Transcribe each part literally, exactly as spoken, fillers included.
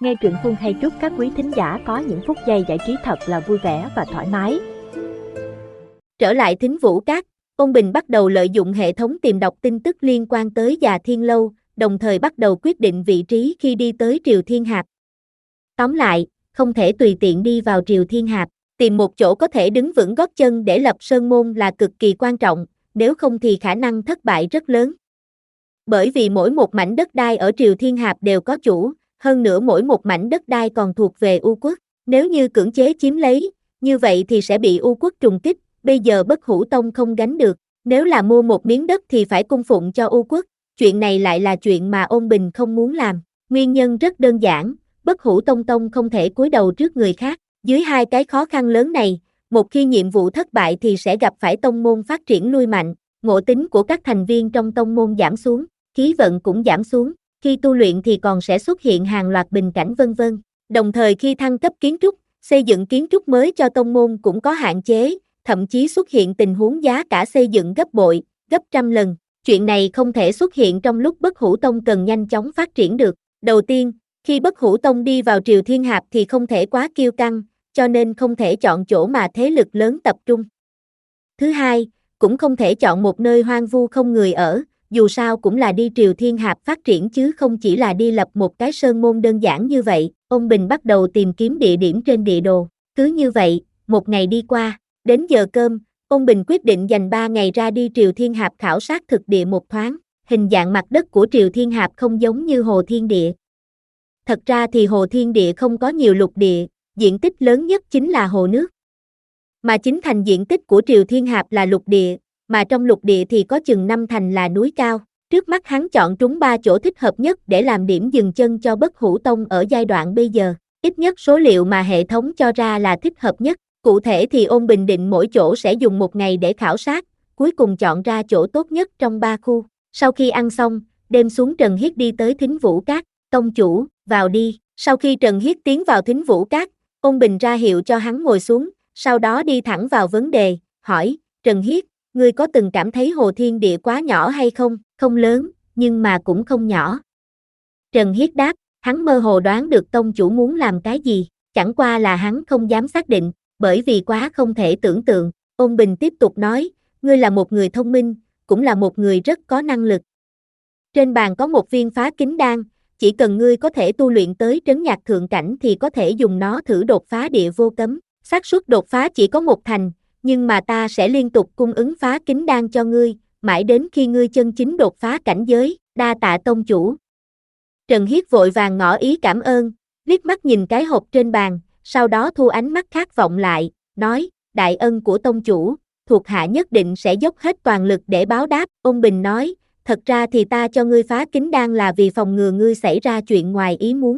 Nghe truyện Phương hay chúc các quý thính giả có những phút giây giải trí thật là vui vẻ và thoải mái. Trở lại Thính Vũ Các, Ôn Bình bắt đầu lợi dụng hệ thống tìm đọc tin tức liên quan tới Già Thiên Lâu, đồng thời bắt đầu quyết định vị trí khi đi tới Triều Thiên Hạp. Tóm lại, không thể tùy tiện đi vào Triều Thiên Hạp, tìm một chỗ có thể đứng vững gót chân để lập sơn môn là cực kỳ quan trọng, nếu không thì khả năng thất bại rất lớn. Bởi vì mỗi một mảnh đất đai ở Triều Thiên Hạp đều có chủ, hơn nữa mỗi một mảnh đất đai còn thuộc về U Quốc, nếu như cưỡng chế chiếm lấy, như vậy thì sẽ bị U Quốc trùng kích, bây giờ Bất Hủ Tông không gánh được, nếu là mua một miếng đất thì phải cung phụng cho U Quốc, chuyện này lại là chuyện mà Ôn Bình không muốn làm, nguyên nhân rất đơn giản, Bất Hủ Tông Tông không thể cúi đầu trước người khác, dưới hai cái khó khăn lớn này, một khi nhiệm vụ thất bại thì sẽ gặp phải tông môn phát triển lui mạnh, ngộ tính của các thành viên trong tông môn giảm xuống, khí vận cũng giảm xuống. Khi tu luyện thì còn sẽ xuất hiện hàng loạt bình cảnh vân vân. Đồng thời khi thăng cấp kiến trúc, xây dựng kiến trúc mới cho tông môn cũng có hạn chế, thậm chí xuất hiện tình huống giá cả xây dựng gấp bội, gấp trăm lần. Chuyện này không thể xuất hiện trong lúc Bất Hủ Tông cần nhanh chóng phát triển được. Đầu tiên, khi Bất Hủ Tông đi vào Triều Thiên Hạp thì không thể quá kiêu căng, cho nên không thể chọn chỗ mà thế lực lớn tập trung. Thứ hai, cũng không thể chọn một nơi hoang vu không người ở, dù sao cũng là đi Triều Thiên Hạp phát triển chứ không chỉ là đi lập một cái sơn môn đơn giản như vậy. Ôn Bình bắt đầu tìm kiếm địa điểm trên địa đồ. Cứ như vậy, một ngày đi qua, đến giờ cơm, Ôn Bình quyết định dành ba ngày ra đi Triều Thiên Hạp khảo sát thực địa một thoáng. Hình dạng mặt đất của Triều Thiên Hạp không giống như Hồ Thiên Địa. Thật ra thì Hồ Thiên Địa không có nhiều lục địa, diện tích lớn nhất chính là hồ nước. Mà chính thành diện tích của Triều Thiên Hạp là lục địa, mà trong lục địa thì có chừng năm thành là núi cao. Trước mắt hắn chọn trúng ba chỗ thích hợp nhất để làm điểm dừng chân cho Bất Hủ Tông ở giai đoạn bây giờ. Ít nhất số liệu mà hệ thống cho ra là thích hợp nhất. Cụ thể thì Ôn Bình định mỗi chỗ sẽ dùng một ngày để khảo sát, cuối cùng chọn ra chỗ tốt nhất trong ba khu. Sau khi ăn xong, đêm xuống Trần Hiết đi tới Thính Vũ Các. Tông chủ, vào đi. Sau khi Trần Hiết tiến vào Thính Vũ Các, Ôn Bình ra hiệu cho hắn ngồi xuống, sau đó đi thẳng vào vấn đề, hỏi, Trần Hiết, ngươi có từng cảm thấy Hồ Thiên Địa quá nhỏ hay không? Không lớn, nhưng mà cũng không nhỏ. Trần Hiết đáp, hắn mơ hồ đoán được tông chủ muốn làm cái gì, chẳng qua là hắn không dám xác định, bởi vì quá không thể tưởng tượng. Ôn Bình tiếp tục nói, ngươi là một người thông minh, cũng là một người rất có năng lực. Trên bàn có một viên phá kính đan, chỉ cần ngươi có thể tu luyện tới trấn nhạc thượng cảnh thì có thể dùng nó thử đột phá địa vô cấm. Xác suất đột phá chỉ có một thành, nhưng mà ta sẽ liên tục cung ứng phá kính đan cho ngươi, mãi đến khi ngươi chân chính đột phá cảnh giới, đa tạ tông chủ. Trần Hiết vội vàng ngỏ ý cảm ơn, liếc mắt nhìn cái hộp trên bàn, sau đó thu ánh mắt khát vọng lại, nói, đại ân của tông chủ, thuộc hạ nhất định sẽ dốc hết toàn lực để báo đáp. Ôn Bình nói, thật ra thì ta cho ngươi phá kính đan là vì phòng ngừa ngươi xảy ra chuyện ngoài ý muốn.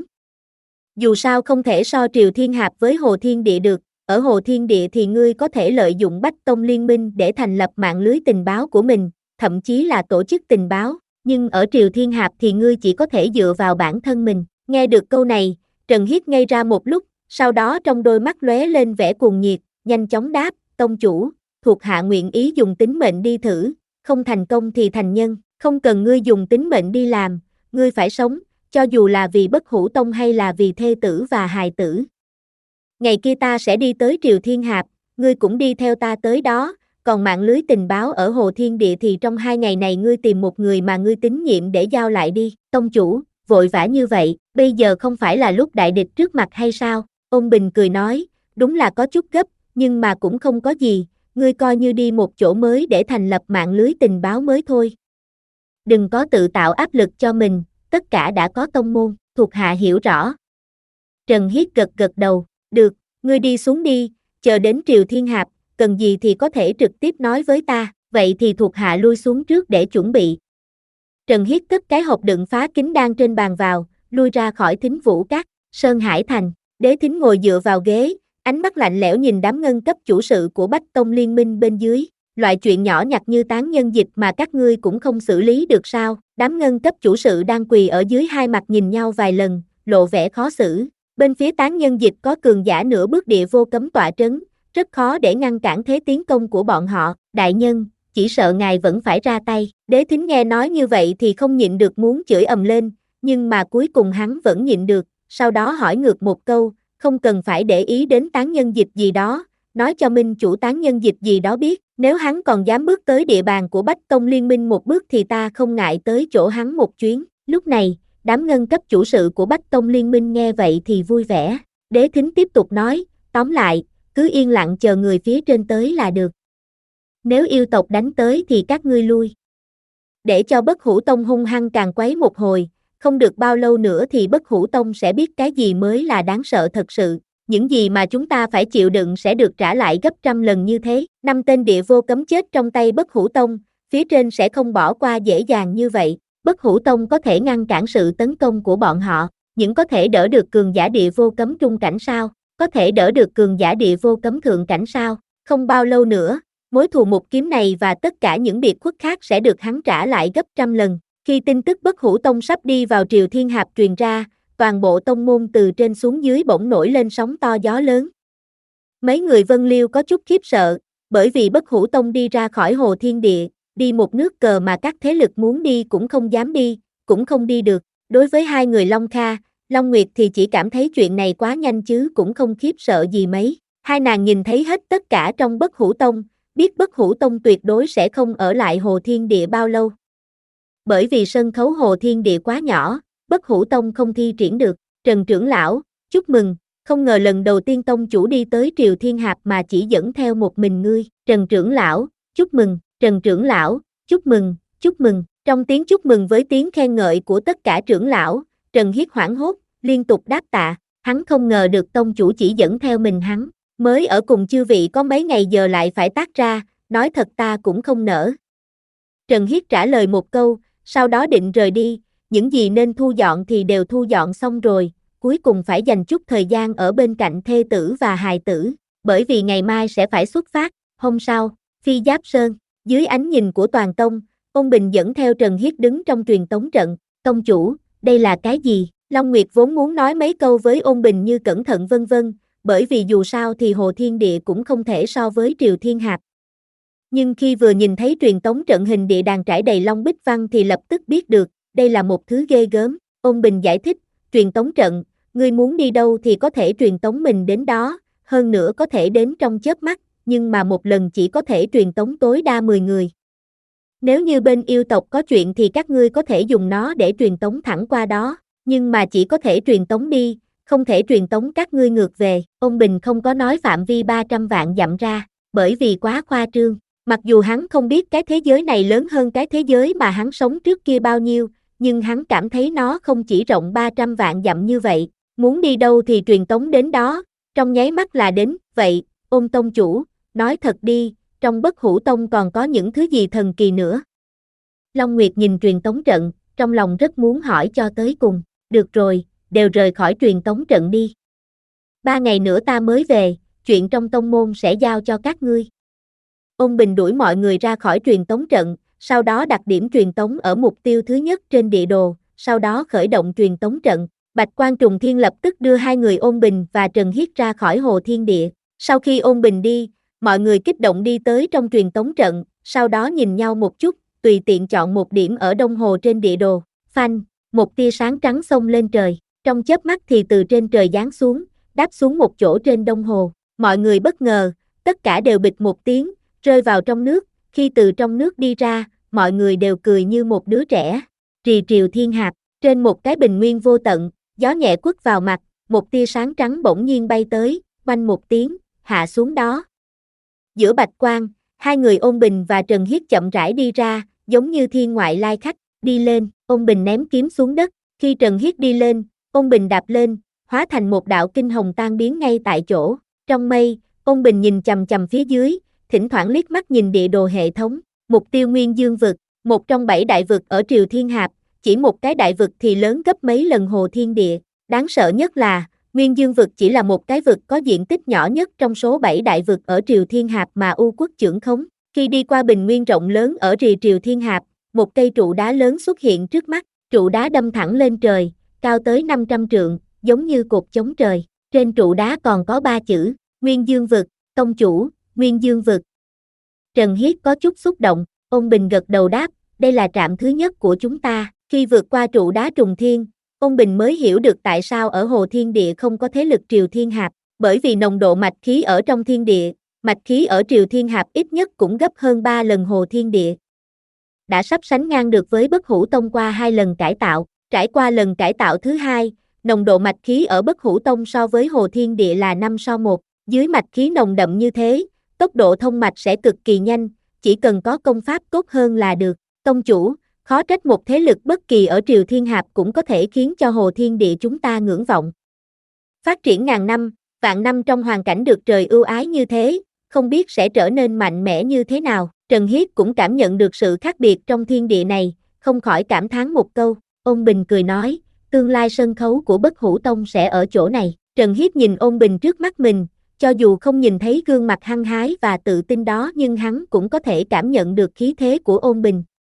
Dù sao không thể so Triều Thiên Hạp với Hồ Thiên Địa được. Ở Hồ Thiên Địa thì ngươi có thể lợi dụng Bách Tông Liên minh để thành lập mạng lưới tình báo của mình, thậm chí là tổ chức tình báo, nhưng ở Triều Thiên Hạp thì ngươi chỉ có thể dựa vào bản thân mình. Nghe được câu này, Trần Hiết ngây ra một lúc, sau đó trong đôi mắt lóe lên vẻ cuồng nhiệt, nhanh chóng đáp, tông chủ, thuộc hạ nguyện ý dùng tính mệnh đi thử, không thành công thì thành nhân, không cần ngươi dùng tính mệnh đi làm, ngươi phải sống, cho dù là vì Bất Hủ Tông hay là vì thê tử và hài tử. Ngày kia ta sẽ đi tới Triều Thiên Hạp, ngươi cũng đi theo ta tới đó, còn mạng lưới tình báo ở Hồ Thiên Địa thì trong hai ngày này ngươi tìm một người mà ngươi tín nhiệm để giao lại đi. Tông chủ, vội vã như vậy, bây giờ không phải là lúc đại địch trước mặt hay sao? Ôn Bình cười nói, đúng là có chút gấp, nhưng mà cũng không có gì, ngươi coi như đi một chỗ mới để thành lập mạng lưới tình báo mới thôi. Đừng có tự tạo áp lực cho mình, tất cả đã có tông môn, thuộc hạ hiểu rõ. Trần Hiết gật gật đầu. Được, ngươi đi xuống đi, chờ đến Triều Thiên Hạp, cần gì thì có thể trực tiếp nói với ta, vậy thì thuộc hạ lui xuống trước để chuẩn bị. Trần Hiết cất cái hộp đựng phá kính đan trên bàn vào, lui ra khỏi Thính Vũ Các. Sơn Hải Thành, Đế Thính ngồi dựa vào ghế, ánh mắt lạnh lẽo nhìn đám ngân cấp chủ sự của Bách Tông Liên minh bên dưới, loại chuyện nhỏ nhặt như tán nhân dịch mà các ngươi cũng không xử lý được sao? Đám ngân cấp chủ sự đang quỳ ở dưới hai mặt nhìn nhau vài lần, lộ vẻ khó xử. Bên phía tán nhân dịch có cường giả nửa bước địa vô cấm tọa trấn, rất khó để ngăn cản thế tiến công của bọn họ. Đại nhân, chỉ sợ ngài vẫn phải ra tay. Đế Thính nghe nói như vậy thì không nhịn được muốn chửi ầm lên, nhưng mà cuối cùng hắn vẫn nhịn được, sau đó hỏi ngược một câu, không cần phải để ý đến tán nhân dịch gì đó, nói cho minh chủ tán nhân dịch gì đó biết, nếu hắn còn dám bước tới địa bàn của Bách Tông Liên minh một bước thì ta không ngại tới chỗ hắn một chuyến. Lúc này, đám ngân cấp chủ sự của Bách Tông Liên minh nghe vậy thì vui vẻ. Đế Thính tiếp tục nói, tóm lại, cứ yên lặng chờ người phía trên tới là được. Nếu yêu tộc đánh tới thì các ngươi lui. Để cho Bất Hủ Tông hung hăng càng quấy một hồi, không được bao lâu nữa thì Bất Hủ Tông sẽ biết cái gì mới là đáng sợ thật sự. Những gì mà chúng ta phải chịu đựng sẽ được trả lại gấp trăm lần như thế. Năm tên địa vô cấm chết trong tay Bất Hủ Tông, phía trên sẽ không bỏ qua dễ dàng như vậy. Bất Hủ Tông có thể ngăn cản sự tấn công của bọn họ, nhưng có thể đỡ được cường giả địa vô cấm trung cảnh sao? Có thể đỡ được cường giả địa vô cấm thượng cảnh sao? Không bao lâu nữa, mối thù một kiếm này và tất cả những biệt khuất khác sẽ được hắn trả lại gấp trăm lần. Khi tin tức Bất Hủ Tông sắp đi vào Triều Thiên Hạp truyền ra, toàn bộ tông môn từ trên xuống dưới bỗng nổi lên sóng to gió lớn. Mấy người Vân Liêu có chút khiếp sợ, bởi vì Bất Hủ Tông đi ra khỏi Hồ Thiên Địa, đi một nước cờ mà các thế lực muốn đi cũng không dám đi, cũng không đi được. Đối với hai người Long Kha, Long Nguyệt thì chỉ cảm thấy chuyện này quá nhanh chứ cũng không khiếp sợ gì mấy. Hai nàng nhìn thấy hết tất cả trong Bất Hủ Tông, biết Bất Hủ Tông tuyệt đối sẽ không ở lại Hồ Thiên Địa bao lâu. Bởi vì sân khấu Hồ Thiên Địa quá nhỏ, Bất Hủ Tông không thi triển được. Trần trưởng lão, chúc mừng, không ngờ lần đầu tiên tông chủ đi tới Triều Thiên Hạp mà chỉ dẫn theo một mình ngươi. Trần trưởng lão, chúc mừng, Trần trưởng lão, chúc mừng, chúc mừng. Trong tiếng chúc mừng với tiếng khen ngợi của tất cả trưởng lão, Trần Hiết hoảng hốt, liên tục đáp tạ. Hắn không ngờ được tông chủ chỉ dẫn theo mình hắn, mới ở cùng chư vị có mấy ngày giờ lại phải tác ra, nói thật ta cũng không nỡ. Trần Hiết trả lời một câu, sau đó định rời đi, những gì nên thu dọn thì đều thu dọn xong rồi, cuối cùng phải dành chút thời gian ở bên cạnh thê tử và hài tử, bởi vì ngày mai sẽ phải xuất phát. Hôm sau, Phi Giáp Sơn, dưới ánh nhìn của toàn tông, Ôn Bình dẫn theo Trần Hiết đứng trong truyền tống trận. Tông chủ, đây là cái gì? Long Nguyệt vốn muốn nói mấy câu với Ôn Bình như cẩn thận vân vân, bởi vì dù sao thì Hồ Thiên Địa cũng không thể so với Triều Thiên Hạp. Nhưng khi vừa nhìn thấy truyền tống trận hình địa đàng trải đầy long bích văn thì lập tức biết được, đây là một thứ ghê gớm. Ôn Bình giải thích, truyền tống trận, ngươi muốn đi đâu thì có thể truyền tống mình đến đó, hơn nữa có thể đến trong chớp mắt, nhưng mà một lần chỉ có thể truyền tống tối đa mười người. Nếu như bên yêu tộc có chuyện thì các ngươi có thể dùng nó để truyền tống thẳng qua đó, nhưng mà chỉ có thể truyền tống đi, không thể truyền tống các ngươi ngược về. Ôn Bình không có nói phạm vi ba trăm vạn dặm ra, bởi vì quá khoa trương. Mặc dù hắn không biết cái thế giới này lớn hơn cái thế giới mà hắn sống trước kia bao nhiêu, nhưng hắn cảm thấy nó không chỉ rộng ba trăm vạn dặm như vậy, muốn đi đâu thì truyền tống đến đó, trong nháy mắt là đến. Vậy, Ôn tông chủ, nói thật đi, trong Bất Hủ Tông còn có những thứ gì thần kỳ nữa? Long Nguyệt nhìn truyền tống trận, trong lòng rất muốn hỏi cho tới cùng. Được rồi, đều rời khỏi truyền tống trận đi. Ba ngày nữa ta mới về, chuyện trong tông môn sẽ giao cho các ngươi. Ôn Bình đuổi mọi người ra khỏi truyền tống trận, sau đó đặt điểm truyền tống ở mục tiêu thứ nhất trên địa đồ, sau đó khởi động truyền tống trận. Bạch Quan Trùng Thiên lập tức đưa hai người Ôn Bình và Trần Hiết ra khỏi Hồ Thiên Địa. Sau khi Ôn Bình đi, mọi người kích động đi tới trong truyền tống trận, sau đó nhìn nhau một chút, tùy tiện chọn một điểm ở đông hồ trên địa đồ. Phanh, một tia sáng trắng xông lên trời, trong chớp mắt thì từ trên trời giáng xuống, đáp xuống một chỗ trên đông hồ. Mọi người bất ngờ, tất cả đều bịch một tiếng, rơi vào trong nước. Khi từ trong nước đi ra, mọi người đều cười như một đứa trẻ. Rì Triều Thiên Hạp, trên một cái bình nguyên vô tận, gió nhẹ quất vào mặt, một tia sáng trắng bỗng nhiên bay tới, oanh một tiếng, hạ xuống đó. Giữa bạch quang, hai người Ôn Bình và Trần Hiết chậm rãi đi ra, giống như thiên ngoại lai khách. Đi lên, Ôn Bình ném kiếm xuống đất, khi Trần Hiết đi lên, Ôn Bình đạp lên, hóa thành một đạo kinh hồng tan biến ngay tại chỗ. Trong mây, Ôn Bình nhìn chằm chằm phía dưới, thỉnh thoảng liếc mắt nhìn địa đồ hệ thống. Mục tiêu Nguyên Dương vực, một trong bảy đại vực ở Triều Thiên Hạp, chỉ một cái đại vực thì lớn gấp mấy lần Hồ Thiên Địa. Đáng sợ nhất là, Nguyên Dương vực chỉ là một cái vực có diện tích nhỏ nhất trong số bảy đại vực ở Triều Thiên Hạp mà U quốc trưởng khống. Khi đi qua bình nguyên rộng lớn ở rìa Triều Thiên Hạp, một cây trụ đá lớn xuất hiện trước mắt, trụ đá đâm thẳng lên trời, cao tới năm trăm trượng, giống như cột chống trời. Trên trụ đá còn có ba chữ, Nguyên Dương vực, tông chủ, Nguyên Dương vực. Trần Hiết có chút xúc động, Ôn Bình gật đầu đáp, đây là trạm thứ nhất của chúng ta. Khi vượt qua trụ đá trùng thiên, Ôn Bình mới hiểu được tại sao ở Hồ Thiên Địa không có thế lực Triều Thiên Hạp, bởi vì nồng độ mạch khí ở trong thiên địa, mạch khí ở Triều Thiên Hạp ít nhất cũng gấp hơn ba lần Hồ Thiên Địa. Đã sắp sánh ngang được với Bất Hủ Tông qua hai lần cải tạo, trải qua lần cải tạo thứ hai, nồng độ mạch khí ở Bất Hủ Tông so với Hồ Thiên Địa là năm so một, dưới mạch khí nồng đậm như thế, tốc độ thông mạch sẽ cực kỳ nhanh, chỉ cần có công pháp tốt hơn là được. Tông chủ, khó trách một thế lực bất kỳ ở Triều Thiên Hạp cũng có thể khiến cho Hồ Thiên Địa chúng ta ngưỡng vọng. Phát triển ngàn năm, vạn năm trong hoàn cảnh được trời ưu ái như thế, không biết sẽ trở nên mạnh mẽ như thế nào. Trần Hiết cũng cảm nhận được sự khác biệt trong thiên địa này, không khỏi cảm thán một câu. Ôn Bình cười nói, tương lai sân khấu của Bất Hủ Tông sẽ ở chỗ này. Trần Hiết nhìn Ôn Bình trước mắt mình, cho dù không nhìn thấy gương mặt hăng hái và tự tin đó nhưng hắn cũng có thể cảm nhận được khí thế của Ôn Bình.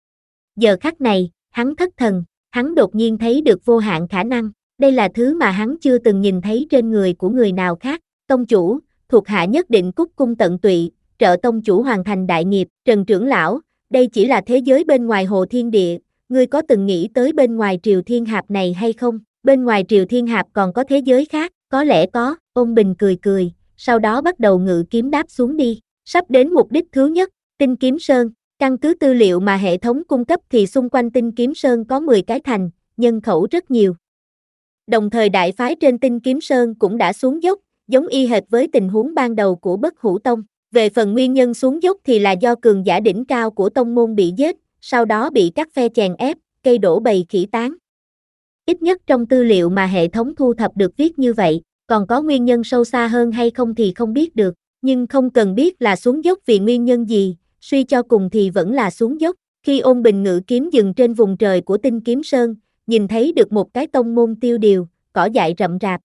Giờ khắc này, hắn thất thần, hắn đột nhiên thấy được vô hạn khả năng, đây là thứ mà hắn chưa từng nhìn thấy trên người của người nào khác. Tông chủ, thuộc hạ nhất định cúc cung tận tụy, trợ tông chủ hoàn thành đại nghiệp. Trần trưởng lão, đây chỉ là thế giới bên ngoài Hồ Thiên Địa, ngươi có từng nghĩ tới bên ngoài Triều Thiên Hạp này hay không? Bên ngoài Triều Thiên Hạp còn có thế giới khác, có lẽ có. Ôn Bình cười cười, sau đó bắt đầu ngự kiếm đáp xuống đi, sắp đến mục đích thứ nhất, Tinh Kiếm Sơn. Căn cứ tư liệu mà hệ thống cung cấp thì xung quanh Tinh Kiếm Sơn có mười cái thành, nhân khẩu rất nhiều. Đồng thời đại phái trên Tinh Kiếm Sơn cũng đã xuống dốc, giống y hệt với tình huống ban đầu của Bất Hủ Tông. Về phần nguyên nhân xuống dốc thì là do cường giả đỉnh cao của tông môn bị giết, sau đó bị các phe chèn ép, cây đổ bầy khỉ tán. Ít nhất trong tư liệu mà hệ thống thu thập được viết như vậy, còn có nguyên nhân sâu xa hơn hay không thì không biết được, nhưng không cần biết là xuống dốc vì nguyên nhân gì, suy cho cùng thì vẫn là xuống dốc. Khi Ôn Bình ngự kiếm dừng trên vùng trời của Tinh Kiếm Sơn, nhìn thấy được một cái tông môn tiêu điều, cỏ dại rậm rạp.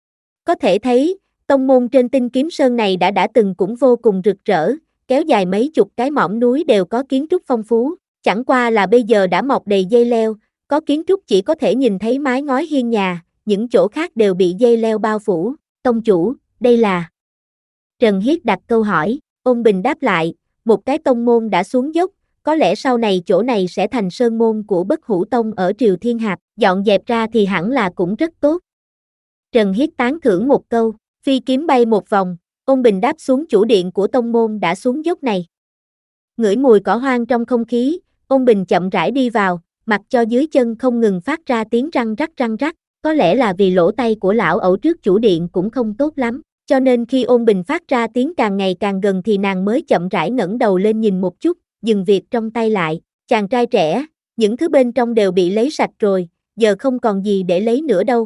Có thể thấy, tông môn trên Tinh Kiếm Sơn này đã đã từng cũng vô cùng rực rỡ, kéo dài mấy chục cái mỏm núi đều có kiến trúc phong phú, chẳng qua là bây giờ đã mọc đầy dây leo, có kiến trúc chỉ có thể nhìn thấy mái ngói hiên nhà, những chỗ khác đều bị dây leo bao phủ. Tông chủ, đây là... Trần Hiết đặt câu hỏi, Ôn Bình đáp lại, một cái tông môn đã xuống dốc, có lẽ sau này chỗ này sẽ thành sơn môn của Bất Hủ Tông ở Triều Thiên Hạp, dọn dẹp ra thì hẳn là cũng rất tốt. Trần Hiết tán thưởng một câu, phi kiếm bay một vòng, Ôn Bình đáp xuống chủ điện của tông môn đã xuống dốc này. Ngửi mùi cỏ hoang trong không khí, Ôn Bình chậm rãi đi vào, mặc cho dưới chân không ngừng phát ra tiếng răng rắc răng rắc, có lẽ là vì lỗ tay của lão ẩu trước chủ điện cũng không tốt lắm, cho nên khi Ôn Bình phát ra tiếng càng ngày càng gần thì nàng mới chậm rãi ngẩng đầu lên nhìn một chút, dừng việc trong tay lại. Chàng trai trẻ, những thứ bên trong đều bị lấy sạch rồi, giờ không còn gì để lấy nữa đâu.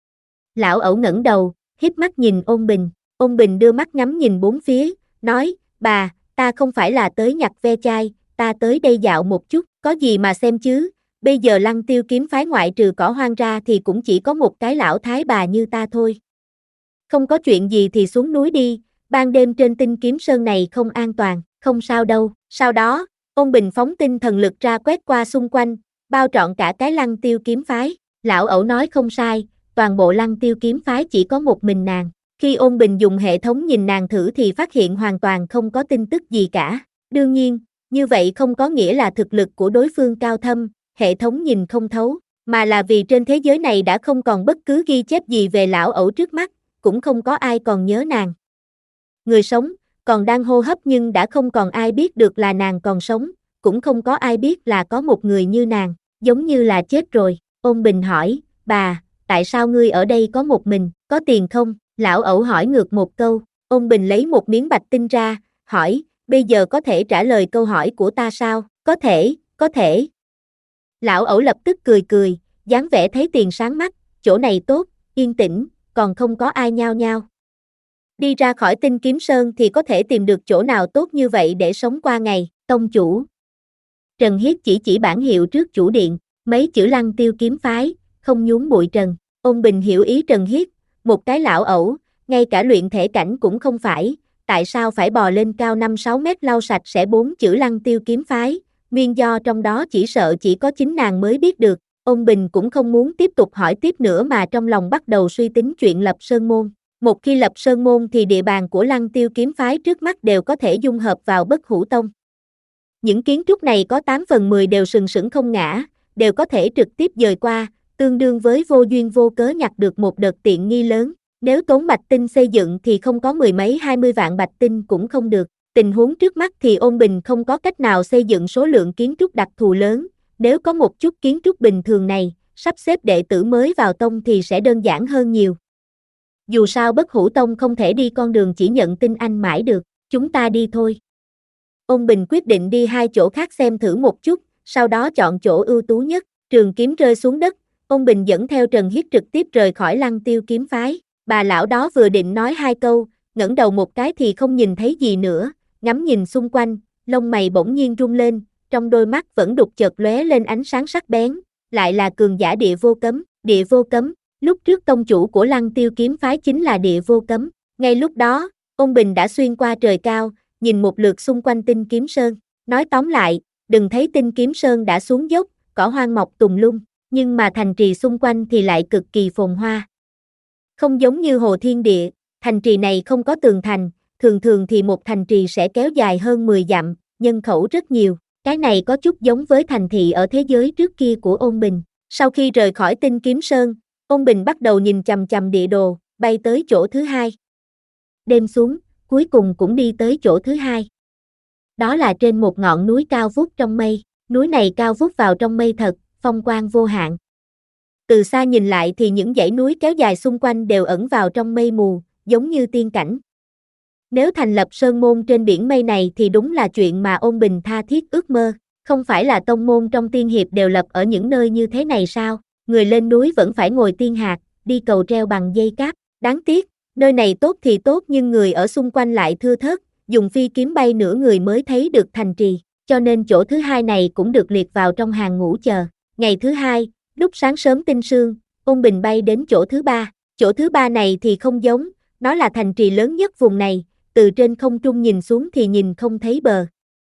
Lão ẩu ngẩng đầu, híp mắt nhìn Ôn Bình, Ôn Bình đưa mắt ngắm nhìn bốn phía, nói, bà, ta không phải là tới nhặt ve chai, ta tới đây dạo một chút, có gì mà xem chứ, bây giờ Lăng Tiêu kiếm phái ngoại trừ cỏ hoang ra thì cũng chỉ có một cái lão thái bà như ta thôi. Không có chuyện gì thì xuống núi đi, ban đêm trên Tinh Kiếm Sơn này không an toàn, không sao đâu. Sau đó, Ôn Bình phóng tinh thần lực ra quét qua xung quanh, bao trọn cả cái Lăng Tiêu kiếm phái. Lão ẩu nói không sai, toàn bộ Lăng Tiêu kiếm phái chỉ có một mình nàng. Khi Ôn Bình dùng hệ thống nhìn nàng thử thì phát hiện hoàn toàn không có tin tức gì cả. Đương nhiên, như vậy không có nghĩa là thực lực của đối phương cao thâm, hệ thống nhìn không thấu, mà là vì trên thế giới này đã không còn bất cứ ghi chép gì về lão ẩu trước mắt, cũng không có ai còn nhớ nàng. Người sống, còn đang hô hấp nhưng đã không còn ai biết được là nàng còn sống, cũng không có ai biết là có một người như nàng, giống như là chết rồi. Ôn Bình hỏi, bà, tại sao ngươi ở đây có một mình, có tiền không? Lão ẩu hỏi ngược một câu. Ôn Bình lấy một miếng bạch tinh ra, hỏi, bây giờ có thể trả lời câu hỏi của ta sao? Có thể, có thể. Lão ẩu lập tức cười cười, dáng vẻ thấy tiền sáng mắt, chỗ này tốt, yên tĩnh, còn không có ai nhao nhao. Đi ra khỏi Tinh Kiếm Sơn thì có thể tìm được chỗ nào tốt như vậy để sống qua ngày, tông chủ. Trần Hiết chỉ chỉ bảng hiệu trước chủ điện, mấy chữ Lăng Tiêu kiếm phái, không nhúng bụi trần. Ôn Bình hiểu ý Trần Hiết, một cái lão ẩu, ngay cả luyện thể cảnh cũng không phải, tại sao phải bò lên cao năm sáu mét lau sạch sẽ bốn chữ Lăng Tiêu kiếm phái, nguyên do trong đó chỉ sợ chỉ có chính nàng mới biết được. Ôn Bình cũng không muốn tiếp tục hỏi tiếp nữa mà trong lòng bắt đầu suy tính chuyện lập sơn môn. Một khi lập sơn môn thì địa bàn của Lăng Tiêu kiếm phái trước mắt đều có thể dung hợp vào Bất Hủ Tông. Những kiến trúc này có tám phần mười đều sừng sững không ngã, đều có thể trực tiếp dời qua, tương đương với vô duyên vô cớ nhặt được một đợt tiện nghi lớn. Nếu tốn bạch tinh xây dựng thì không có mười mấy hai mươi vạn bạch tinh cũng không được. Tình huống trước mắt thì Ôn Bình không có cách nào xây dựng số lượng kiến trúc đặc thù lớn, nếu có một chút kiến trúc bình thường này, sắp xếp đệ tử mới vào tông thì sẽ đơn giản hơn nhiều. Dù sao Bất Hủ Tông không thể đi con đường chỉ nhận tinh anh mãi được, chúng ta đi thôi. Ôn Bình quyết định đi hai chỗ khác xem thử một chút, sau đó chọn chỗ ưu tú nhất, trường kiếm rơi xuống đất, Ôn Bình dẫn theo Trần Hiết trực tiếp rời khỏi Lăng Tiêu kiếm phái. Bà lão đó vừa định nói hai câu, ngẩng đầu một cái thì không nhìn thấy gì nữa, ngắm nhìn xung quanh, lông mày bỗng nhiên rung lên, trong đôi mắt vẫn đục chợt lóe lên ánh sáng sắc bén, lại là cường giả Địa Vô Cấm, Địa Vô Cấm, lúc trước tông chủ của Lăng Tiêu kiếm phái chính là Địa Vô Cấm. Ngay lúc đó, Ôn Bình đã xuyên qua trời cao, nhìn một lượt xung quanh Tinh Kiếm Sơn, nói tóm lại, đừng thấy Tinh Kiếm Sơn đã xuống dốc, cỏ hoang mọc tùng lum, nhưng mà thành trì xung quanh thì lại cực kỳ phồn hoa. Không giống như Hồ Thiên Địa, thành trì này không có tường thành, thường thường thì một thành trì sẽ kéo dài hơn mười dặm, nhân khẩu rất nhiều. Cái này có chút giống với thành thị ở thế giới trước kia của Ôn Bình. Sau khi rời khỏi Tinh Kiếm Sơn, Ôn Bình bắt đầu nhìn chằm chằm địa đồ, bay tới chỗ thứ hai. Đêm xuống, cuối cùng cũng đi tới chỗ thứ hai. Đó là trên một ngọn núi cao vút trong mây, núi này cao vút vào trong mây thật, phong quang vô hạn. Từ xa nhìn lại thì những dãy núi kéo dài xung quanh đều ẩn vào trong mây mù, giống như tiên cảnh. Nếu thành lập sơn môn trên biển mây này thì đúng là chuyện mà Ôn Bình tha thiết ước mơ, không phải là tông môn trong tiên hiệp đều lập ở những nơi như thế này sao, người lên núi vẫn phải ngồi tiên hạc, đi cầu treo bằng dây cáp, đáng tiếc, nơi này tốt thì tốt nhưng người ở xung quanh lại thưa thớt, dùng phi kiếm bay nửa người mới thấy được thành trì, cho nên chỗ thứ hai này cũng được liệt vào trong hàng ngũ chờ. Ngày thứ hai, lúc sáng sớm tinh sương, Ôn Bình bay đến chỗ thứ ba, chỗ thứ ba này thì không giống, nó là thành trì lớn nhất vùng này, từ trên không trung nhìn xuống thì nhìn không thấy bờ.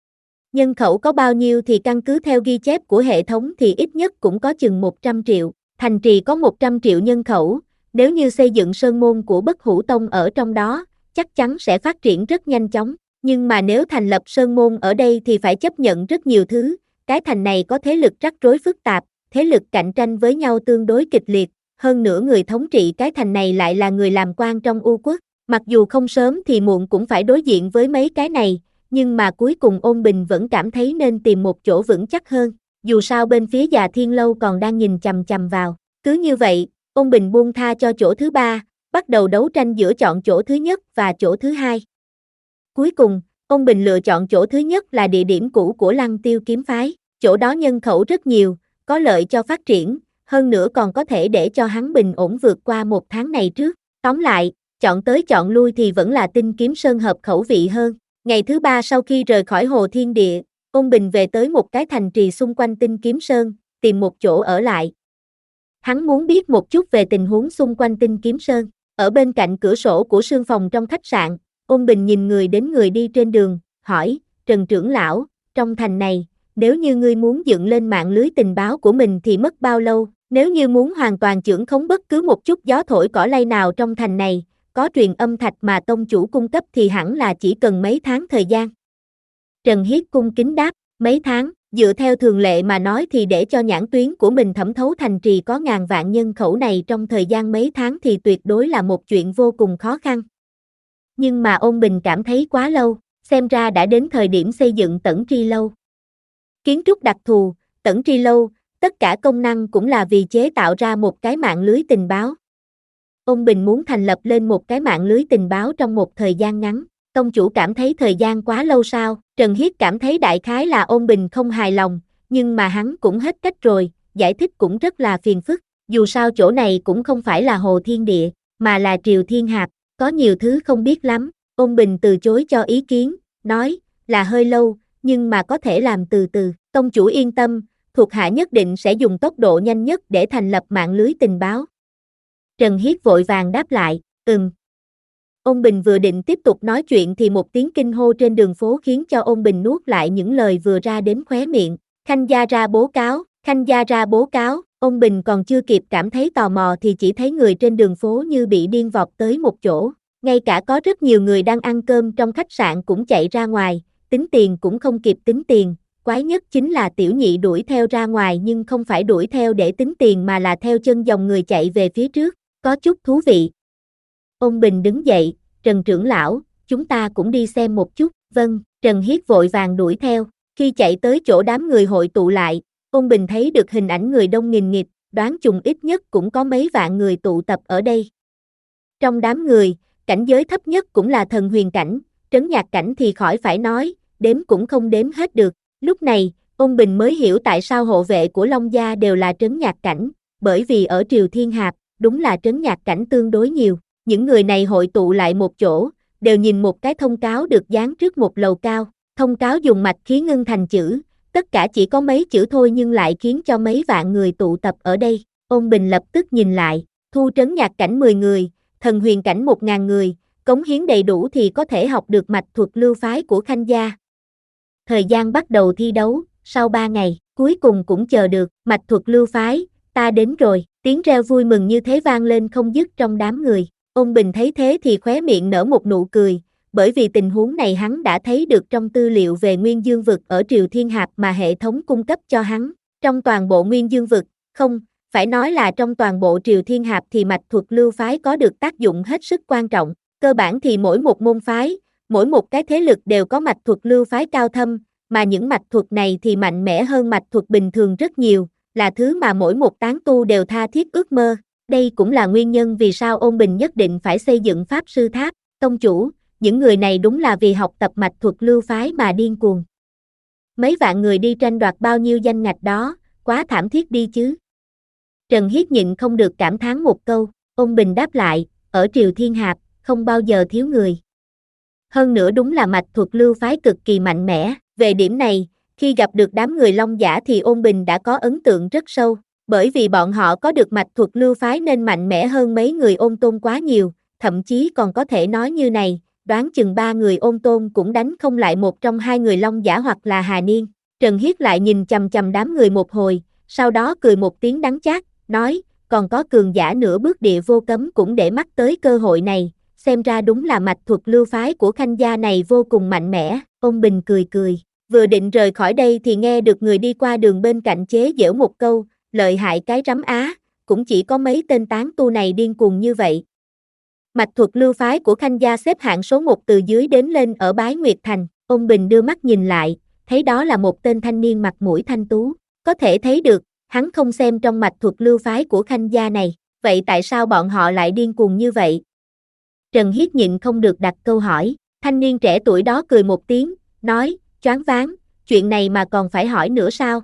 Nhân khẩu có bao nhiêu thì căn cứ theo ghi chép của hệ thống thì ít nhất cũng có chừng một trăm triệu, thành trì có một trăm triệu nhân khẩu, nếu như xây dựng sơn môn của Bất Hủ Tông ở trong đó, chắc chắn sẽ phát triển rất nhanh chóng, nhưng mà nếu thành lập sơn môn ở đây thì phải chấp nhận rất nhiều thứ, cái thành này có thế lực rắc rối phức tạp, thế lực cạnh tranh với nhau tương đối kịch liệt, hơn nữa người thống trị cái thành này lại là người làm quan trong U quốc, mặc dù không sớm thì muộn cũng phải đối diện với mấy cái này, nhưng mà cuối cùng Ôn Bình vẫn cảm thấy nên tìm một chỗ vững chắc hơn, dù sao bên phía Già Thiên Lâu còn đang nhìn chằm chằm vào, cứ như vậy, Ôn Bình buông tha cho chỗ thứ ba, bắt đầu đấu tranh giữa chọn chỗ thứ nhất và chỗ thứ hai. Cuối cùng, Ôn Bình lựa chọn chỗ thứ nhất là địa điểm cũ của Lăng Tiêu kiếm phái, chỗ đó nhân khẩu rất nhiều, có lợi cho phát triển, hơn nữa còn có thể để cho hắn bình ổn vượt qua một tháng này trước. Tóm lại, chọn tới chọn lui thì vẫn là Tinh Kiếm Sơn hợp khẩu vị hơn. Ngày thứ ba sau khi rời khỏi Hồ Thiên Địa, Ôn Bình về tới một cái thành trì xung quanh Tinh Kiếm Sơn, tìm một chỗ ở lại. Hắn muốn biết một chút về tình huống xung quanh Tinh Kiếm Sơn. Ở bên cạnh cửa sổ của sương phòng trong khách sạn, Ôn Bình nhìn người đến người đi trên đường, hỏi, Trần trưởng lão, trong thành này, nếu như ngươi muốn dựng lên mạng lưới tình báo của mình thì mất bao lâu? Nếu như muốn hoàn toàn chưởng khống bất cứ một chút gió thổi cỏ lay nào trong thành này, có truyền âm thạch mà tông chủ cung cấp thì hẳn là chỉ cần mấy tháng thời gian. Trần Hiết cung kính đáp, mấy tháng, dựa theo thường lệ mà nói thì để cho nhãn tuyến của mình thẩm thấu thành trì có ngàn vạn nhân khẩu này trong thời gian mấy tháng thì tuyệt đối là một chuyện vô cùng khó khăn. Nhưng mà Ôn Bình cảm thấy quá lâu, xem ra đã đến thời điểm xây dựng Tẩn Tri Lâu. Kiến trúc đặc thù, Tẩn Tri Lâu, tất cả công năng cũng là vì chế tạo ra một cái mạng lưới tình báo. Ôn Bình muốn thành lập lên một cái mạng lưới tình báo trong một thời gian ngắn. Tông chủ cảm thấy thời gian quá lâu sao? Trần Hiết cảm thấy đại khái là Ôn Bình không hài lòng, nhưng mà hắn cũng hết cách rồi, giải thích cũng rất là phiền phức. Dù sao chỗ này cũng không phải là Hồ Thiên Địa, mà là Triều Thiên Hạp, có nhiều thứ không biết lắm. Ôn Bình từ chối cho ý kiến, nói là hơi lâu, nhưng mà có thể làm từ từ. Tông chủ yên tâm, thuộc hạ nhất định sẽ dùng tốc độ nhanh nhất để thành lập mạng lưới tình báo. Trần Hiết vội vàng đáp lại, ừm. Ôn Bình vừa định tiếp tục nói chuyện thì một tiếng kinh hô trên đường phố khiến cho Ôn Bình nuốt lại những lời vừa ra đến khóe miệng. Khanh gia ra bố cáo, Khanh gia ra bố cáo. Ôn Bình còn chưa kịp cảm thấy tò mò thì chỉ thấy người trên đường phố như bị điên vọt tới một chỗ. Ngay cả có rất nhiều người đang ăn cơm trong khách sạn cũng chạy ra ngoài, tính tiền cũng không kịp tính tiền, quái nhất chính là tiểu nhị đuổi theo ra ngoài nhưng không phải đuổi theo để tính tiền mà là theo chân dòng người chạy về phía trước, có chút thú vị. Ôn Bình đứng dậy, Trần trưởng lão, chúng ta cũng đi xem một chút, vâng, Trần Hiết vội vàng đuổi theo, khi chạy tới chỗ đám người hội tụ lại, Ôn Bình thấy được hình ảnh người đông nghìn nghịt, đoán chừng ít nhất cũng có mấy vạn người tụ tập ở đây. Trong đám người, cảnh giới thấp nhất cũng là thần huyền cảnh, trấn nhạc cảnh thì khỏi phải nói, đếm cũng không đếm hết được. Lúc này, Ôn Bình mới hiểu tại sao hộ vệ của Long Gia đều là trấn nhạc cảnh, bởi vì ở Triều Thiên Hạp, đúng là trấn nhạc cảnh tương đối nhiều. Những người này hội tụ lại một chỗ, đều nhìn một cái thông cáo được dán trước một lầu cao. Thông cáo dùng mạch khí ngưng thành chữ, tất cả chỉ có mấy chữ thôi nhưng lại khiến cho mấy vạn người tụ tập ở đây. Ôn Bình lập tức nhìn lại, thu trấn nhạc cảnh mười người, thần huyền cảnh một ngàn người, cống hiến đầy đủ thì có thể học được mạch thuật lưu phái của Khanh gia. Thời gian bắt đầu thi đấu, sau ba ngày, cuối cùng cũng chờ được, mạch thuật lưu phái, ta đến rồi, tiếng reo vui mừng như thế vang lên không dứt trong đám người. Ôn Bình thấy thế thì khóe miệng nở một nụ cười, bởi vì tình huống này hắn đã thấy được trong tư liệu về Nguyên Dương Vực ở Triều Thiên Hạp mà hệ thống cung cấp cho hắn. Trong toàn bộ Nguyên Dương Vực, không, phải nói là trong toàn bộ Triều Thiên Hạp thì mạch thuật lưu phái có được tác dụng hết sức quan trọng. Cơ bản thì mỗi một môn phái, mỗi một cái thế lực đều có mạch thuật lưu phái cao thâm, mà những mạch thuật này thì mạnh mẽ hơn mạch thuật bình thường rất nhiều, là thứ mà mỗi một tán tu đều tha thiết ước mơ. Đây cũng là nguyên nhân vì sao Ôn Bình nhất định phải xây dựng Pháp Sư Tháp. Tông chủ, những người này đúng là vì học tập mạch thuật lưu phái mà điên cuồng. Mấy vạn người đi tranh đoạt bao nhiêu danh ngạch đó, quá thảm thiết đi chứ. Trần Hiết nhịn không được cảm thán một câu, Ôn Bình đáp lại, ở Triều Thiên Hạp, không bao giờ thiếu người. Hơn nữa đúng là mạch thuật lưu phái cực kỳ mạnh mẽ, về điểm này, khi gặp được đám người Long Giả thì Ôn Bình đã có ấn tượng rất sâu, bởi vì bọn họ có được mạch thuật lưu phái nên mạnh mẽ hơn mấy người Ôn Tôn quá nhiều, thậm chí còn có thể nói như này, đoán chừng ba người Ôn Tôn cũng đánh không lại một trong hai người Long Giả hoặc là Hà Niên. Trần Hiết lại nhìn chằm chằm đám người một hồi, sau đó cười một tiếng đắng chát, nói, còn có cường giả nửa bước địa vô cấm cũng để mắt tới cơ hội này, xem ra đúng là mạch thuật lưu phái của Khanh gia này vô cùng mạnh mẽ. Ôn Bình cười cười, vừa định rời khỏi đây thì nghe được người đi qua đường bên cạnh chế giễu một câu, lợi hại cái rắm á, cũng chỉ có mấy tên tán tu này điên cuồng như vậy. Mạch thuật lưu phái của Khanh gia xếp hạng số một từ dưới đến lên ở Bái Nguyệt Thành. Ôn Bình đưa mắt nhìn lại, thấy đó là một tên thanh niên mặt mũi thanh tú, có thể thấy được, hắn không xem trong mạch thuật lưu phái của Khanh gia này, vậy tại sao bọn họ lại điên cuồng như vậy? Trần Hiết nhịn không được đặt câu hỏi, thanh niên trẻ tuổi đó cười một tiếng, nói, choáng váng, chuyện này mà còn phải hỏi nữa sao?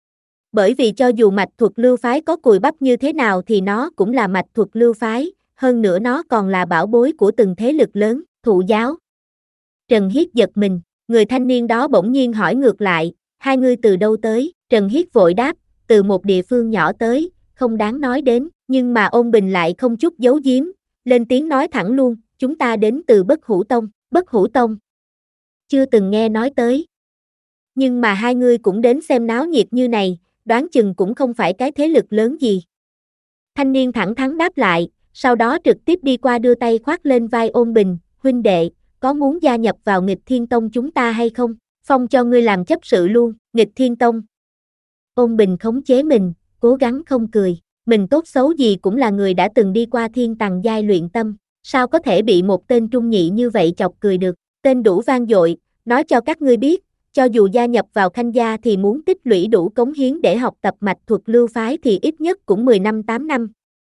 Bởi vì cho dù mạch thuật lưu phái có cùi bắp như thế nào thì nó cũng là mạch thuật lưu phái, hơn nữa nó còn là bảo bối của từng thế lực lớn, Thụ giáo. Trần Hiết giật mình, người thanh niên đó bỗng nhiên hỏi ngược lại, hai ngươi từ đâu tới? Trần Hiết vội đáp, từ một địa phương nhỏ tới, không đáng nói đến, nhưng mà Ôn Bình lại không chút giấu giếm, lên tiếng nói thẳng luôn, chúng ta đến từ Bất Hủ Tông. Bất Hủ Tông? Chưa từng nghe nói tới. Nhưng mà hai ngươi cũng đến xem náo nhiệt như này, đoán chừng cũng không phải cái thế lực lớn gì. Thanh niên thẳng thắn đáp lại, sau đó trực tiếp đi qua đưa tay khoác lên vai Ôn Bình, huynh đệ, có muốn gia nhập vào Nghịch Thiên Tông chúng ta hay không? Phong cho ngươi làm chấp sự luôn. Nghịch Thiên Tông. Ôn Bình khống chế mình, cố gắng không cười, mình tốt xấu gì cũng là người đã từng đi qua thiên tầng giai luyện tâm, sao có thể bị một tên trung nhị như vậy chọc cười được, tên đủ vang dội, nói cho các ngươi biết, cho dù gia nhập vào Khanh gia thì muốn tích lũy đủ cống hiến để học tập mạch thuật lưu phái thì ít nhất cũng mười năm tám năm.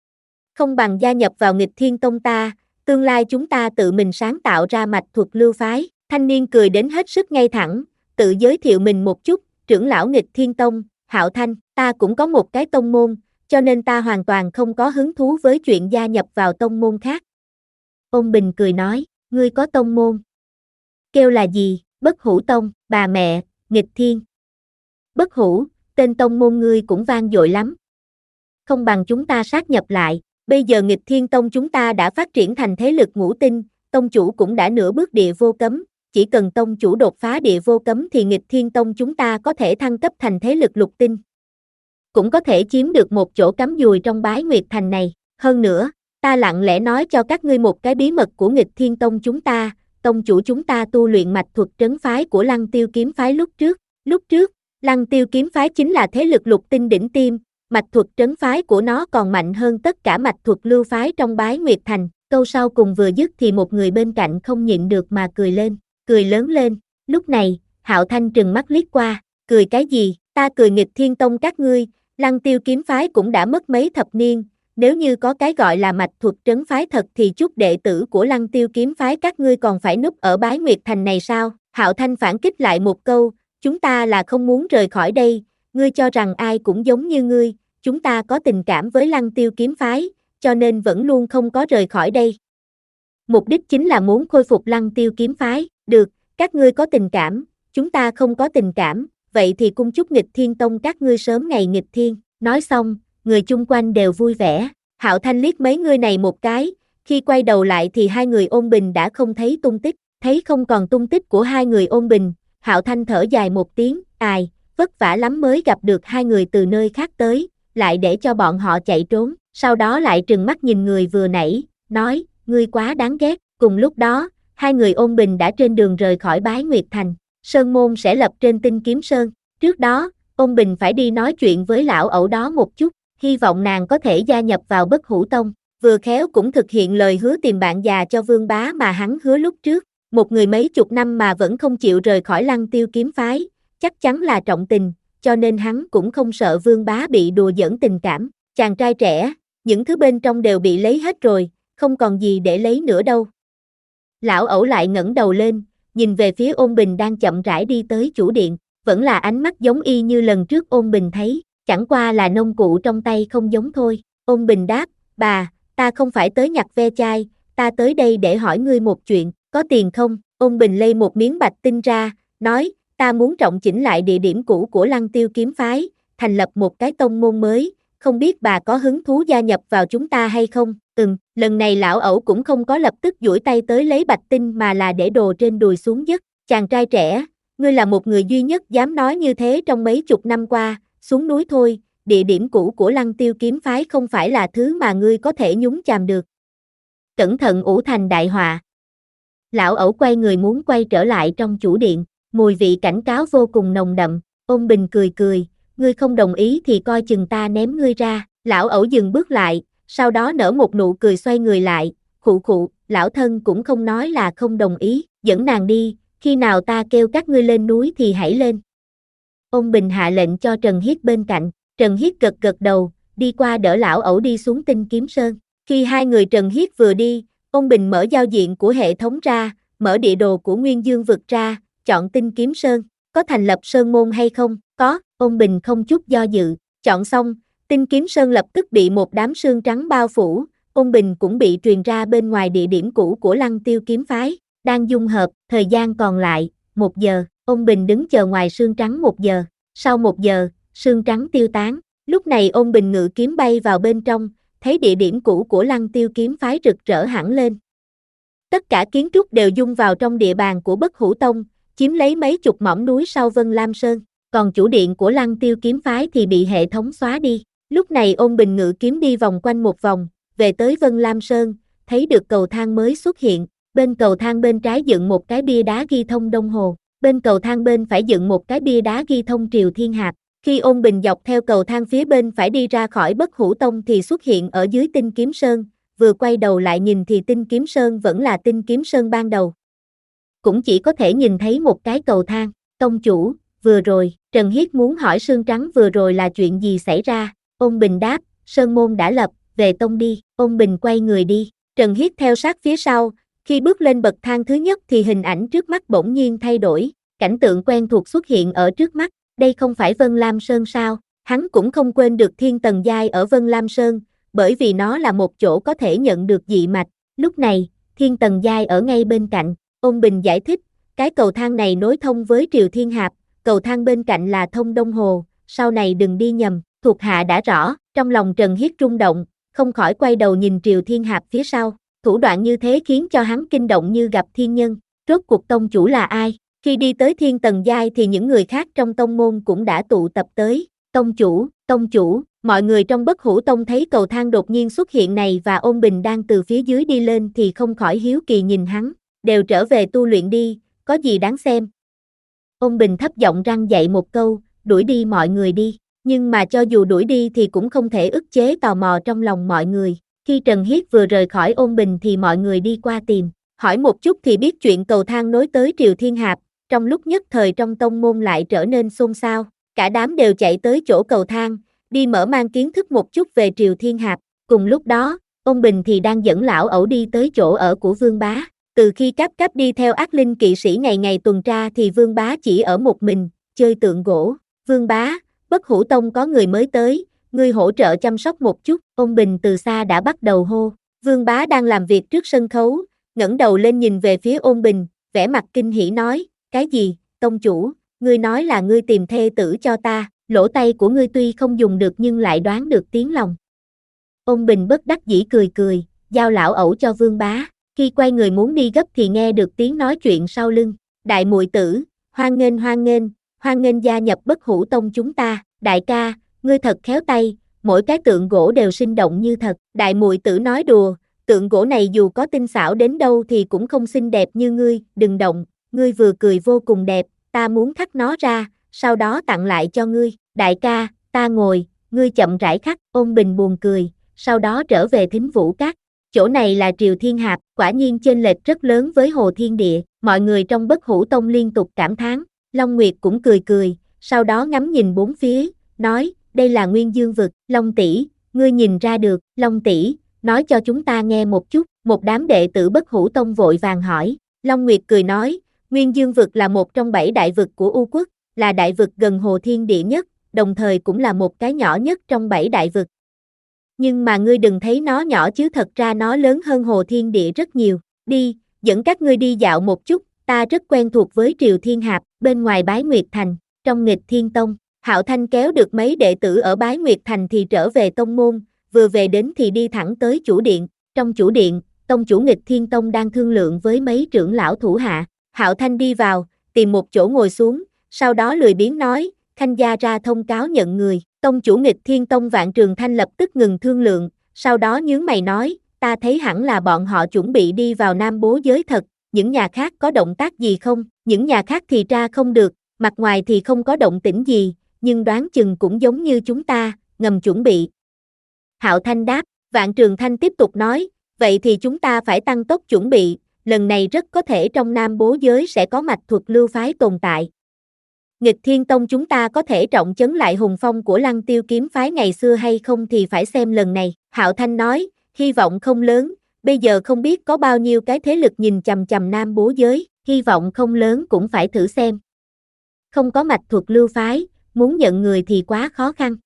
Không bằng gia nhập vào Nghịch Thiên Tông ta, tương lai chúng ta tự mình sáng tạo ra mạch thuật lưu phái. Thanh niên cười đến hết sức ngay thẳng, tự giới thiệu mình một chút, trưởng lão Nghịch Thiên Tông, Hạo Thanh, ta cũng có một cái tông môn, cho nên ta hoàn toàn không có hứng thú với chuyện gia nhập vào tông môn khác. Ôn Bình cười nói, ngươi có tông môn? Kêu là gì? Bất Hủ Tông, bà mẹ, Nghịch Thiên. Bất Hủ, tên tông môn ngươi cũng vang dội lắm. Không bằng chúng ta sát nhập lại, bây giờ Nghịch Thiên Tông chúng ta đã phát triển thành thế lực ngũ tinh, tông chủ cũng đã nửa bước địa vô cấm, chỉ cần tông chủ đột phá địa vô cấm thì Nghịch Thiên Tông chúng ta có thể thăng cấp thành thế lực lục tinh. Cũng có thể chiếm được một chỗ cắm dùi trong Bái Nguyệt Thành này, hơn nữa, ta lặng lẽ nói cho các ngươi một cái bí mật của Nghịch Thiên Tông chúng ta, tông chủ chúng ta tu luyện mạch thuật trấn phái của Lăng Tiêu kiếm phái lúc trước, lúc trước, Lăng Tiêu kiếm phái chính là thế lực lục tinh đỉnh tiêm, mạch thuật trấn phái của nó còn mạnh hơn tất cả mạch thuật lưu phái trong Bái Nguyệt Thành. Câu sau cùng vừa dứt thì một người bên cạnh không nhịn được mà cười lên, cười lớn lên. Lúc này, Hạo Thanh trừng mắt liếc qua, cười cái gì, ta cười nghịch thiên tông các ngươi, Lăng Tiêu kiếm phái cũng đã mất mấy thập niên, nếu như có cái gọi là mạch thuật trấn phái thật thì chút đệ tử của Lăng Tiêu kiếm phái các ngươi còn phải núp ở Bái Nguyệt Thành này sao? Hạo Thanh phản kích lại một câu, chúng ta là không muốn rời khỏi đây, ngươi cho rằng ai cũng giống như ngươi, chúng ta có tình cảm với Lăng Tiêu kiếm phái, cho nên vẫn luôn không có rời khỏi đây. Mục đích chính là muốn khôi phục Lăng Tiêu kiếm phái, được, các ngươi có tình cảm, chúng ta không có tình cảm, vậy thì cung chúc nghịch thiên tông các ngươi sớm ngày nghịch thiên. Nói xong, người chung quanh đều vui vẻ. Hạo Thanh liếc mấy người này một cái, khi quay đầu lại thì hai người Ôn Bình đã không thấy tung tích, thấy không còn tung tích của hai người Ôn Bình, Hạo Thanh thở dài một tiếng, ai, vất vả lắm mới gặp được hai người từ nơi khác tới, lại để cho bọn họ chạy trốn, sau đó lại trừng mắt nhìn người vừa nãy, nói, ngươi quá đáng ghét. Cùng lúc đó, hai người Ôn Bình đã trên đường rời khỏi Bái Nguyệt Thành, Sơn môn sẽ lập trên Tinh Kiếm Sơn, trước đó, Ôn Bình phải đi nói chuyện với lão ẩu đó một chút, hy vọng nàng có thể gia nhập vào Bất Hủ Tông, vừa khéo cũng thực hiện lời hứa tìm bạn già cho Vương Bá mà hắn hứa lúc trước, một người mấy chục năm mà vẫn không chịu rời khỏi Lăng Tiêu kiếm phái, chắc chắn là trọng tình, cho nên hắn cũng không sợ Vương Bá bị đùa giỡn tình cảm, chàng trai trẻ, những thứ bên trong đều bị lấy hết rồi, không còn gì để lấy nữa đâu. Lão ẩu lại ngẩng đầu lên, nhìn về phía Ôn Bình đang chậm rãi đi tới chủ điện, vẫn là ánh mắt giống y như lần trước Ôn Bình thấy, chẳng qua là nông cụ trong tay không giống thôi. Ôn Bình đáp, bà, ta không phải tới nhặt ve chai, ta tới đây để hỏi ngươi một chuyện, có tiền không? Ôn Bình lấy một miếng bạch tinh ra, nói, ta muốn trọng chỉnh lại địa điểm cũ của Lăng Tiêu kiếm phái, thành lập một cái tông môn mới, không biết bà có hứng thú gia nhập vào chúng ta hay không? Ừm, lần này lão ẩu cũng không có lập tức duỗi tay tới lấy bạch tinh mà là để đồ trên đùi xuống dứt, chàng trai trẻ, ngươi là một người duy nhất dám nói như thế trong mấy chục năm qua, xuống núi thôi, địa điểm cũ của Lăng Tiêu kiếm phái không phải là thứ mà ngươi có thể nhúng chàm được. Cẩn thận ủ thành đại họa. Lão ẩu quay người muốn quay trở lại trong chủ điện, mùi vị cảnh cáo vô cùng nồng đậm, Ôn Bình cười cười, ngươi không đồng ý thì coi chừng ta ném ngươi ra, lão ẩu dừng bước lại, sau đó nở một nụ cười xoay người lại, khụ khụ, lão thân cũng không nói là không đồng ý, dẫn nàng đi, khi nào ta kêu các ngươi lên núi thì hãy lên. Ôn Bình hạ lệnh cho Trần Hiết bên cạnh, Trần Hiết gật gật đầu, đi qua đỡ lão ẩu đi xuống Tinh Kiếm Sơn. Khi hai người Trần Hiết vừa đi, Ôn Bình mở giao diện của hệ thống ra, mở địa đồ của Nguyên Dương vực ra, chọn Tinh Kiếm Sơn, có thành lập sơn môn hay không? Có, Ôn Bình không chút do dự, chọn xong, Tinh Kiếm Sơn lập tức bị một đám sương trắng bao phủ, Ôn Bình cũng bị truyền ra bên ngoài địa điểm cũ của Lăng Tiêu kiếm phái, đang dung hợp, thời gian còn lại, một giờ, Ôn Bình đứng chờ ngoài sương trắng một giờ, sau một giờ, sương trắng tiêu tán, lúc này Ôn Bình ngự kiếm bay vào bên trong, thấy địa điểm cũ của Lăng Tiêu kiếm phái rực rỡ hẳn lên. Tất cả kiến trúc đều dung vào trong địa bàn của Bất Hủ Tông, chiếm lấy mấy chục mỏm núi sau Vân Lam Sơn, còn chủ điện của Lăng Tiêu kiếm phái thì bị hệ thống xóa đi. Lúc này Ôn Bình ngự kiếm đi vòng quanh một vòng, về tới Vân Lam Sơn, thấy được cầu thang mới xuất hiện, bên cầu thang bên trái dựng một cái bia đá ghi thông Đông Hồ, bên cầu thang bên phải dựng một cái bia đá ghi thông Triều Thiên Hạp. Khi Ôn Bình dọc theo cầu thang phía bên phải đi ra khỏi Bất Hủ Tông thì xuất hiện ở dưới Tinh Kiếm Sơn, vừa quay đầu lại nhìn thì Tinh Kiếm Sơn vẫn là Tinh Kiếm Sơn ban đầu. Cũng chỉ có thể nhìn thấy một cái cầu thang, tông chủ, vừa rồi, Trần Hiết muốn hỏi sương trắng vừa rồi là chuyện gì xảy ra, Ôn Bình đáp, sơn môn đã lập, về tông đi, Ôn Bình quay người đi, Trần Hiết theo sát phía sau, khi bước lên bậc thang thứ nhất thì hình ảnh trước mắt bỗng nhiên thay đổi, cảnh tượng quen thuộc xuất hiện ở trước mắt, đây không phải Vân Lam Sơn sao, hắn cũng không quên được thiên tầng giai ở Vân Lam Sơn, bởi vì nó là một chỗ có thể nhận được dị mạch, lúc này, thiên tầng giai ở ngay bên cạnh, Ôn Bình giải thích, cái cầu thang này nối thông với Triều Thiên Hạp, cầu thang bên cạnh là thông Đông Hồ, sau này đừng đi nhầm, thuộc hạ đã rõ, trong lòng Trần Hiết rung động, không khỏi quay đầu nhìn Triều Thiên Hạp phía sau, thủ đoạn như thế khiến cho hắn kinh động như gặp thiên nhân, rốt cuộc tông chủ là ai? Khi đi tới thiên tầng giai thì những người khác trong tông môn cũng đã tụ tập tới, tông chủ, tông chủ, mọi người trong Bất Hủ Tông thấy cầu thang đột nhiên xuất hiện này và Ôn Bình đang từ phía dưới đi lên thì không khỏi hiếu kỳ nhìn hắn, đều trở về tu luyện đi, có gì đáng xem. Ôn Bình thấp giọng răn dạy một câu, đuổi đi mọi người đi. Nhưng mà cho dù đuổi đi thì cũng không thể ức chế tò mò trong lòng mọi người. Khi Trần Hiết vừa rời khỏi ôn bình thì mọi người đi qua tìm, hỏi một chút thì biết chuyện cầu thang nối tới Triều Thiên Hạp, trong lúc nhất thời trong tông môn lại trở nên xôn xao, cả đám đều chạy tới chỗ cầu thang, đi mở mang kiến thức một chút về Triều Thiên Hạp. Cùng lúc đó, ôn bình thì đang dẫn lão ẩu đi tới chỗ ở của Vương Bá. Từ khi Cáp Cáp đi theo ác linh kỵ sĩ ngày ngày tuần tra thì Vương Bá chỉ ở một mình, chơi tượng gỗ. Vương Bá, Bất Hủ Tông có người mới tới, ngươi hỗ trợ chăm sóc một chút. Ôn bình từ xa đã bắt đầu hô. Vương Bá đang làm việc trước sân khấu, ngẩng đầu lên nhìn về phía ôn bình, vẻ mặt kinh hỉ nói, cái gì, tông chủ, ngươi nói là ngươi tìm thê tử cho ta, lỗ tay của ngươi tuy không dùng được nhưng lại đoán được tiếng lòng. Ôn bình bất đắc dĩ cười cười, giao lão ẩu cho Vương Bá, khi quay người muốn đi gấp thì nghe được tiếng nói chuyện sau lưng, đại muội tử, hoan nghênh hoan nghênh, hoan nghênh gia nhập Bất Hủ Tông chúng ta, đại ca, ngươi thật khéo tay, mỗi cái tượng gỗ đều sinh động như thật, đại muội tử nói đùa, tượng gỗ này dù có tinh xảo đến đâu thì cũng không xinh đẹp như ngươi, đừng động, ngươi vừa cười vô cùng đẹp, ta muốn khắc nó ra, sau đó tặng lại cho ngươi, đại ca, ta ngồi, ngươi chậm rãi khắc, ôn bình buồn cười, sau đó trở về Thính Vũ Các. Chỗ này là Triều Thiên Hạp, quả nhiên chênh lệch rất lớn với Hồ Thiên Địa, mọi người trong Bất Hủ Tông liên tục cảm thán, Long Nguyệt cũng cười cười, sau đó ngắm nhìn bốn phía, nói, đây là Nguyên Dương vực, Long tỷ, ngươi nhìn ra được, Long tỷ, nói cho chúng ta nghe một chút, một đám đệ tử Bất Hủ Tông vội vàng hỏi, Long Nguyệt cười nói, Nguyên Dương vực là một trong bảy đại vực của U quốc, là đại vực gần Hồ Thiên Địa nhất, đồng thời cũng là một cái nhỏ nhất trong bảy đại vực. Nhưng mà ngươi đừng thấy nó nhỏ chứ thật ra nó lớn hơn Hồ Thiên Địa rất nhiều, đi, dẫn các ngươi đi dạo một chút, ta rất quen thuộc với Triều Thiên Hạp, bên ngoài Bái Nguyệt Thành, trong Nghịch Thiên Tông, Hạo Thanh kéo được mấy đệ tử ở Bái Nguyệt Thành thì trở về tông môn, vừa về đến thì đi thẳng tới chủ điện, trong chủ điện, tông chủ Nghịch Thiên Tông đang thương lượng với mấy trưởng lão thủ hạ, Hạo Thanh đi vào, tìm một chỗ ngồi xuống, sau đó lười biếng nói, Khanh gia ra thông cáo nhận người, tông chủ Nghịch Thiên Tông Vạn Trường Thanh lập tức ngừng thương lượng, sau đó nhướng mày nói, ta thấy hẳn là bọn họ chuẩn bị đi vào Nam Bố giới thật, những nhà khác có động tác gì không, những nhà khác thì ra không được, mặt ngoài thì không có động tĩnh gì, nhưng đoán chừng cũng giống như chúng ta, ngầm chuẩn bị. Hạo Thanh đáp, Vạn Trường Thanh tiếp tục nói, vậy thì chúng ta phải tăng tốc chuẩn bị, lần này rất có thể trong Nam Bố giới sẽ có mạch thuật lưu phái tồn tại. Nghịch Thiên Tông chúng ta có thể trọng chấn lại hùng phong của Lăng Tiêu kiếm phái ngày xưa hay không thì phải xem lần này. Hạo Thanh nói, hy vọng không lớn, bây giờ không biết có bao nhiêu cái thế lực nhìn chằm chằm Nam Bố giới, hy vọng không lớn cũng phải thử xem. Không có mạch thuật lưu phái, muốn nhận người thì quá khó khăn.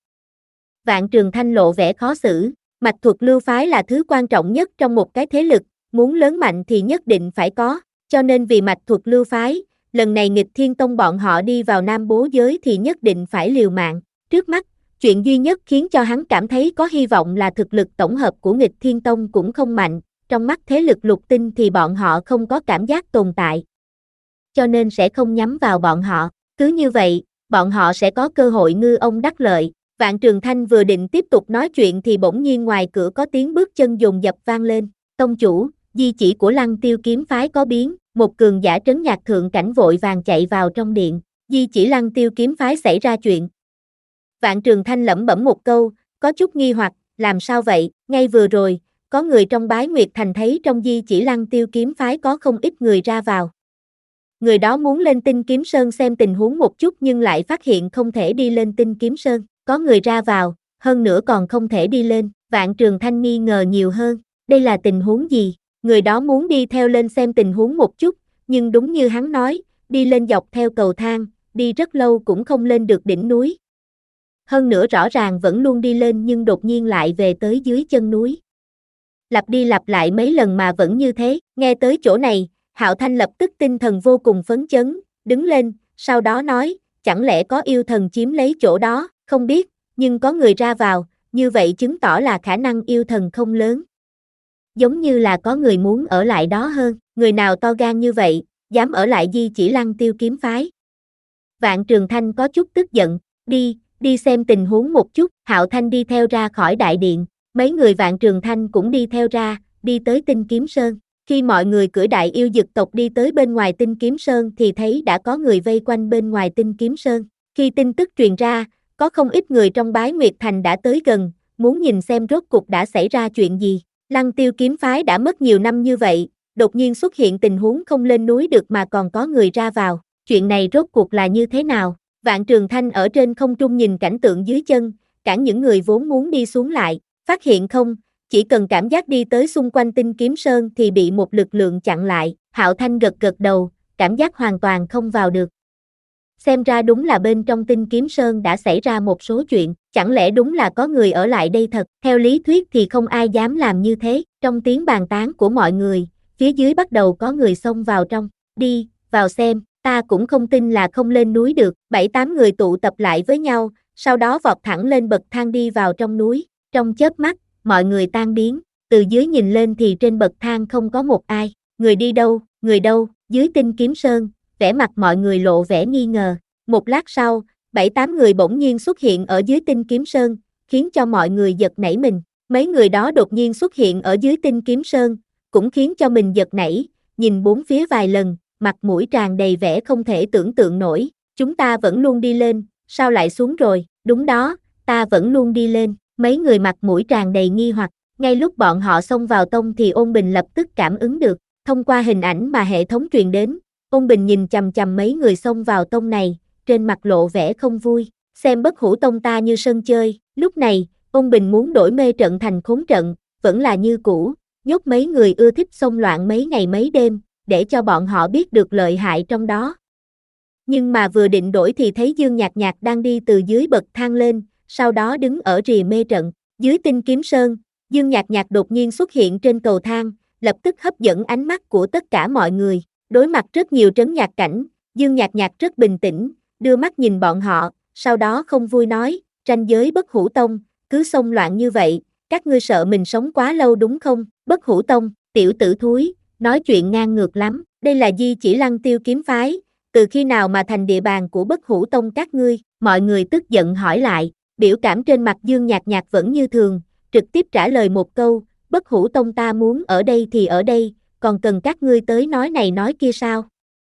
Vạn Trường Thanh lộ vẻ khó xử, mạch thuật lưu phái là thứ quan trọng nhất trong một cái thế lực, muốn lớn mạnh thì nhất định phải có, cho nên vì mạch thuật lưu phái, lần này Nghịch Thiên Tông bọn họ đi vào Nam Bố giới thì nhất định phải liều mạng. Trước mắt, chuyện duy nhất khiến cho hắn cảm thấy có hy vọng là thực lực tổng hợp của Nghịch Thiên Tông cũng không mạnh, trong mắt thế lực lục tinh thì bọn họ không có cảm giác tồn tại. Cho nên sẽ không nhắm vào bọn họ, cứ như vậy, bọn họ sẽ có cơ hội ngư ông đắc lợi. Vạn Trường Thanh vừa định tiếp tục nói chuyện thì bỗng nhiên ngoài cửa có tiếng bước chân dồn dập vang lên, tông chủ, di chỉ của Lăng Tiêu kiếm phái có biến, một cường giả trấn nhạc thượng cảnh vội vàng chạy vào trong điện, di chỉ Lăng Tiêu kiếm phái xảy ra chuyện. Vạn Trường Thanh lẩm bẩm một câu, có chút nghi hoặc, làm sao vậy, ngay vừa rồi, có người trong Bái Nguyệt Thành thấy trong di chỉ Lăng Tiêu kiếm phái có không ít người ra vào. Người đó muốn lên Tinh Kiếm Sơn xem tình huống một chút nhưng lại phát hiện không thể đi lên Tinh Kiếm Sơn, có người ra vào, hơn nữa còn không thể đi lên, Vạn Trường Thanh nghi ngờ nhiều hơn, đây là tình huống gì? Người đó muốn đi theo lên xem tình huống một chút, nhưng đúng như hắn nói, đi lên dọc theo cầu thang, đi rất lâu cũng không lên được đỉnh núi. Hơn nữa rõ ràng vẫn luôn đi lên nhưng đột nhiên lại về tới dưới chân núi. Lặp đi lặp lại mấy lần mà vẫn như thế, nghe tới chỗ này, Hạo Thanh lập tức tinh thần vô cùng phấn chấn, đứng lên, sau đó nói, chẳng lẽ có yêu thần chiếm lấy chỗ đó, không biết, nhưng có người ra vào, như vậy chứng tỏ là khả năng yêu thần không lớn. Giống như là có người muốn ở lại đó hơn, người nào to gan như vậy, dám ở lại di chỉ Lăng Tiêu kiếm phái. Vạn Trường Thanh có chút tức giận, đi, đi xem tình huống một chút, Hạo Thanh đi theo ra khỏi đại điện, mấy người Vạn Trường Thanh cũng đi theo ra, đi tới Tinh Kiếm Sơn. Khi mọi người cưỡi đại yêu dực tộc đi tới bên ngoài Tinh Kiếm Sơn thì thấy đã có người vây quanh bên ngoài Tinh Kiếm Sơn. Khi tin tức truyền ra, có không ít người trong Bái Nguyệt Thành đã tới gần, muốn nhìn xem rốt cuộc đã xảy ra chuyện gì. Lăng Tiêu kiếm phái đã mất nhiều năm như vậy, đột nhiên xuất hiện tình huống không lên núi được mà còn có người ra vào. Chuyện này rốt cuộc là như thế nào? Vạn Trường Thanh ở trên không trung nhìn cảnh tượng dưới chân, cản những người vốn muốn đi xuống lại, phát hiện không, chỉ cần cảm giác đi tới xung quanh Tinh Kiếm Sơn thì bị một lực lượng chặn lại. Hạo Thanh gật gật đầu, cảm giác hoàn toàn không vào được. Xem ra đúng là bên trong Tinh Kiếm Sơn đã xảy ra một số chuyện, chẳng lẽ đúng là có người ở lại đây thật? Theo lý thuyết thì không ai dám làm như thế. Trong tiếng bàn tán của mọi người, phía dưới bắt đầu có người xông vào trong. Đi, vào xem, ta cũng không tin là không lên núi được. Bảy tám người tụ tập lại với nhau, sau đó vọt thẳng lên bậc thang đi vào trong núi. Trong chớp mắt, mọi người tan biến, từ dưới nhìn lên thì trên bậc thang không có một ai. Người đi đâu, người đâu, dưới Tinh Kiếm Sơn, vẻ mặt mọi người lộ vẻ nghi ngờ. Một lát sau, bảy tám người bỗng nhiên xuất hiện ở dưới Tinh Kiếm Sơn, khiến cho mọi người giật nảy mình. Mấy người đó đột nhiên xuất hiện ở dưới Tinh Kiếm Sơn, cũng khiến cho mình giật nảy, nhìn bốn phía vài lần, mặt mũi tràn đầy vẻ không thể tưởng tượng nổi. Chúng ta vẫn luôn đi lên, sao lại xuống rồi? Đúng đó, ta vẫn luôn đi lên. Mấy người mặt mũi tràn đầy nghi hoặc, ngay lúc bọn họ xông vào tông thì Ôn Bình lập tức cảm ứng được, thông qua hình ảnh mà hệ thống truyền đến, Ôn Bình nhìn chằm chằm mấy người xông vào tông này, trên mặt lộ vẻ không vui, xem Bất Hủ Tông ta như sân chơi. Lúc này, Ôn Bình muốn đổi mê trận thành khốn trận, vẫn là như cũ, nhốt mấy người ưa thích xông loạn mấy ngày mấy đêm, để cho bọn họ biết được lợi hại trong đó. Nhưng mà vừa định đổi thì thấy Dương Nhạc Nhạc đang đi từ dưới bậc thang lên, sau đó đứng ở rìa mê trận. Dưới Tinh Kiếm Sơn, Dương Nhạc Nhạc đột nhiên xuất hiện trên cầu thang, lập tức hấp dẫn ánh mắt của tất cả mọi người. Đối mặt rất nhiều trấn nhạc cảnh, Dương Nhạc Nhạc rất bình tĩnh, đưa mắt nhìn bọn họ, sau đó không vui nói, ranh giới Bất Hủ Tông, cứ xông loạn như vậy, các ngươi sợ mình sống quá lâu đúng không? Bất Hủ Tông, tiểu tử thúi, nói chuyện ngang ngược lắm, đây là Di Chỉ Lăng Tiêu kiếm phái, từ khi nào mà thành địa bàn của Bất Hủ Tông các ngươi? Mọi người tức giận hỏi lại, biểu cảm trên mặt Dương Nhạc Nhạc vẫn như thường, trực tiếp trả lời một câu, Bất Hủ Tông ta muốn ở đây thì ở đây, còn cần các ngươi tới nói này nói kia sao?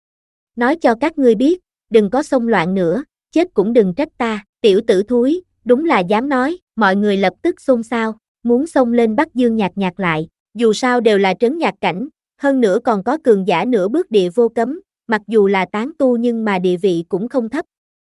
Nói cho các ngươi biết, đừng có xông loạn nữa, chết cũng đừng trách ta, tiểu tử thúi, đúng là dám nói. Mọi người lập tức xôn xao, muốn xông lên bắt Dương Nhạc Nhạc lại, dù sao đều là trấn nhạc cảnh, hơn nữa còn có cường giả nửa bước địa vô cấm, mặc dù là tán tu nhưng mà địa vị cũng không thấp.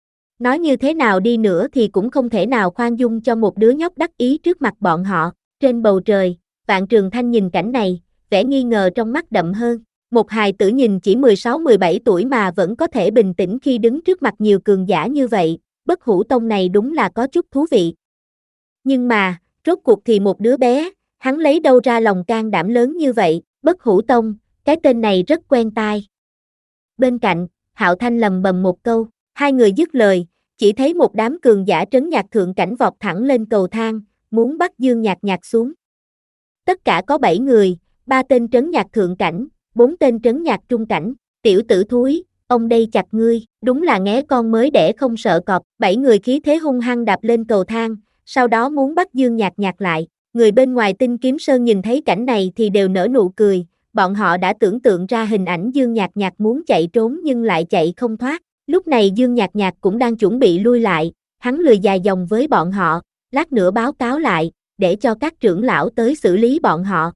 Nói như thế nào đi nữa thì cũng không thể nào khoan dung cho một đứa nhóc đắc ý trước mặt bọn họ. Trên bầu trời, Vạn Trường Thanh nhìn cảnh này, vẻ nghi ngờ trong mắt đậm hơn. Một hài tử nhìn chỉ mười sáu mười bảy tuổi mà vẫn có thể bình tĩnh khi đứng trước mặt nhiều cường giả như vậy, Bất Hủ Tông này đúng là có chút thú vị. Nhưng mà, rốt cuộc thì một đứa bé, hắn lấy đâu ra lòng can đảm lớn như vậy? Bất Hủ Tông, cái tên này rất quen tai. Bên cạnh, Hạo Thanh lầm bầm một câu, hai người dứt lời, chỉ thấy một đám cường giả trấn nhạc thượng cảnh vọt thẳng lên cầu thang, muốn bắt Dương Nhạc Nhạc xuống. Tất cả có bảy người, ba tên trấn nhạc thượng cảnh, bốn tên trấn nhạc trung cảnh. Tiểu tử thúi, ông đây chặt ngươi, đúng là nghé con mới đẻ không sợ cọp. Bảy người khí thế hung hăng đạp lên cầu thang, sau đó muốn bắt Dương Nhạc Nhạc lại. Người bên ngoài Tinh Kiếm Sơn nhìn thấy cảnh này thì đều nở nụ cười, bọn họ đã tưởng tượng ra hình ảnh Dương Nhạc Nhạc muốn chạy trốn nhưng lại chạy không thoát. Lúc này Dương Nhạc Nhạc cũng đang chuẩn bị lui lại, hắn lười dài dòng với bọn họ, lát nữa báo cáo lại, để cho các trưởng lão tới xử lý bọn họ.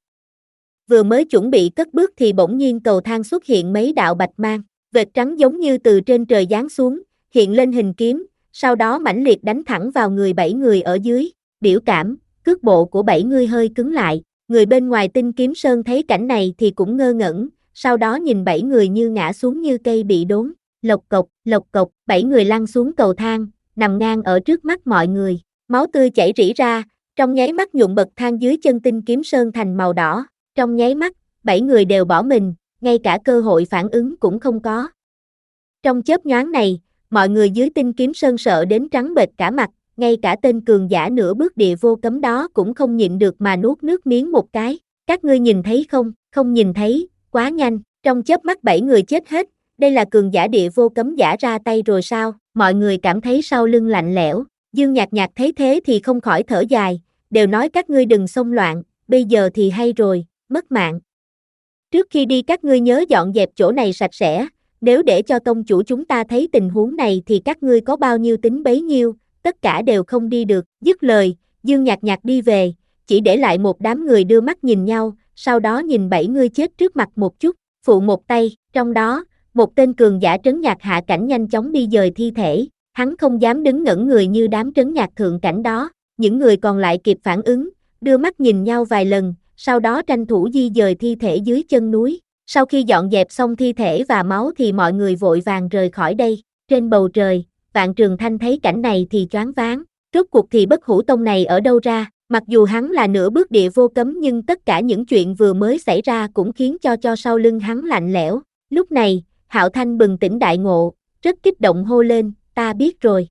Vừa mới chuẩn bị cất bước thì bỗng nhiên cầu thang xuất hiện mấy đạo bạch mang, vệt trắng giống như từ trên trời giáng xuống, hiện lên hình kiếm, sau đó mãnh liệt đánh thẳng vào người bảy người ở dưới. Biểu cảm, cước bộ của bảy người hơi cứng lại, người bên ngoài Tinh Kiếm Sơn thấy cảnh này thì cũng ngơ ngẩn, sau đó nhìn bảy người như ngã xuống như cây bị đốn, lộc cộc, lộc cộc, bảy người lăn xuống cầu thang, nằm ngang ở trước mắt mọi người, máu tươi chảy rỉ ra, trong nháy mắt nhuộm bậc thang dưới chân Tinh Kiếm Sơn thành màu đỏ, trong nháy mắt, bảy người đều bỏ mình, ngay cả cơ hội phản ứng cũng không có. Trong chớp nhoáng này, mọi người dưới Tinh Kiếm Sơn sợ đến trắng bệch cả mặt, ngay cả tên cường giả nửa bước địa vô cấm đó cũng không nhịn được mà nuốt nước miếng một cái. Các ngươi nhìn thấy không? Không nhìn thấy, quá nhanh, trong chớp mắt bảy người chết hết, đây là cường giả địa vô cấm giả ra tay rồi sao? Mọi người cảm thấy sau lưng lạnh lẽo, Dương Nhạc Nhạc thấy thế thì không khỏi thở dài, đều nói các ngươi đừng xông loạn, bây giờ thì hay rồi, mất mạng. Trước khi đi các ngươi nhớ dọn dẹp chỗ này sạch sẽ, Nếu để cho tông chủ chúng ta thấy tình huống này thì các ngươi có bao nhiêu tính bấy nhiêu, tất cả đều không đi được. Dứt lời, Dương Nhạc Nhạc đi về, chỉ để lại một đám người đưa mắt nhìn nhau, sau đó nhìn bảy người chết trước mặt một chút, phụ một tay, trong đó, một tên cường giả trấn nhạc hạ cảnh nhanh chóng đi dời thi thể, hắn không dám đứng ngẩn người như đám trấn nhạc thượng cảnh đó, những người còn lại kịp phản ứng, đưa mắt nhìn nhau vài lần, sau đó tranh thủ di dời thi thể dưới chân núi. Sau khi dọn dẹp xong thi thể và máu thì mọi người vội vàng rời khỏi đây. Trên bầu trời, Vạn Trường Thanh thấy cảnh này thì choáng váng. Rốt cuộc thì Bất Hủ Tông này ở đâu ra? Mặc dù hắn là nửa bước địa vô cấm nhưng tất cả những chuyện vừa mới xảy ra cũng khiến cho cho sau lưng hắn lạnh lẽo. Lúc này, Hạo Thanh bừng tỉnh đại ngộ, rất kích động hô lên, ta biết rồi.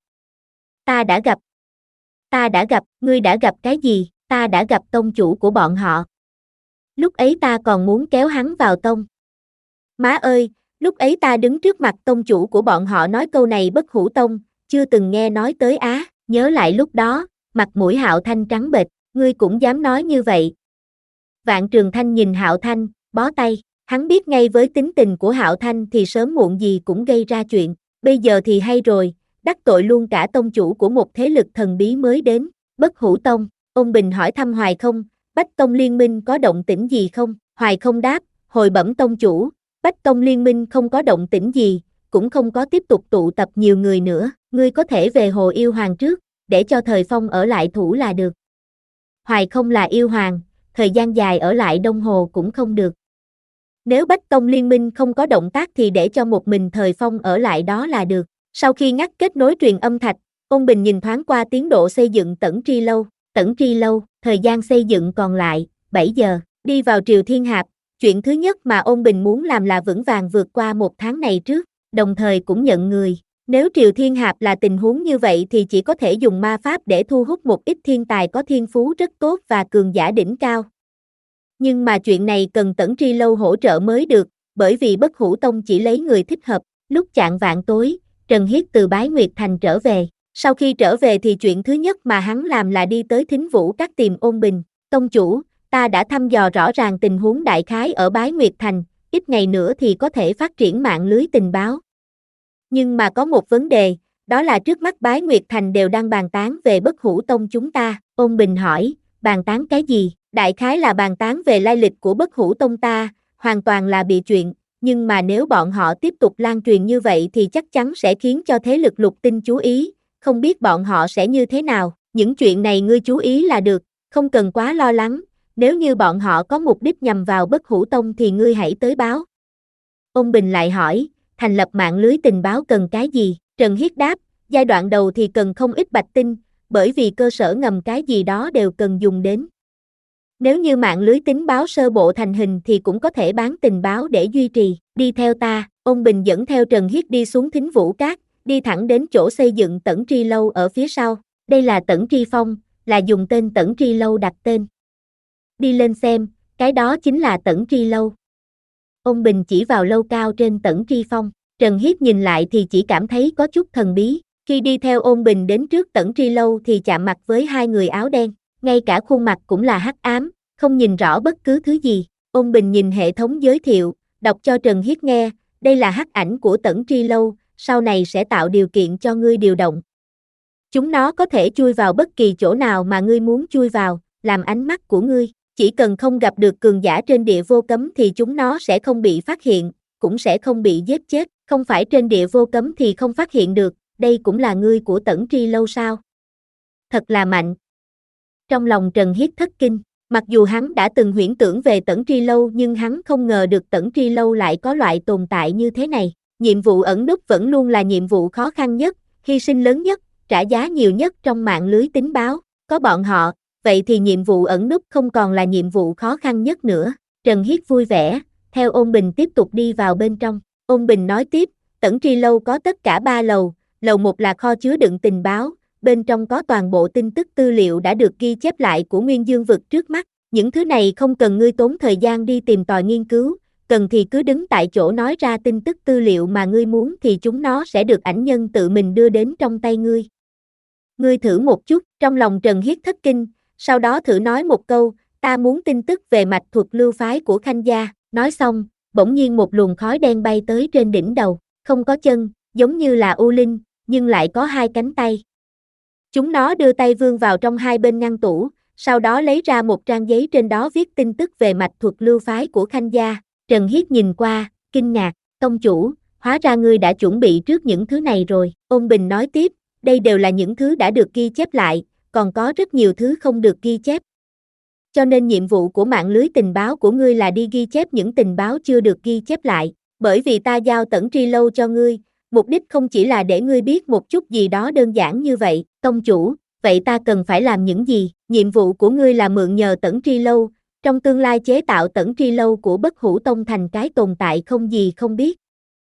Ta đã gặp. Ta đã gặp, ngươi đã gặp cái gì? Ta đã gặp tông chủ của bọn họ. Lúc ấy ta còn muốn kéo hắn vào tông. Má ơi, lúc ấy ta đứng trước mặt tông chủ của bọn họ nói câu này Bất Hủ Tông, chưa từng nghe nói tới á, nhớ lại lúc đó, mặt mũi Hạo Thanh trắng bệch, ngươi cũng dám nói như vậy. Vạn Trường Thanh nhìn Hạo Thanh, bó tay, hắn biết ngay với tính tình của Hạo Thanh thì sớm muộn gì cũng gây ra chuyện, bây giờ thì hay rồi, đắc tội luôn cả tông chủ của một thế lực thần bí mới đến, Bất Hủ Tông. Ôn Bình hỏi thăm Hoài Không, Bách Tông Liên minh có động tĩnh gì không? Hoài Không đáp, hồi bẩm tông chủ, Bách Tông Liên minh không có động tĩnh gì, cũng không có tiếp tục tụ tập nhiều người nữa, ngươi có thể về Hồ Yêu Hoàng trước, để cho Thời Phong ở lại thủ là được. Hoài Không là yêu hoàng, thời gian dài ở lại Đông Hồ cũng không được. Nếu Bách Tông Liên minh không có động tác thì để cho một mình Thời Phong ở lại đó là được. Sau khi ngắt kết nối truyền âm thạch, Ôn Bình nhìn thoáng qua tiến độ xây dựng Tẩn Tri Lâu. Tẩn Tri Lâu, thời gian xây dựng còn lại, bảy giờ, đi vào Triều Thiên Hạp, chuyện thứ nhất mà Ôn Bình muốn làm là vững vàng vượt qua một tháng này trước, đồng thời cũng nhận người. Nếu Triều Thiên Hạp là tình huống như vậy thì chỉ có thể dùng ma pháp để thu hút một ít thiên tài có thiên phú rất tốt và cường giả đỉnh cao. Nhưng mà chuyện này cần Tẩn Tri Lâu hỗ trợ mới được, bởi vì Bất Hủ Tông chỉ lấy người thích hợp. Lúc chạng vạng tối, Trần Hiết từ Bái Nguyệt Thành trở về. Sau khi trở về thì chuyện thứ nhất mà hắn làm là đi tới Thính Vũ Các tìm Ôn Bình. Tông chủ, ta đã thăm dò rõ ràng tình huống đại khái ở Bái Nguyệt Thành, ít ngày nữa thì có thể phát triển mạng lưới tình báo. Nhưng mà có một vấn đề, đó là trước mắt Bái Nguyệt Thành đều đang bàn tán về Bất Hủ Tông chúng ta. Ôn Bình hỏi, bàn tán cái gì? Đại khái là bàn tán về lai lịch của Bất Hủ Tông ta, hoàn toàn là bịa chuyện, nhưng mà nếu bọn họ tiếp tục lan truyền như vậy thì chắc chắn sẽ khiến cho thế lực lục tinh chú ý, không biết bọn họ sẽ như thế nào. Những chuyện này ngươi chú ý là được, không cần quá lo lắng, nếu như bọn họ có mục đích nhằm vào Bất Hủ Tông thì ngươi hãy tới báo. Ôn Bình lại hỏi, thành lập mạng lưới tình báo cần cái gì? Trần Hiết đáp, giai đoạn đầu thì cần không ít bạch tinh, bởi vì cơ sở ngầm cái gì đó đều cần dùng đến. Nếu như mạng lưới tình báo sơ bộ thành hình thì cũng có thể bán tình báo để duy trì. Đi theo ta, Ôn Bình dẫn theo Trần Hiết đi xuống Thính Vũ Các, đi thẳng đến chỗ xây dựng Tẩn Tri Lâu ở phía sau. Đây là Tẩn Tri Phong, là dùng tên Tẩn Tri Lâu đặt tên. Đi lên xem, cái đó chính là Tẩn Tri Lâu. Ôn Bình chỉ vào lâu cao trên Tẩn Tri Phong. Trần Hiết nhìn lại thì chỉ cảm thấy có chút thần bí. Khi đi theo Ôn Bình đến trước Tẩn Tri Lâu thì chạm mặt với hai người áo đen. Ngay cả khuôn mặt cũng là hắc ám, không nhìn rõ bất cứ thứ gì. Ôn Bình nhìn hệ thống giới thiệu, đọc cho Trần Hiết nghe, đây là hắc ảnh của Tẩn Tri Lâu, sau này sẽ tạo điều kiện cho ngươi điều động. Chúng nó có thể chui vào bất kỳ chỗ nào mà ngươi muốn chui vào, làm ánh mắt của ngươi. Chỉ cần không gặp được cường giả trên địa vô cấm thì chúng nó sẽ không bị phát hiện, cũng sẽ không bị giết chết. Không phải trên địa vô cấm thì không phát hiện được, đây cũng là ngươi của Tẩn Tri Lâu sao? Thật là mạnh. Trong lòng Trần Hiết thất kinh, mặc dù hắn đã từng huyễn tưởng về Tẩn Tri Lâu nhưng hắn không ngờ được Tẩn Tri Lâu lại có loại tồn tại như thế này. Nhiệm vụ ẩn núp vẫn luôn là nhiệm vụ khó khăn nhất, hy sinh lớn nhất, trả giá nhiều nhất trong mạng lưới tình báo. Có bọn họ, vậy thì nhiệm vụ ẩn núp không còn là nhiệm vụ khó khăn nhất nữa. Trần Hiết vui vẻ, theo Ôn Bình tiếp tục đi vào bên trong. Ôn Bình nói tiếp, Tẩn Tri Lâu có tất cả ba lầu, lầu một là kho chứa đựng tình báo, bên trong có toàn bộ tin tức tư liệu đã được ghi chép lại của Nguyên Dương vực trước mắt. Những thứ này không cần ngươi tốn thời gian đi tìm tòi nghiên cứu, cần thì cứ đứng tại chỗ nói ra tin tức tư liệu mà ngươi muốn thì chúng nó sẽ được ảnh nhân tự mình đưa đến trong tay ngươi. Ngươi thử một chút, trong lòng Trần Hiết thất kinh, sau đó thử nói một câu, ta muốn tin tức về mạch thuật lưu phái của Khanh gia. Nói xong, bỗng nhiên một luồng khói đen bay tới trên đỉnh đầu. không có chân, giống như là u linh, nhưng lại có hai cánh tay. Chúng nó đưa tay vươn vào trong hai bên ngăn tủ, sau đó lấy ra một trang giấy trên đó viết tin tức về mạch thuật lưu phái của Khanh gia. Trần Hiết nhìn qua, kinh ngạc, tông chủ, hóa ra ngươi đã chuẩn bị trước những thứ này rồi. Ôn Bình nói tiếp, đây đều là những thứ đã được ghi chép lại, còn có rất nhiều thứ không được ghi chép. Cho nên nhiệm vụ của mạng lưới tình báo của ngươi là đi ghi chép những tình báo chưa được ghi chép lại, bởi vì ta giao Tẩn Tri Lâu cho ngươi, mục đích không chỉ là để ngươi biết một chút gì đó đơn giản như vậy, tông chủ, vậy ta cần phải làm những gì? Nhiệm vụ của ngươi là mượn nhờ Tẩn Tri Lâu, trong tương lai chế tạo Tẩn Tri Lâu của Bất Hủ Tông thành cái tồn tại không gì không biết.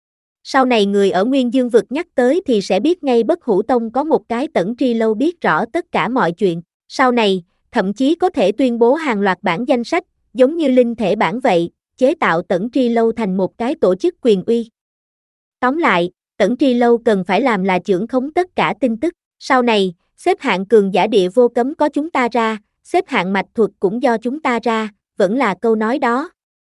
Sau này người ở Nguyên Dương vực nhắc tới thì sẽ biết ngay Bất Hủ Tông có một cái Tẩn Tri Lâu biết rõ tất cả mọi chuyện. Sau này, thậm chí có thể tuyên bố hàng loạt bản danh sách, giống như linh thể bản vậy, chế tạo Tẩn Tri Lâu thành một cái tổ chức quyền uy. Tóm lại, Tẩn Tri Lâu cần phải làm là trưởng khống tất cả tin tức. Sau này, xếp hạng cường giả địa vô cấm có chúng ta ra, xếp hạng mạch thuật cũng do chúng ta ra, vẫn là câu nói đó.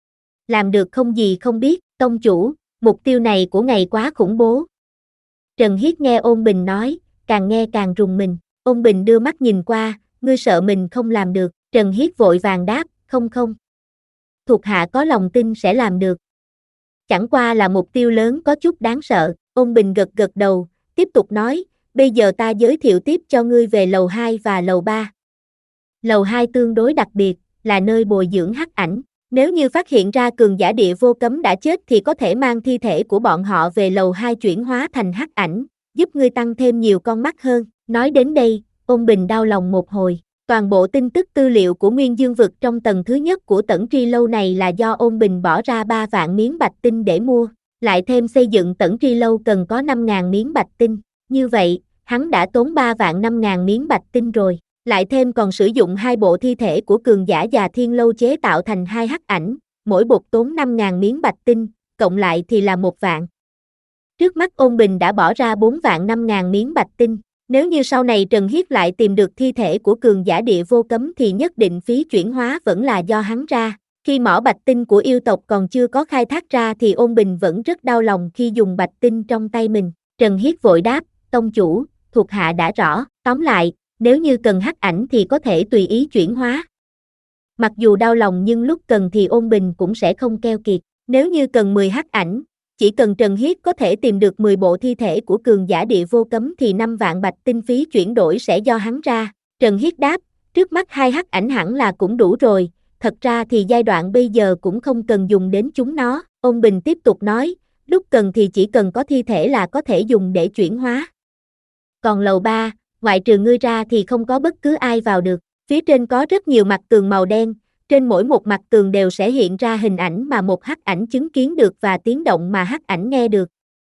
Làm được không gì không biết, tông chủ, mục tiêu này của ngài quá khủng bố. Trần Hiết nghe Ôn Bình nói, càng nghe càng rùng mình. Ôn Bình đưa mắt nhìn qua, ngươi sợ mình không làm được. Trần Hiết vội vàng đáp, không không. Thuộc hạ có lòng tin sẽ làm được. Chẳng qua là mục tiêu lớn có chút đáng sợ. Ôn Bình gật gật đầu, tiếp tục nói, bây giờ ta giới thiệu tiếp cho ngươi về lầu hai và lầu ba. Lầu hai tương đối đặc biệt, là nơi bồi dưỡng hắc ảnh. Nếu như phát hiện ra cường giả địa vô cấm đã chết thì có thể mang thi thể của bọn họ về lầu hai chuyển hóa thành hắc ảnh, giúp ngươi tăng thêm nhiều con mắt hơn. Nói đến đây, Ôn Bình đau lòng một hồi. Toàn bộ tin tức tư liệu của Nguyên Dương vực trong tầng thứ nhất của Tẩn Tri Lâu này là do Ôn Bình bỏ ra ba vạn miếng bạch tinh để mua, lại thêm xây dựng Tẩn Tri Lâu cần có năm nghìn miếng bạch tinh. Như vậy, hắn đã tốn ba vạn năm nghìn miếng bạch tinh rồi. Lại thêm còn sử dụng hai bộ thi thể của cường giả Già Thiên Lâu chế tạo thành hai hắc ảnh, mỗi bột tốn năm nghìn miếng bạch tinh, cộng lại thì là một vạn. Trước mắt Ôn Bình đã bỏ ra bốn vạn năm nghìn miếng bạch tinh. Nếu như sau này Trần Hiết lại tìm được thi thể của cường giả địa vô cấm thì nhất định phí chuyển hóa vẫn là do hắn ra. Khi mỏ bạch tinh của yêu tộc còn chưa có khai thác ra thì Ôn Bình vẫn rất đau lòng khi dùng bạch tinh trong tay mình. Trần Hiết vội đáp, tông chủ, thuộc hạ đã rõ, tóm lại, nếu như cần hắc ảnh thì có thể tùy ý chuyển hóa. Mặc dù đau lòng nhưng lúc cần thì Ôn Bình cũng sẽ không keo kiệt. Nếu như cần mười hắc ảnh, chỉ cần Trần Hiết có thể tìm được mười bộ thi thể của cường giả địa vô cấm thì năm vạn bạch tinh phí chuyển đổi sẽ do hắn ra. Trần Hiết đáp, trước mắt hai hắc ảnh hẳn là cũng đủ rồi, thật ra thì giai đoạn bây giờ cũng không cần dùng đến chúng nó. Ôn Bình tiếp tục nói, lúc cần thì chỉ cần có thi thể là có thể dùng để chuyển hóa. Còn lầu ba, ngoại trừ ngươi ra thì không có bất cứ ai vào được. Phía trên có rất nhiều mặt tường màu đen, trên mỗi một mặt tường đều sẽ hiện ra hình ảnh mà một hắc ảnh chứng kiến được và tiếng động mà hắc ảnh nghe được.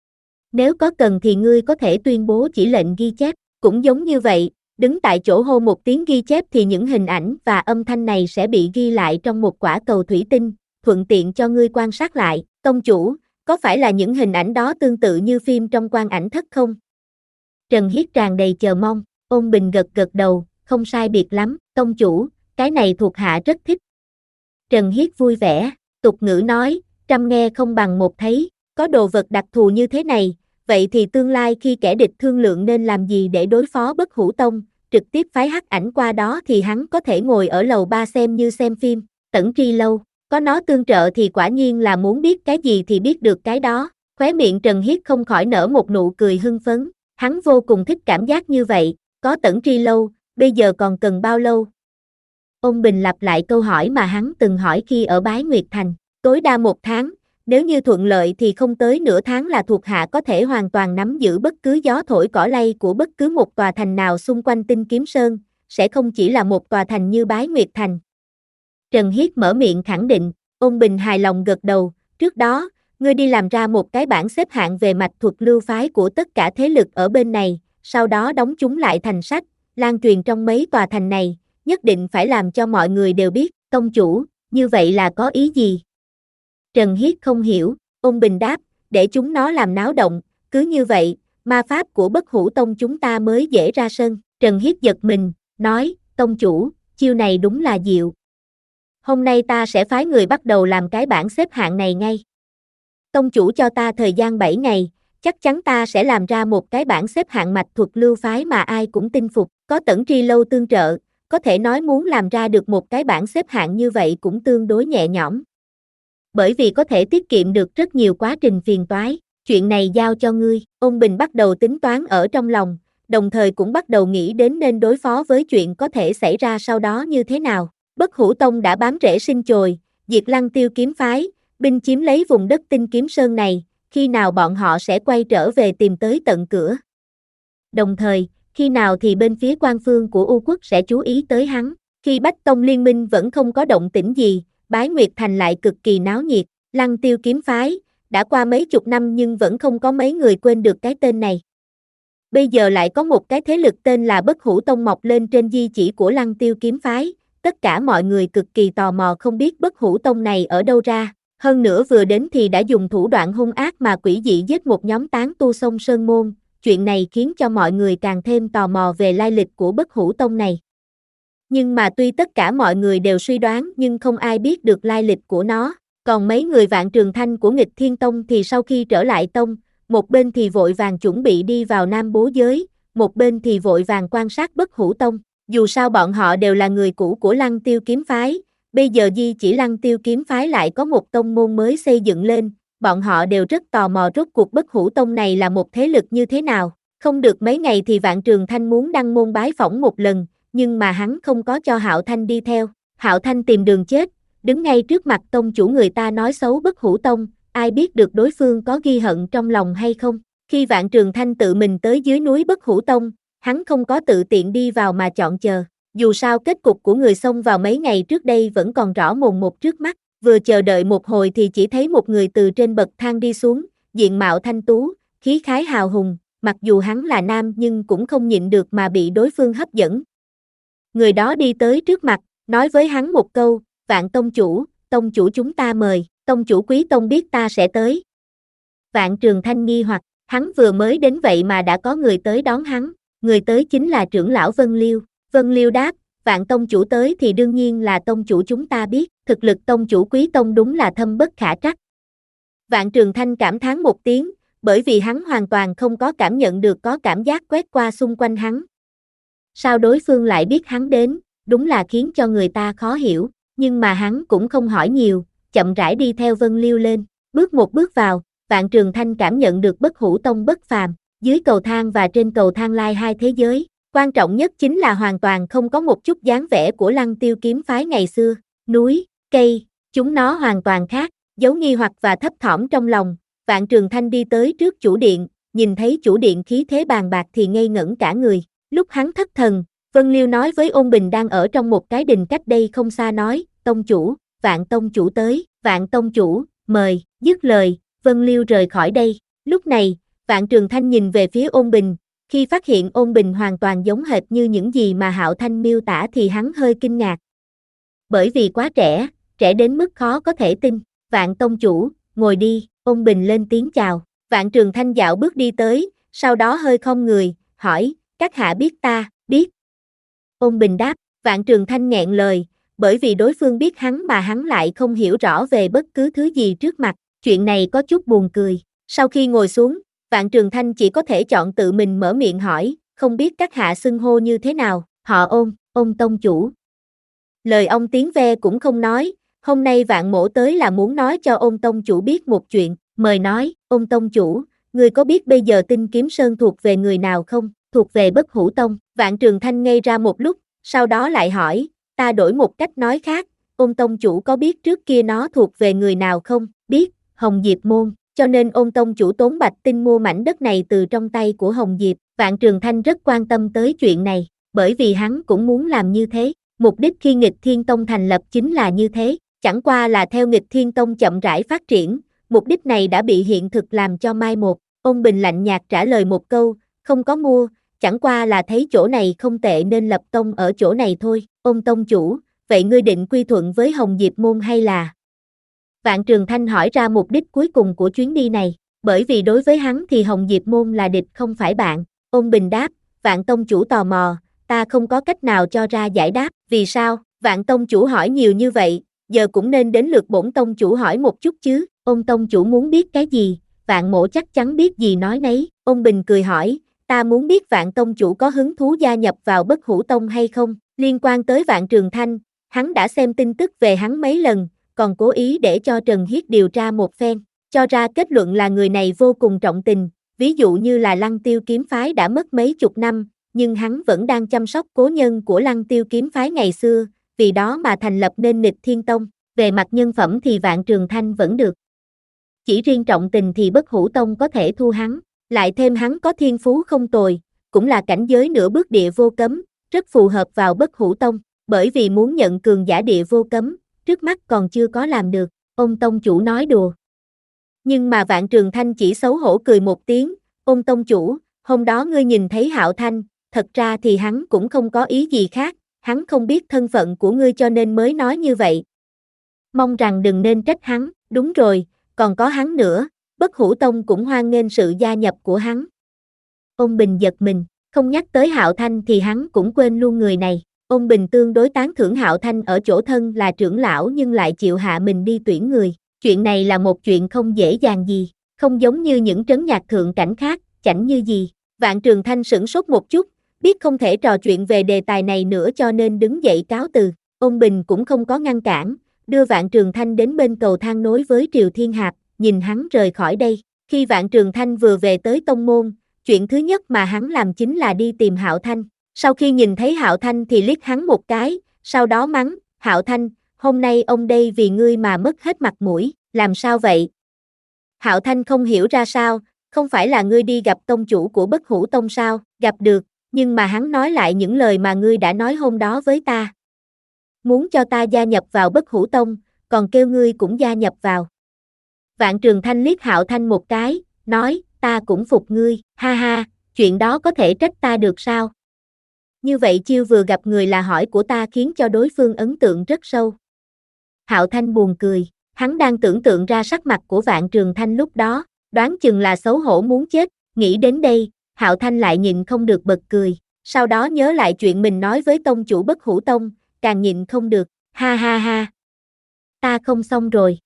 Nếu có cần thì ngươi có thể tuyên bố chỉ lệnh ghi chép, cũng giống như vậy, đứng tại chỗ hô một tiếng ghi chép thì những hình ảnh và âm thanh này sẽ bị ghi lại trong một quả cầu thủy tinh, thuận tiện cho ngươi quan sát lại. Tông chủ, có phải là những hình ảnh đó tương tự như phim trong Quan Ảnh Thất không? Trần Hiết tràn đầy chờ mong. Ôn Bình gật gật đầu, không sai biệt lắm, tông chủ, cái này thuộc hạ rất thích. Trần Hiết vui vẻ, tục ngữ nói, trăm nghe không bằng một thấy, có đồ vật đặc thù như thế này, vậy thì tương lai khi kẻ địch thương lượng nên làm gì để đối phó Bất Hủ Tông, trực tiếp phái hắc ảnh qua đó thì hắn có thể ngồi ở lầu ba xem như xem phim. Tẩn Tri Lâu, có nó tương trợ thì quả nhiên là muốn biết cái gì thì biết được cái đó. Khóe miệng Trần Hiết không khỏi nở một nụ cười hưng phấn, hắn vô cùng thích cảm giác như vậy, có Tẩn Tri Lâu, bây giờ còn cần bao lâu? Ôn Bình lặp lại câu hỏi mà hắn từng hỏi khi ở Bái Nguyệt Thành, tối đa một tháng, nếu như thuận lợi thì không tới nửa tháng là thuộc hạ có thể hoàn toàn nắm giữ bất cứ gió thổi cỏ lay của bất cứ một tòa thành nào xung quanh Tinh Kiếm Sơn, sẽ không chỉ là một tòa thành như Bái Nguyệt Thành. Trần Hiết mở miệng khẳng định, Ôn Bình hài lòng gật đầu, trước đó, ngươi đi làm ra một cái bảng xếp hạng về mạch thuật lưu phái của tất cả thế lực ở bên này, sau đó đóng chúng lại thành sách, lan truyền trong mấy tòa thành này, nhất định phải làm cho mọi người đều biết, tông chủ, như vậy là có ý gì? Trần Hiết không hiểu, Ôn Bình đáp, để chúng nó làm náo động, cứ như vậy, ma pháp của Bất Hủ Tông chúng ta mới dễ ra sân. Trần Hiết giật mình, nói, tông chủ, chiêu này đúng là diệu. Hôm nay ta sẽ phái người bắt đầu làm cái bảng xếp hạng này ngay. Tông chủ cho ta thời gian bảy ngày, chắc chắn ta sẽ làm ra một cái bảng xếp hạng mạch thuật lưu phái mà ai cũng tin phục, có Tẩn Tri Lâu tương trợ, có thể nói muốn làm ra được một cái bảng xếp hạng như vậy cũng tương đối nhẹ nhõm. Bởi vì có thể tiết kiệm được rất nhiều quá trình phiền toái, chuyện này giao cho ngươi, Ôn Bình bắt đầu tính toán ở trong lòng, đồng thời cũng bắt đầu nghĩ đến nên đối phó với chuyện có thể xảy ra sau đó như thế nào. Bất Hủ Tông đã bám rễ sinh chồi, diệt Lăng Tiêu kiếm phái, binh chiếm lấy vùng đất Tinh Kiếm Sơn này, khi nào bọn họ sẽ quay trở về tìm tới tận cửa. Đồng thời, khi nào thì bên phía quan phương của U quốc sẽ chú ý tới hắn, khi Bách Tông liên minh vẫn không có động tĩnh gì, Bái Nguyệt Thành lại cực kỳ náo nhiệt, Lăng Tiêu kiếm phái, đã qua mấy chục năm nhưng vẫn không có mấy người quên được cái tên này. Bây giờ lại có một cái thế lực tên là Bất Hủ Tông mọc lên trên di chỉ của Lăng Tiêu kiếm phái, tất cả mọi người cực kỳ tò mò không biết Bất Hủ Tông này ở đâu ra, hơn nữa vừa đến thì đã dùng thủ đoạn hung ác mà quỷ dị giết một nhóm tán tu sông Sơn Môn, chuyện này khiến cho mọi người càng thêm tò mò về lai lịch của Bất Hủ Tông này. Nhưng mà tuy tất cả mọi người đều suy đoán nhưng không ai biết được lai lịch của nó, còn mấy người Vạn Trường Thanh của Nghịch Thiên Tông thì sau khi trở lại tông, một bên thì vội vàng chuẩn bị đi vào Nam Bố Giới, một bên thì vội vàng quan sát Bất Hủ Tông, dù sao bọn họ đều là người cũ của Lăng Tiêu kiếm phái, bây giờ di chỉ Lăng Tiêu kiếm phái lại có một tông môn mới xây dựng lên, bọn họ đều rất tò mò rốt cuộc Bất Hủ Tông này là một thế lực như thế nào. Không được mấy ngày thì Vạn Trường Thanh muốn đăng môn bái phỏng một lần, nhưng mà hắn không có cho Hạo Thanh đi theo. Hạo Thanh tìm đường chết, đứng ngay trước mặt tông chủ người ta nói xấu Bất Hủ Tông, ai biết được đối phương có ghi hận trong lòng hay không. Khi Vạn Trường Thanh tự mình tới dưới núi Bất Hủ Tông, hắn không có tự tiện đi vào mà chọn chờ. Dù sao kết cục của người xông vào mấy ngày trước đây vẫn còn rõ mồn một trước mắt, vừa chờ đợi một hồi thì chỉ thấy một người từ trên bậc thang đi xuống, diện mạo thanh tú, khí khái hào hùng, mặc dù hắn là nam nhưng cũng không nhịn được mà bị đối phương hấp dẫn. Người đó đi tới trước mặt, nói với hắn một câu, Vạn tông chủ, tông chủ chúng ta mời, tông chủ Quý Tông biết ta sẽ tới. Vạn Trường Thanh nghi hoặc, hắn vừa mới đến vậy mà đã có người tới đón hắn, người tới chính là trưởng lão Vân Liêu. Vân Liêu đáp, Vạn tông chủ tới thì đương nhiên là tông chủ chúng ta biết, thực lực tông chủ Quý Tông đúng là thâm bất khả trắc. Vạn Trường Thanh cảm thán một tiếng, bởi vì hắn hoàn toàn không có cảm nhận được có cảm giác quét qua xung quanh hắn. Sao đối phương lại biết hắn đến, đúng là khiến cho người ta khó hiểu, nhưng mà hắn cũng không hỏi nhiều, chậm rãi đi theo Vân Liêu lên, bước một bước vào, Vạn Trường Thanh cảm nhận được Bất Hủ Tông bất phàm, dưới cầu thang và trên cầu thang lai hai thế giới. Quan trọng nhất chính là hoàn toàn không có một chút dáng vẻ của Lăng Tiêu kiếm phái ngày xưa, núi, cây, chúng nó hoàn toàn khác, giấu nghi hoặc và thấp thỏm trong lòng, Vạn Trường Thanh đi tới trước chủ điện, nhìn thấy chủ điện khí thế bàn bạc thì ngây ngẩn cả người, lúc hắn thất thần, Vân Liêu nói với Ôn Bình đang ở trong một cái đình cách đây không xa nói, tông chủ, Vạn tông chủ tới, Vạn tông chủ, mời, dứt lời, Vân Liêu rời khỏi đây, lúc này, Vạn Trường Thanh nhìn về phía Ôn Bình, khi phát hiện Ôn Bình hoàn toàn giống hệt như những gì mà Hạo Thanh miêu tả thì hắn hơi kinh ngạc. Bởi vì quá trẻ, trẻ đến mức khó có thể tin, Vạn tông chủ, ngồi đi, Ôn Bình lên tiếng chào, Vạn Trường Thanh dạo bước đi tới, sau đó hơi khom người, hỏi, các hạ biết ta, biết. Ôn Bình đáp, Vạn Trường Thanh nghẹn lời, bởi vì đối phương biết hắn mà hắn lại không hiểu rõ về bất cứ thứ gì trước mặt, chuyện này có chút buồn cười. Sau khi ngồi xuống, Vạn Trường Thanh chỉ có thể chọn tự mình mở miệng hỏi, không biết các hạ xưng hô như thế nào, họ Ôn, Ôn tông chủ. Lời ông tiếng ve cũng không nói, hôm nay Vạn Mỗ tới là muốn nói cho Ôn tông chủ biết một chuyện, mời nói, Ôn tông chủ, người có biết bây giờ Tinh Kiếm Sơn thuộc về người nào không, thuộc về Bất Hủ Tông, Vạn Trường Thanh ngây ra một lúc, sau đó lại hỏi, ta đổi một cách nói khác, Ôn tông chủ có biết trước kia nó thuộc về người nào không, biết, Hồng Diệp Môn. Cho nên Ôn tông chủ tốn bạch tinh mua mảnh đất này từ trong tay của Hồng Diệp, Vạn Trường Thanh rất quan tâm tới chuyện này, bởi vì hắn cũng muốn làm như thế, mục đích khi Nghịch Thiên Tông thành lập chính là như thế, chẳng qua là theo Nghịch Thiên Tông chậm rãi phát triển, mục đích này đã bị hiện thực làm cho mai một. Ôn Bình lạnh nhạt trả lời một câu, không có mua, chẳng qua là thấy chỗ này không tệ nên lập tông ở chỗ này thôi. Ôn tông chủ, vậy ngươi định quy thuận với Hồng Diệp Môn hay là? Vạn Trường Thanh hỏi ra mục đích cuối cùng của chuyến đi này, bởi vì đối với hắn thì Hồng Diệp Môn là địch không phải bạn. Ôn Bình đáp, Vạn tông chủ tò mò, ta không có cách nào cho ra giải đáp, vì sao? Vạn tông chủ hỏi nhiều như vậy, giờ cũng nên đến lượt bổn tông chủ hỏi một chút chứ. Ôn tông chủ muốn biết cái gì, Vạn Mỗ chắc chắn biết gì nói nấy, Ôn Bình cười hỏi, ta muốn biết Vạn tông chủ có hứng thú gia nhập vào Bất Hủ Tông hay không, liên quan tới Vạn Trường Thanh, hắn đã xem tin tức về hắn mấy lần, còn cố ý để cho Trần Hiết điều tra một phen, cho ra kết luận là người này vô cùng trọng tình, ví dụ như là Lăng Tiêu kiếm phái đã mất mấy chục năm, nhưng hắn vẫn đang chăm sóc cố nhân của Lăng Tiêu kiếm phái ngày xưa, vì đó mà thành lập nên Nghịch Thiên Tông, về mặt nhân phẩm thì Vạn Trường Thanh vẫn được. Chỉ riêng trọng tình thì Bất Hủ Tông có thể thu hắn, lại thêm hắn có thiên phú không tồi, cũng là cảnh giới nửa bước địa vô cấm, rất phù hợp vào Bất Hủ Tông, bởi vì muốn nhận cường giả địa vô cấm, trước mắt còn chưa có làm được, Ôn tông chủ nói đùa. Nhưng mà Vạn Trường Thanh chỉ xấu hổ cười một tiếng, Ôn tông chủ, hôm đó ngươi nhìn thấy Hạo Thanh, thật ra thì hắn cũng không có ý gì khác, hắn không biết thân phận của ngươi cho nên mới nói như vậy. Mong rằng đừng nên trách hắn, đúng rồi, còn có hắn nữa, Bất Hủ Tông cũng hoan nghênh sự gia nhập của hắn. Ôn Bình giật mình, không nhắc tới Hạo Thanh thì hắn cũng quên luôn người này. Ôn Bình tương đối tán thưởng Hạo Thanh ở chỗ thân là trưởng lão nhưng lại chịu hạ mình đi tuyển người. Chuyện này là một chuyện không dễ dàng gì, không giống như những trấn nhạc thượng cảnh khác, chẳng như gì. Vạn Trường Thanh sửng sốt một chút, biết không thể trò chuyện về đề tài này nữa cho nên đứng dậy cáo từ. Ôn Bình cũng không có ngăn cản, đưa Vạn Trường Thanh đến bên cầu thang nối với Triều Thiên Hạp, nhìn hắn rời khỏi đây. Khi Vạn Trường Thanh vừa về tới tông môn, chuyện thứ nhất mà hắn làm chính là đi tìm Hạo Thanh. Sau khi nhìn thấy Hạo Thanh thì liếc hắn một cái, sau đó mắng, Hạo Thanh, hôm nay ông đây vì ngươi mà mất hết mặt mũi, làm sao vậy? Hạo Thanh không hiểu ra sao, không phải là ngươi đi gặp tông chủ của Bất Hủ Tông sao, gặp được, nhưng mà hắn nói lại những lời mà ngươi đã nói hôm đó với ta. Muốn cho ta gia nhập vào Bất Hủ Tông, còn kêu ngươi cũng gia nhập vào. Vạn Trường Thanh liếc Hạo Thanh một cái, nói, ta cũng phục ngươi, ha ha, chuyện đó có thể trách ta được sao? Như vậy chiêu vừa gặp người là hỏi của ta khiến cho đối phương ấn tượng rất sâu. Hạo Thanh buồn cười, hắn đang tưởng tượng ra sắc mặt của Vạn Trường Thanh lúc đó, đoán chừng là xấu hổ muốn chết, nghĩ đến đây, Hạo Thanh lại nhịn không được bật cười, sau đó nhớ lại chuyện mình nói với tông chủ Bất Hủ Tông, càng nhịn không được, ha ha ha. Ta không xong rồi.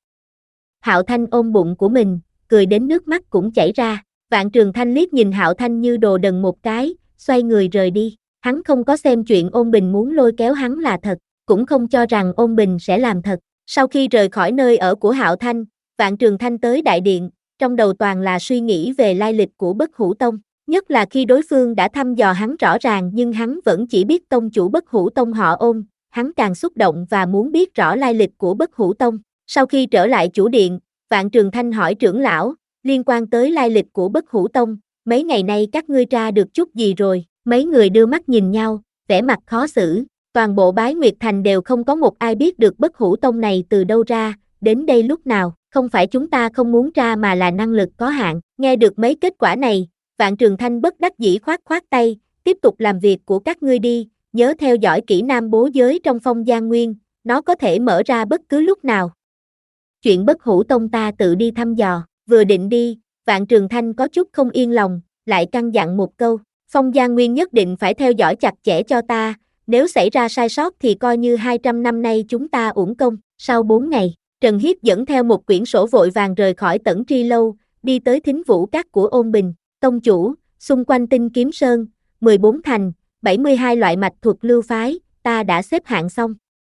Hạo Thanh ôm bụng của mình, cười đến nước mắt cũng chảy ra, Vạn Trường Thanh liếc nhìn Hạo Thanh như đồ đần một cái, xoay người rời đi. Hắn không có xem chuyện Ôn Bình muốn lôi kéo hắn là thật, cũng không cho rằng Ôn Bình sẽ làm thật. Sau khi rời khỏi nơi ở của Hạo Thanh, Vạn Trường Thanh tới đại điện, trong đầu toàn là suy nghĩ về lai lịch của Bất Hủ Tông, nhất là khi đối phương đã thăm dò hắn rõ ràng nhưng hắn vẫn chỉ biết tông chủ Bất Hủ Tông họ Ôn, hắn càng xúc động và muốn biết rõ lai lịch của Bất Hủ Tông. Sau khi trở lại chủ điện, Vạn Trường Thanh hỏi trưởng lão, liên quan tới lai lịch của Bất Hủ Tông, mấy ngày nay các ngươi tra được chút gì rồi? Mấy người đưa mắt nhìn nhau, vẻ mặt khó xử, toàn bộ Bái Nguyệt Thành đều không có một ai biết được Bất Hủ Tông này từ đâu ra, đến đây lúc nào, không phải chúng ta không muốn tra mà là năng lực có hạn. Nghe được mấy kết quả này, Vạn Trường Thanh bất đắc dĩ khoát khoát tay, tiếp tục làm việc của các ngươi đi, nhớ theo dõi kỹ nam bố giới trong Phong Giang Nguyên, nó có thể mở ra bất cứ lúc nào. Chuyện Bất Hủ Tông ta tự đi thăm dò, vừa định đi, Vạn Trường Thanh có chút không yên lòng, lại căn dặn một câu. Phong Giang Nguyên nhất định phải theo dõi chặt chẽ cho ta, nếu xảy ra sai sót thì coi như hai trăm năm nay chúng ta uổng công. Sau bốn ngày, Trần Hiết dẫn theo một quyển sổ vội vàng rời khỏi Tẩn Tri Lâu, đi tới Thính Vũ Các của Ôn Bình. Tông chủ, xung quanh Tinh Kiếm Sơn, mười bốn thành, bảy mươi hai loại mạch thuật lưu phái, ta đã xếp hạng xong.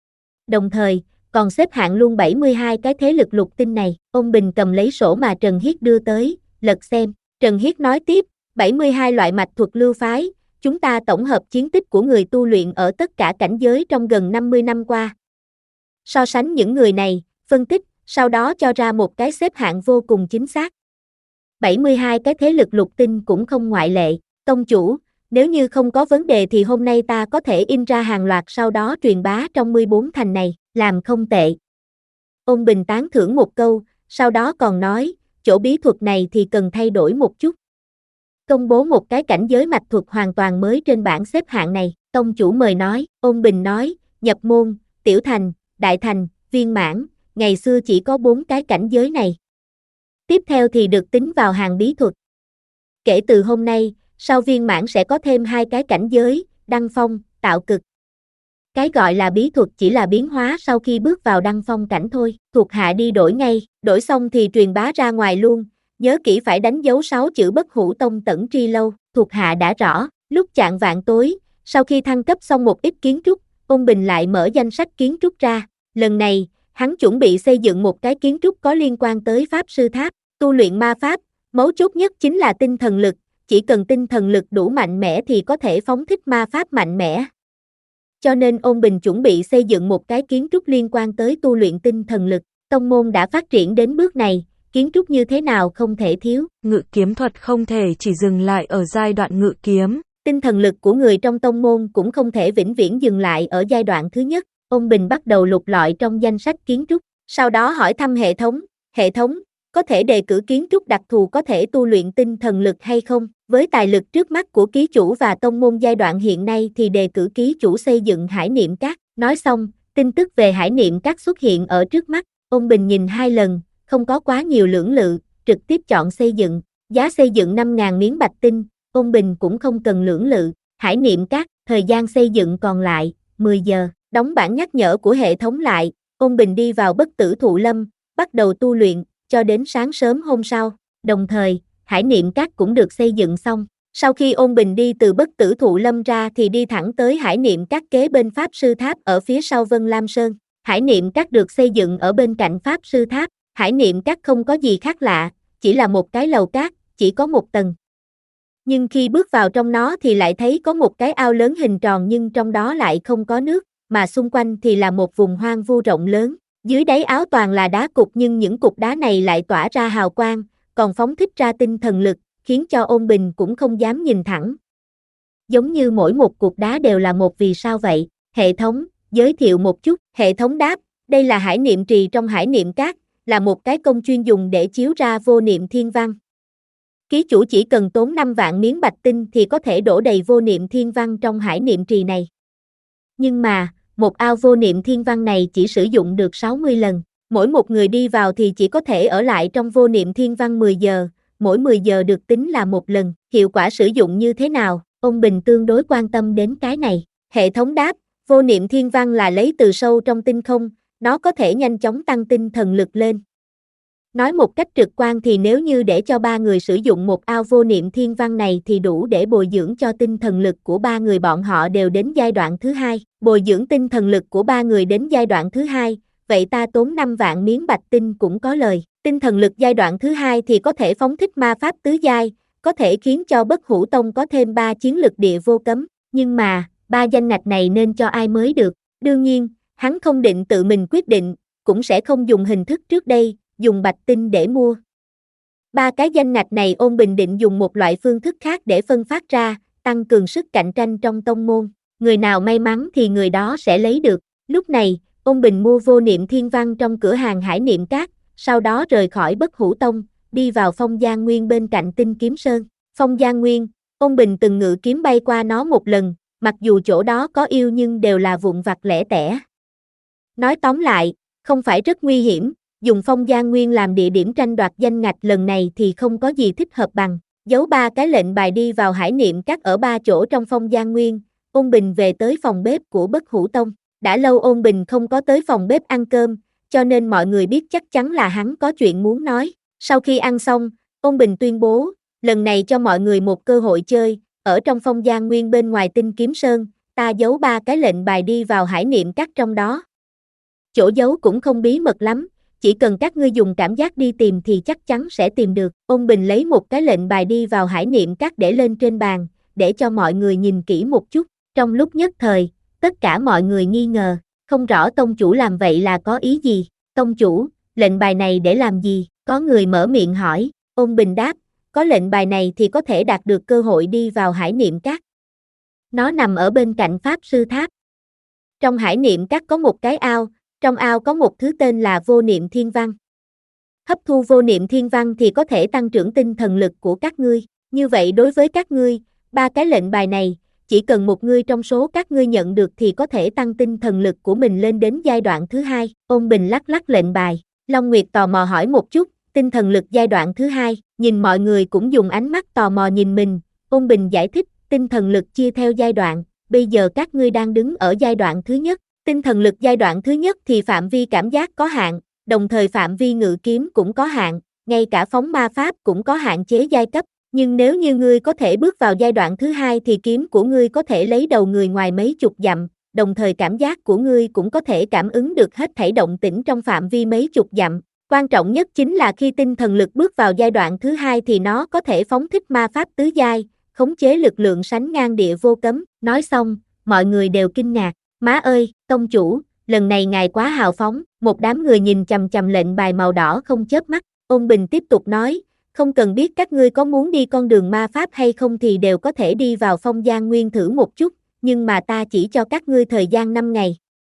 Đồng thời, còn xếp hạng luôn bảy mươi hai cái thế lực lục tinh này. Ôn Bình cầm lấy sổ mà Trần Hiết đưa tới, lật xem. Trần Hiết nói tiếp, bảy mươi hai loại mạch thuật lưu phái, chúng ta tổng hợp chiến tích của người tu luyện ở tất cả cảnh giới trong gần năm mươi năm qua. So sánh những người này, phân tích, sau đó cho ra một cái xếp hạng vô cùng chính xác. bảy mươi hai cái thế lực lục tinh cũng không ngoại lệ. Tông chủ, nếu như không có vấn đề thì hôm nay ta có thể in ra hàng loạt sau đó truyền bá trong mười bốn thành này, làm không tệ. Ôn Bình tán thưởng một câu, sau đó còn nói, chỗ bí thuật này thì cần thay đổi một chút. Công bố một cái cảnh giới mạch thuật hoàn toàn mới trên bảng xếp hạng này, tông chủ mời nói. Ôn Bình nói, nhập môn, tiểu thành, đại thành, viên mãn, ngày xưa chỉ có bốn cái cảnh giới này. Tiếp theo thì được tính vào hàng bí thuật. Kể từ hôm nay, sau viên mãn sẽ có thêm hai cái cảnh giới, đăng phong, tạo cực. Cái gọi là bí thuật chỉ là biến hóa sau khi bước vào đăng phong cảnh thôi, thuộc hạ đi đổi ngay, đổi xong thì truyền bá ra ngoài luôn, nhớ kỹ phải đánh dấu sáu chữ Bất Hủ Tông Tẩn Tri Lâu, thuộc hạ đã rõ. Lúc chạng vạng tối, sau khi thăng cấp xong một ít kiến trúc, Ôn Bình lại mở danh sách kiến trúc ra. Lần này, hắn chuẩn bị xây dựng một cái kiến trúc có liên quan tới Pháp Sư Tháp, tu luyện ma pháp, mấu chốt nhất chính là tinh thần lực, chỉ cần tinh thần lực đủ mạnh mẽ thì có thể phóng thích ma pháp mạnh mẽ. Cho nên Ôn Bình chuẩn bị xây dựng một cái kiến trúc liên quan tới tu luyện tinh thần lực. Tông môn đã phát triển đến bước này, kiến trúc như thế nào không thể thiếu. Ngự kiếm thuật không thể chỉ dừng lại ở giai đoạn ngự kiếm. Tinh thần lực của người trong tông môn cũng không thể vĩnh viễn dừng lại ở giai đoạn thứ nhất. Ôn Bình bắt đầu lục lọi trong danh sách kiến trúc, sau đó hỏi thăm hệ thống, hệ thống, có thể đề cử kiến trúc đặc thù có thể tu luyện tinh thần lực hay không? Với tài lực trước mắt của ký chủ và tông môn giai đoạn hiện nay thì đề cử ký chủ xây dựng Hải Niệm Các. Nói xong, tin tức về Hải Niệm Các xuất hiện ở trước mắt, Ôn Bình nhìn hai lần, không có quá nhiều lưỡng lự, trực tiếp chọn xây dựng. Giá xây dựng năm nghìn miếng bạch tinh, Ôn Bình cũng không cần lưỡng lự. Hải Niệm Các, thời gian xây dựng còn lại, mười giờ. Đóng bản nhắc nhở của hệ thống lại, Ôn Bình đi vào Bất Tử Thụ Lâm, bắt đầu tu luyện, cho đến sáng sớm hôm sau. Đồng thời, Hải Niệm Các cũng được xây dựng xong. Sau khi Ôn Bình đi từ Bất Tử Thụ Lâm ra thì đi thẳng tới Hải Niệm Các kế bên Pháp Sư Tháp ở phía sau Vân Lam Sơn. Hải Niệm Các được xây dựng ở bên cạnh Pháp Sư Tháp. Hải Niệm Các không có gì khác lạ, chỉ là một cái lầu cát, chỉ có một tầng. Nhưng khi bước vào trong nó thì lại thấy có một cái ao lớn hình tròn nhưng trong đó lại không có nước, mà xung quanh thì là một vùng hoang vu rộng lớn. Dưới đáy ao toàn là đá cục nhưng những cục đá này lại tỏa ra hào quang, còn phóng thích ra tinh thần lực, khiến cho Ôn Bình cũng không dám nhìn thẳng. Giống như mỗi một cục đá đều là một vì sao vậy? Hệ thống, giới thiệu một chút. Hệ thống đáp, đây là Hải Niệm Trì trong Hải Niệm Các, là một cái công chuyên dùng để chiếu ra vô niệm thiên văn. Ký chủ chỉ cần tốn năm vạn miếng bạch tinh thì có thể đổ đầy vô niệm thiên văn trong Hải Niệm Trì này. Nhưng mà, một ao vô niệm thiên văn này chỉ sử dụng được sáu mươi lần. Mỗi một người đi vào thì chỉ có thể ở lại trong vô niệm thiên văn mười giờ, mỗi mười giờ được tính là một lần. Hiệu quả sử dụng như thế nào? Ôn Bình tương đối quan tâm đến cái này. Hệ thống đáp, vô niệm thiên văn là lấy từ sâu trong tinh không, nó có thể nhanh chóng tăng tinh thần lực lên. Nói một cách trực quan thì nếu như để cho ba người sử dụng một ao vô niệm thiên văn này thì đủ để bồi dưỡng cho tinh thần lực của ba người bọn họ đều đến giai đoạn thứ hai. Bồi dưỡng tinh thần lực của ba người đến giai đoạn thứ hai, vậy ta tốn năm vạn miếng bạch tinh cũng có lời. Tinh thần lực giai đoạn thứ hai thì có thể phóng thích ma pháp tứ giai, có thể khiến cho Bất Hủ Tông có thêm ba chiến lực địa vô cấm. Nhưng mà, ba danh ngạch này nên cho ai mới được? Đương nhiên, hắn không định tự mình quyết định, cũng sẽ không dùng hình thức trước đây, dùng bạch tinh để mua. Ba cái danh ngạch này Ôn Bình định dùng một loại phương thức khác để phân phát ra, tăng cường sức cạnh tranh trong tông môn. Người nào may mắn thì người đó sẽ lấy được. Lúc này, Ôn Bình mua vô niệm thiên văn trong cửa hàng Hải Niệm Các, sau đó rời khỏi Bất Hủ Tông, đi vào Phong Giang Nguyên bên cạnh Tinh Kiếm Sơn. Phong Giang Nguyên, Ôn Bình từng ngự kiếm bay qua nó một lần, mặc dù chỗ đó có yêu nhưng đều là vụn vặt lẻ tẻ. Nói tóm lại, không phải rất nguy hiểm, dùng Phong Giang Nguyên làm địa điểm tranh đoạt danh ngạch lần này thì không có gì thích hợp bằng. Giấu ba cái lệnh bài đi vào Hải Niệm Các ở ba chỗ trong Phong Giang Nguyên, Ôn Bình về tới phòng bếp của Bất Hủ Tông. Đã lâu Ôn Bình không có tới phòng bếp ăn cơm, cho nên mọi người biết chắc chắn là hắn có chuyện muốn nói. Sau khi ăn xong, Ôn Bình tuyên bố, lần này cho mọi người một cơ hội chơi, ở trong Phong Giang Nguyên bên ngoài Tinh Kiếm Sơn, ta giấu ba cái lệnh bài đi vào Hải Niệm Các trong đó. Chỗ giấu cũng không bí mật lắm, chỉ cần các ngươi dùng cảm giác đi tìm thì chắc chắn sẽ tìm được. Ôn Bình lấy một cái lệnh bài đi vào Hải Niệm Các để lên trên bàn, để cho mọi người nhìn kỹ một chút. Trong lúc nhất thời, tất cả mọi người nghi ngờ, không rõ tông chủ làm vậy là có ý gì. Tông chủ, lệnh bài này để làm gì? Có người mở miệng hỏi. Ôn Bình đáp, có lệnh bài này thì có thể đạt được cơ hội đi vào Hải Niệm Các. Nó nằm ở bên cạnh Pháp Sư Tháp. Trong Hải Niệm Các có một cái ao, trong ao có một thứ tên là vô niệm thiên văn. Hấp thu vô niệm thiên văn thì có thể tăng trưởng tinh thần lực của các ngươi. Như vậy đối với các ngươi, ba cái lệnh bài này, chỉ cần một ngươi trong số các ngươi nhận được thì có thể tăng tinh thần lực của mình lên đến giai đoạn thứ hai. Ôn Bình lắc lắc lệnh bài. Long Nguyệt tò mò hỏi một chút, tinh thần lực giai đoạn thứ hai, nhìn mọi người cũng dùng ánh mắt tò mò nhìn mình. Ôn Bình giải thích, tinh thần lực chia theo giai đoạn, bây giờ các ngươi đang đứng ở giai đoạn thứ nhất. Tinh thần lực giai đoạn thứ nhất thì phạm vi cảm giác có hạn, đồng thời phạm vi ngự kiếm cũng có hạn, ngay cả phóng ma pháp cũng có hạn chế giai cấp, nhưng nếu như ngươi có thể bước vào giai đoạn thứ hai thì kiếm của ngươi có thể lấy đầu người ngoài mấy chục dặm, đồng thời cảm giác của ngươi cũng có thể cảm ứng được hết thảy động tĩnh trong phạm vi mấy chục dặm. Quan trọng nhất chính là khi tinh thần lực bước vào giai đoạn thứ hai thì nó có thể phóng thích ma pháp tứ giai, khống chế lực lượng sánh ngang địa vô cấm. Nói xong, mọi người đều kinh ngạc. Má ơi, tông chủ, lần này ngài quá hào phóng. Một đám người nhìn chằm chằm lệnh bài màu đỏ không chớp mắt. Ôn Bình tiếp tục nói, không cần biết các ngươi có muốn đi con đường ma pháp hay không thì đều có thể đi vào Phong Giang Nguyên thử một chút, nhưng mà ta chỉ cho các ngươi thời gian năm ngày.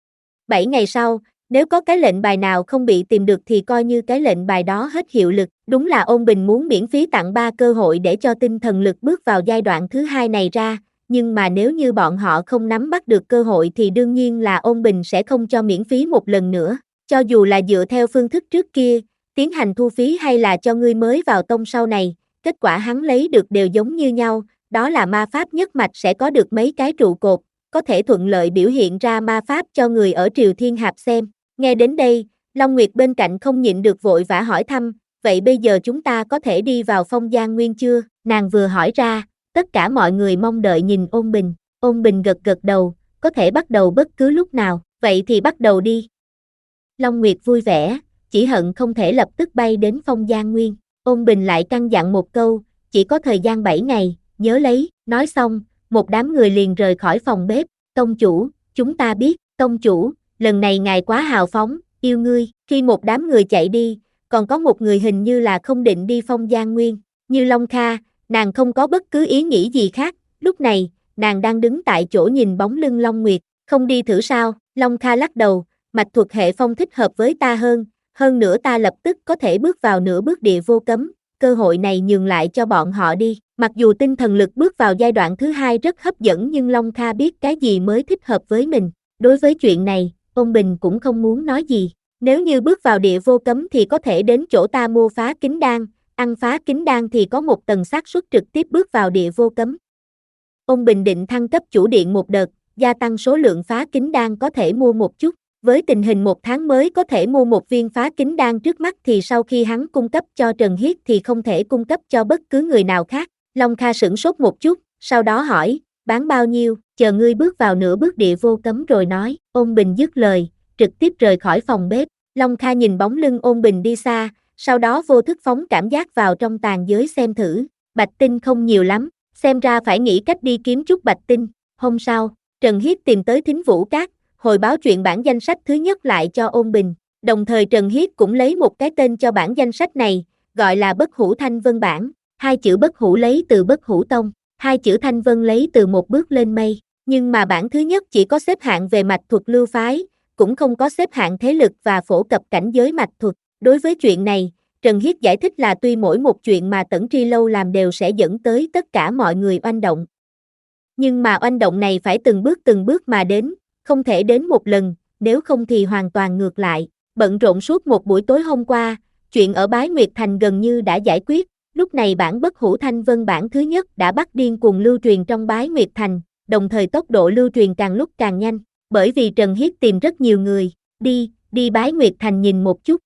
bảy ngày sau, nếu có cái lệnh bài nào không bị tìm được thì coi như cái lệnh bài đó hết hiệu lực. Đúng là Ôn Bình muốn miễn phí tặng ba cơ hội để cho tinh thần lực bước vào giai đoạn thứ hai này ra, nhưng mà nếu như bọn họ không nắm bắt được cơ hội thì đương nhiên là Ôn Bình sẽ không cho miễn phí một lần nữa. Cho dù là dựa theo phương thức trước kia, tiến hành thu phí hay là cho ngươi mới vào tông sau này, kết quả hắn lấy được đều giống như nhau, đó là ma pháp nhất mạch sẽ có được mấy cái trụ cột, có thể thuận lợi biểu hiện ra ma pháp cho người ở Triều Thiên Hạp xem. Nghe đến đây, Long Nguyệt bên cạnh không nhịn được vội vã hỏi thăm, vậy bây giờ chúng ta có thể đi vào Phong Giang Nguyên chưa? Nàng vừa hỏi ra, tất cả mọi người mong đợi nhìn Ôn Bình. Ôn Bình gật gật đầu, có thể bắt đầu bất cứ lúc nào, vậy thì bắt đầu đi. Long Nguyệt vui vẻ, chỉ hận không thể lập tức bay đến Phong Giang Nguyên. Ôn Bình lại căn dặn một câu, chỉ có thời gian bảy ngày, nhớ lấy. Nói xong, một đám người liền rời khỏi phòng bếp. Tông chủ, chúng ta biết. Tông chủ, lần này ngài quá hào phóng, yêu ngươi. Khi một đám người chạy đi, còn có một người hình như là không định đi Phong Giang Nguyên. Như Long Kha, nàng không có bất cứ ý nghĩ gì khác. Lúc này, nàng đang đứng tại chỗ nhìn bóng lưng Long Nguyệt. Không đi thử sao? Long Kha lắc đầu, mạch thuật hệ phong thích hợp với ta hơn. Hơn nữa ta lập tức có thể bước vào nửa bước địa vô cấm, cơ hội này nhường lại cho bọn họ đi. Mặc dù tinh thần lực bước vào giai đoạn thứ hai rất hấp dẫn nhưng Long Kha biết cái gì mới thích hợp với mình. Đối với chuyện này, Ôn Bình cũng không muốn nói gì. Nếu như bước vào địa vô cấm thì có thể đến chỗ ta mua phá kính đan, ăn phá kính đan thì có một tầng xác suất trực tiếp bước vào địa vô cấm. Ôn Bình định thăng cấp chủ điện một đợt, gia tăng số lượng phá kính đan có thể mua một chút. Với tình hình một tháng mới có thể mua một viên phá kính đan trước mắt thì sau khi hắn cung cấp cho Trần Hiết thì không thể cung cấp cho bất cứ người nào khác. Long Kha sửng sốt một chút, sau đó hỏi, bán bao nhiêu, chờ ngươi bước vào nửa bước địa vô cấm rồi nói. Ôn Bình dứt lời, trực tiếp rời khỏi phòng bếp. Long Kha nhìn bóng lưng Ôn Bình đi xa, sau đó vô thức phóng cảm giác vào trong tàn giới xem thử. Bạch tinh không nhiều lắm, xem ra phải nghĩ cách đi kiếm chút bạch tinh. Hôm sau, Trần Hiết tìm tới Thính Vũ Các, hồi báo chuyện bản danh sách thứ nhất lại cho Ôn Bình, đồng thời Trần Hiết cũng lấy một cái tên cho bản danh sách này, gọi là Bất Hủ Thanh Vân bản. Hai chữ Bất Hủ lấy từ Bất Hủ Tông, hai chữ Thanh Vân lấy từ một bước lên mây, nhưng mà bản thứ nhất chỉ có xếp hạng về mạch thuật lưu phái, cũng không có xếp hạng thế lực và phổ cập cảnh giới mạch thuật. Đối với chuyện này, Trần Hiết giải thích là tuy mỗi một chuyện mà Tẩn Tri Lâu làm đều sẽ dẫn tới tất cả mọi người oanh động. Nhưng mà oanh động này phải từng bước từng bước mà đến, không thể đến một lần, nếu không thì hoàn toàn ngược lại. Bận rộn suốt một buổi tối hôm qua, chuyện ở Bái Nguyệt Thành gần như đã giải quyết, lúc này bản Bất Hủ Thanh Vân bản thứ nhất đã bắt điên cuồng lưu truyền trong Bái Nguyệt Thành, đồng thời tốc độ lưu truyền càng lúc càng nhanh, bởi vì Trần Hiết tìm rất nhiều người, đi, đi Bái Nguyệt Thành nhìn một chút.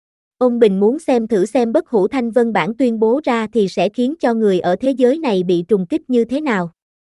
Ôn Bình muốn xem thử xem Bất Hủ Thanh Vân bản tuyên bố ra thì sẽ khiến cho người ở thế giới này bị trùng kích như thế nào.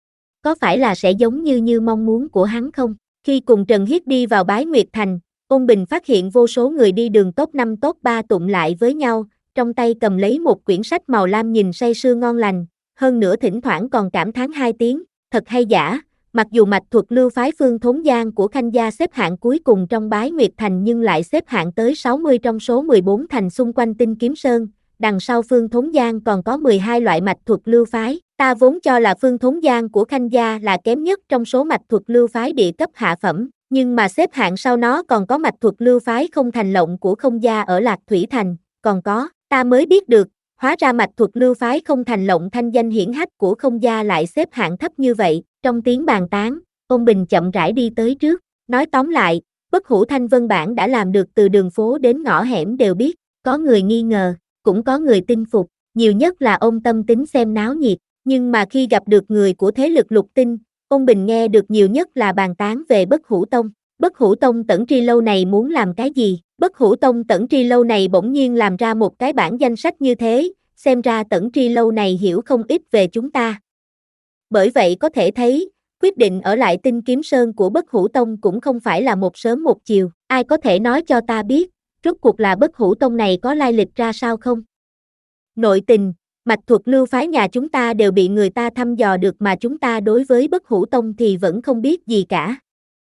Có phải là sẽ giống như như mong muốn của hắn không? Khi cùng Trần Hiết đi vào Bái Nguyệt Thành, Ôn Bình phát hiện vô số người đi đường top năm top ba tụm lại với nhau, trong tay cầm lấy một quyển sách màu lam nhìn say sưa ngon lành, hơn nữa thỉnh thoảng còn cảm thán hai tiếng, thật hay giả. Mặc dù mạch thuật lưu phái Phương Thốn Giang của Khanh gia xếp hạng cuối cùng trong Bái Nguyệt Thành nhưng lại xếp hạng tới sáu mươi trong số mười bốn thành xung quanh Tinh Kiếm Sơn, đằng sau Phương Thốn Giang còn có mười hai loại mạch thuật lưu phái. Ta vốn cho là Phương Thốn Giang của Khanh gia là kém nhất trong số mạch thuật lưu phái địa cấp hạ phẩm, nhưng mà xếp hạng sau nó còn có mạch thuật lưu phái Không Thành Lộng của Không gia ở Lạc Thủy Thành, còn có, ta mới biết được, hóa ra mạch thuật lưu phái Không Thành Lộng thanh danh hiển hách của Không gia lại xếp hạng thấp như vậy. Trong tiếng bàn tán, Ôn Bình chậm rãi đi tới trước, nói tóm lại, Bất Hủ Thanh Vân bản đã làm được từ đường phố đến ngõ hẻm đều biết, có người nghi ngờ, cũng có người tin phục, nhiều nhất là ôn tâm tính xem náo nhiệt, nhưng mà khi gặp được người của thế lực lục tinh, Ôn Bình nghe được nhiều nhất là bàn tán về Bất Hủ Tông. Bất Hủ Tông Tẩn Tri Lâu này muốn làm cái gì? Bất Hủ Tông Tẩn Tri Lâu này bỗng nhiên làm ra một cái bảng danh sách như thế, xem ra Tẩn Tri Lâu này hiểu không ít về chúng ta. Bởi vậy có thể thấy, quyết định ở lại Tinh Kiếm Sơn của Bất Hủ Tông cũng không phải là một sớm một chiều, ai có thể nói cho ta biết, rốt cuộc là Bất Hủ Tông này có lai lịch ra sao không? Nội tình, mạch thuật lưu phái nhà chúng ta đều bị người ta thăm dò được mà chúng ta đối với Bất Hủ Tông thì vẫn không biết gì cả.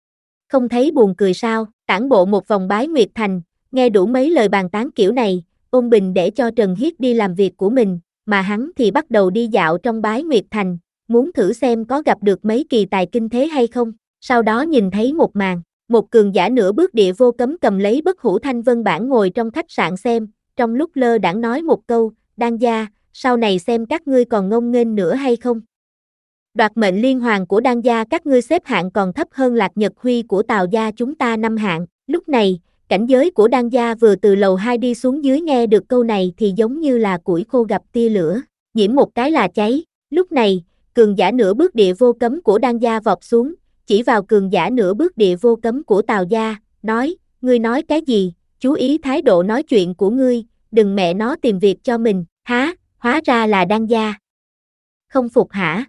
Không thấy buồn cười sao, tản bộ một vòng Bái Nguyệt Thành, nghe đủ mấy lời bàn tán kiểu này, Ôn Bình để cho Trần Hiết đi làm việc của mình, mà hắn thì bắt đầu đi dạo trong Bái Nguyệt Thành, muốn thử xem có gặp được mấy kỳ tài kinh thế hay không, sau đó nhìn thấy một màn, một cường giả nửa bước địa vô cấm cầm lấy Bất Hủ Thanh Vân bản ngồi trong khách sạn xem, trong lúc lơ đãng nói một câu, Đan gia, sau này xem các ngươi còn ngông nghênh nữa hay không. Đoạt mệnh liên hoàng của Đan gia các ngươi xếp hạng còn thấp hơn Lạc Nhật Huy của Tào gia chúng ta năm hạng, lúc này, cảnh giới của Đan gia vừa từ lầu hai đi xuống dưới nghe được câu này thì giống như là củi khô gặp tia lửa, nhiễm một cái là cháy, lúc này, cường giả nửa bước địa vô cấm của Đan gia vọt xuống, chỉ vào cường giả nửa bước địa vô cấm của Tào gia, nói, ngươi nói cái gì, chú ý thái độ nói chuyện của ngươi, đừng mẹ nó tìm việc cho mình, há, hóa ra là Đan gia. Không phục hả?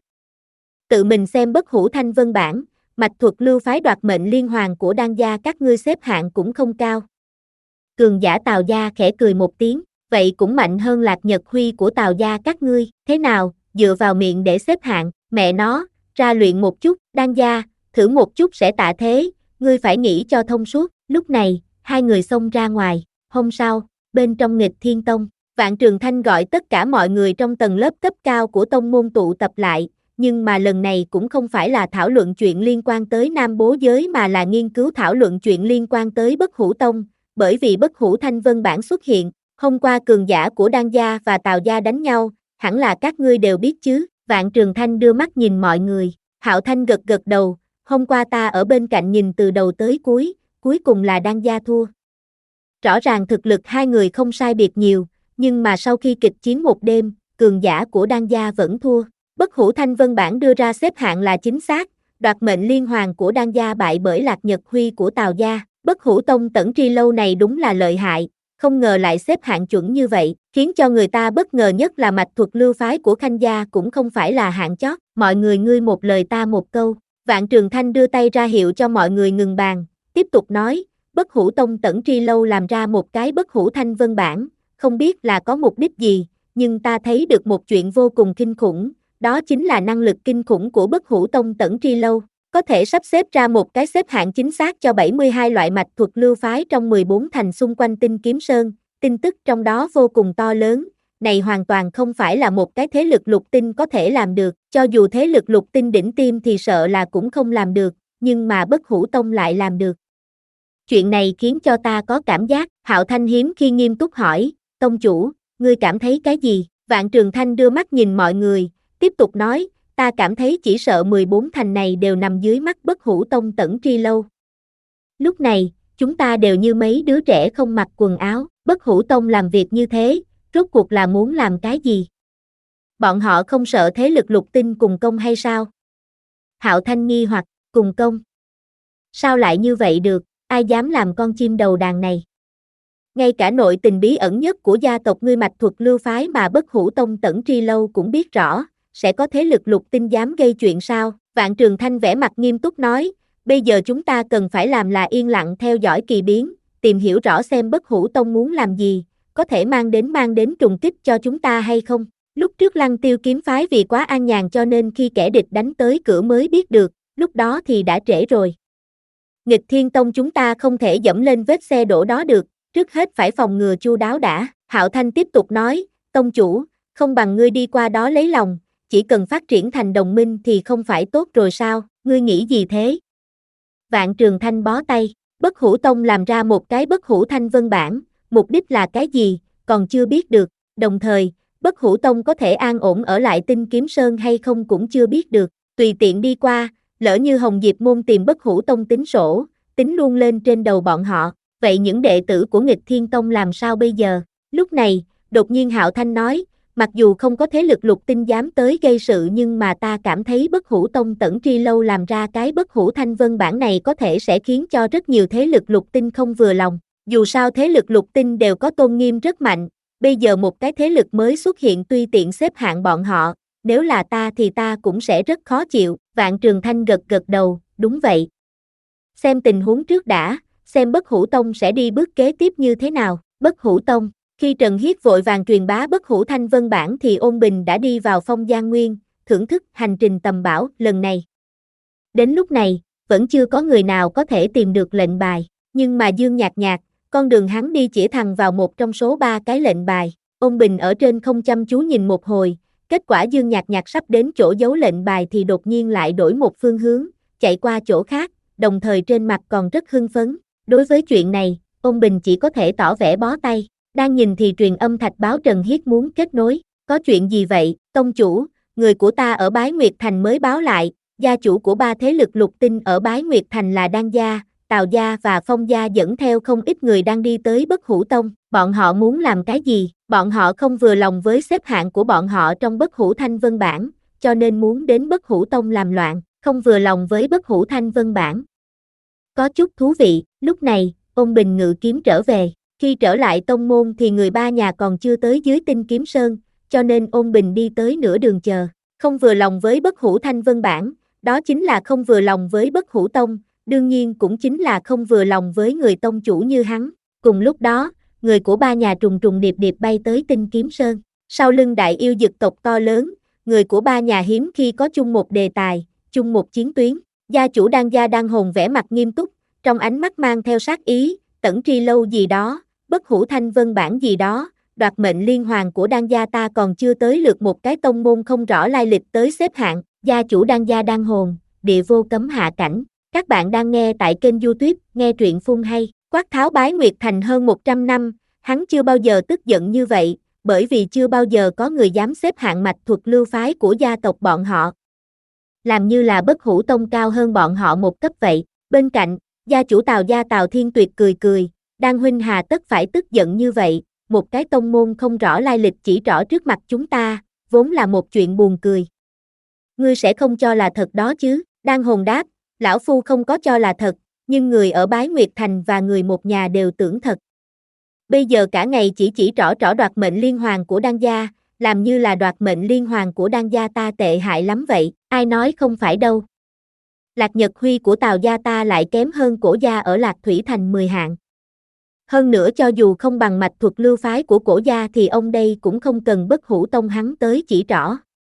Tự mình xem Bất Hủ Thanh Vân bản, mạch thuật lưu phái đoạt mệnh liên hoàng của Đan gia các ngươi xếp hạng cũng không cao. Cường giả Tào gia khẽ cười một tiếng, vậy cũng mạnh hơn Lạc Nhật Huy của Tào gia các ngươi, thế nào, dựa vào miệng để xếp hạng, mẹ nó, ra luyện một chút, Đan gia, thử một chút sẽ tạ thế, ngươi phải nghĩ cho thông suốt, lúc này, hai người xông ra ngoài, hôm sau, bên trong Nghịch Thiên Tông, Vạn Trường Thanh gọi tất cả mọi người trong tầng lớp cấp cao của tông môn tụ tập lại, nhưng mà lần này cũng không phải là thảo luận chuyện liên quan tới Nam Bố Giới mà là nghiên cứu thảo luận chuyện liên quan tới Bất Hủ Tông, bởi vì Bất Hủ Thanh Vân bản xuất hiện, hôm qua cường giả của Đan gia và Tào gia đánh nhau, hẳn là các ngươi đều biết chứ, Vạn Trường Thanh đưa mắt nhìn mọi người, Hạo Thanh gật gật đầu, hôm qua ta ở bên cạnh nhìn từ đầu tới cuối, cuối cùng là Đan gia thua. Rõ ràng thực lực hai người không sai biệt nhiều, nhưng mà sau khi kịch chiến một đêm, cường giả của Đan gia vẫn thua. Bất Hủ Thanh Vân bản đưa ra xếp hạng là chính xác, đoạt mệnh liên hoàng của Đan gia bại bởi Lạc Nhật Huy của Tào gia, Bất Hủ Tông Tẩn Tri Lâu này đúng là lợi hại, không ngờ lại xếp hạng chuẩn như vậy, khiến cho người ta bất ngờ nhất là mạch thuật lưu phái của Khanh gia cũng không phải là hạng chót, mọi người ngươi một lời ta một câu, Vạn Trường Thanh đưa tay ra hiệu cho mọi người ngừng bàn, tiếp tục nói, Bất Hủ Tông Tẩn Tri Lâu làm ra một cái Bất Hủ Thanh Vân bản, không biết là có mục đích gì, nhưng ta thấy được một chuyện vô cùng kinh khủng. Đó chính là năng lực kinh khủng của Bất Hủ Tông Tẩn Tri Lâu, có thể sắp xếp ra một cái xếp hạng chính xác cho bảy mươi hai loại mạch thuật lưu phái trong mười bốn thành xung quanh Tinh Kiếm Sơn, tin tức trong đó vô cùng to lớn, này hoàn toàn không phải là một cái thế lực lục tinh có thể làm được, cho dù thế lực lục tinh đỉnh tiêm thì sợ là cũng không làm được, nhưng mà Bất Hủ Tông lại làm được. Chuyện này khiến cho ta có cảm giác, Hạo Thanh hiếm khi nghiêm túc hỏi, tông chủ, ngươi cảm thấy cái gì? Vạn Trường Thanh đưa mắt nhìn mọi người, tiếp tục nói, ta cảm thấy chỉ sợ mười bốn thành này đều nằm dưới mắt Bất Hủ Tông Tẩn Tri Lâu. Lúc này, chúng ta đều như mấy đứa trẻ không mặc quần áo, Bất Hủ Tông làm việc như thế, rốt cuộc là muốn làm cái gì? Bọn họ không sợ thế lực lục tinh cùng công hay sao? Hạo Thanh nghi hoặc, cùng công. Sao lại như vậy được, ai dám làm con chim đầu đàn này? Ngay cả nội tình bí ẩn nhất của gia tộc ngươi mạch thuật lưu phái mà Bất Hủ Tông Tẩn Tri Lâu cũng biết rõ, sẽ có thế lực lục tinh dám gây chuyện sao? Vạn Trường Thanh vẻ mặt nghiêm túc nói, bây giờ chúng ta cần phải làm là yên lặng theo dõi kỳ biến, tìm hiểu rõ xem Bất Hủ Tông muốn làm gì, có thể mang đến mang đến trùng kích cho chúng ta hay không? Lúc trước Lăng Tiêu kiếm phái vì quá an nhàn cho nên khi kẻ địch đánh tới cửa mới biết được, lúc đó thì đã trễ rồi. Nghịch Thiên Tông chúng ta không thể dẫm lên vết xe đổ đó được, trước hết phải phòng ngừa chu đáo đã. Hạo Thanh tiếp tục nói, tông chủ, không bằng ngươi đi qua đó lấy lòng, chỉ cần phát triển thành đồng minh thì không phải tốt rồi sao, ngươi nghĩ gì thế? Vạn Trường Thanh bó tay, Bất Hủ Tông làm ra một cái Bất Hủ Thanh Vân bản, mục đích là cái gì, còn chưa biết được, đồng thời, Bất Hủ Tông có thể an ổn ở lại Tinh Kiếm Sơn hay không cũng chưa biết được, tùy tiện đi qua, lỡ như Hồng Diệp môn tìm Bất Hủ Tông tính sổ, tính luôn lên trên đầu bọn họ, vậy những đệ tử của Nghịch Thiên Tông làm sao bây giờ? Lúc này, đột nhiên Hạo Thanh nói, mặc dù không có thế lực lục tinh dám tới gây sự nhưng mà ta cảm thấy Bất Hủ Tông Tẩn Tri Lâu làm ra cái Bất Hủ Thanh Vân bản này có thể sẽ khiến cho rất nhiều thế lực lục tinh không vừa lòng, Dù sao thế lực lục tinh đều có tôn nghiêm rất mạnh, bây giờ một cái thế lực mới xuất hiện tuy tiện xếp hạng bọn họ, nếu là ta thì ta cũng sẽ rất khó chịu. Vạn Trường Thanh gật gật đầu, đúng vậy. Xem tình huống trước đã, xem Bất Hủ Tông sẽ đi bước kế tiếp như thế nào. Bất Hủ Tông, khi Trần Hiết vội vàng truyền bá Bất Hủ Thanh Vân bản thì Ôn Bình đã đi vào Phong Giang Nguyên, thưởng thức hành trình tầm bảo lần này. Đến lúc này, vẫn chưa có người nào có thể tìm được lệnh bài, nhưng mà Dương Nhạc Nhạc, con đường hắn đi chỉ thẳng vào một trong số ba cái lệnh bài. Ôn Bình ở trên không chăm chú nhìn một hồi, kết quả Dương Nhạc Nhạc sắp đến chỗ giấu lệnh bài thì đột nhiên lại đổi một phương hướng, chạy qua chỗ khác, đồng thời trên mặt còn rất hưng phấn. Đối với chuyện này, Ôn Bình chỉ có thể tỏ vẻ bó tay. Đang nhìn thì truyền âm thạch báo Trần Hiết muốn kết nối. Có chuyện gì vậy, tông chủ? Người của ta ở Bái Nguyệt Thành mới báo lại, gia chủ của ba thế lực lục tinh ở Bái Nguyệt Thành là Đan gia, Tào gia và Phong gia dẫn theo không ít người đang đi tới Bất Hủ Tông. Bọn họ muốn làm cái gì? Bọn họ không vừa lòng với xếp hạng của bọn họ trong Bất Hủ Thanh Vân bản, cho nên muốn đến Bất Hủ Tông làm loạn, không vừa lòng với Bất Hủ Thanh Vân bản. Có chút thú vị. Lúc này, Ôn Bình ngự kiếm trở về. Khi trở lại tông môn thì người ba nhà còn chưa tới dưới Tinh Kiếm Sơn, cho nên Ôn Bình đi tới nửa đường chờ. Không vừa lòng với Bất Hủ Thanh Vân bản, đó chính là không vừa lòng với Bất Hủ Tông, đương nhiên cũng chính là không vừa lòng với người tông chủ như hắn. Cùng lúc đó, người của ba nhà trùng trùng điệp điệp bay tới Tinh Kiếm Sơn. Sau lưng đại yêu dực tộc to lớn, người của ba nhà hiếm khi có chung một đề tài, chung một chiến tuyến. Gia chủ Đan gia Đan Hồn vẻ mặt nghiêm túc, trong ánh mắt mang theo sát ý, Tẩn Tri Lâu gì đó, Bất Hủ Thanh Vân bản gì đó, đoạt mệnh liên hoàng của Đan gia ta còn chưa tới lượt một cái tông môn không rõ lai lịch tới xếp hạng. Gia chủ Đan gia Đan Hồn, địa vô cấm hạ cảnh. Các bạn đang nghe tại kênh YouTube, nghe truyện phun hay. Quát tháo Bái Nguyệt Thành hơn một trăm năm, hắn chưa bao giờ tức giận như vậy, bởi vì chưa bao giờ có người dám xếp hạng mạch thuật lưu phái của gia tộc bọn họ. Làm như là Bất Hủ Tông cao hơn bọn họ một cấp vậy. Bên cạnh, gia chủ Tào gia Tào Thiên Tuyệt cười cười, Đan huynh hà tất phải tức giận như vậy, một cái tông môn không rõ lai lịch chỉ trỏ trước mặt chúng ta, vốn là một chuyện buồn cười. Ngươi sẽ không cho là thật đó chứ? Đan Hồn đáp, lão phu không có cho là thật, nhưng người ở Bái Nguyệt Thành và người một nhà đều tưởng thật. Bây giờ cả ngày chỉ chỉ trỏ trỏ đoạt mệnh liên hoàng của Đan gia, làm như là đoạt mệnh liên hoàng của Đan gia ta tệ hại lắm vậy, ai nói không phải đâu. Lạc Nhật Huy của Tào gia ta lại kém hơn Cổ gia ở Lạc Thủy Thành mười hạng. Hơn nữa cho dù không bằng mạch thuật lưu phái của Cổ gia thì ông đây cũng không cần Bất Hủ Tông hắn tới chỉ trỏ.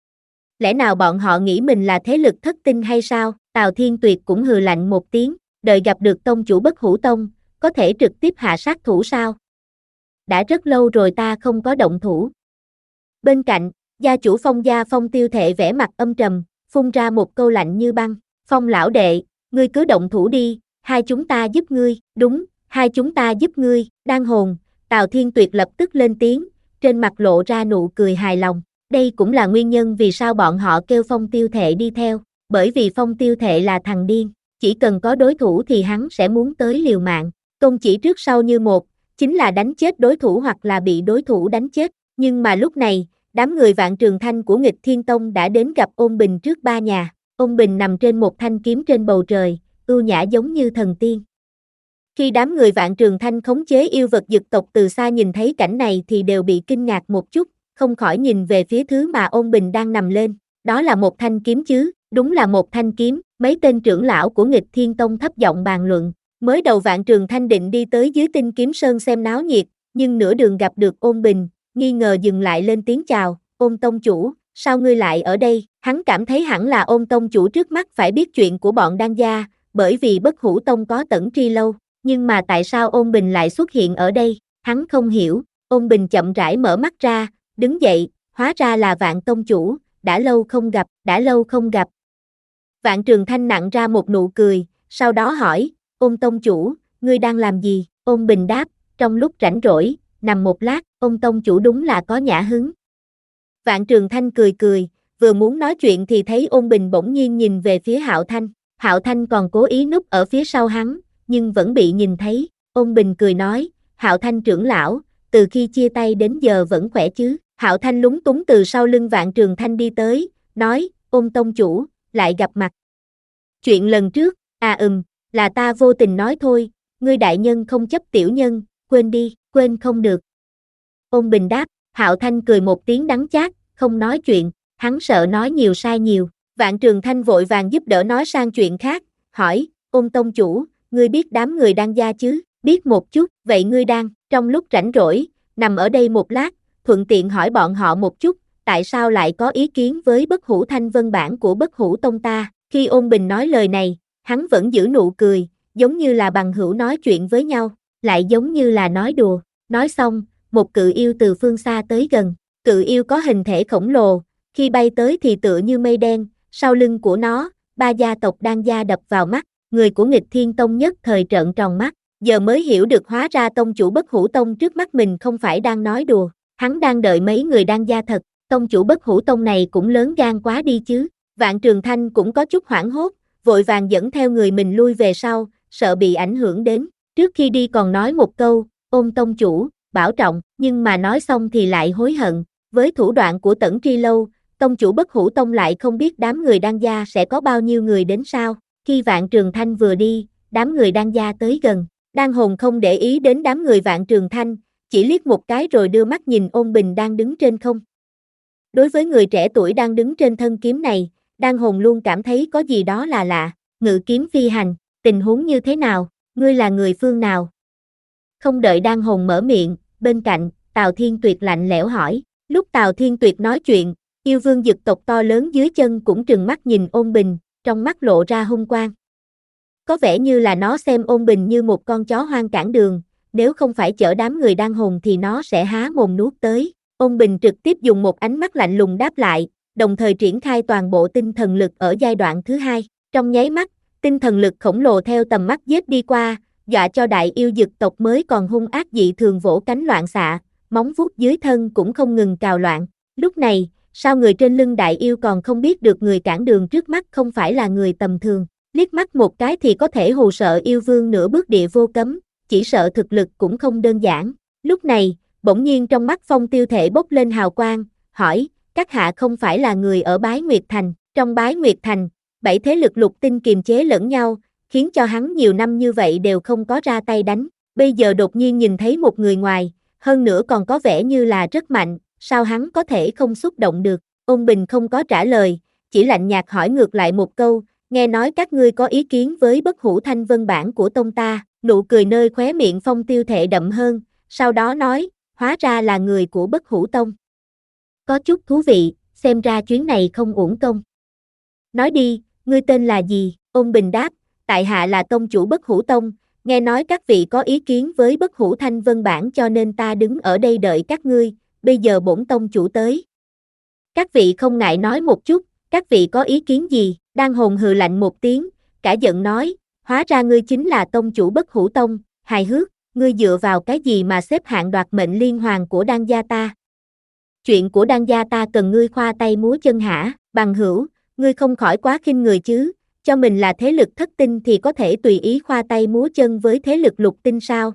Lẽ nào bọn họ nghĩ mình là thế lực thất tinh hay sao? Tào Thiên Tuyệt cũng hừ lạnh một tiếng, đợi gặp được tông chủ Bất Hủ Tông, có thể trực tiếp hạ sát thủ sao? Đã rất lâu rồi ta không có động thủ. Bên cạnh, gia chủ Phong gia Phong Tiêu Thệ vẻ mặt âm trầm, phun ra một câu lạnh như băng. Phong lão đệ, ngươi cứ động thủ đi, hai chúng ta giúp ngươi. Đúng, hai chúng ta giúp ngươi. Đan Hồn, Tào Thiên Tuyệt lập tức lên tiếng, trên mặt lộ ra nụ cười hài lòng. Đây cũng là nguyên nhân vì sao bọn họ kêu Phong Tiêu Thệ đi theo, bởi vì Phong Tiêu Thệ là thằng điên, chỉ cần có đối thủ thì hắn sẽ muốn tới liều mạng. Công chỉ trước sau như một, chính là đánh chết đối thủ hoặc là bị đối thủ đánh chết. Nhưng mà lúc này, đám người Vạn Trường Thanh của Nghịch Thiên Tông đã đến gặp Ôn Bình trước ba nhà. Ôn Bình nằm trên một thanh kiếm trên bầu trời, ưu nhã giống như thần tiên. Khi đám người Vạn Trường Thanh khống chế yêu vật dực tộc từ xa nhìn thấy cảnh này thì đều bị kinh ngạc một chút, không khỏi nhìn về phía thứ mà Ôn Bình đang nằm lên. Đó là một thanh kiếm chứ? Đúng là một thanh kiếm. Mấy tên trưởng lão của Nghịch Thiên Tông thấp giọng bàn luận. Mới đầu Vạn Trường Thanh định đi tới dưới Tinh Kiếm Sơn xem náo nhiệt, nhưng nửa đường gặp được Ôn Bình, nghi ngờ dừng lại lên tiếng chào. Ôn tông chủ, sao ngươi lại ở đây? Hắn cảm thấy hẳn là Ôn tông chủ trước mắt phải biết chuyện của bọn Đan gia, bởi vì Bất Hủ Tông có Tẩn Tri Lâu, nhưng mà tại sao Ôn Bình lại xuất hiện ở đây? Hắn không hiểu. Ôn Bình chậm rãi mở mắt ra, đứng dậy, hóa ra là Vạn tông chủ, đã lâu không gặp, đã lâu không gặp. Vạn Trường Thanh nặn ra một nụ cười, sau đó hỏi, Ôn tông chủ, ngươi đang làm gì? Ôn Bình đáp, trong lúc rảnh rỗi, nằm một lát. Ôn tông chủ đúng là có nhã hứng. Vạn Trường Thanh cười cười, vừa muốn nói chuyện thì thấy Ôn Bình bỗng nhiên nhìn về phía Hạo Thanh. Hạo Thanh còn cố ý núp ở phía sau hắn, nhưng vẫn bị nhìn thấy. Ôn Bình cười nói, Hạo Thanh trưởng lão, từ khi chia tay đến giờ vẫn khỏe chứ? Hạo Thanh lúng túng từ sau lưng Vạn Trường Thanh đi tới, nói, Ôn tông chủ, lại gặp mặt. Chuyện lần trước, à ừm, là ta vô tình nói thôi, ngươi đại nhân không chấp tiểu nhân, quên đi, quên không được. Ôn Bình đáp, Hạo Thanh cười một tiếng đắng chát, không nói chuyện, hắn sợ nói nhiều sai nhiều. Vạn Trường Thanh vội vàng giúp đỡ nói sang chuyện khác, hỏi, Ôn tông chủ, ngươi biết đám người Đan gia chứ? Biết một chút, vậy ngươi đang, trong lúc rảnh rỗi, nằm ở đây một lát, thuận tiện hỏi bọn họ một chút, tại sao lại có ý kiến với Bất Hủ Thanh Vân bản của Bất Hủ Tông ta? Khi Ôn Bình nói lời này, hắn vẫn giữ nụ cười, giống như là bằng hữu nói chuyện với nhau, lại giống như là nói đùa. Nói xong, một cự yêu từ phương xa tới gần, cự yêu có hình thể khổng lồ, khi bay tới thì tựa như mây đen, sau lưng của nó, ba gia tộc Đan gia đập vào mắt, người của Nghịch Thiên Tông nhất thời trợn tròn mắt, giờ mới hiểu được hóa ra tông chủ Bất Hủ Tông trước mắt mình không phải đang nói đùa, hắn đang đợi mấy người Đan gia thật, tông chủ Bất Hủ Tông này cũng lớn gan quá đi chứ. Vạn Trường Thanh cũng có chút hoảng hốt, vội vàng dẫn theo người mình lui về sau, sợ bị ảnh hưởng đến, trước khi đi còn nói một câu, Ôn tông chủ, bảo trọng, nhưng mà nói xong thì lại hối hận, với thủ đoạn của Tẩn Tri Lâu, tông chủ Bất Hủ Tông lại không biết đám người Đan gia sẽ có bao nhiêu người đến sao. Khi Vạn Trường Thanh vừa đi, đám người Đan gia tới gần, Đan Hồn không để ý đến đám người Vạn Trường Thanh, chỉ liếc một cái rồi đưa mắt nhìn Ôn Bình đang đứng trên không. Đối với người trẻ tuổi đang đứng trên thân kiếm này, Đan Hồn luôn cảm thấy có gì đó là lạ, ngự kiếm phi hành, tình huống như thế nào, ngươi là người phương nào? Không đợi Đan Hồn mở miệng, bên cạnh, Tào Thiên Tuyệt lạnh lẽo hỏi, lúc Tào Thiên Tuyệt nói chuyện, yêu vương dực tộc to lớn dưới chân cũng trừng mắt nhìn Ôn Bình, trong mắt lộ ra hung quang. Có vẻ như là nó xem Ôn Bình như một con chó hoang cản đường, nếu không phải chở đám người Đan Hồn thì nó sẽ há mồm nuốt tới. Ôn Bình trực tiếp dùng một ánh mắt lạnh lùng đáp lại, đồng thời triển khai toàn bộ tinh thần lực ở giai đoạn thứ hai. Trong nháy mắt, tinh thần lực khổng lồ theo tầm mắt giết đi qua, dọa cho đại yêu dực tộc mới còn hung ác dị thường vỗ cánh loạn xạ, móng vuốt dưới thân cũng không ngừng cào loạn. Lúc này, sao người trên lưng đại yêu còn không biết được người cản đường trước mắt không phải là người tầm thường, liếc mắt một cái thì có thể hù sợ yêu vương nửa bước địa vô cấm, chỉ sợ thực lực cũng không đơn giản. Lúc này, bỗng nhiên trong mắt Phong Tiêu Thể bốc lên hào quang, hỏi, các hạ không phải là người ở Bái Nguyệt Thành? Trong Bái Nguyệt Thành, bảy thế lực lục tinh kiềm chế lẫn nhau, khiến cho hắn nhiều năm như vậy đều không có ra tay đánh, bây giờ đột nhiên nhìn thấy một người ngoài, hơn nữa còn có vẻ như là rất mạnh, sao hắn có thể không xúc động được? Ôn Bình không có trả lời, chỉ lạnh nhạt hỏi ngược lại một câu, nghe nói các ngươi có ý kiến với Bất Hủ Thanh Vân bản của tông ta, nụ cười nơi khóe miệng Phong Tiêu Thể đậm hơn, sau đó nói, hóa ra là người của Bất Hủ Tông. Có chút thú vị, xem ra chuyến này không uổng công. Nói đi, ngươi tên là gì? Ôn Bình đáp, tại hạ là tông chủ Bất Hủ Tông, nghe nói các vị có ý kiến với Bất Hủ Thanh Vân bản cho nên ta đứng ở đây đợi các ngươi, bây giờ bổn tông chủ tới. Các vị không ngại nói một chút, các vị có ý kiến gì? Đan Hồn hừ lạnh một tiếng, cả giận nói, hóa ra ngươi chính là tông chủ Bất Hủ Tông, hài hước, ngươi dựa vào cái gì mà xếp hạng đoạt mệnh liên hoàng của Đan gia ta? Chuyện của Đan gia ta cần ngươi khoa tay múa chân hả? Bằng hữu, ngươi không khỏi quá khinh người chứ, cho mình là thế lực thất tinh thì có thể tùy ý khoa tay múa chân với thế lực lục tinh sao?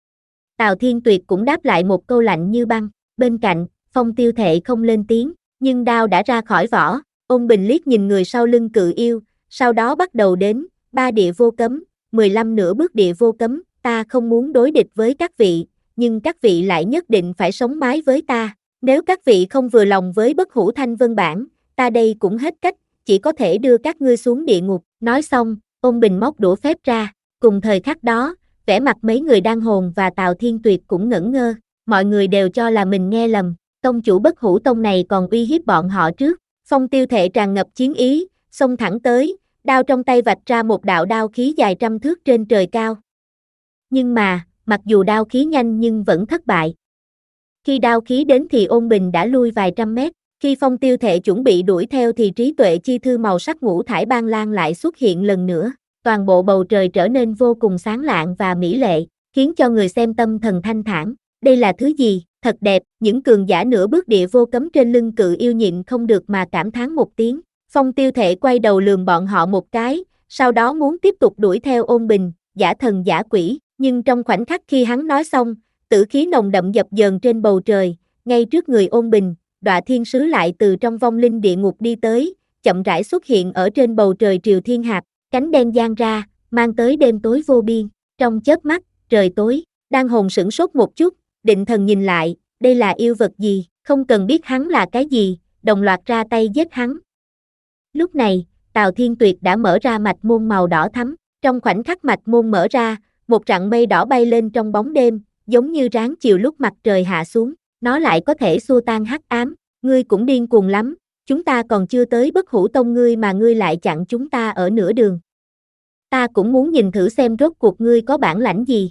Tào Thiên Tuyệt cũng đáp lại một câu lạnh như băng, bên cạnh, Phong Tiêu Thể không lên tiếng, nhưng đao đã ra khỏi vỏ, Ôn Bình liếc nhìn người sau lưng cự yêu, sau đó bắt đầu đến, ba địa vô cấm, mười lăm nửa bước địa vô cấm, ta không muốn đối địch với các vị, nhưng các vị lại nhất định phải sống mái với ta, nếu các vị không vừa lòng với Bất Hủ Thanh Vân bản, ta đây cũng hết cách, chỉ có thể đưa các ngươi xuống địa ngục. Nói xong, Ôn Bình móc đũa phép ra, cùng thời khắc đó, vẻ mặt mấy người Đan Hồn và Tào Thiên Tuyệt cũng ngẩn ngơ, mọi người đều cho là mình nghe lầm, tông chủ Bất Hủ Tông này còn uy hiếp bọn họ trước. Phong Tiêu Thể tràn ngập chiến ý, xông thẳng tới, đao trong tay vạch ra một đạo đao khí dài trăm thước trên trời cao. Nhưng mà, mặc dù đao khí nhanh nhưng vẫn thất bại. Khi đao khí đến thì Ôn Bình đã lui vài trăm mét, khi Phong Tiêu Thể chuẩn bị đuổi theo thì trí tuệ chi thư màu sắc ngũ thải ban lan lại xuất hiện lần nữa, toàn bộ bầu trời trở nên vô cùng sáng lạng và mỹ lệ, khiến cho người xem tâm thần thanh thản. Đây là thứ gì? Thật đẹp, những cường giả nửa bước địa vô cấm trên lưng cự yêu nhịn không được mà cảm thán một tiếng. Phong Tiêu Thể quay đầu lườm bọn họ một cái, sau đó muốn tiếp tục đuổi theo Ôn Bình, giả thần giả quỷ, nhưng trong khoảnh khắc khi hắn nói xong, tử khí nồng đậm dập dờn trên bầu trời, ngay trước người Ôn Bình, Đọa Thiên Sứ lại từ trong vong linh địa ngục đi tới, chậm rãi xuất hiện ở trên bầu trời Triều Thiên Hạp, cánh đen giang ra, mang tới đêm tối vô biên. Trong chớp mắt, trời tối, Đan Hồn sửng sốt một chút, định thần nhìn lại, đây là yêu vật gì, không cần biết hắn là cái gì, đồng loạt ra tay giết hắn. Lúc này, Tào Thiên Tuyệt đã mở ra mạch môn màu đỏ thắm, trong khoảnh khắc mạch môn mở ra, một rặng mây đỏ bay lên trong bóng đêm, giống như ráng chiều lúc mặt trời hạ xuống, nó lại có thể xua tan hắc ám, ngươi cũng điên cuồng lắm, chúng ta còn chưa tới Bất Hủ Tông ngươi mà ngươi lại chặn chúng ta ở nửa đường. Ta cũng muốn nhìn thử xem rốt cuộc ngươi có bản lãnh gì.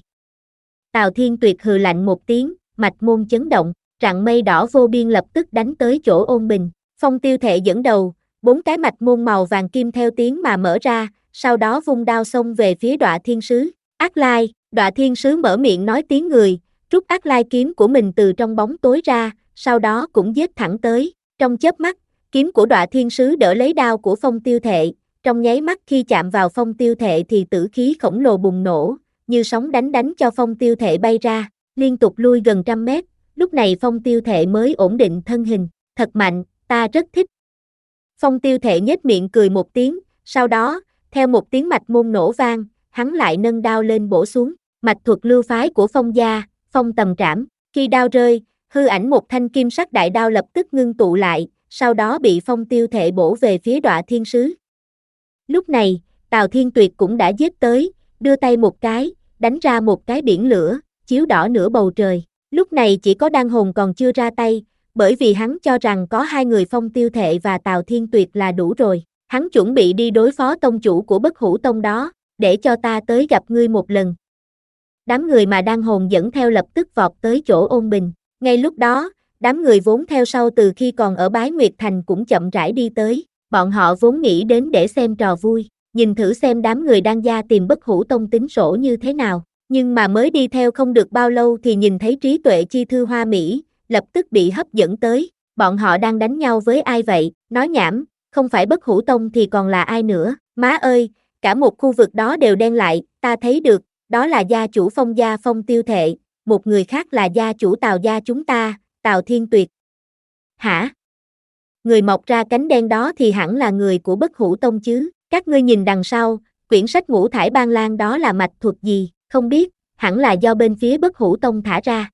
Tào Thiên Tuyệt hừ lạnh một tiếng, mạch môn chấn động, rặng mây đỏ vô biên lập tức đánh tới chỗ Ôn Bình, Phong Tiêu Thệ dẫn đầu, bốn cái mạch môn màu vàng kim theo tiếng mà mở ra, sau đó vung đao xông về phía Đọa Thiên Sứ. Ác Lai, Đọa Thiên Sứ mở miệng nói tiếng người, rút Ác Lai kiếm của mình từ trong bóng tối ra, sau đó cũng giết thẳng tới. Trong chớp mắt, kiếm của Đọa Thiên Sứ đỡ lấy đao của Phong Tiêu Thệ, trong nháy mắt khi chạm vào Phong Tiêu Thệ thì tử khí khổng lồ bùng nổ, như sóng đánh đánh cho Phong Tiêu Thệ bay ra, liên tục lui gần trăm mét, lúc này Phong Tiêu Thệ mới ổn định thân hình, thật mạnh, ta rất thích. Phong Tiêu Thệ nhếch miệng cười một tiếng, sau đó, theo một tiếng mạch môn nổ vang, hắn lại nâng đao lên bổ xuống, mạch thuật lưu phái của Phong gia, Phong Tầm Trảm, khi đao rơi, hư ảnh một thanh kim sắc đại đao lập tức ngưng tụ lại, sau đó bị Phong Tiêu Thệ bổ về phía Đọa Thiên Sứ. Lúc này, Tào Thiên Tuyệt cũng đã giết tới, đưa tay một cái, đánh ra một cái biển lửa, chiếu đỏ nửa bầu trời. Lúc này chỉ có Đan Hồn còn chưa ra tay, bởi vì hắn cho rằng có hai người Phong Tiêu Thệ và Tào Thiên Tuyệt là đủ rồi. Hắn chuẩn bị đi đối phó tông chủ của Bất Hủ Tông đó, để cho ta tới gặp ngươi một lần. Đám người mà Đan Hồn dẫn theo lập tức vọt tới chỗ Ôn Bình. Ngay lúc đó, đám người vốn theo sau từ khi còn ở Bái Nguyệt Thành cũng chậm rãi đi tới. Bọn họ vốn nghĩ đến để xem trò vui, nhìn thử xem đám người Đan gia tìm Bất Hủ Tông tính sổ như thế nào. Nhưng mà mới đi theo không được bao lâu thì nhìn thấy trí tuệ chi thư Hoa Mỹ, lập tức bị hấp dẫn tới. Bọn họ đang đánh nhau với ai vậy? Nói nhảm, không phải Bất Hủ Tông thì còn là ai nữa? Má ơi, cả một khu vực đó đều đen lại, ta thấy được, đó là gia chủ Phong gia Phong Tiêu Thệ, một người khác là gia chủ Tào gia chúng ta, Tào Thiên Tuyệt. Hả? Người mọc ra cánh đen đó thì hẳn là người của Bất Hủ Tông chứ, các ngươi nhìn đằng sau, quyển sách ngũ thải ban lan đó là mạch thuật gì, không biết, hẳn là do bên phía Bất Hủ Tông thả ra.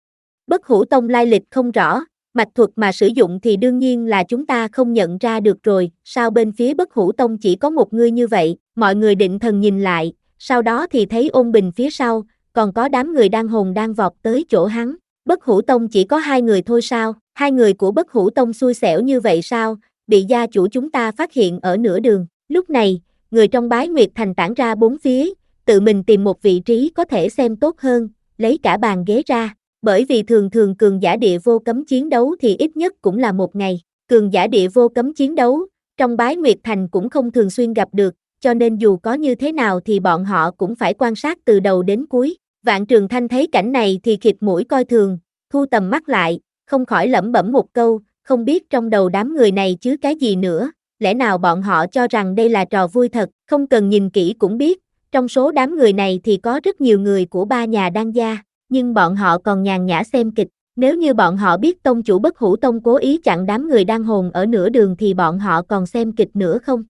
Bất Hủ Tông lai lịch không rõ, mạch thuật mà sử dụng thì đương nhiên là chúng ta không nhận ra được rồi, sao bên phía Bất Hủ Tông chỉ có một người như vậy, mọi người định thần nhìn lại, sau đó thì thấy Ôn Bình phía sau, còn có đám người Đan Hồn đang vọt tới chỗ hắn. Bất Hủ Tông chỉ có hai người thôi sao, hai người của Bất Hủ Tông xui xẻo như vậy sao, bị gia chủ chúng ta phát hiện ở nửa đường. Lúc này, người trong Bái Nguyệt Thành tản ra bốn phía, tự mình tìm một vị trí có thể xem tốt hơn, lấy cả bàn ghế ra, bởi vì thường thường cường giả địa vô cấm chiến đấu thì ít nhất cũng là một ngày, cường giả địa vô cấm chiến đấu, trong Bái Nguyệt Thành cũng không thường xuyên gặp được, cho nên dù có như thế nào thì bọn họ cũng phải quan sát từ đầu đến cuối. Vạn Trường Thanh thấy cảnh này thì khịt mũi coi thường, thu tầm mắt lại, không khỏi lẩm bẩm một câu, không biết trong đầu đám người này chứ cái gì nữa, lẽ nào bọn họ cho rằng đây là trò vui thật, không cần nhìn kỹ cũng biết, trong số đám người này thì có rất nhiều người của ba nhà Đan gia, nhưng bọn họ còn nhàn nhã xem kịch, nếu như bọn họ biết tông chủ Bất Hủ Tông cố ý chặn đám người Đan Hồn ở nửa đường thì bọn họ còn xem kịch nữa không?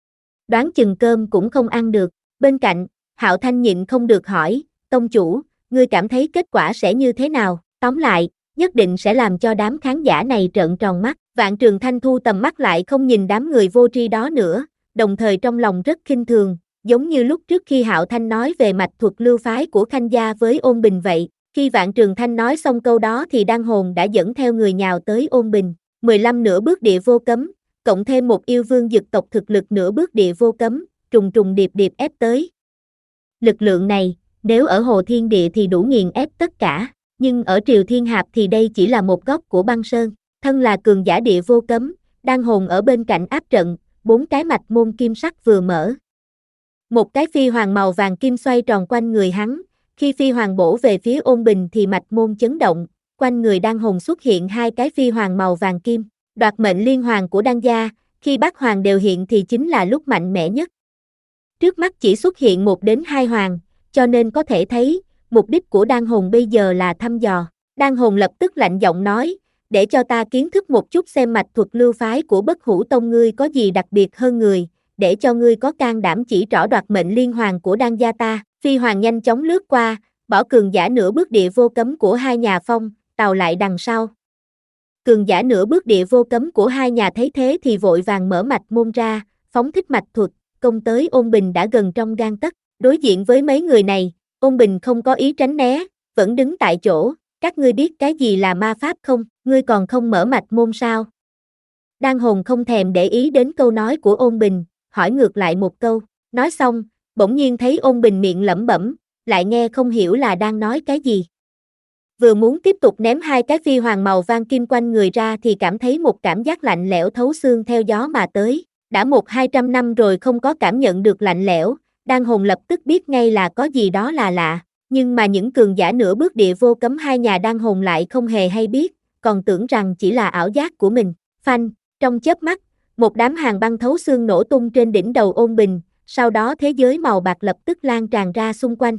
Đoán chừng cơm cũng không ăn được, bên cạnh, Hạo Thanh nhịn không được hỏi, tông chủ, ngươi cảm thấy kết quả sẽ như thế nào? Tóm lại, nhất định sẽ làm cho đám khán giả này trợn tròn mắt. Vạn Trường Thanh thu tầm mắt lại không nhìn đám người vô tri đó nữa, đồng thời trong lòng rất khinh thường, giống như lúc trước khi Hạo Thanh nói về mạch thuật lưu phái của Khanh gia với Ôn Bình vậy. Khi Vạn Trường Thanh nói xong câu đó thì Đan Hồn đã dẫn theo người nhào tới Ôn Bình, mười lăm nửa bước địa vô cấm, cộng thêm một yêu vương dực tộc thực lực nửa bước địa vô cấm, trùng trùng điệp điệp ép tới. Lực lượng này, nếu ở Hồ Thiên Địa thì đủ nghiền ép tất cả, nhưng ở Triều Thiên Hạp thì đây chỉ là một góc của băng sơn. Thân là cường giả địa vô cấm, Đan Hồn ở bên cạnh áp trận, bốn cái mạch môn kim sắc vừa mở. Một cái phi hoàng màu vàng kim xoay tròn quanh người hắn, khi phi hoàng bổ về phía Ôn Bình thì mạch môn chấn động, quanh người Đan Hồn xuất hiện hai cái phi hoàng màu vàng kim, đoạt mệnh liên hoàng của Đan gia, khi bát hoàng đều hiện thì chính là lúc mạnh mẽ nhất. Trước mắt chỉ xuất hiện một đến hai hoàng, cho nên có thể thấy, mục đích của Đan Hồn bây giờ là thăm dò. Đan Hồn lập tức lạnh giọng nói, để cho ta kiến thức một chút xem mạch thuật lưu phái của Bất Hủ Tông ngươi có gì đặc biệt hơn người, để cho ngươi có can đảm chỉ trỏ đoạt mệnh liên hoàng của Đan gia ta. Phi hoàng nhanh chóng lướt qua, bỏ cường giả nửa bước địa vô cấm của hai nhà Phong, Tào lại đằng sau. Cường giả nửa bước địa vô cấm của hai nhà thấy thế thì vội vàng mở mạch môn ra, phóng thích mạch thuật, công tới Ôn Bình đã gần trong gang tấc. Đối diện với mấy người này, Ôn Bình không có ý tránh né, vẫn đứng tại chỗ. Các ngươi biết cái gì là ma pháp không? Ngươi còn không mở mạch môn sao? Đan Hồn không thèm để ý đến câu nói của Ôn Bình, hỏi ngược lại một câu. Nói xong, bỗng nhiên thấy Ôn Bình miệng lẩm bẩm, lại nghe không hiểu là đang nói cái gì. Vừa muốn tiếp tục ném hai cái phi hoàng màu vàng kim quanh người ra thì cảm thấy một cảm giác lạnh lẽo thấu xương theo gió mà tới. Đã một hai trăm năm rồi không có cảm nhận được lạnh lẽo, Đan Hồn lập tức biết ngay là có gì đó là lạ. Nhưng mà những cường giả nửa bước địa vô cấm hai nhà Đan Hồn lại không hề hay biết, còn tưởng rằng chỉ là ảo giác của mình. Phanh, trong chớp mắt, một đám hàng băng thấu xương nổ tung trên đỉnh đầu Ôn Bình, sau đó thế giới màu bạc lập tức lan tràn ra xung quanh.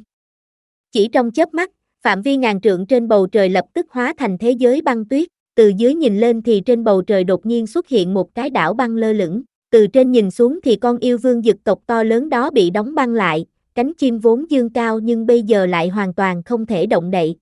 Chỉ trong chớp mắt, phạm vi ngàn trượng trên bầu trời lập tức hóa thành thế giới băng tuyết, từ dưới nhìn lên thì trên bầu trời đột nhiên xuất hiện một cái đảo băng lơ lửng, từ trên nhìn xuống thì con yêu vương dực tộc to lớn đó bị đóng băng lại, cánh chim vốn dương cao nhưng bây giờ lại hoàn toàn không thể động đậy.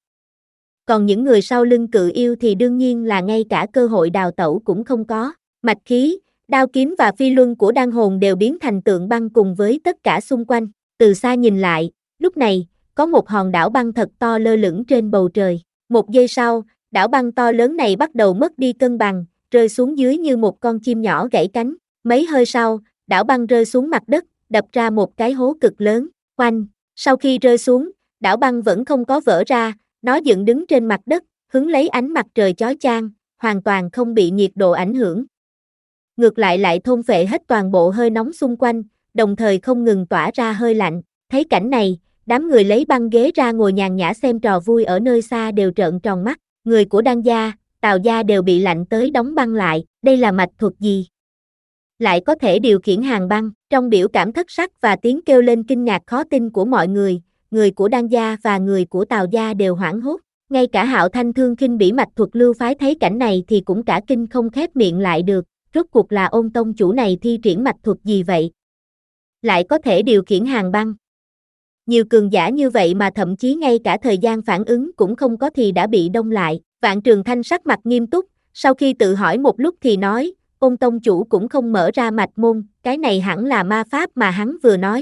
Còn những người sau lưng cự yêu thì đương nhiên là ngay cả cơ hội đào tẩu cũng không có, mạch khí, đao kiếm và phi luân của Đan Hồn đều biến thành tượng băng cùng với tất cả xung quanh, từ xa nhìn lại, lúc này, có một hòn đảo băng thật to lơ lửng trên bầu trời. Một giây sau, đảo băng to lớn này bắt đầu mất đi cân bằng, rơi xuống dưới như một con chim nhỏ gãy cánh. Mấy hơi sau, đảo băng rơi xuống mặt đất, đập ra một cái hố cực lớn. Oanh! Sau khi rơi xuống, đảo băng vẫn không có vỡ ra, nó dựng đứng trên mặt đất, hứng lấy ánh mặt trời chói chang, hoàn toàn không bị nhiệt độ ảnh hưởng. Ngược lại lại thôn phệ hết toàn bộ hơi nóng xung quanh, đồng thời không ngừng tỏa ra hơi lạnh. Thấy cảnh này, đám người lấy băng ghế ra ngồi nhàn nhã xem trò vui ở nơi xa đều trợn tròn mắt, người của Đan gia, Tào gia đều bị lạnh tới đóng băng lại, đây là mạch thuật gì? Lại có thể điều khiển hàng băng, trong biểu cảm thất sắc và tiếng kêu lên kinh ngạc khó tin của mọi người, người của Đan gia và người của Tào gia đều hoảng hốt, ngay cả Hạo Thanh Thương Khinh Bỉ mạch thuật lưu phái thấy cảnh này thì cũng cả kinh không khép miệng lại được, rốt cuộc là Ôn tông chủ này thi triển mạch thuật gì vậy? Lại có thể điều khiển hàng băng. Nhiều cường giả như vậy mà thậm chí ngay cả thời gian phản ứng cũng không có thì đã bị đông lại. Vạn Trường Thanh sắc mặt nghiêm túc, sau khi tự hỏi một lúc thì nói, Ôn tông chủ cũng không mở ra mạch môn, cái này hẳn là ma pháp mà hắn vừa nói.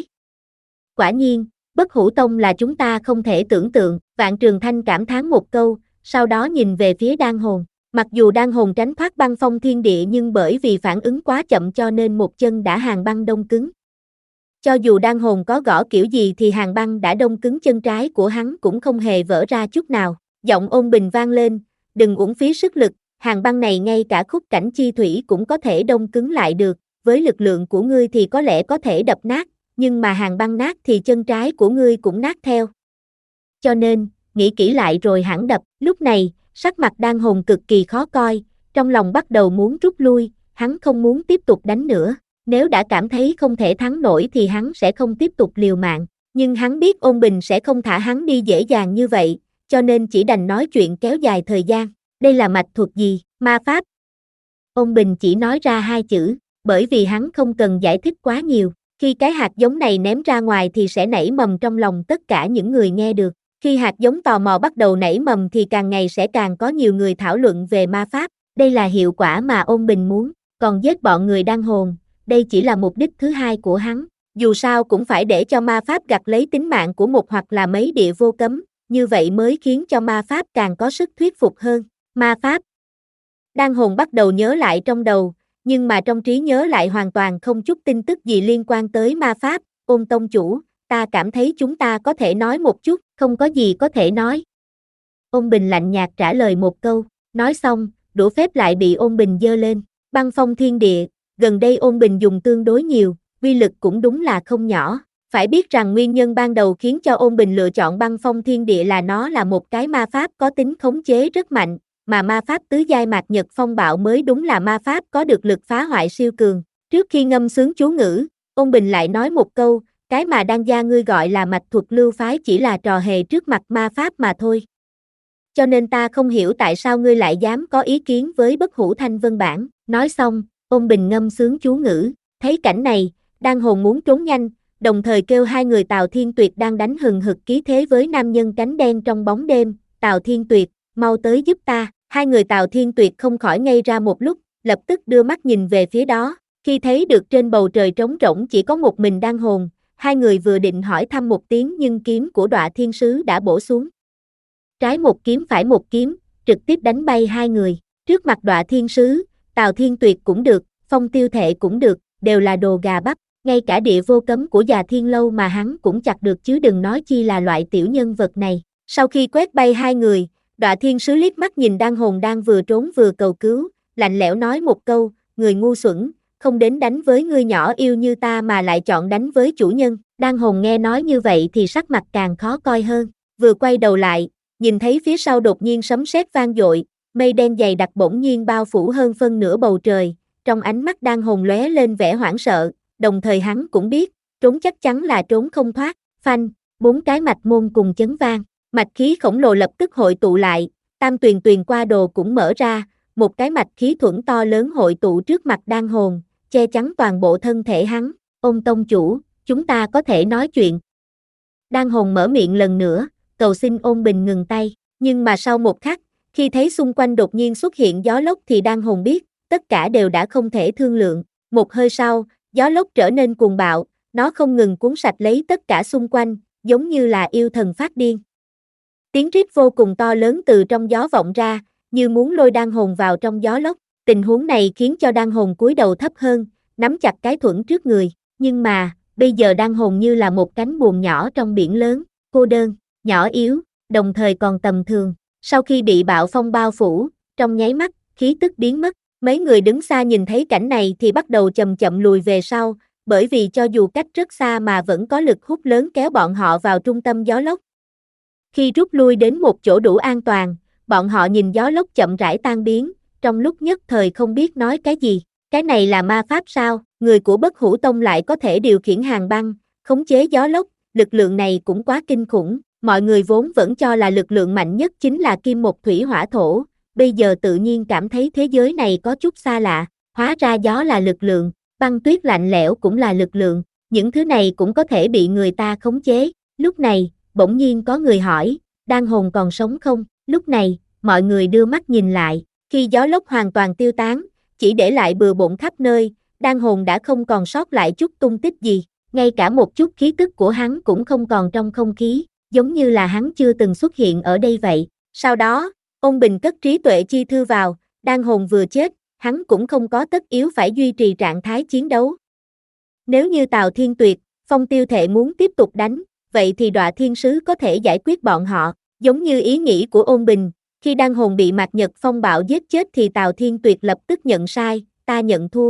Quả nhiên, Bất Hủ Tông là chúng ta không thể tưởng tượng, Vạn Trường Thanh cảm thán một câu, sau đó nhìn về phía Đan Hồn. Mặc dù Đan Hồn tránh thoát băng phong thiên địa nhưng bởi vì phản ứng quá chậm cho nên một chân đã hàng băng đông cứng. Cho dù Đan Hồn có gõ kiểu gì thì hàng băng đã đông cứng chân trái của hắn cũng không hề vỡ ra chút nào. Giọng Ôn Bình vang lên, đừng uổng phí sức lực, hàng băng này ngay cả khúc cảnh chi thủy cũng có thể đông cứng lại được, với lực lượng của ngươi thì có lẽ có thể đập nát, nhưng mà hàng băng nát thì chân trái của ngươi cũng nát theo. Cho nên, nghĩ kỹ lại rồi hẳn đập, lúc này, sắc mặt Đan Hồn cực kỳ khó coi, trong lòng bắt đầu muốn rút lui, hắn không muốn tiếp tục đánh nữa. Nếu đã cảm thấy không thể thắng nổi thì hắn sẽ không tiếp tục liều mạng, nhưng hắn biết Ôn Bình sẽ không thả hắn đi dễ dàng như vậy, cho nên chỉ đành nói chuyện kéo dài thời gian. Đây là mạch thuật gì? Ma pháp? Ôn Bình chỉ nói ra hai chữ, bởi vì hắn không cần giải thích quá nhiều. Khi cái hạt giống này ném ra ngoài thì sẽ nảy mầm trong lòng tất cả những người nghe được. Khi hạt giống tò mò bắt đầu nảy mầm thì càng ngày sẽ càng có nhiều người thảo luận về ma pháp. Đây là hiệu quả mà Ôn Bình muốn, còn giết bọn người Đan Hồn, đây chỉ là mục đích thứ hai của hắn. Dù sao cũng phải để cho ma pháp gặt lấy tính mạng của một hoặc là mấy địa vô cấm, như vậy mới khiến cho ma pháp càng có sức thuyết phục hơn. Ma pháp. Đan Hồn bắt đầu nhớ lại trong đầu, nhưng mà trong trí nhớ lại hoàn toàn không chút tin tức gì liên quan tới ma pháp. Ôn tông chủ, ta cảm thấy chúng ta có thể nói một chút, không có gì có thể nói. Ôn Bình lạnh nhạt trả lời một câu, nói xong, đũa phép lại bị Ôn Bình giơ lên. Băng phong thiên địa, gần đây Ôn Bình dùng tương đối nhiều, uy lực cũng đúng là không nhỏ. Phải biết rằng nguyên nhân ban đầu khiến cho Ôn Bình lựa chọn băng phong thiên địa là nó là một cái ma pháp có tính khống chế rất mạnh, mà ma pháp tứ giai mạt nhật phong bạo mới đúng là ma pháp có được lực phá hoại siêu cường. Trước khi ngâm sướng chú ngữ, Ôn Bình lại nói một câu, cái mà Đan gia ngươi gọi là mạch thuật lưu phái chỉ là trò hề trước mặt ma pháp mà thôi. Cho nên ta không hiểu tại sao ngươi lại dám có ý kiến với Bất Hủ Thanh Vân bản. Nói xong, Ôn Bình ngâm sướng chú ngữ, thấy cảnh này, Đan Hồn muốn trốn nhanh, đồng thời kêu hai người Tào Thiên Tuyệt đang đánh hừng hực khí thế với nam nhân cánh đen trong bóng đêm, Tào Thiên Tuyệt, mau tới giúp ta, hai người Tào Thiên Tuyệt không khỏi ngây ra một lúc, lập tức đưa mắt nhìn về phía đó, khi thấy được trên bầu trời trống rỗng chỉ có một mình Đan Hồn, hai người vừa định hỏi thăm một tiếng nhưng kiếm của Đọa Thiên Sứ đã bổ xuống. Trái một kiếm phải một kiếm, trực tiếp đánh bay hai người, trước mặt Đọa Thiên Sứ, Tào Thiên Tuyệt cũng được, Phong Tiêu Thệ cũng được, đều là đồ gà bắp, ngay cả địa vô cấm của Già Thiên Lâu mà hắn cũng chặt được chứ đừng nói chi là loại tiểu nhân vật này. Sau khi quét bay hai người, Đọa Thiên Sứ liếc mắt nhìn Đan Hồn đang vừa trốn vừa cầu cứu, lạnh lẽo nói một câu, người ngu xuẩn, không đến đánh với ngươi nhỏ yêu như ta mà lại chọn đánh với chủ nhân. Đan Hồn nghe nói như vậy thì sắc mặt càng khó coi hơn, vừa quay đầu lại, nhìn thấy phía sau đột nhiên sấm sét vang dội, mây đen dày đặc bỗng nhiên bao phủ hơn phân nửa bầu trời, trong ánh mắt Đan Hồn lóe lên vẻ hoảng sợ, đồng thời hắn cũng biết, trốn chắc chắn là trốn không thoát, phanh, bốn cái mạch môn cùng chấn vang, mạch khí khổng lồ lập tức hội tụ lại, tam tuyền tuyền qua đồ cũng mở ra, một cái mạch khí thuẫn to lớn hội tụ trước mặt Đan Hồn, che chắn toàn bộ thân thể hắn, Ôn tông chủ, chúng ta có thể nói chuyện. Đan Hồn mở miệng lần nữa, cầu xin Ôn Bình ngừng tay, nhưng mà sau một khắc, khi thấy xung quanh đột nhiên xuất hiện gió lốc thì Đan Hồn biết, tất cả đều đã không thể thương lượng, một hơi sau, gió lốc trở nên cuồng bạo, nó không ngừng cuốn sạch lấy tất cả xung quanh, giống như là yêu thần phát điên. Tiếng rít vô cùng to lớn từ trong gió vọng ra, như muốn lôi Đan Hồn vào trong gió lốc, tình huống này khiến cho Đan Hồn cúi đầu thấp hơn, nắm chặt cái thuẫn trước người, nhưng mà, bây giờ Đan Hồn như là một cánh buồm nhỏ trong biển lớn, cô đơn, nhỏ yếu, đồng thời còn tầm thường, sau khi bị bạo phong bao phủ, trong nháy mắt, khí tức biến mất, mấy người đứng xa nhìn thấy cảnh này thì bắt đầu chậm chậm lùi về sau, bởi vì cho dù cách rất xa mà vẫn có lực hút lớn kéo bọn họ vào trung tâm gió lốc. Khi rút lui đến một chỗ đủ an toàn, bọn họ nhìn gió lốc chậm rãi tan biến, trong lúc nhất thời không biết nói cái gì, cái này là ma pháp sao, người của Bất Hủ Tông lại có thể điều khiển hàng băng, khống chế gió lốc, lực lượng này cũng quá kinh khủng, mọi người vốn vẫn cho là lực lượng mạnh nhất chính là kim một thủy hỏa thổ, bây giờ tự nhiên cảm thấy thế giới này có chút xa lạ, hóa ra gió là lực lượng, băng tuyết lạnh lẽo cũng là lực lượng, những thứ này cũng có thể bị người ta khống chế, lúc này, bỗng nhiên có người hỏi, Đan Hồn còn sống không, lúc này, mọi người đưa mắt nhìn lại, khi gió lốc hoàn toàn tiêu tán, chỉ để lại bừa bộn khắp nơi, Đan Hồn đã không còn sót lại chút tung tích gì, ngay cả một chút khí tức của hắn cũng không còn trong không khí, giống như là hắn chưa từng xuất hiện ở đây vậy. Sau đó, Ôn Bình cất trí tuệ chi thư vào, Đan Hồn vừa chết, hắn cũng không có tất yếu phải duy trì trạng thái chiến đấu. Nếu như Tào Thiên Tuyệt, Phong Tiêu Thệ muốn tiếp tục đánh, vậy thì Đọa Thiên Sứ có thể giải quyết bọn họ, giống như ý nghĩ của Ôn Bình. Khi Đan Hồn bị Mạc Nhật Phong bạo giết chết thì Tào Thiên Tuyệt lập tức nhận sai, ta nhận thua.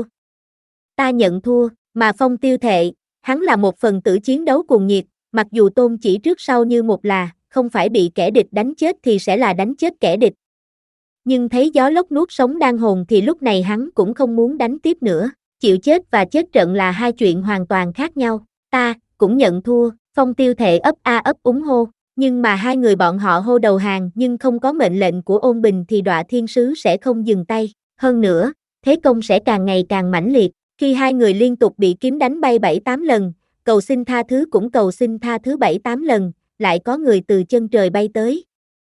Ta nhận thua, mà Phong Tiêu Thệ, hắn là một phần tử chiến đấu cuồng nhiệt, mặc dù tôn chỉ trước sau như một là, không phải bị kẻ địch đánh chết thì sẽ là đánh chết kẻ địch. Nhưng thấy gió lốc nuốt sống Đan Hồn thì lúc này hắn cũng không muốn đánh tiếp nữa, chịu chết và chết trận là hai chuyện hoàn toàn khác nhau, ta, cũng nhận thua, Phong Tiêu Thệ ấp a ấp úng hô. Nhưng mà hai người bọn họ hô đầu hàng nhưng không có mệnh lệnh của Ôn Bình thì Đọa Thiên Sứ sẽ không dừng tay, hơn nữa, thế công sẽ càng ngày càng mãnh liệt, khi hai người liên tục bị kiếm đánh bay bảy tám lần, cầu xin tha thứ cũng cầu xin tha thứ bảy tám lần, lại có người từ chân trời bay tới.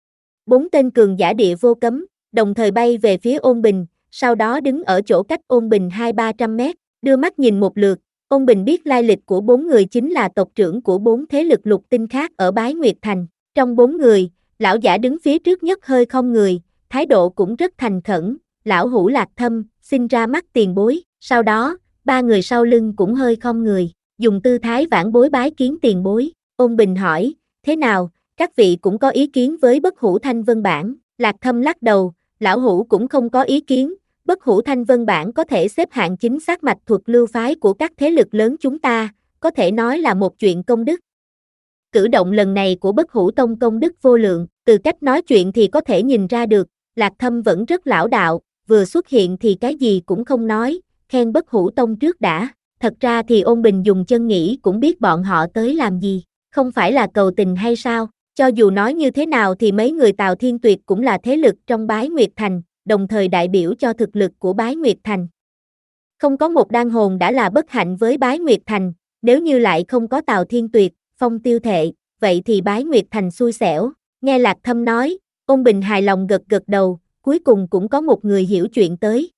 Bốn tên cường giả địa vô cấm, đồng thời bay về phía Ôn Bình, sau đó đứng ở chỗ cách Ôn Bình hai ba trăm mét, đưa mắt nhìn một lượt. Ôn Bình biết lai lịch của bốn người chính là tộc trưởng của bốn thế lực lục tinh khác ở Bái Nguyệt Thành. Trong bốn người, lão giả đứng phía trước nhất hơi khom người, thái độ cũng rất thành khẩn, lão Hữu Lạc Thâm, xin ra mắt tiền bối. Sau đó, ba người sau lưng cũng hơi khom người, dùng tư thái vãn bối bái kiến tiền bối. Ôn Bình hỏi, thế nào, các vị cũng có ý kiến với Bất Hủ Thanh Vân Bản? Lạc Thâm lắc đầu, lão Hữu cũng không có ý kiến. Bất Hủ Thanh Vân Bản có thể xếp hạng chính xác mạch thuật lưu phái của các thế lực lớn chúng ta, có thể nói là một chuyện công đức. Cử động lần này của Bất Hủ Tông công đức vô lượng, từ cách nói chuyện thì có thể nhìn ra được, Lạc Thâm vẫn rất lão đạo, vừa xuất hiện thì cái gì cũng không nói, khen Bất Hủ Tông trước đã. Thật ra thì Ôn Bình dùng chân nghĩ cũng biết bọn họ tới làm gì, không phải là cầu tình hay sao, cho dù nói như thế nào thì mấy người Tào Thiên Tuyệt cũng là thế lực trong Bái Nguyệt Thành, đồng thời đại biểu cho thực lực của Bái Nguyệt Thành. Không có một Đan Hồn đã là bất hạnh với Bái Nguyệt Thành, nếu như lại không có Tào Thiên Tuyệt, Phong Tiêu Thệ, vậy thì Bái Nguyệt Thành xui xẻo. Nghe Lạc Thâm nói, Ôn Bình hài lòng gật gật đầu, cuối cùng cũng có một người hiểu chuyện tới.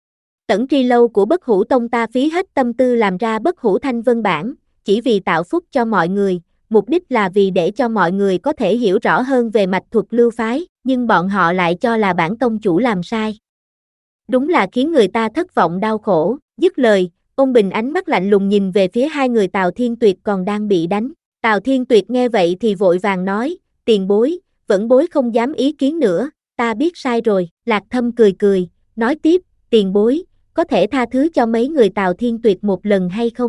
Tẩn Tri Lâu của Bất Hủ Tông ta phí hết tâm tư làm ra Bất Hủ Thanh Vân bản, chỉ vì tạo phúc cho mọi người, mục đích là vì để cho mọi người có thể hiểu rõ hơn về mạch thuật lưu phái, nhưng bọn họ lại cho là bản tông chủ làm sai. Đúng là khiến người ta thất vọng đau khổ. Dứt lời, Ôn Bình ánh mắt lạnh lùng nhìn về phía hai người Tào Thiên Tuyệt còn đang bị đánh. Tào Thiên Tuyệt nghe vậy thì vội vàng nói, tiền bối, vẫn bối không dám ý kiến nữa, ta biết sai rồi. Lạc Thâm cười cười, nói tiếp, tiền bối, có thể tha thứ cho mấy người Tào Thiên Tuyệt một lần hay không?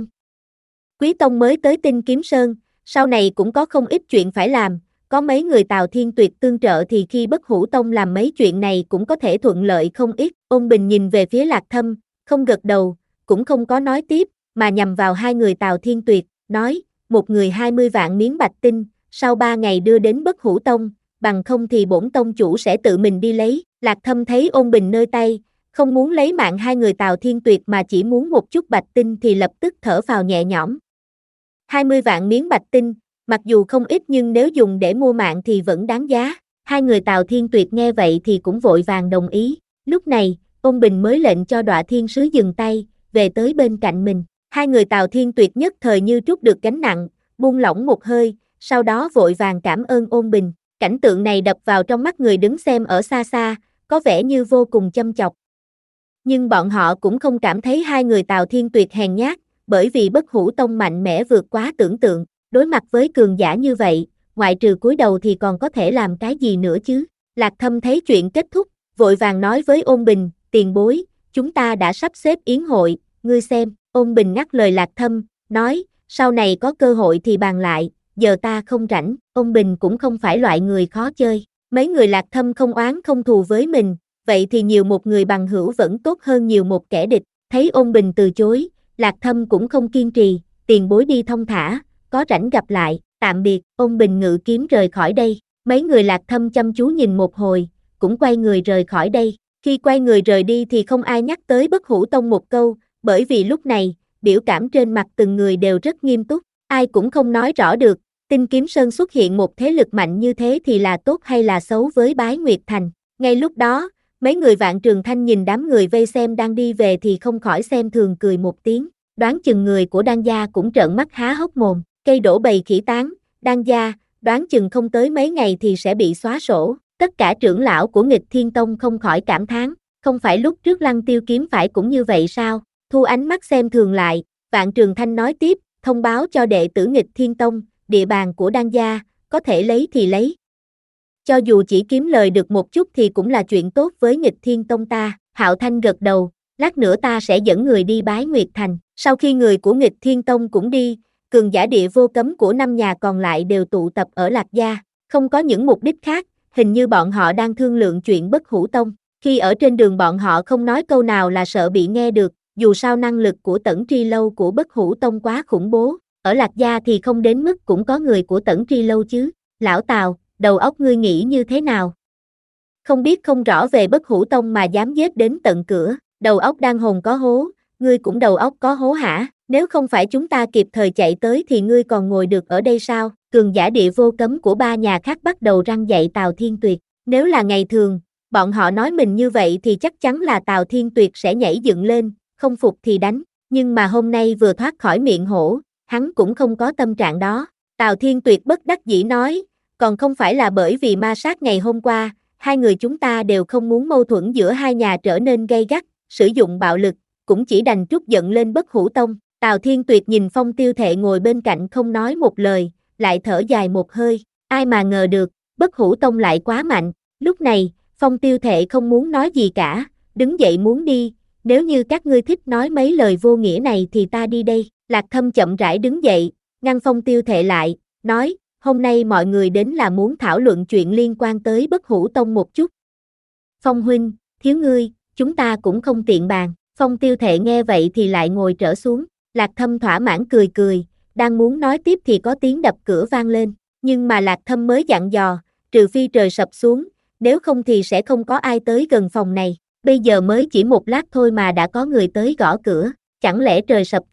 Quý tông mới tới Tinh Kiếm Sơn, sau này cũng có không ít chuyện phải làm, có mấy người Tào Thiên Tuyệt tương trợ thì khi Bất Hủ Tông làm mấy chuyện này cũng có thể thuận lợi không ít. Ôn Bình nhìn về phía Lạc Thâm, không gật đầu, cũng không có nói tiếp, mà nhằm vào hai người Tào Thiên Tuyệt, nói, một người hai mươi vạn miếng bạch tinh, sau ba ngày đưa đến Bất Hủ Tông, bằng không thì bổn tông chủ sẽ tự mình đi lấy. Lạc Thâm thấy Ôn Bình nơi tay, không muốn lấy mạng hai người Tào Thiên Tuyệt mà chỉ muốn một chút bạch tinh thì lập tức thở phào nhẹ nhõm. hai mươi vạn miếng bạch tinh, mặc dù không ít nhưng nếu dùng để mua mạng thì vẫn đáng giá. Hai người Tào Thiên Tuyệt nghe vậy thì cũng vội vàng đồng ý. Lúc này, Ôn Bình mới lệnh cho Đọa Thiên Sứ dừng tay, về tới bên cạnh mình. Hai người Tào Thiên Tuyệt nhất thời như trút được gánh nặng, buông lỏng một hơi, sau đó vội vàng cảm ơn Ôn Bình. Cảnh tượng này đập vào trong mắt người đứng xem ở xa xa, có vẻ như vô cùng châm chọc. Nhưng bọn họ cũng không cảm thấy hai người Tào Thiên Tuyệt hèn nhát, bởi vì Bất Hủ Tông mạnh mẽ vượt quá tưởng tượng, đối mặt với cường giả như vậy, ngoại trừ cúi đầu thì còn có thể làm cái gì nữa chứ. Lạc Thâm thấy chuyện kết thúc, vội vàng nói với Ôn Bình, tiền bối, chúng ta đã sắp xếp yến hội, ngươi xem. Ôn Bình ngắt lời Lạc Thâm, nói, sau này có cơ hội thì bàn lại, giờ ta không rảnh. Ôn Bình cũng không phải loại người khó chơi, mấy người Lạc Thâm không oán không thù với mình, vậy thì nhiều một người bằng hữu vẫn tốt hơn nhiều một kẻ địch. Thấy Ôn Bình từ chối, Lạc Thâm cũng không kiên trì, tiền bối đi thông thả, có rảnh gặp lại, tạm biệt. Ôn Bình ngự kiếm rời khỏi đây, mấy người Lạc Thâm chăm chú nhìn một hồi, cũng quay người rời khỏi đây. Khi quay người rời đi thì không ai nhắc tới Bất Hủ Tông một câu, bởi vì lúc này, biểu cảm trên mặt từng người đều rất nghiêm túc, ai cũng không nói rõ được, Tinh Kiếm Sơn xuất hiện một thế lực mạnh như thế thì là tốt hay là xấu với Bái Nguyệt Thành. Ngay lúc đó, mấy người Vạn Trường Thanh nhìn đám người vây xem đang đi về thì không khỏi xem thường cười một tiếng, đoán chừng người của Đan gia cũng trợn mắt há hốc mồm, cây đổ bầy khỉ tán, Đan gia, đoán chừng không tới mấy ngày thì sẽ bị xóa sổ. Tất cả trưởng lão của Nghịch Thiên Tông không khỏi cảm thán, không phải lúc trước Lăng Tiêu kiếm phải cũng như vậy sao? Thu ánh mắt xem thường lại, Vạn Trường Thanh nói tiếp, thông báo cho đệ tử Nghịch Thiên Tông, địa bàn của Đan gia, có thể lấy thì lấy. Cho dù chỉ kiếm lời được một chút thì cũng là chuyện tốt với Nghịch Thiên Tông ta. Hạo Thanh gật đầu, lát nữa ta sẽ dẫn người đi Bái Nguyệt Thành. Sau khi người của Nghịch Thiên Tông cũng đi, cường giả địa vô cấm của năm nhà còn lại đều tụ tập ở Lạc Gia, không có những mục đích khác, hình như bọn họ đang thương lượng chuyện Bất Hủ Tông. Khi ở trên đường bọn họ không nói câu nào là sợ bị nghe được, dù sao năng lực của Tẩn Tri Lâu của Bất Hủ Tông quá khủng bố, ở Lạc Gia thì không đến mức cũng có người của Tẩn Tri Lâu chứ. Lão Tào, đầu óc ngươi nghĩ như thế nào? Không biết không rõ về Bất Hủ Tông mà dám giết đến tận cửa, đầu óc đang hồn có hố, ngươi cũng đầu óc có hố hả? Nếu không phải chúng ta kịp thời chạy tới thì ngươi còn ngồi được ở đây sao? Cường giả địa vô cấm của ba nhà khác bắt đầu răn dạy Tào Thiên Tuyệt. Nếu là ngày thường, bọn họ nói mình như vậy thì chắc chắn là Tào Thiên Tuyệt sẽ nhảy dựng lên, không phục thì đánh. Nhưng mà hôm nay vừa thoát khỏi miệng hổ, hắn cũng không có tâm trạng đó. Tào Thiên Tuyệt bất đắc dĩ nói, còn không phải là bởi vì ma sát ngày hôm qua, hai người chúng ta đều không muốn mâu thuẫn giữa hai nhà trở nên gay gắt, sử dụng bạo lực, cũng chỉ đành trút giận lên Bất Hủ Tông. Tào Thiên Tuyệt nhìn Phong Tiêu Thệ ngồi bên cạnh không nói một lời, lại thở dài một hơi, ai mà ngờ được, Bất Hủ Tông lại quá mạnh. Lúc này, Phong Tiêu Thệ không muốn nói gì cả, đứng dậy muốn đi, nếu như các ngươi thích nói mấy lời vô nghĩa này thì ta đi đây. Lạc Thâm chậm rãi đứng dậy, ngăn Phong Tiêu Thệ lại, nói, hôm nay mọi người đến là muốn thảo luận chuyện liên quan tới Bất Hủ Tông một chút. Phong huynh, thiếu ngươi, chúng ta cũng không tiện bàn. Phong Tiêu Thệ nghe vậy thì lại ngồi trở xuống, Lạc Thâm thỏa mãn cười cười, đang muốn nói tiếp thì có tiếng đập cửa vang lên, nhưng mà Lạc Thâm mới dặn dò, trừ phi trời sập xuống, nếu không thì sẽ không có ai tới gần phòng này. Bây giờ mới chỉ một lát thôi mà đã có người tới gõ cửa, chẳng lẽ trời sập thật?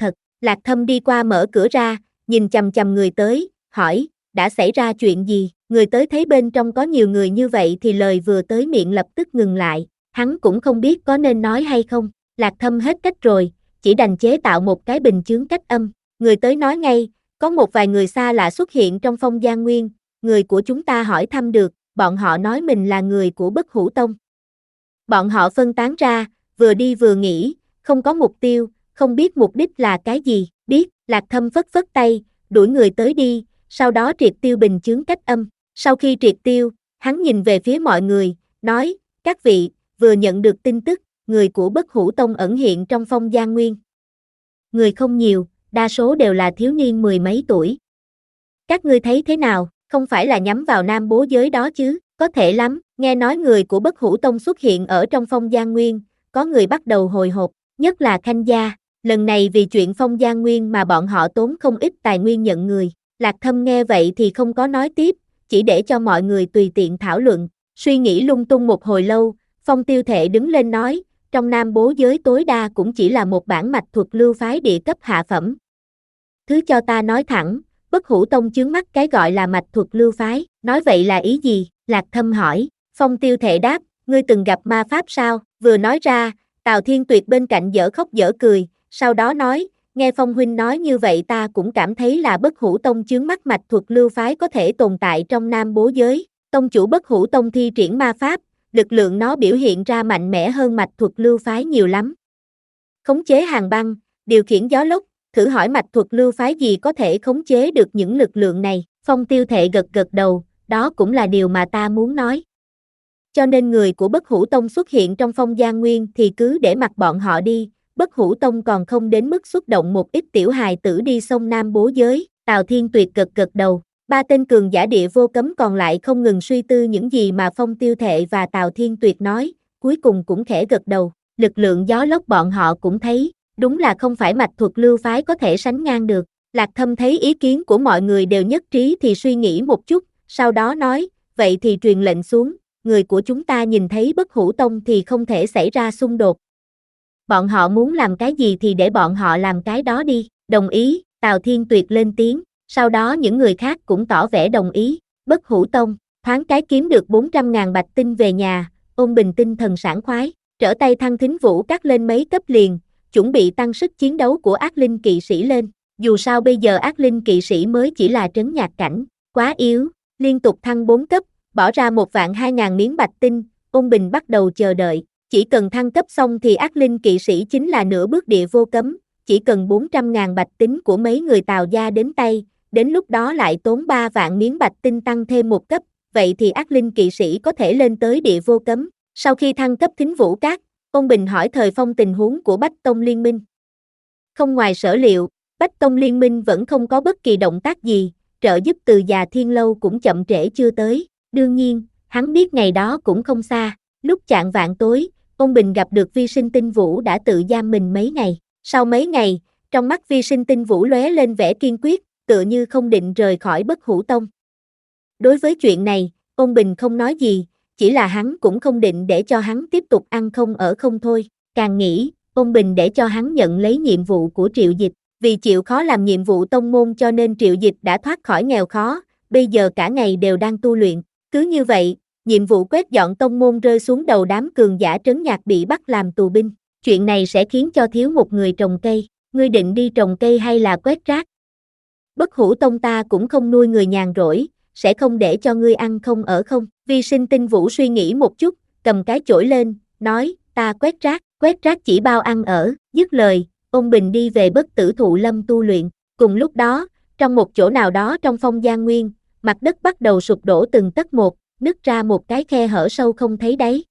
Lạc Thâm đi qua mở cửa ra, nhìn chằm chằm người tới, hỏi, đã xảy ra chuyện gì? Người tới thấy bên trong có nhiều người như vậy thì lời vừa tới miệng lập tức ngừng lại, hắn cũng không biết có nên nói hay không. Lạc Thâm hết cách rồi, chỉ đành chế tạo một cái bình chướng cách âm. Người tới nói ngay, có một vài người xa lạ xuất hiện trong Phong Giang Nguyên, người của chúng ta hỏi thăm được, bọn họ nói mình là người của Bất Hủ Tông. Bọn họ phân tán ra, vừa đi vừa nghỉ, không có mục tiêu, không biết mục đích là cái gì, biết, Lạc Thâm phất phất tay, đuổi người tới đi, sau đó triệt tiêu bình chướng cách âm. Sau khi triệt tiêu, hắn nhìn về phía mọi người, nói, các vị, vừa nhận được tin tức, người của Bất Hủ Tông ẩn hiện trong Phong Giang Nguyên. Người không nhiều, đa số đều là thiếu niên mười mấy tuổi. Các ngươi thấy thế nào, không phải là nhắm vào nam bố giới đó chứ, có thể lắm, nghe nói người của Bất Hủ Tông xuất hiện ở trong Phong Giang Nguyên, có người bắt đầu hồi hộp, nhất là Khanh gia, lần này vì chuyện Phong Giang Nguyên mà bọn họ tốn không ít tài nguyên nhận người. Lạc Thâm nghe vậy thì không có nói tiếp, chỉ để cho mọi người tùy tiện thảo luận, suy nghĩ lung tung một hồi lâu, Phong Tiêu Thệ đứng lên nói, trong nam bố giới tối đa cũng chỉ là một bản mạch thuật lưu phái địa cấp hạ phẩm. Thứ cho ta nói thẳng, Bất Hủ Tông chướng mắt cái gọi là mạch thuật lưu phái, nói vậy là ý gì? Lạc Thâm hỏi. Phong Tiêu Thệ đáp, ngươi từng gặp ma pháp sao? Vừa nói ra, Tào Thiên Tuyệt bên cạnh dở khóc dở cười, sau đó nói, nghe Phong huynh nói như vậy ta cũng cảm thấy là Bất Hủ Tông chướng mắt mạch thuật lưu phái có thể tồn tại trong nam bố giới. Tông chủ Bất Hủ Tông thi triển ma pháp, lực lượng nó biểu hiện ra mạnh mẽ hơn mạch thuật lưu phái nhiều lắm. Khống chế hàng băng, điều khiển gió lốc, thử hỏi mạch thuật lưu phái gì có thể khống chế được những lực lượng này? Phong Tiêu Thệ gật gật đầu, đó cũng là điều mà ta muốn nói. Cho nên người của Bất Hủ Tông xuất hiện trong Phong Giang Nguyên thì cứ để mặc bọn họ đi, Bất Hủ Tông còn không đến mức xuất động một ít tiểu hài tử đi sông Nam bố giới. Tào Thiên Tuyệt gật gật đầu, ba tên cường giả địa vô cấm còn lại không ngừng suy tư những gì mà Phong Tiêu Thệ và Tào Thiên Tuyệt nói, cuối cùng cũng khẽ gật đầu, lực lượng gió lốc bọn họ cũng thấy, đúng là không phải mạch thuật lưu phái có thể sánh ngang được. Lạc Thâm thấy ý kiến của mọi người đều nhất trí thì suy nghĩ một chút, sau đó nói, vậy thì truyền lệnh xuống, người của chúng ta nhìn thấy Bất Hủ Tông thì không thể xảy ra xung đột. Bọn họ muốn làm cái gì thì để bọn họ làm cái đó đi, đồng ý, Tào Thiên Tuyệt lên tiếng, sau đó những người khác cũng tỏ vẻ đồng ý, Bất Hủ Tông, thoáng cái kiếm được bốn trăm ngàn bạch tinh về nhà, ôn bình tinh thần sảng khoái, trở tay thăng thính vũ cắt lên mấy cấp liền, chuẩn bị tăng sức chiến đấu của ác linh kỵ sĩ lên, dù sao bây giờ ác linh kỵ sĩ mới chỉ là trấn nhạc cảnh, quá yếu, liên tục thăng bốn cấp, bỏ ra một vạn hai ngàn miếng bạch tinh, ôn bình bắt đầu chờ đợi, chỉ cần thăng cấp xong thì ác linh kỵ sĩ chính là nửa bước địa vô cấm, chỉ cần bốn trăm ngàn bạch tinh của mấy người Tào gia đến tay, đến lúc đó lại tốn ba vạn miếng bạch tinh tăng thêm một cấp, vậy thì ác linh kỵ sĩ có thể lên tới địa vô cấm. Sau khi thăng cấp thính vũ cát, ôn bình hỏi thời phong tình huống của Bách Tông Liên minh. Không ngoài sở liệu, Bách Tông Liên minh vẫn không có bất kỳ động tác gì, trợ giúp từ già thiên lâu cũng chậm trễ chưa tới, đương nhiên, hắn biết ngày đó cũng không xa, lúc chạng vạn tối, ôn bình gặp được Vi Sinh Tinh Vũ đã tự giam mình mấy ngày, sau mấy ngày, trong mắt Vi Sinh Tinh Vũ lóe lên vẻ kiên quyết, tựa như không định rời khỏi Bất Hủ Tông. Đối với chuyện này, ôn bình không nói gì, chỉ là hắn cũng không định để cho hắn tiếp tục ăn không ở không thôi, càng nghĩ, ôn bình để cho hắn nhận lấy nhiệm vụ của Triệu Dịch, vì chịu khó làm nhiệm vụ tông môn cho nên Triệu Dịch đã thoát khỏi nghèo khó, bây giờ cả ngày đều đang tu luyện, cứ như vậy, nhiệm vụ quét dọn tông môn rơi xuống đầu đám cường giả trấn nhạc bị bắt làm tù binh, chuyện này sẽ khiến cho thiếu một người trồng cây, ngươi định đi trồng cây hay là quét rác? Bất Hủ Tông ta cũng không nuôi người nhàn rỗi, sẽ không để cho ngươi ăn không ở không. Vi Sinh Tinh Vũ suy nghĩ một chút, cầm cái chổi lên, nói, ta quét rác, quét rác chỉ bao ăn ở, dứt lời, ôn bình đi về Bất Tử Thụ Lâm tu luyện. Cùng lúc đó, trong một chỗ nào đó trong Phong Giang Nguyên, mặt đất bắt đầu sụp đổ từng tấc một, nứt ra một cái khe hở sâu không thấy đáy.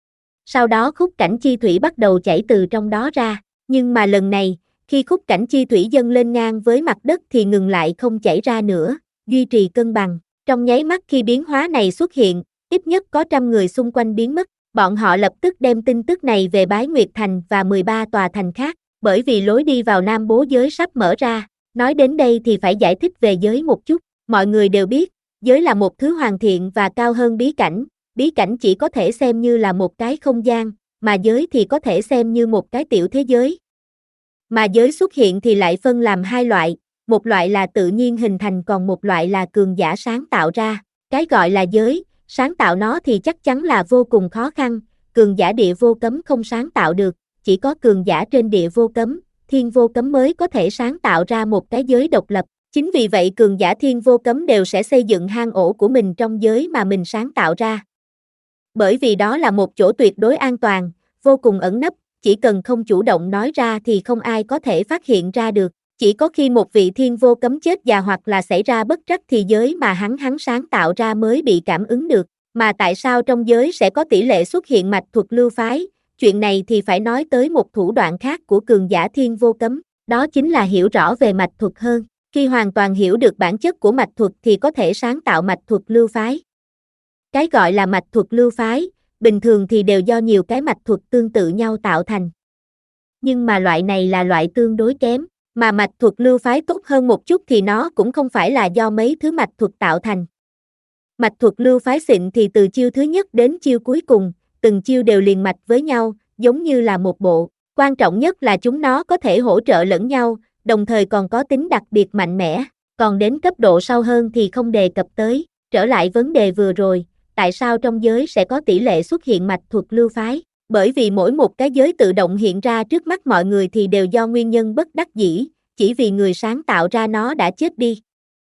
Sau đó khúc cảnh chi thủy bắt đầu chảy từ trong đó ra, nhưng mà lần này, khi khúc cảnh chi thủy dâng lên ngang với mặt đất thì ngừng lại không chảy ra nữa, duy trì cân bằng. Trong nháy mắt khi biến hóa này xuất hiện, ít nhất có trăm người xung quanh biến mất, bọn họ lập tức đem tin tức này về Bái Nguyệt Thành và mười ba tòa thành khác, bởi vì lối đi vào Nam Bố giới sắp mở ra, nói đến đây thì phải giải thích về giới một chút, mọi người đều biết, giới là một thứ hoàn thiện và cao hơn bí cảnh, bí cảnh chỉ có thể xem như là một cái không gian, mà giới thì có thể xem như một cái tiểu thế giới. Mà giới xuất hiện thì lại phân làm hai loại, một loại là tự nhiên hình thành còn một loại là cường giả sáng tạo ra. Cái gọi là giới, sáng tạo nó thì chắc chắn là vô cùng khó khăn, cường giả địa vô cấm không sáng tạo được, chỉ có cường giả trên địa vô cấm, thiên vô cấm mới có thể sáng tạo ra một cái giới độc lập. Chính vì vậy cường giả thiên vô cấm đều sẽ xây dựng hang ổ của mình trong giới mà mình sáng tạo ra. Bởi vì đó là một chỗ tuyệt đối an toàn, vô cùng ẩn nấp, chỉ cần không chủ động nói ra thì không ai có thể phát hiện ra được. Chỉ có khi một vị thiên vô cấm chết già hoặc là xảy ra bất trắc thì giới mà hắn hắn sáng tạo ra mới bị cảm ứng được. Mà tại sao trong giới sẽ có tỷ lệ xuất hiện mạch thuật lưu phái? Chuyện này thì phải nói tới một thủ đoạn khác của cường giả thiên vô cấm, đó chính là hiểu rõ về mạch thuật hơn. Khi hoàn toàn hiểu được bản chất của mạch thuật thì có thể sáng tạo mạch thuật lưu phái. Cái gọi là mạch thuật lưu phái, bình thường thì đều do nhiều cái mạch thuật tương tự nhau tạo thành. Nhưng mà loại này là loại tương đối kém, mà mạch thuật lưu phái tốt hơn một chút thì nó cũng không phải là do mấy thứ mạch thuật tạo thành. Mạch thuật lưu phái xịn thì từ chiêu thứ nhất đến chiêu cuối cùng, từng chiêu đều liền mạch với nhau, giống như là một bộ. Quan trọng nhất là chúng nó có thể hỗ trợ lẫn nhau, đồng thời còn có tính đặc biệt mạnh mẽ, còn đến cấp độ sâu hơn thì không đề cập tới. Trở lại vấn đề vừa rồi, tại sao trong giới sẽ có tỷ lệ xuất hiện mạch thuật lưu phái? Bởi vì mỗi một cái giới tự động hiện ra trước mắt mọi người thì đều do nguyên nhân bất đắc dĩ, chỉ vì người sáng tạo ra nó đã chết đi.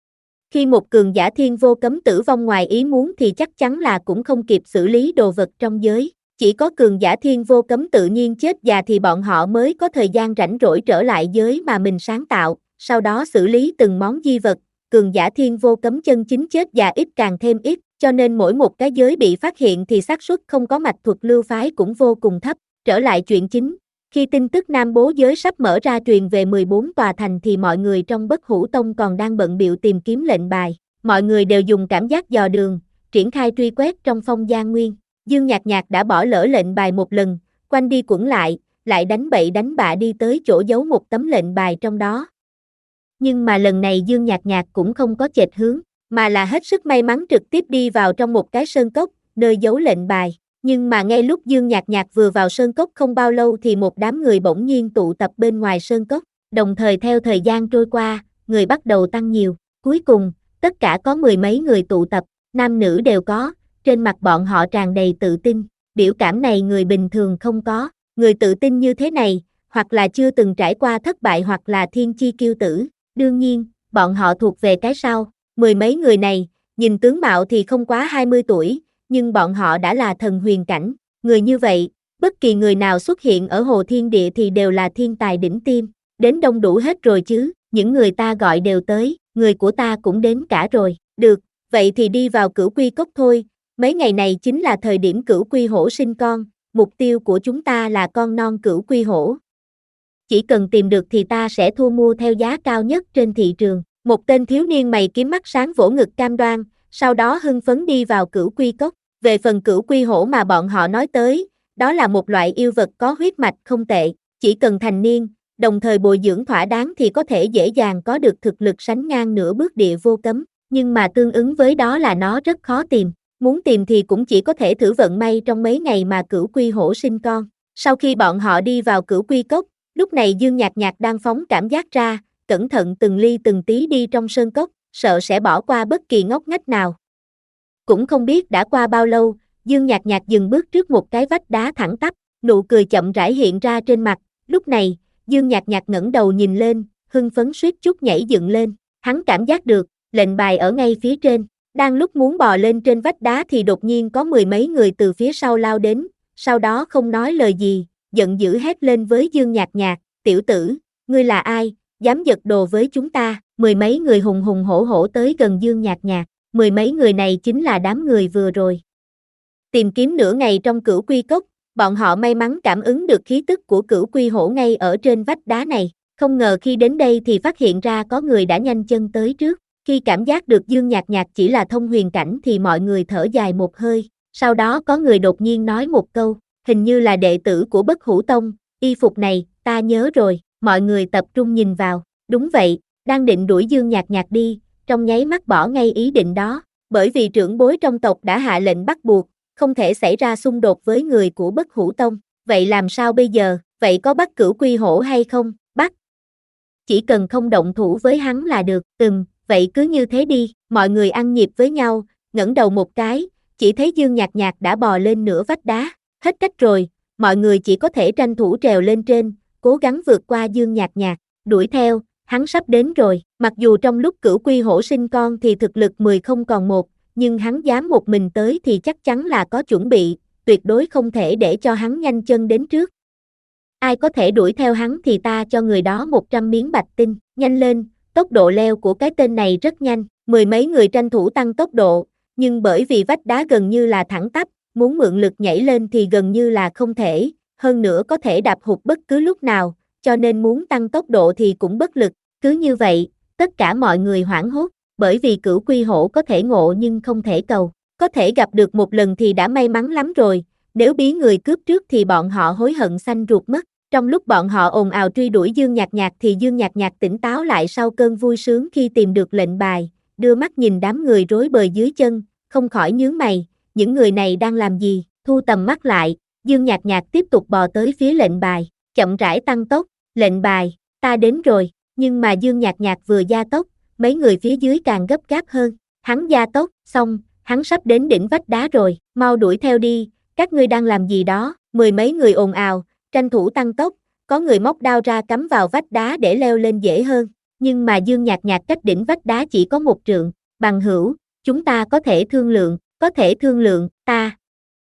Khi một cường giả thiên vô cấm tử vong ngoài ý muốn thì chắc chắn là cũng không kịp xử lý đồ vật trong giới. Chỉ có cường giả thiên vô cấm tự nhiên chết già thì bọn họ mới có thời gian rảnh rỗi trở lại giới mà mình sáng tạo, sau đó xử lý từng món di vật. Cường giả thiên vô cấm chân chính chết già ít càng thêm ít, cho nên mỗi một cái giới bị phát hiện thì xác suất không có mạch thuật lưu phái cũng vô cùng thấp. Trở lại chuyện chính, khi tin tức Nam Bố giới sắp mở ra truyền về mười bốn tòa thành thì mọi người trong Bất Hủ Tông còn đang bận bịu tìm kiếm lệnh bài. Mọi người đều dùng cảm giác dò đường, triển khai truy quét trong không gian nguyên. Dương Nhạc Nhạc đã bỏ lỡ lệnh bài một lần, quanh đi quẩn lại, lại đánh bậy đánh bạ đi tới chỗ giấu một tấm lệnh bài trong đó. Nhưng mà lần này Dương Nhạc Nhạc cũng không có chệch hướng, mà là hết sức may mắn trực tiếp đi vào trong một cái sơn cốc, nơi giấu lệnh bài. Nhưng mà ngay lúc Dương Nhạc Nhạc vừa vào sơn cốc không bao lâu thì một đám người bỗng nhiên tụ tập bên ngoài sơn cốc, đồng thời theo thời gian trôi qua, người bắt đầu tăng nhiều. Cuối cùng, tất cả có mười mấy người tụ tập, nam nữ đều có, trên mặt bọn họ tràn đầy tự tin, biểu cảm này người bình thường không có. Người tự tin như thế này, hoặc là chưa từng trải qua thất bại hoặc là thiên chi kiêu tử. Đương nhiên, bọn họ thuộc về cái sau. Mười mấy người này, nhìn tướng mạo thì không quá hai mươi tuổi, nhưng bọn họ đã là thần huyền cảnh. Người như vậy, bất kỳ người nào xuất hiện ở Hồ Thiên Địa thì đều là thiên tài đỉnh tiêm. Đến đông đủ hết rồi chứ, những người ta gọi đều tới, người của ta cũng đến cả rồi. Được, vậy thì đi vào Cửu Quy Cốc thôi, mấy ngày này chính là thời điểm Cửu Quy Hổ sinh con, mục tiêu của chúng ta là con non Cửu Quy Hổ. Chỉ cần tìm được thì ta sẽ thu mua theo giá cao nhất trên thị trường. Một tên thiếu niên mày kiếm mắt sáng vỗ ngực cam đoan, sau đó hưng phấn đi vào Cửu Quy Cốc. Về phần Cửu Quy Hổ mà bọn họ nói tới, đó là một loại yêu vật có huyết mạch không tệ, chỉ cần thành niên, đồng thời bồi dưỡng thỏa đáng thì có thể dễ dàng có được thực lực sánh ngang nửa bước địa vô cấm, nhưng mà tương ứng với đó là nó rất khó tìm, muốn tìm thì cũng chỉ có thể thử vận may trong mấy ngày mà Cửu Quy Hổ sinh con. Sau khi bọn họ đi vào Cửu Quy Cốc, lúc này Dương Nhạc Nhạc đang phóng cảm giác ra, cẩn thận từng ly từng tí đi trong sơn cốc, sợ sẽ bỏ qua bất kỳ ngóc ngách nào. Cũng không biết đã qua bao lâu, Dương Nhạc Nhạc dừng bước trước một cái vách đá thẳng tắp, nụ cười chậm rãi hiện ra trên mặt. Lúc này, Dương Nhạc Nhạc ngẩng đầu nhìn lên, hưng phấn suýt chút nhảy dựng lên. Hắn cảm giác được, lệnh bài ở ngay phía trên. Đang lúc muốn bò lên trên vách đá thì đột nhiên có mười mấy người từ phía sau lao đến, sau đó không nói lời gì, giận dữ hét lên với Dương Nhạc Nhạc, tiểu tử, ngươi là ai, dám giật đồ với chúng ta. Mười mấy người hùng hùng hổ hổ tới gần Dương Nhạc Nhạc, mười mấy người này chính là đám người vừa rồi tìm kiếm nửa ngày trong Cửu Quy Cốc, bọn họ may mắn cảm ứng được khí tức của Cửu Quy Hổ ngay ở trên vách đá này, không ngờ khi đến đây thì phát hiện ra có người đã nhanh chân tới trước. Khi cảm giác được Dương Nhạc Nhạc chỉ là thông huyền cảnh thì mọi người thở dài một hơi, sau đó có người đột nhiên nói một câu, hình như là đệ tử của Bất Hủ Tông, y phục này, ta nhớ rồi, mọi người tập trung nhìn vào, đúng vậy, đang định đuổi Dương Nhạc Nhạc đi, trong nháy mắt bỏ ngay ý định đó, bởi vì trưởng bối trong tộc đã hạ lệnh bắt buộc, không thể xảy ra xung đột với người của Bất Hủ Tông, vậy làm sao bây giờ, vậy có bắt Cửu Quy Hổ hay không, bắt, chỉ cần không động thủ với hắn là được. Ừm, vậy cứ như thế đi. Mọi người ăn nhịp với nhau, ngẩng đầu một cái, chỉ thấy Dương Nhạc Nhạc đã bò lên nửa vách đá. Hết cách rồi, mọi người chỉ có thể tranh thủ trèo lên trên, cố gắng vượt qua Dương Nhạc Nhạc. Đuổi theo, hắn sắp đến rồi. Mặc dù trong lúc Cửu Quy Hổ sinh con thì thực lực mười không còn một, nhưng hắn dám một mình tới thì chắc chắn là có chuẩn bị, tuyệt đối không thể để cho hắn nhanh chân đến trước. Ai có thể đuổi theo hắn thì ta cho người đó một trăm miếng bạch tinh. Nhanh lên, tốc độ leo của cái tên này rất nhanh. Mười mấy người tranh thủ tăng tốc độ, nhưng bởi vì vách đá gần như là thẳng tắp, muốn mượn lực nhảy lên thì gần như là không thể, hơn nữa có thể đạp hụt bất cứ lúc nào, cho nên muốn tăng tốc độ thì cũng bất lực. Cứ như vậy, tất cả mọi người hoảng hốt, bởi vì Cửu Quy Hổ có thể ngộ nhưng không thể cầu. Có thể gặp được một lần thì đã may mắn lắm rồi, nếu bí người cướp trước thì bọn họ hối hận xanh ruột mất. Trong lúc bọn họ ồn ào truy đuổi Dương Nhạc Nhạc thì Dương Nhạc Nhạc tỉnh táo lại sau cơn vui sướng khi tìm được lệnh bài, đưa mắt nhìn đám người rối bời dưới chân, không khỏi nhướng mày, những người này đang làm gì? Thu tầm mắt lại, Dương Nhạc Nhạc tiếp tục bò tới phía lệnh bài, chậm rãi tăng tốc, lệnh bài, ta đến rồi, nhưng mà Dương Nhạc Nhạc vừa gia tốc, mấy người phía dưới càng gấp gáp hơn, hắn gia tốc, xong, hắn sắp đến đỉnh vách đá rồi, mau đuổi theo đi, các ngươi đang làm gì đó? Mười mấy người ồn ào, tranh thủ tăng tốc, có người móc đao ra cắm vào vách đá để leo lên dễ hơn, nhưng mà Dương Nhạc Nhạc cách đỉnh vách đá chỉ có một trượng. Bằng hữu, chúng ta có thể thương lượng, có thể thương lượng, ta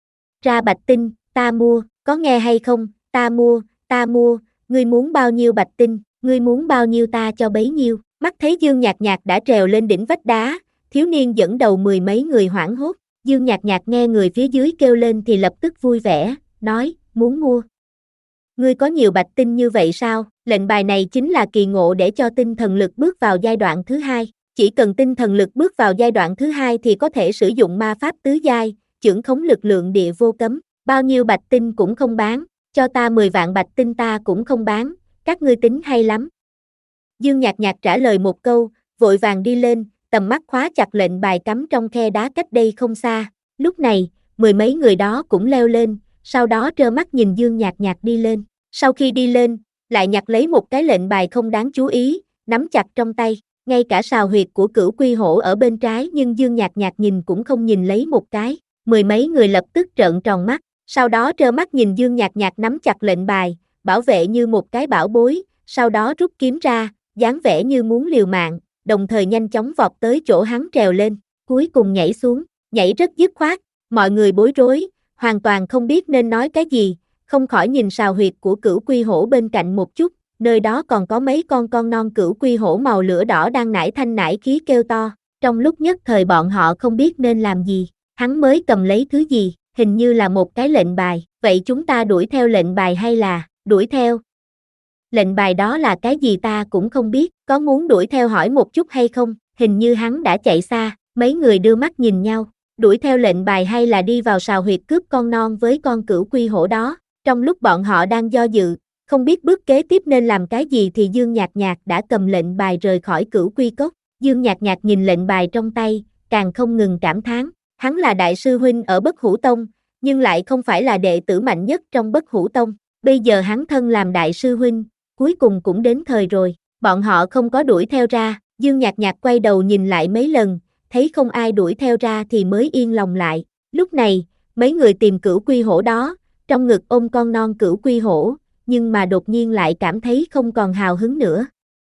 ra bạch tinh, ta mua, có nghe hay không? Ta mua, ta mua, ngươi muốn bao nhiêu bạch tinh, ngươi muốn bao nhiêu ta cho bấy nhiêu. Mắt thấy Dương Nhạc Nhạc đã trèo lên đỉnh vách đá, thiếu niên dẫn đầu mười mấy người hoảng hốt. Dương Nhạc Nhạc nghe người phía dưới kêu lên thì lập tức vui vẻ, nói, muốn mua. Ngươi có nhiều bạch tinh như vậy sao? Lệnh bài này chính là kỳ ngộ để cho tinh thần lực bước vào giai đoạn thứ hai. Chỉ cần tinh thần lực bước vào giai đoạn thứ hai thì có thể sử dụng ma pháp tứ giai, chưởng khống lực lượng địa vô cấm. Bao nhiêu bạch tinh cũng không bán, cho ta mười vạn bạch tinh ta cũng không bán, các ngươi tính hay lắm. Dương Nhạc Nhạc trả lời một câu, vội vàng đi lên, tầm mắt khóa chặt lệnh bài cắm trong khe đá cách đây không xa. Lúc này, mười mấy người đó cũng leo lên, sau đó trơ mắt nhìn Dương Nhạc Nhạc đi lên. Sau khi đi lên, lại nhặt lấy một cái lệnh bài không đáng chú ý, nắm chặt trong tay, ngay cả sào huyệt của Cửu Quy Hổ ở bên trái nhưng Dương Nhạc Nhạc nhìn cũng không nhìn lấy một cái. Mười mấy người lập tức trợn tròn mắt, sau đó trơ mắt nhìn Dương Nhạc Nhạc nắm chặt lệnh bài, bảo vệ như một cái bảo bối, sau đó rút kiếm ra, dáng vẻ như muốn liều mạng, đồng thời nhanh chóng vọt tới chỗ hắn trèo lên, cuối cùng nhảy xuống, nhảy rất dứt khoát, mọi người bối rối, hoàn toàn không biết nên nói cái gì, không khỏi nhìn sào huyệt của Cửu Quy Hổ bên cạnh một chút, nơi đó còn có mấy con con non Cửu Quy Hổ màu lửa đỏ đang nải thanh nải khí kêu to, trong lúc nhất thời bọn họ không biết nên làm gì, hắn mới cầm lấy thứ gì, hình như là một cái lệnh bài, vậy chúng ta đuổi theo lệnh bài hay là, đuổi theo? Lệnh bài đó là cái gì ta cũng không biết, có muốn đuổi theo hỏi một chút hay không, hình như hắn đã chạy xa, mấy người đưa mắt nhìn nhau, đuổi theo lệnh bài hay là đi vào sào huyệt cướp con non với con Cửu Quy Hổ đó, trong lúc bọn họ đang do dự, không biết bước kế tiếp nên làm cái gì thì Dương Nhạc Nhạc đã cầm lệnh bài rời khỏi Cửu Quy Cốc, Dương Nhạc Nhạc nhìn lệnh bài trong tay, càng không ngừng cảm thán, hắn là đại sư huynh ở Bất Hủ Tông, nhưng lại không phải là đệ tử mạnh nhất trong Bất Hủ Tông, bây giờ hắn thân làm đại sư huynh, cuối cùng cũng đến thời rồi, bọn họ không có đuổi theo ra, Dương Nhạc Nhạc quay đầu nhìn lại mấy lần, thấy không ai đuổi theo ra thì mới yên lòng lại, lúc này, mấy người tìm Cửu Quy Hổ đó, trong ngực ôm con non Cửu Quy Hổ, nhưng mà đột nhiên lại cảm thấy không còn hào hứng nữa.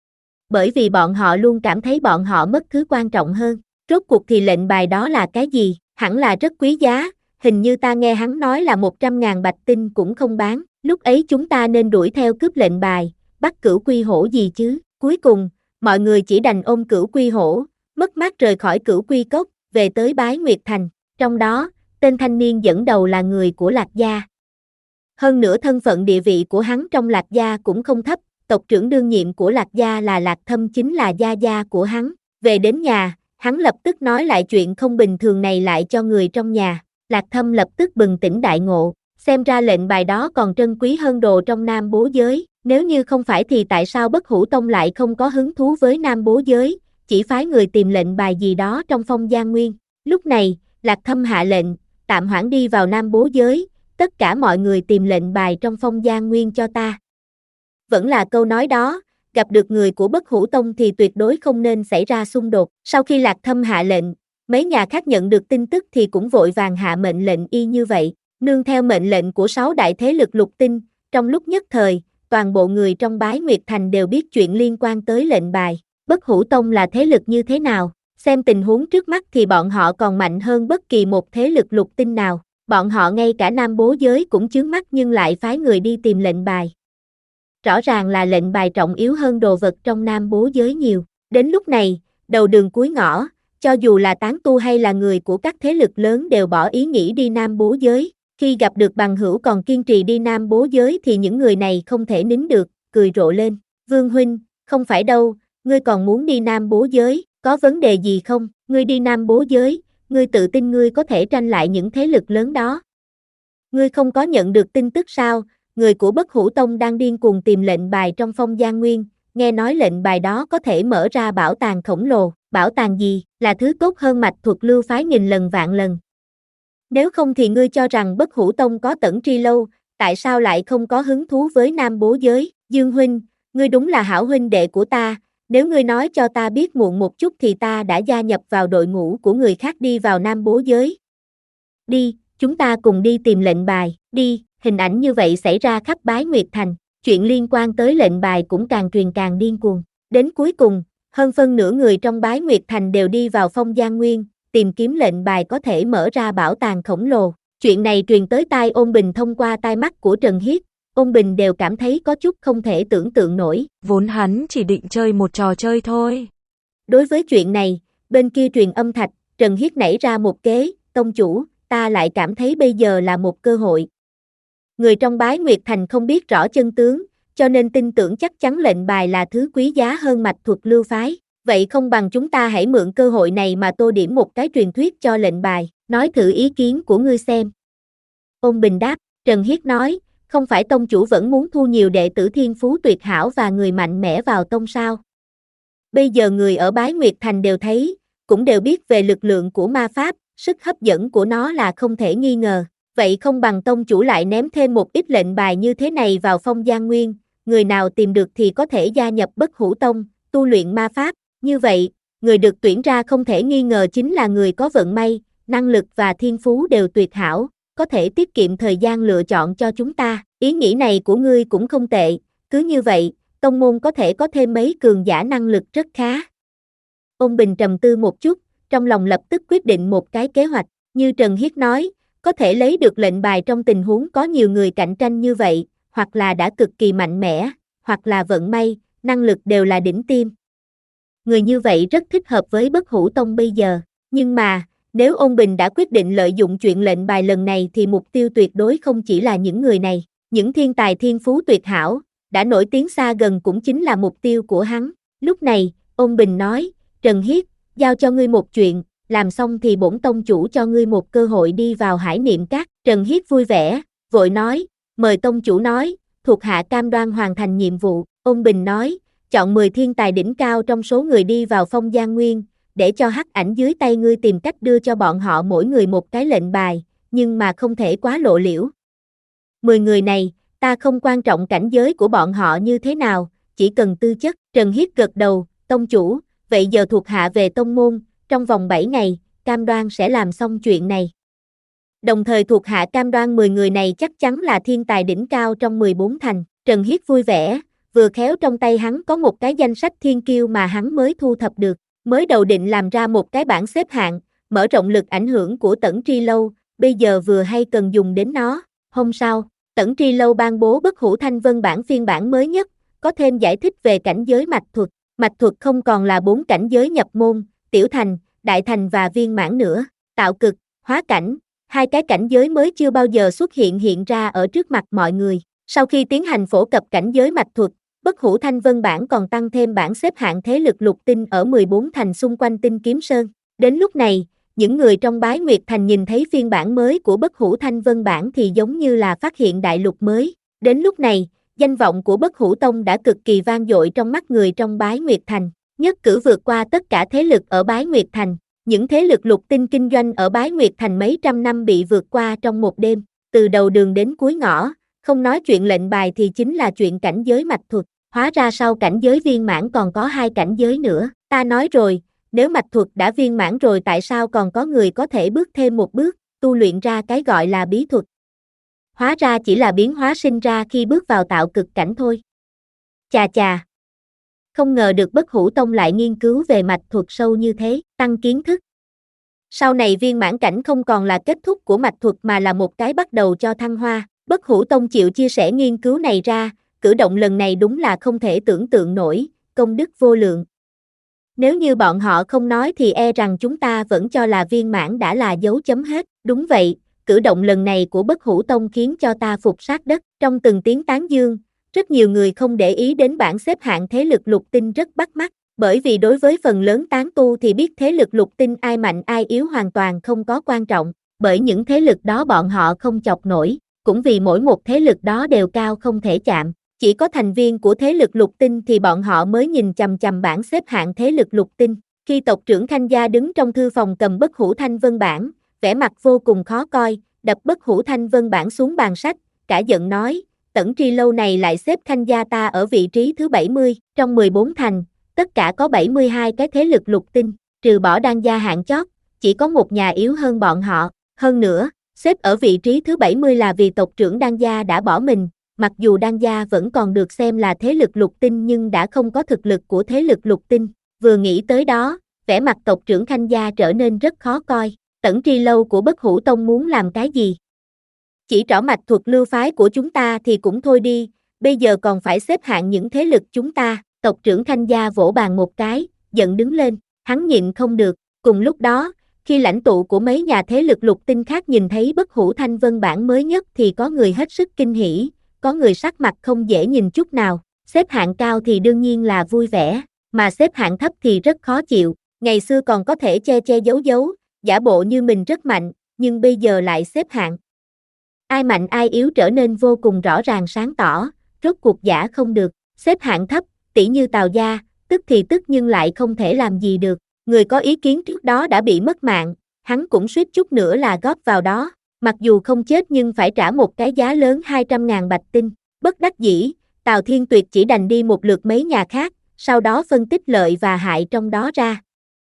Bởi vì bọn họ luôn cảm thấy bọn họ mất thứ quan trọng hơn, rốt cuộc thì lệnh bài đó là cái gì, hẳn là rất quý giá, hình như ta nghe hắn nói là một trăm ngàn bạch tinh cũng không bán, lúc ấy chúng ta nên đuổi theo cướp lệnh bài, bắt Cửu Quy Hổ gì chứ, cuối cùng, mọi người chỉ đành ôm Cửu Quy Hổ, mất mát rời khỏi Cửu Quy Cốc, về tới Bái Nguyệt Thành, trong đó, tên thanh niên dẫn đầu là người của Lạc Gia. Hơn nữa thân phận địa vị của hắn trong Lạc Gia cũng không thấp, tộc trưởng đương nhiệm của Lạc Gia là Lạc Thâm chính là gia gia của hắn. Về đến nhà, hắn lập tức nói lại chuyện không bình thường này lại cho người trong nhà. Lạc Thâm lập tức bừng tỉnh đại ngộ, xem ra lệnh bài đó còn trân quý hơn đồ trong Nam Bố Giới. Nếu như không phải thì tại sao Bất Hủ Tông lại không có hứng thú với Nam Bố Giới, chỉ phái người tìm lệnh bài gì đó trong Phong Giang Nguyên. Lúc này, Lạc Thâm hạ lệnh, tạm hoãn đi vào Nam Bố Giới, tất cả mọi người tìm lệnh bài trong Phong Giang Nguyên cho ta. Vẫn là câu nói đó, gặp được người của Bất Hủ Tông thì tuyệt đối không nên xảy ra xung đột. Sau khi Lạc Thâm hạ lệnh, mấy nhà khác nhận được tin tức thì cũng vội vàng hạ mệnh lệnh y như vậy. Nương theo mệnh lệnh của sáu đại thế lực lục tinh, trong lúc nhất thời, toàn bộ người trong Bái Nguyệt Thành đều biết chuyện liên quan tới lệnh bài. Bất Hủ Tông là thế lực như thế nào? Xem tình huống trước mắt thì bọn họ còn mạnh hơn bất kỳ một thế lực lục tinh nào. Bọn họ ngay cả Nam Bố Giới cũng chướng mắt nhưng lại phái người đi tìm lệnh bài. Rõ ràng là lệnh bài trọng yếu hơn đồ vật trong Nam Bố Giới nhiều. Đến lúc này, đầu đường cuối ngõ, cho dù là tán tu hay là người của các thế lực lớn đều bỏ ý nghĩ đi Nam Bố Giới. Khi gặp được bằng hữu còn kiên trì đi Nam Bố Giới thì những người này không thể nín được, cười rộ lên. Vương huynh, không phải đâu, ngươi còn muốn đi Nam Bố Giới, có vấn đề gì không? Ngươi đi Nam Bố Giới, ngươi tự tin ngươi có thể tranh lại những thế lực lớn đó. Ngươi không có nhận được tin tức sao? Người của Bất Hủ Tông đang điên cuồng tìm lệnh bài trong Phong Giang Nguyên, nghe nói lệnh bài đó có thể mở ra bảo tàng khổng lồ. Bảo tàng gì? Là thứ tốt hơn mạch thuật lưu phái nghìn lần vạn lần. Nếu không thì ngươi cho rằng Bất Hủ Tông có Tẩn Tri Lâu, tại sao lại không có hứng thú với Nam Bố Giới? Dương huynh, ngươi đúng là hảo huynh đệ của ta, nếu ngươi nói cho ta biết muộn một chút thì ta đã gia nhập vào đội ngũ của người khác đi vào Nam Bố Giới. Đi, chúng ta cùng đi tìm lệnh bài, đi. Hình ảnh như vậy xảy ra khắp Bái Nguyệt Thành, chuyện liên quan tới lệnh bài cũng càng truyền càng điên cuồng. Đến cuối cùng, hơn phân nửa người trong Bái Nguyệt Thành đều đi vào Phong Giang Nguyên, tìm kiếm lệnh bài có thể mở ra bảo tàng khổng lồ. Chuyện này truyền tới tai Ôn Bình thông qua tai mắt của Trần Hiết, Ôn Bình đều cảm thấy có chút không thể tưởng tượng nổi. Vốn hắn chỉ định chơi một trò chơi thôi. Đối với chuyện này, bên kia truyền âm thạch, Trần Hiết nảy ra một kế, tông chủ, ta lại cảm thấy bây giờ là một cơ hội. Người trong Bái Nguyệt Thành không biết rõ chân tướng, cho nên tin tưởng chắc chắn lệnh bài là thứ quý giá hơn mạch thuật lưu phái. Vậy không bằng chúng ta hãy mượn cơ hội này mà tô điểm một cái truyền thuyết cho lệnh bài, nói thử ý kiến của ngươi xem. Ôn Bình đáp, Trần Hiết nói, không phải tông chủ vẫn muốn thu nhiều đệ tử thiên phú tuyệt hảo và người mạnh mẽ vào tông sao? Bây giờ người ở Bái Nguyệt Thành đều thấy, cũng đều biết về lực lượng của ma pháp, sức hấp dẫn của nó là không thể nghi ngờ. Vậy không bằng tông chủ lại ném thêm một ít lệnh bài như thế này vào Phong Giang Nguyên, người nào tìm được thì có thể gia nhập Bất Hủ Tông, tu luyện ma pháp. Như vậy, người được tuyển ra không thể nghi ngờ chính là người có vận may, năng lực và thiên phú đều tuyệt hảo, có thể tiết kiệm thời gian lựa chọn cho chúng ta. Ý nghĩ này của ngươi cũng không tệ, cứ như vậy, tông môn có thể có thêm mấy cường giả năng lực rất khá. Ôn Bình trầm tư một chút, trong lòng lập tức quyết định một cái kế hoạch, như Trần Hiết nói, có thể lấy được lệnh bài trong tình huống có nhiều người cạnh tranh như vậy, hoặc là đã cực kỳ mạnh mẽ, hoặc là vận may, năng lực đều là đỉnh tiêm. Người như vậy rất thích hợp với Bất Hủ Tông bây giờ, nhưng mà, nếu Ôn Bình đã quyết định lợi dụng chuyện lệnh bài lần này thì mục tiêu tuyệt đối không chỉ là những người này, những thiên tài thiên phú tuyệt hảo, đã nổi tiếng xa gần cũng chính là mục tiêu của hắn. Lúc này, Ôn Bình nói, Trần Hiết, giao cho ngươi một chuyện, làm xong thì bổn tông chủ cho ngươi một cơ hội đi vào Hải Niệm Các. Trần Hiết vui vẻ, vội nói, mời tông chủ nói, thuộc hạ cam đoan hoàn thành nhiệm vụ. Ôn Bình nói, chọn mười thiên tài đỉnh cao trong số người đi vào Phong Giang Nguyên, để cho hắc ảnh dưới tay ngươi tìm cách đưa cho bọn họ mỗi người một cái lệnh bài, nhưng mà không thể quá lộ liễu. mười người này, ta không quan trọng cảnh giới của bọn họ như thế nào, chỉ cần tư chất. Trần Hiết gật đầu, tông chủ, vậy giờ thuộc hạ về tông môn, trong vòng bảy ngày, cam đoan sẽ làm xong chuyện này. Đồng thời thuộc hạ cam đoan mười người này chắc chắn là thiên tài đỉnh cao trong mười bốn thành. Trần Hiết vui vẻ, vừa khéo trong tay hắn có một cái danh sách thiên kiêu mà hắn mới thu thập được, mới đầu định làm ra một cái bảng xếp hạng, mở rộng lực ảnh hưởng của Tẩn Tri Lâu, bây giờ vừa hay cần dùng đến nó. Hôm sau, Tẩn Tri Lâu ban bố Bất Hủ Thanh Vân bản phiên bản mới nhất, có thêm giải thích về cảnh giới mạch thuật. Mạch thuật không còn là bốn cảnh giới nhập môn, tiểu thành, đại thành và viên mãn nữa, tạo cực, hóa cảnh, hai cái cảnh giới mới chưa bao giờ xuất hiện hiện ra ở trước mặt mọi người. Sau khi tiến hành phổ cập cảnh giới mạch thuật, Bất Hủ Thanh Vân bản còn tăng thêm bảng xếp hạng thế lực lục tinh ở mười bốn thành xung quanh Tinh Kiếm Sơn. Đến lúc này, những người trong Bái Nguyệt Thành nhìn thấy phiên bản mới của Bất Hủ Thanh Vân bản thì giống như là phát hiện đại lục mới. Đến lúc này, danh vọng của Bất Hủ Tông đã cực kỳ vang dội trong mắt người trong Bái Nguyệt Thành, nhất cử vượt qua tất cả thế lực ở Bái Nguyệt Thành. Những thế lực lục tinh kinh doanh ở Bái Nguyệt Thành mấy trăm năm bị vượt qua trong một đêm, từ đầu đường đến cuối ngõ, không nói chuyện lệnh bài thì chính là chuyện cảnh giới mạch thuật. Hóa ra sau cảnh giới viên mãn còn có hai cảnh giới nữa, ta nói rồi, nếu mạch thuật đã viên mãn rồi tại sao còn có người có thể bước thêm một bước, tu luyện ra cái gọi là bí thuật. Hóa ra chỉ là biến hóa sinh ra khi bước vào tạo cực cảnh thôi. Chà chà. Không ngờ được Bất Hủ Tông lại nghiên cứu về mạch thuật sâu như thế, tăng kiến thức. Sau này viên mãn cảnh không còn là kết thúc của mạch thuật mà là một cái bắt đầu cho thăng hoa. Bất Hủ Tông chịu chia sẻ nghiên cứu này ra, cử động lần này đúng là không thể tưởng tượng nổi, công đức vô lượng. Nếu như bọn họ không nói thì e rằng chúng ta vẫn cho là viên mãn đã là dấu chấm hết. Đúng vậy, cử động lần này của Bất Hủ Tông khiến cho ta phục sát đất. Trong từng tiếng tán dương, rất nhiều người không để ý đến bảng xếp hạng thế lực lục tinh rất bắt mắt, bởi vì đối với phần lớn tán tu thì biết thế lực lục tinh ai mạnh ai yếu hoàn toàn không có quan trọng, bởi những thế lực đó bọn họ không chọc nổi, cũng vì mỗi một thế lực đó đều cao không thể chạm. Chỉ có thành viên của thế lực lục tinh thì bọn họ mới nhìn chằm chằm bảng xếp hạng thế lực lục tinh. Khi tộc trưởng Khanh Gia đứng trong thư phòng cầm Bất Hủ Thanh Vân bản, vẻ mặt vô cùng khó coi, đập Bất Hủ Thanh Vân bản xuống bàn sách, cả giận nói, Tẩn Tri lâu này lại xếp Khanh Gia ta ở vị trí thứ bảy mươi, trong mười bốn thành, tất cả có bảy mươi hai cái thế lực lục tinh, trừ bỏ Đan Gia hạng chót, chỉ có một nhà yếu hơn bọn họ, hơn nữa, xếp ở vị trí thứ bảy mươi là vì tộc trưởng Đan Gia đã bỏ mình. Mặc dù Đan Gia vẫn còn được xem là thế lực lục tinh nhưng đã không có thực lực của thế lực lục tinh, vừa nghĩ tới đó, vẻ mặt tộc trưởng Khanh Gia trở nên rất khó coi. Tẩn Tri lâu của Bất Hủ Tông muốn làm cái gì? Chỉ trỏ mạch thuật lưu phái của chúng ta thì cũng thôi đi, bây giờ còn phải xếp hạng những thế lực chúng ta. Tộc trưởng Khanh Gia vỗ bàn một cái, giận đứng lên, hắn nhịn không được. Cùng lúc đó, khi lãnh tụ của mấy nhà thế lực lục tinh khác nhìn thấy Bất Hủ Thanh Vân bản mới nhất thì có người hết sức kinh hỉ, có người sắc mặt không dễ nhìn chút nào. Xếp hạng cao thì đương nhiên là vui vẻ, mà xếp hạng thấp thì rất khó chịu. Ngày xưa còn có thể che che giấu giấu, giả bộ như mình rất mạnh, nhưng bây giờ lại xếp hạng. Ai mạnh ai yếu trở nên vô cùng rõ ràng sáng tỏ, rốt cuộc giả không được, xếp hạng thấp, tỷ như Tào Gia, tức thì tức nhưng lại không thể làm gì được. Người có ý kiến trước đó đã bị mất mạng, hắn cũng suýt chút nữa là góp vào đó, mặc dù không chết nhưng phải trả một cái giá lớn hai trăm ngàn bạch tinh. Bất đắc dĩ, Tào Thiên Tuyệt chỉ đành đi một lượt mấy nhà khác, sau đó phân tích lợi và hại trong đó ra.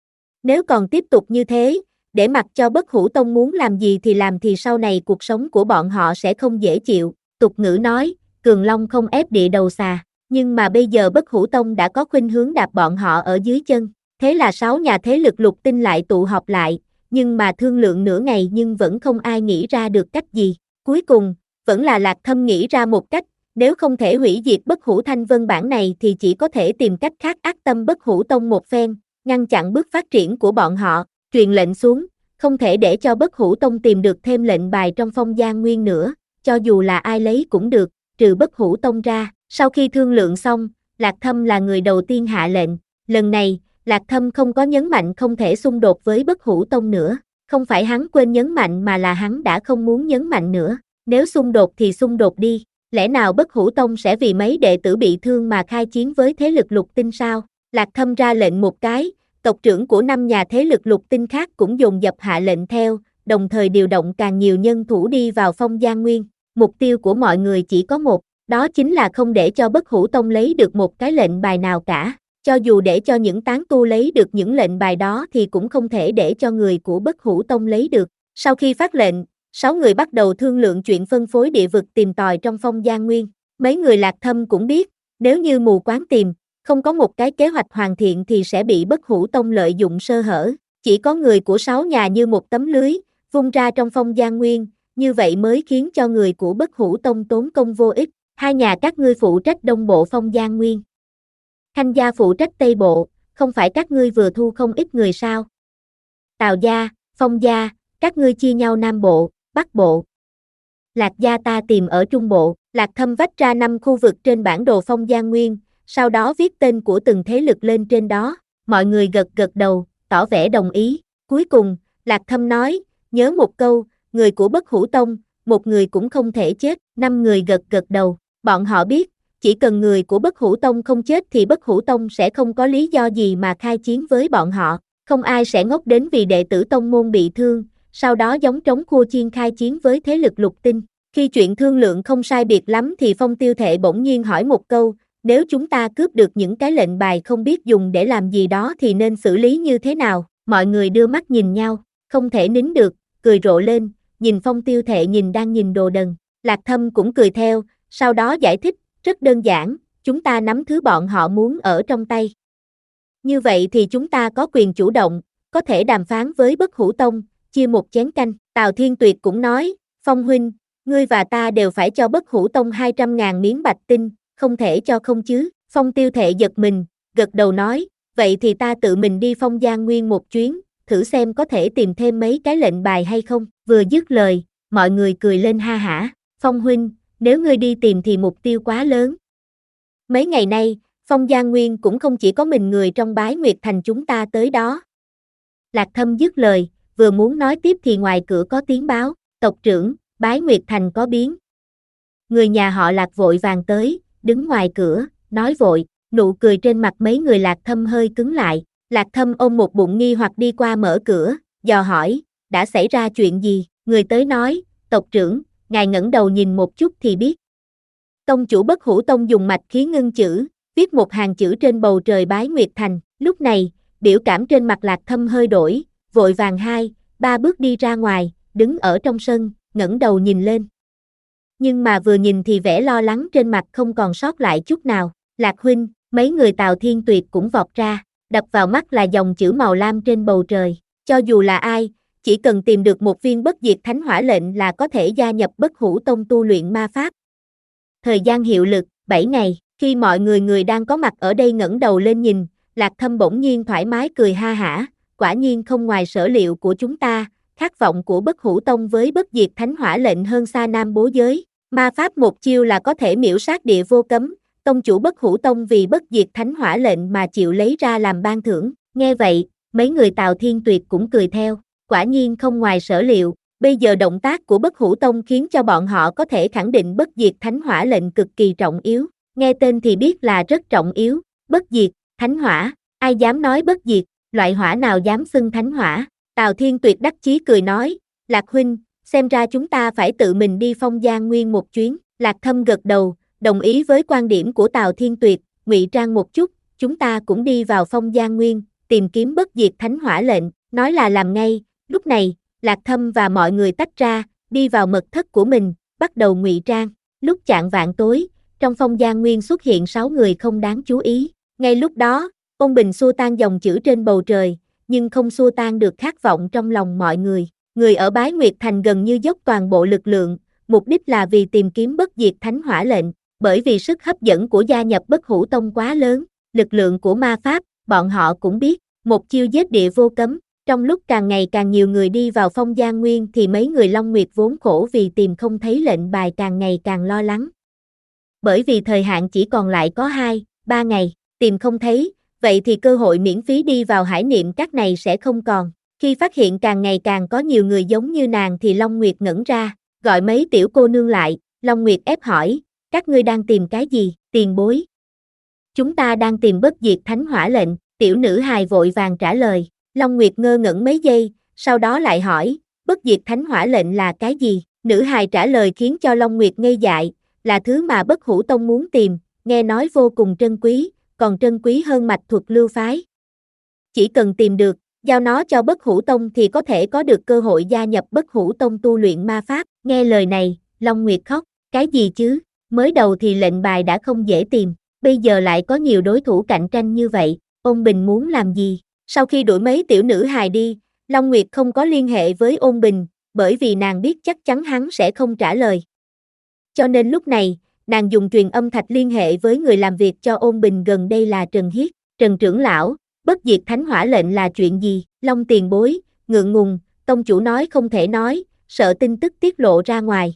Nếu còn tiếp tục như thế, để mặc cho Bất Hủ Tông muốn làm gì thì làm thì sau này cuộc sống của bọn họ sẽ không dễ chịu. Tục ngữ nói, cường long không ép địa đầu xà, nhưng mà bây giờ Bất Hủ Tông đã có khuynh hướng đạp bọn họ ở dưới chân. Thế là sáu nhà thế lực lục tinh lại tụ họp lại, nhưng mà thương lượng nửa ngày nhưng vẫn không ai nghĩ ra được cách gì. Cuối cùng, vẫn là Lạc Thâm nghĩ ra một cách, nếu không thể hủy diệt Bất Hủ Thanh Vân bản này thì chỉ có thể tìm cách khác ác tâm Bất Hủ Tông một phen, ngăn chặn bước phát triển của bọn họ, truyền lệnh xuống, không thể để cho Bất Hủ Tông tìm được thêm lệnh bài trong Phong Giang Nguyên nữa, cho dù là ai lấy cũng được, trừ Bất Hủ Tông ra. Sau khi thương lượng xong, Lạc Thâm là người đầu tiên hạ lệnh, lần này, Lạc Thâm không có nhấn mạnh không thể xung đột với Bất Hủ Tông nữa, không phải hắn quên nhấn mạnh mà là hắn đã không muốn nhấn mạnh nữa, nếu xung đột thì xung đột đi, lẽ nào Bất Hủ Tông sẽ vì mấy đệ tử bị thương mà khai chiến với thế lực lục tinh sao? Lạc Thâm ra lệnh một cái, tộc trưởng của năm nhà thế lực lục tinh khác cũng dồn dập hạ lệnh theo, đồng thời điều động càng nhiều nhân thủ đi vào Phong Giang Nguyên, mục tiêu của mọi người chỉ có một, đó chính là không để cho Bất Hủ Tông lấy được một cái lệnh bài nào cả. Cho dù để cho những tán tu lấy được những lệnh bài đó thì cũng không thể để cho người của Bất Hủ Tông lấy được. Sau khi phát lệnh, sáu người bắt đầu thương lượng chuyện phân phối địa vực tìm tòi trong Phong Giang Nguyên. Mấy người Lạc Thâm cũng biết, nếu như mù quáng tìm, không có một cái kế hoạch hoàn thiện thì sẽ bị Bất Hủ Tông lợi dụng sơ hở. Chỉ có người của sáu nhà như một tấm lưới, vung ra trong Phong Giang Nguyên, như vậy mới khiến cho người của Bất Hủ Tông tốn công vô ích. Hai nhà các ngươi phụ trách Đông Bộ Phong Giang Nguyên, Khanh Gia phụ trách Tây Bộ, không phải các ngươi vừa thu không ít người sao? Tào Gia, Phong Gia, các ngươi chia nhau Nam Bộ, Bắc Bộ. Lạc Gia ta tìm ở Trung Bộ. Lạc Thâm vách ra năm khu vực trên bản đồ Phong Giang Nguyên, sau đó viết tên của từng thế lực lên trên đó. Mọi người gật gật đầu, tỏ vẻ đồng ý. Cuối cùng, Lạc Thâm nói, nhớ một câu, người của Bất Hủ Tông, một người cũng không thể chết. Năm người gật gật đầu, bọn họ biết, chỉ cần người của Bất Hủ Tông không chết thì Bất Hủ Tông sẽ không có lý do gì mà khai chiến với bọn họ, không ai sẽ ngốc đến vì đệ tử tông môn bị thương, sau đó giống trống khua chiên khai chiến với thế lực lục tinh. Khi chuyện thương lượng không sai biệt lắm thì Phong Tiêu Thệ bỗng nhiên hỏi một câu, nếu chúng ta cướp được những cái lệnh bài không biết dùng để làm gì đó thì nên xử lý như thế nào? Mọi người đưa mắt nhìn nhau, không thể nín được, cười rộ lên, nhìn Phong Tiêu Thệ nhìn đang nhìn đồ đần. Lạc Thâm cũng cười theo, sau đó giải thích, rất đơn giản, chúng ta nắm thứ bọn họ muốn ở trong tay. Như vậy thì chúng ta có quyền chủ động, có thể đàm phán với Bất Hủ Tông, chia một chén canh. Tào Thiên Tuyệt cũng nói, Phong huynh, ngươi và ta đều phải cho Bất Hủ Tông hai trăm ngàn miếng bạch tinh, không thể cho không chứ. Phong Tiêu Thệ giật mình, gật đầu nói, vậy thì ta tự mình đi Phong Giang Nguyên một chuyến, thử xem có thể tìm thêm mấy cái lệnh bài hay không. Vừa dứt lời, mọi người cười lên ha hả. Phong huynh, nếu ngươi đi tìm thì mục tiêu quá lớn. Mấy ngày nay, Phong Giang Nguyên cũng không chỉ có mình người trong Bái Nguyệt Thành chúng ta tới đó. Lạc Thâm dứt lời, vừa muốn nói tiếp thì ngoài cửa có tiếng báo, tộc trưởng, Bái Nguyệt Thành có biến. Người nhà họ Lạc vội vàng tới, đứng ngoài cửa, nói vội, nụ cười trên mặt mấy người Lạc Thâm hơi cứng lại. Lạc Thâm ôm một bụng nghi hoặc đi qua mở cửa, dò hỏi, đã xảy ra chuyện gì? Người tới nói, tộc trưởng, ngài ngẩng đầu nhìn một chút thì biết. Tông chủ Bất Hủ Tông dùng mạch khí ngưng chữ, viết một hàng chữ trên bầu trời Bái Nguyệt Thành. Lúc này, biểu cảm trên mặt Lạc Thâm hơi đổi, vội vàng hai, ba bước đi ra ngoài, đứng ở trong sân, ngẩng đầu nhìn lên. Nhưng mà vừa nhìn thì vẻ lo lắng trên mặt không còn sót lại chút nào. Lạc huynh, mấy người Tào Thiên Tuyệt cũng vọt ra, đập vào mắt là dòng chữ màu lam trên bầu trời. Cho dù là ai, chỉ cần tìm được một viên bất diệt thánh hỏa lệnh là có thể gia nhập Bất Hủ Tông tu luyện ma pháp. Thời gian hiệu lực, bảy ngày, khi mọi người người đang có mặt ở đây ngẩng đầu lên nhìn, Lạc Thâm bỗng nhiên thoải mái cười ha hả, quả nhiên không ngoài sở liệu của chúng ta, khát vọng của Bất Hủ Tông với bất diệt thánh hỏa lệnh hơn xa Nam Bố Giới, ma pháp một chiêu là có thể miễu sát địa vô cấm, tông chủ Bất Hủ Tông vì bất diệt thánh hỏa lệnh mà chịu lấy ra làm ban thưởng. Nghe vậy, mấy người Tào Thiên Tuyệt cũng cười theo, quả nhiên không ngoài sở liệu, bây giờ động tác của Bất Hủ Tông khiến cho bọn họ có thể khẳng định bất diệt thánh hỏa lệnh cực kỳ trọng yếu, nghe tên thì biết là rất trọng yếu, bất diệt, thánh hỏa, ai dám nói bất diệt, loại hỏa nào dám xưng thánh hỏa. Tào Thiên Tuyệt đắc chí cười nói, Lạc huynh, xem ra chúng ta phải tự mình đi Phong Giang Nguyên một chuyến. Lạc Thâm gật đầu, đồng ý với quan điểm của Tào Thiên Tuyệt, ngụy trang một chút, chúng ta cũng đi vào Phong Giang Nguyên, tìm kiếm bất diệt thánh hỏa lệnh, nói là làm ngay. Lúc này, Lạc Thâm và mọi người tách ra, đi vào mật thất của mình, bắt đầu ngụy trang. Lúc chạng vạng tối, trong Phong Giang Nguyên xuất hiện sáu người không đáng chú ý. Ngay lúc đó, Ôn Bình xua tan dòng chữ trên bầu trời, nhưng không xua tan được khát vọng trong lòng mọi người. Người ở Bái Nguyệt Thành gần như dốc toàn bộ lực lượng, mục đích là vì tìm kiếm bất diệt thánh hỏa lệnh, bởi vì sức hấp dẫn của gia nhập Bất Hủ Tông quá lớn, lực lượng của ma pháp, bọn họ cũng biết, một chiêu giết địa vô cấm. Trong lúc càng ngày càng nhiều người đi vào Phong Giang Nguyên thì mấy người Long Nguyệt vốn khổ vì tìm không thấy lệnh bài càng ngày càng lo lắng. Bởi vì thời hạn chỉ còn lại có hai, ba ngày, tìm không thấy, vậy thì cơ hội miễn phí đi vào hải niệm các này sẽ không còn. Khi phát hiện càng ngày càng có nhiều người giống như nàng thì Long Nguyệt ngẩn ra, gọi mấy tiểu cô nương lại, Long Nguyệt ép hỏi, các ngươi đang tìm cái gì, tiền bối? Chúng ta đang tìm bất diệt thánh hỏa lệnh, tiểu nữ hài vội vàng trả lời. Long Nguyệt ngơ ngẩn mấy giây, sau đó lại hỏi, bất diệt thánh hỏa lệnh là cái gì? Nữ hài trả lời khiến cho Long Nguyệt ngây dại, là thứ mà Bất Hủ Tông muốn tìm, nghe nói vô cùng trân quý, còn trân quý hơn mạch thuật lưu phái. Chỉ cần tìm được, giao nó cho Bất Hủ Tông thì có thể có được cơ hội gia nhập Bất Hủ Tông tu luyện ma pháp. Nghe lời này, Long Nguyệt khóc, cái gì chứ? Mới đầu thì lệnh bài đã không dễ tìm, bây giờ lại có nhiều đối thủ cạnh tranh như vậy, Ôn Bình muốn làm gì? Sau khi đuổi mấy tiểu nữ hài đi, Long Nguyệt không có liên hệ với Ôn Bình, bởi vì nàng biết chắc chắn hắn sẽ không trả lời. Cho nên lúc này, nàng dùng truyền âm thạch liên hệ với người làm việc cho Ôn Bình gần đây là Trần Hiết. Trần trưởng lão, bất diệt thánh hỏa lệnh là chuyện gì? Long tiền bối, ngượng ngùng, tông chủ nói không thể nói, sợ tin tức tiết lộ ra ngoài.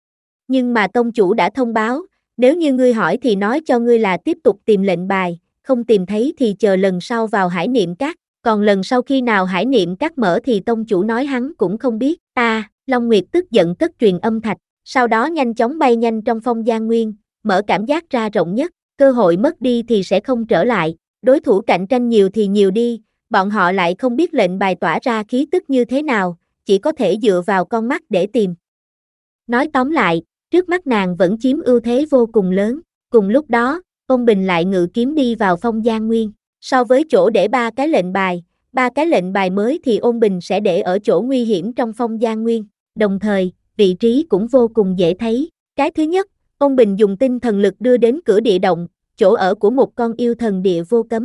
Nhưng mà tông chủ đã thông báo, nếu như ngươi hỏi thì nói cho ngươi là tiếp tục tìm lệnh bài, không tìm thấy thì chờ lần sau vào hải niệm các, còn lần sau khi nào hải niệm các mở thì tông chủ nói hắn cũng không biết. Ta, Long Nguyệt tức giận cất truyền âm thạch, sau đó nhanh chóng bay nhanh trong Phong Giang Nguyên, mở cảm giác ra rộng nhất, cơ hội mất đi thì sẽ không trở lại, đối thủ cạnh tranh nhiều thì nhiều đi, bọn họ lại không biết lệnh bài tỏa ra khí tức như thế nào, chỉ có thể dựa vào con mắt để tìm. Nói tóm lại, trước mắt nàng vẫn chiếm ưu thế vô cùng lớn, cùng lúc đó, Ôn Bình lại ngự kiếm đi vào Phong Giang Nguyên. So với chỗ để ba cái lệnh bài, ba cái lệnh bài mới thì Ôn Bình sẽ để ở chỗ nguy hiểm trong Phong Giang Nguyên. Đồng thời, vị trí cũng vô cùng dễ thấy. Cái thứ nhất, Ôn Bình dùng tinh thần lực đưa đến cửa địa động, chỗ ở của một con yêu thần địa vô cấm.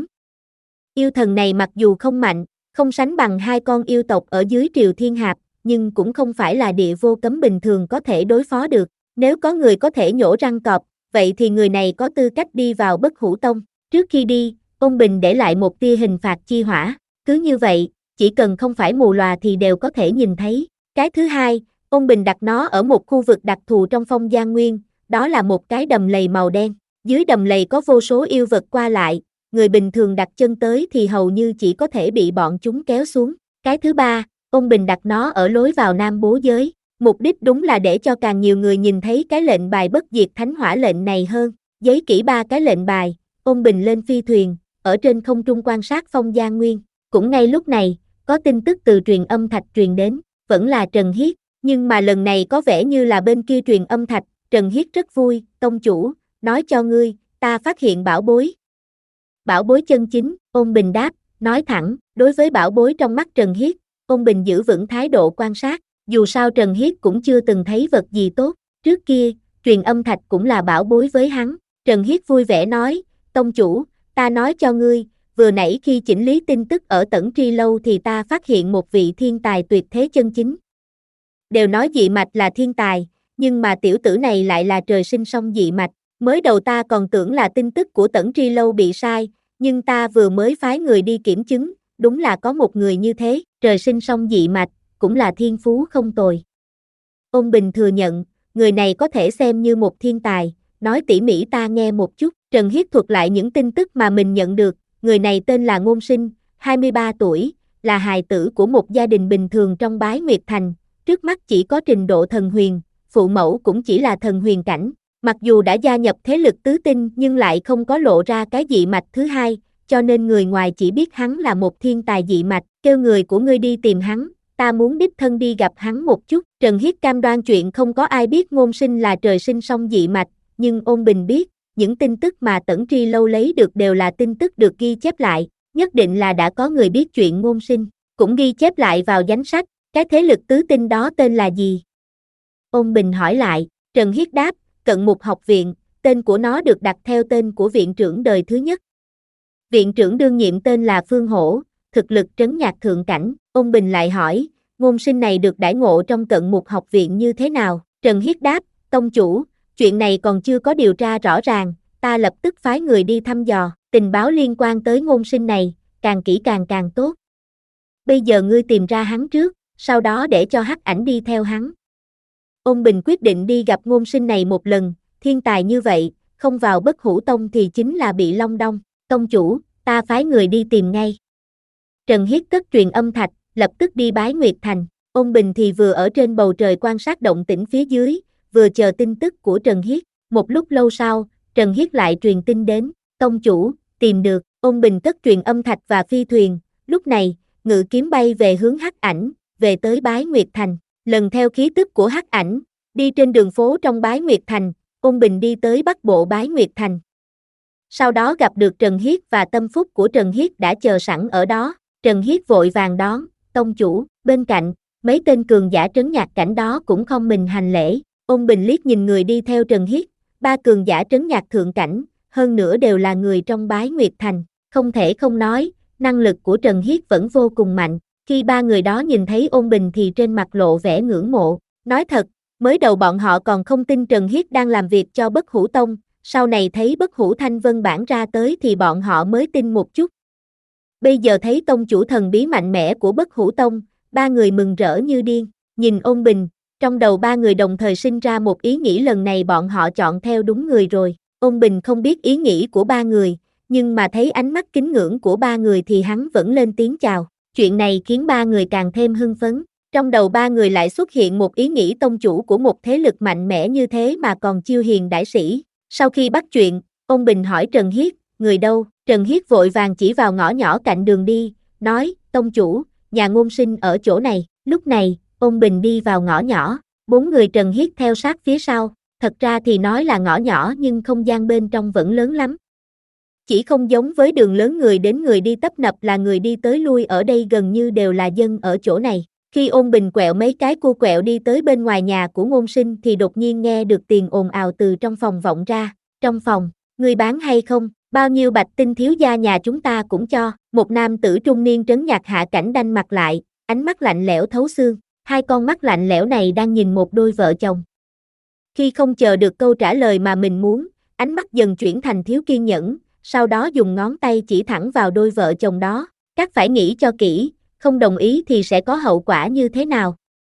Yêu thần này mặc dù không mạnh, không sánh bằng hai con yêu tộc ở dưới Triều Thiên Hạp, nhưng cũng không phải là địa vô cấm bình thường có thể đối phó được. Nếu có người có thể nhổ răng cọp, vậy thì người này có tư cách đi vào Bất Hủ Tông. Trước khi đi, Ôn Bình để lại một tia hình phạt chi hỏa. Cứ như vậy, chỉ cần không phải mù lòa thì đều có thể nhìn thấy. Cái thứ hai, Ôn Bình đặt nó ở một khu vực đặc thù trong Phong Giang Nguyên, đó là một cái đầm lầy màu đen. Dưới đầm lầy có vô số yêu vật qua lại, người bình thường đặt chân tới thì hầu như chỉ có thể bị bọn chúng kéo xuống. Cái thứ ba, Ôn Bình đặt nó ở lối vào Nam Bố Giới. Mục đích đúng là để cho càng nhiều người nhìn thấy cái lệnh bài bất diệt thánh hỏa lệnh này hơn. Giấy kỹ ba cái lệnh bài, Ôn Bình lên phi thuyền, ở trên không trung quan sát Phong Giang Nguyên. Cũng ngay lúc này, có tin tức từ truyền âm thạch truyền đến, vẫn là Trần Hiết, nhưng mà lần này có vẻ như là bên kia truyền âm thạch. Trần Hiết rất vui, tông chủ, nói cho ngươi, ta phát hiện bảo bối. Bảo bối chân chính, Ôn Bình đáp, nói thẳng, đối với bảo bối trong mắt Trần Hiết, Ôn Bình giữ vững thái độ quan sát, dù sao Trần Hiết cũng chưa từng thấy vật gì tốt, trước kia, truyền âm thạch cũng là bảo bối với hắn. Trần Hiết vui vẻ nói, tông chủ, ta nói cho ngươi, vừa nãy khi chỉnh lý tin tức ở Tẩn Tri Lâu thì ta phát hiện một vị thiên tài tuyệt thế chân chính. Đều nói dị mạch là thiên tài, nhưng mà tiểu tử này lại là trời sinh song dị mạch. Mới đầu ta còn tưởng là tin tức của Tẩn Tri Lâu bị sai, nhưng ta vừa mới phái người đi kiểm chứng, đúng là có một người như thế, trời sinh song dị mạch, cũng là thiên phú không tồi. Ôn Bình thừa nhận, người này có thể xem như một thiên tài, nói tỉ mỉ ta nghe một chút. Trần Hiết thuật lại những tin tức mà mình nhận được, người này tên là Ngôn Sinh, hai mươi ba tuổi, là hài tử của một gia đình bình thường trong Bái Nguyệt Thành, trước mắt chỉ có trình độ thần huyền, phụ mẫu cũng chỉ là thần huyền cảnh. Mặc dù đã gia nhập thế lực tứ tinh nhưng lại không có lộ ra cái dị mạch thứ hai, cho nên người ngoài chỉ biết hắn là một thiên tài dị mạch, kêu người của ngươi đi tìm hắn, ta muốn đích thân đi gặp hắn một chút. Trần Hiết cam đoan chuyện không có ai biết Ngôn Sinh là trời sinh song dị mạch, nhưng Ôn Bình biết, những tin tức mà Tẩn Tri Lâu lấy được đều là tin tức được ghi chép lại, nhất định là đã có người biết chuyện Ngôn Sinh, cũng ghi chép lại vào danh sách, cái thế lực tứ tinh đó tên là gì? Ôn Bình hỏi lại, Trần Hiết đáp, Cận Mục học viện, tên của nó được đặt theo tên của viện trưởng đời thứ nhất. Viện trưởng đương nhiệm tên là Phương Hổ, thực lực trấn nhạc thượng cảnh. Ôn Bình lại hỏi, Ngôn Sinh này được đãi ngộ trong Cận Mục học viện như thế nào? Trần Hiết đáp, tông chủ, chuyện này còn chưa có điều tra rõ ràng, ta lập tức phái người đi thăm dò, tình báo liên quan tới Ngôn Sinh này, càng kỹ càng càng tốt. Bây giờ ngươi tìm ra hắn trước, sau đó để cho Hắc Ảnh đi theo hắn. Ôn Bình quyết định đi gặp Ngôn Sinh này một lần, thiên tài như vậy, không vào Bất Hủ Tông thì chính là bị long đong. Tông chủ, ta phái người đi tìm ngay. Trần Hiết cất truyền âm thạch, lập tức đi Bái Nguyệt Thành. Ôn Bình thì vừa ở trên bầu trời quan sát động tĩnh phía dưới, vừa chờ tin tức của Trần Hiết. Một lúc lâu sau, Trần Hiết lại truyền tin đến, tông chủ, tìm được. Ôn Bình cất truyền âm thạch và phi thuyền, lúc này, ngự kiếm bay về hướng Hắc Ảnh, về tới Bái Nguyệt Thành. Lần theo khí tức của Hắc Ảnh, đi trên đường phố trong Bái Nguyệt Thành, Ôn Bình đi tới Bắc Bộ Bái Nguyệt Thành. Sau đó gặp được Trần Hiết và tâm phúc của Trần Hiết đã chờ sẵn ở đó. Trần Hiết vội vàng đón, tông chủ, bên cạnh, mấy tên cường giả trấn nhạc cảnh đó cũng không mình hành lễ. Ôn Bình liếc nhìn người đi theo Trần Hiết, ba cường giả trấn nhạc thượng cảnh, hơn nữa đều là người trong Bái Nguyệt Thành. Không thể không nói, năng lực của Trần Hiết vẫn vô cùng mạnh. Khi ba người đó nhìn thấy Ôn Bình thì trên mặt lộ vẻ ngưỡng mộ. Nói thật, mới đầu bọn họ còn không tin Trần Hiết đang làm việc cho Bất Hủ Tông, sau này thấy Bất Hủ Thanh Vân bản ra tới thì bọn họ mới tin một chút. Bây giờ thấy tông chủ thần bí mạnh mẽ của Bất Hủ Tông, ba người mừng rỡ như điên. Nhìn Ôn Bình, trong đầu ba người đồng thời sinh ra một ý nghĩ, lần này bọn họ chọn theo đúng người rồi. Ôn Bình không biết ý nghĩ của ba người, nhưng mà thấy ánh mắt kính ngưỡng của ba người thì hắn vẫn lên tiếng chào. Chuyện này khiến ba người càng thêm hưng phấn. Trong đầu ba người lại xuất hiện một ý nghĩ, tông chủ của một thế lực mạnh mẽ như thế mà còn chiêu hiền đãi sĩ. Sau khi bắt chuyện, Ôn Bình hỏi Trần Hiết, người đâu? Trần Hiết vội vàng chỉ vào ngõ nhỏ cạnh đường đi, nói, tông chủ, nhà Ngôn Sinh ở chỗ này. Lúc này, Ôn Bình đi vào ngõ nhỏ, bốn người Trần Hiết theo sát phía sau. Thật ra thì nói là ngõ nhỏ nhưng không gian bên trong vẫn lớn lắm. Chỉ không giống với đường lớn người đến người đi tấp nập là người đi tới lui, ở đây gần như đều là dân ở chỗ này. Khi Ôn Bình quẹo mấy cái cua quẹo đi tới bên ngoài nhà của Ngôn Sinh thì đột nhiên nghe được tiền ồn ào từ trong phòng vọng ra. Trong phòng, người bán hay không, bao nhiêu bạch tinh thiếu gia nhà chúng ta cũng cho. Một nam tử trung niên trấn nhạc Hạ Cảnh đanh mặt lại, ánh mắt lạnh lẽo thấu xương. Hai con mắt lạnh lẽo này đang nhìn một đôi vợ chồng. Khi không chờ được câu trả lời mà mình muốn, ánh mắt dần chuyển thành thiếu kiên nhẫn, sau đó dùng ngón tay chỉ thẳng vào đôi vợ chồng đó. Các phải nghĩ cho kỹ, không đồng ý thì sẽ có hậu quả như thế nào?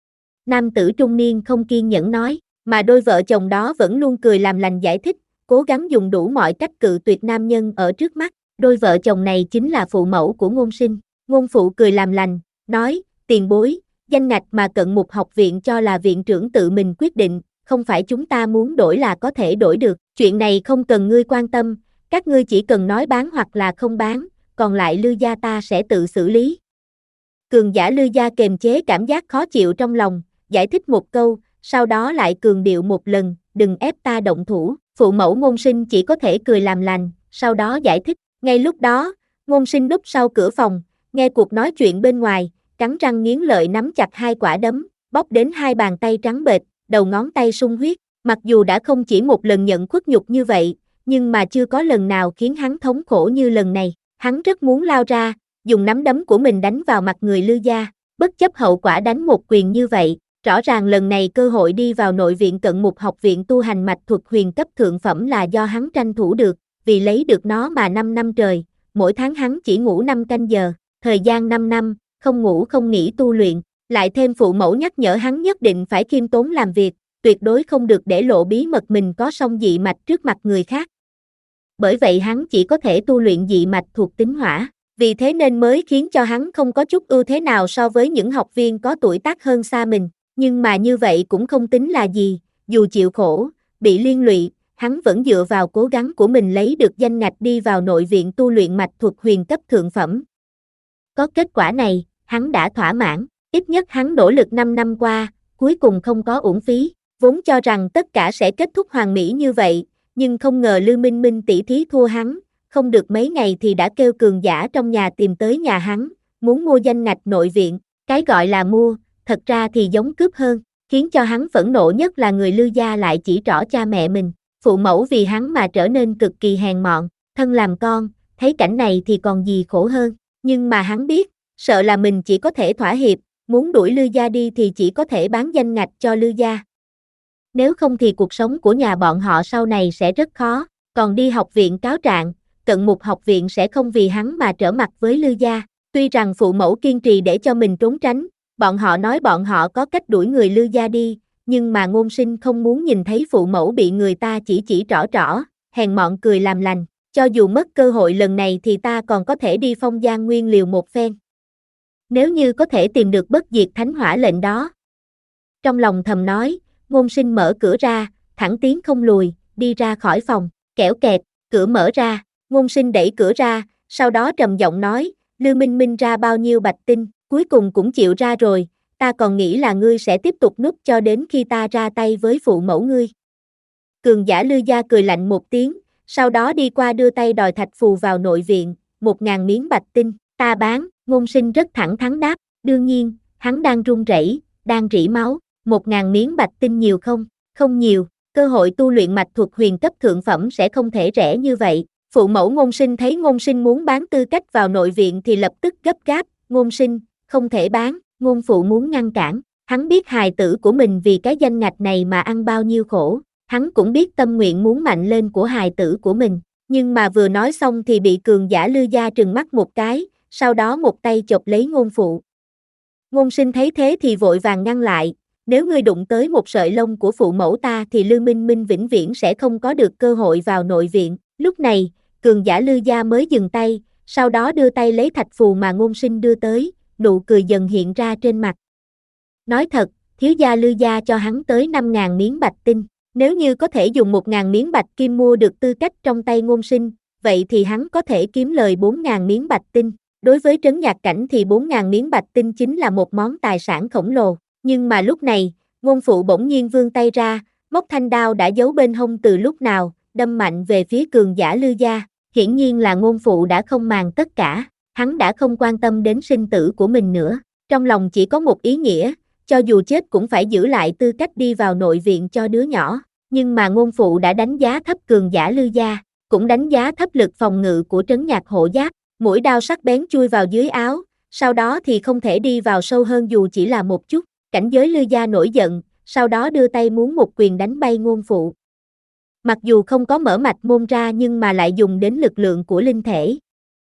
Nam tử trung niên không kiên nhẫn nói, mà đôi vợ chồng đó vẫn luôn cười làm lành giải thích, cố gắng dùng đủ mọi cách cự tuyệt nam nhân ở trước mắt. Đôi vợ chồng này chính là phụ mẫu của Ngôn Sinh. Ngôn phụ cười làm lành, nói, tiền bối, danh ngạch mà Cận Mục học viện cho là viện trưởng tự mình quyết định, không phải chúng ta muốn đổi là có thể đổi được. Chuyện này không cần ngươi quan tâm, các ngươi chỉ cần nói bán hoặc là không bán, còn lại Lư gia ta sẽ tự xử lý. Cường giả Lư gia kềm chế cảm giác khó chịu trong lòng, giải thích một câu, sau đó lại cường điệu một lần, đừng ép ta động thủ. Phụ mẫu Ngôn Sinh chỉ có thể cười làm lành, sau đó giải thích. Ngay lúc đó, Ngôn Sinh núp sau cửa phòng, nghe cuộc nói chuyện bên ngoài, cắn răng nghiến lợi nắm chặt hai quả đấm, bóp đến hai bàn tay trắng bệch, đầu ngón tay sung huyết. Mặc dù đã không chỉ một lần nhận khuất nhục như vậy, nhưng mà chưa có lần nào khiến hắn thống khổ như lần này. Hắn rất muốn lao ra, dùng nắm đấm của mình đánh vào mặt người Lư gia, bất chấp hậu quả đánh một quyền như vậy. Rõ ràng lần này cơ hội đi vào nội viện Cận Mục học viện tu hành mạch thuật huyền cấp thượng phẩm là do hắn tranh thủ được, vì lấy được nó mà năm năm trời, mỗi tháng hắn chỉ ngủ năm canh giờ, thời gian năm năm, không ngủ không nghỉ tu luyện, lại thêm phụ mẫu nhắc nhở hắn nhất định phải khiêm tốn làm việc, tuyệt đối không được để lộ bí mật mình có song dị mạch trước mặt người khác. Bởi vậy hắn chỉ có thể tu luyện dị mạch thuộc tính hỏa, vì thế nên mới khiến cho hắn không có chút ưu thế nào so với những học viên có tuổi tác hơn xa mình. Nhưng mà như vậy cũng không tính là gì, dù chịu khổ, bị liên lụy, hắn vẫn dựa vào cố gắng của mình lấy được danh ngạch đi vào nội viện tu luyện mạch thuật huyền cấp thượng phẩm. Có kết quả này, hắn đã thỏa mãn, ít nhất hắn nỗ lực năm năm qua, cuối cùng không có uổng phí, vốn cho rằng tất cả sẽ kết thúc hoàn mỹ như vậy, nhưng không ngờ Lư Minh Minh tỷ thí thua hắn, không được mấy ngày thì đã kêu cường giả trong nhà tìm tới nhà hắn, muốn mua danh ngạch nội viện, cái gọi là mua, thật ra thì giống cướp hơn, khiến cho hắn phẫn nộ nhất là người Lư gia lại chỉ trỏ cha mẹ mình, phụ mẫu vì hắn mà trở nên cực kỳ hèn mọn, thân làm con, thấy cảnh này thì còn gì khổ hơn, nhưng mà hắn biết, sợ là mình chỉ có thể thỏa hiệp, muốn đuổi Lư gia đi thì chỉ có thể bán danh ngạch cho Lư gia. Nếu không thì cuộc sống của nhà bọn họ sau này sẽ rất khó, còn đi học viện cáo trạng, Cận Mục học viện sẽ không vì hắn mà trở mặt với Lư gia. Tuy rằng phụ mẫu kiên trì để cho mình trốn tránh, bọn họ nói bọn họ có cách đuổi người Lư gia đi, nhưng mà Ngôn Sinh không muốn nhìn thấy phụ mẫu bị người ta chỉ chỉ trỏ trỏ, hèn mọn cười làm lành, cho dù mất cơ hội lần này thì ta còn có thể đi Phong Giang Nguyên liều một phen. Nếu như có thể tìm được bất diệt thánh hỏa lệnh đó. Trong lòng thầm nói, Ngôn Sinh mở cửa ra, thẳng tiến không lùi, đi ra khỏi phòng, kẽo kẹt, cửa mở ra, Ngôn Sinh đẩy cửa ra, sau đó trầm giọng nói, Lư Minh Minh ra bao nhiêu bạch tinh, cuối cùng cũng chịu ra rồi, ta còn nghĩ là ngươi sẽ tiếp tục núp cho đến khi ta ra tay với phụ mẫu ngươi. Cường giả Lư gia cười lạnh một tiếng, sau đó đi qua đưa tay đòi thạch phù vào nội viện, một ngàn miếng bạch tinh, ta bán. Ngôn Sinh rất thẳng thắn đáp, đương nhiên, hắn đang run rẩy, đang rỉ máu, một ngàn miếng bạch tinh nhiều không? Không nhiều, cơ hội tu luyện mạch thuật huyền cấp thượng phẩm sẽ không thể rẻ như vậy. Phụ mẫu Ngôn Sinh thấy Ngôn Sinh muốn bán tư cách vào nội viện thì lập tức gấp gáp, Ngôn Sinh, không thể bán, Ngôn phụ muốn ngăn cản, hắn biết hài tử của mình vì cái danh ngạch này mà ăn bao nhiêu khổ, hắn cũng biết tâm nguyện muốn mạnh lên của hài tử của mình, nhưng mà vừa nói xong thì bị cường giả Lư gia trừng mắt một cái, sau đó một tay chộp lấy Ngôn phụ. Ngôn Sinh thấy thế thì vội vàng ngăn lại, nếu ngươi đụng tới một sợi lông của phụ mẫu ta thì Lư Minh Minh vĩnh viễn sẽ không có được cơ hội vào nội viện. Lúc này, cường giả Lư gia mới dừng tay, sau đó đưa tay lấy thạch phù mà Ngôn Sinh đưa tới, nụ cười dần hiện ra trên mặt. Nói thật, thiếu gia Lư gia cho hắn tới năm ngàn miếng bạch tinh, nếu như có thể dùng một ngàn miếng bạch kim mua được tư cách trong tay Ngôn Sinh, vậy thì hắn có thể kiếm lời bốn ngàn miếng bạch tinh. Đối với trấn nhạc cảnh thì bốn ngàn miếng bạch tinh chính là một món tài sản khổng lồ, nhưng mà lúc này, Ngôn phụ bỗng nhiên vươn tay ra, móc thanh đao đã giấu bên hông từ lúc nào, đâm mạnh về phía cường giả Lư gia. Hiển nhiên là Ngôn Phụ đã không màng tất cả, hắn đã không quan tâm đến sinh tử của mình nữa, trong lòng chỉ có một ý nghĩa, cho dù chết cũng phải giữ lại tư cách đi vào nội viện cho đứa nhỏ, nhưng mà Ngôn Phụ đã đánh giá thấp cường giả Lư gia, cũng đánh giá thấp lực phòng ngự của trấn nhạc hộ giáp, mũi đao sắc bén chui vào dưới áo, sau đó thì không thể đi vào sâu hơn dù chỉ là một chút, cảnh giới Lư gia nổi giận, sau đó đưa tay muốn một quyền đánh bay Ngôn Phụ. Mặc dù không có mở mạch môn ra nhưng mà lại dùng đến lực lượng của linh thể.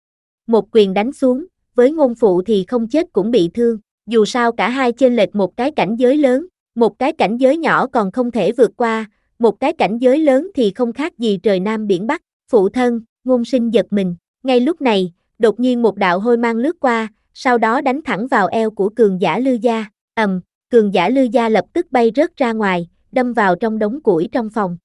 Một quyền đánh xuống, với Ngôn Phụ thì không chết cũng bị thương, dù sao cả hai chênh lệch một cái cảnh giới lớn, một cái cảnh giới nhỏ còn không thể vượt qua, một cái cảnh giới lớn thì không khác gì trời Nam biển Bắc. Phụ thân, Ngôn Sinh giật mình, ngay lúc này, đột nhiên một đạo hôi mang lướt qua, sau đó đánh thẳng vào eo của cường giả Lư gia, ầm, cường giả Lư gia lập tức bay rớt ra ngoài, đâm vào trong đống củi trong phòng.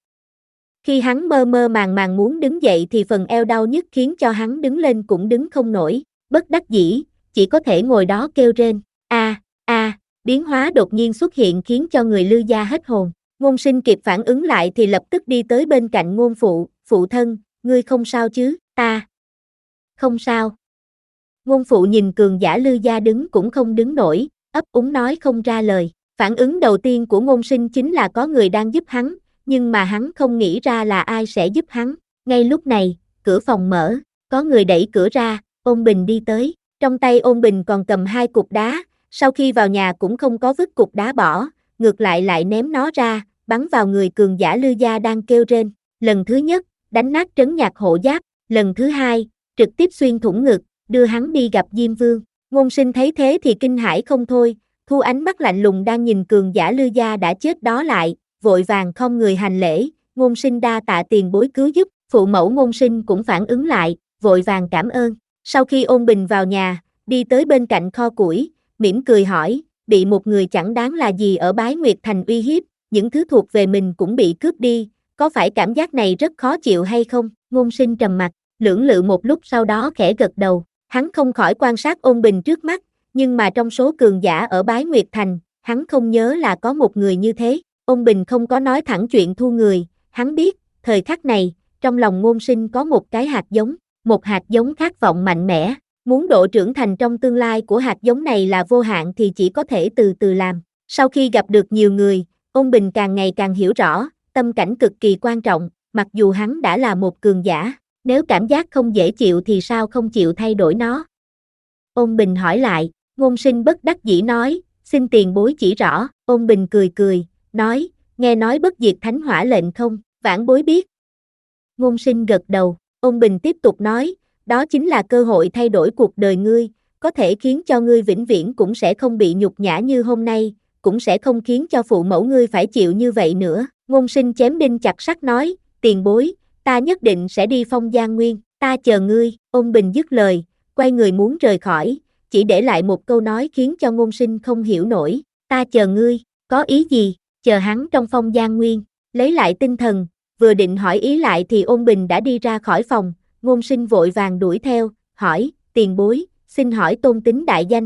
Khi hắn mơ mơ màng màng muốn đứng dậy thì phần eo đau nhức khiến cho hắn đứng lên cũng đứng không nổi, bất đắc dĩ, chỉ có thể ngồi đó kêu rên, a a, biến hóa đột nhiên xuất hiện khiến cho người Lư gia hết hồn. Ngôn Sinh kịp phản ứng lại thì lập tức đi tới bên cạnh Ngôn Phụ, phụ thân, ngươi không sao chứ, ta. Không sao. Ngôn Phụ nhìn cường giả Lư gia đứng cũng không đứng nổi, ấp úng nói không ra lời, phản ứng đầu tiên của Ngôn Sinh chính là có người đang giúp hắn, nhưng mà hắn không nghĩ ra là ai sẽ giúp hắn. Ngay lúc này, cửa phòng mở, có người đẩy cửa ra, Ôn Bình đi tới, trong tay Ôn Bình còn cầm hai cục đá, sau khi vào nhà cũng không có vứt cục đá bỏ, ngược lại lại ném nó ra, bắn vào người cường giả Lư gia đang kêu rên. Lần thứ nhất, đánh nát trấn nhạc hộ giáp, lần thứ hai, trực tiếp xuyên thủng ngực, đưa hắn đi gặp Diêm Vương. Ngôn Sinh thấy thế thì kinh hãi không thôi, thu ánh mắt lạnh lùng đang nhìn cường giả Lư gia đã chết đó lại, vội vàng không người hành lễ, Ngôn Sinh đa tạ tiền bối cứu giúp, phụ mẫu Ngôn Sinh cũng phản ứng lại, vội vàng cảm ơn. Sau khi Ôn Bình vào nhà, đi tới bên cạnh kho củi, mỉm cười hỏi, bị một người chẳng đáng là gì ở Bái Nguyệt Thành uy hiếp, những thứ thuộc về mình cũng bị cướp đi, có phải cảm giác này rất khó chịu hay không? Ngôn Sinh trầm mặt, lưỡng lự một lúc sau đó khẽ gật đầu, hắn không khỏi quan sát Ôn Bình trước mắt, nhưng mà trong số cường giả ở Bái Nguyệt Thành, hắn không nhớ là có một người như thế. Ôn Bình không có nói thẳng chuyện thu người, hắn biết, thời khắc này, trong lòng Ngôn Sinh có một cái hạt giống, một hạt giống khát vọng mạnh mẽ, muốn độ trưởng thành trong tương lai của hạt giống này là vô hạn thì chỉ có thể từ từ làm. Sau khi gặp được nhiều người, Ôn Bình càng ngày càng hiểu rõ, tâm cảnh cực kỳ quan trọng, mặc dù hắn đã là một cường giả, nếu cảm giác không dễ chịu thì sao không chịu thay đổi nó. Ôn Bình hỏi lại, Ngôn Sinh bất đắc dĩ nói, xin tiền bối chỉ rõ. Ôn Bình cười cười, nói, nghe nói bất diệt thánh hỏa lệnh không, vãn bối biết. Ngôn Sinh gật đầu, Ôn Bình tiếp tục nói, đó chính là cơ hội thay đổi cuộc đời ngươi, có thể khiến cho ngươi vĩnh viễn cũng sẽ không bị nhục nhã như hôm nay, cũng sẽ không khiến cho phụ mẫu ngươi phải chịu như vậy nữa. Ngôn Sinh chém đinh chặt sắt nói, tiền bối, ta nhất định sẽ đi Phong Giang Nguyên, ta chờ ngươi. Ôn Bình dứt lời, quay người muốn rời khỏi, chỉ để lại một câu nói khiến cho Ngôn Sinh không hiểu nổi, ta chờ ngươi, có ý gì? Chờ hắn trong Phong Giang Nguyên, lấy lại tinh thần, vừa định hỏi ý lại thì Ôn Bình đã đi ra khỏi phòng, Ngôn Sinh vội vàng đuổi theo, hỏi, tiền bối, xin hỏi tôn tính đại danh.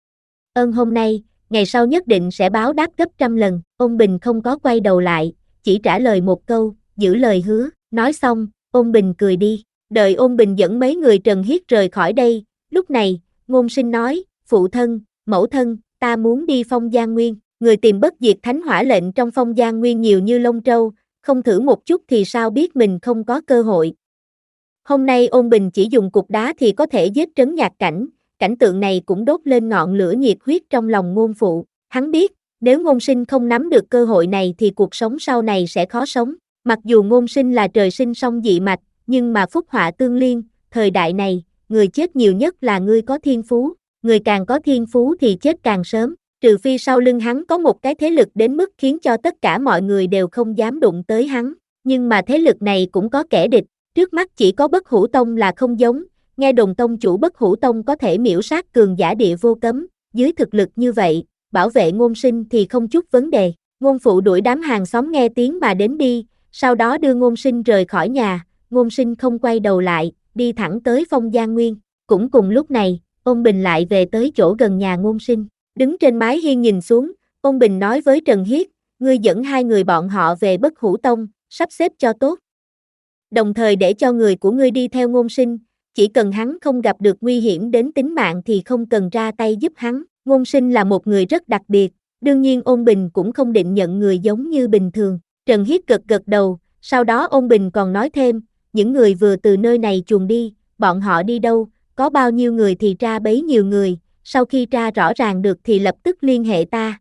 Ơn hôm nay, ngày sau nhất định sẽ báo đáp gấp trăm lần. Ôn Bình không có quay đầu lại, chỉ trả lời một câu, giữ lời hứa, nói xong, Ôn Bình cười đi, đợi Ôn Bình dẫn mấy người Trần Hiết rời khỏi đây, lúc này, Ngôn Sinh nói, phụ thân, mẫu thân, ta muốn đi Phong Giang Nguyên, người tìm bất diệt thánh hỏa lệnh trong Phong Giang Nguyên nhiều như lông trâu, không thử một chút thì sao biết mình không có cơ hội. Hôm nay Ôn Bình chỉ dùng cục đá thì có thể giết trấn nhạc cảnh, cảnh tượng này cũng đốt lên ngọn lửa nhiệt huyết trong lòng Ngôn Phụ, hắn biết, nếu Ngôn Sinh không nắm được cơ hội này thì cuộc sống sau này sẽ khó sống, mặc dù Ngôn Sinh là trời sinh song dị mạch, nhưng mà phúc họa tương liên, thời đại này, người chết nhiều nhất là người có thiên phú, người càng có thiên phú thì chết càng sớm, trừ phi sau lưng hắn có một cái thế lực đến mức khiến cho tất cả mọi người đều không dám đụng tới hắn, nhưng mà thế lực này cũng có kẻ địch, trước mắt chỉ có Bất Hủ Tông là không giống, nghe đồn tông chủ Bất Hủ Tông có thể miễu sát cường giả địa vô cấm, dưới thực lực như vậy, bảo vệ Ngôn Sinh thì không chút vấn đề. Ngôn Phụ đuổi đám hàng xóm nghe tiếng mà đến đi, sau đó đưa Ngôn Sinh rời khỏi nhà, Ngôn Sinh không quay đầu lại, đi thẳng tới Phong Giang Nguyên, cũng cùng lúc này, Ôn Bình lại về tới chỗ gần nhà Ngôn Sinh, đứng trên mái hiên nhìn xuống, Ôn Bình nói với Trần Hiết, ngươi dẫn hai người bọn họ về Bất Hủ Tông, sắp xếp cho tốt. đồng thời để cho người của ngươi đi theo Ngôn Sinh, chỉ cần hắn không gặp được nguy hiểm đến tính mạng thì không cần ra tay giúp hắn. Ngôn Sinh là một người rất đặc biệt, đương nhiên Ôn Bình cũng không định nhận người giống như bình thường. Trần Hiết gật gật đầu, sau đó Ôn Bình còn nói thêm, những người vừa từ nơi này chuồn đi, bọn họ đi đâu, có bao nhiêu người thì tra bấy nhiêu người, sau khi tra rõ ràng được thì lập tức liên hệ ta.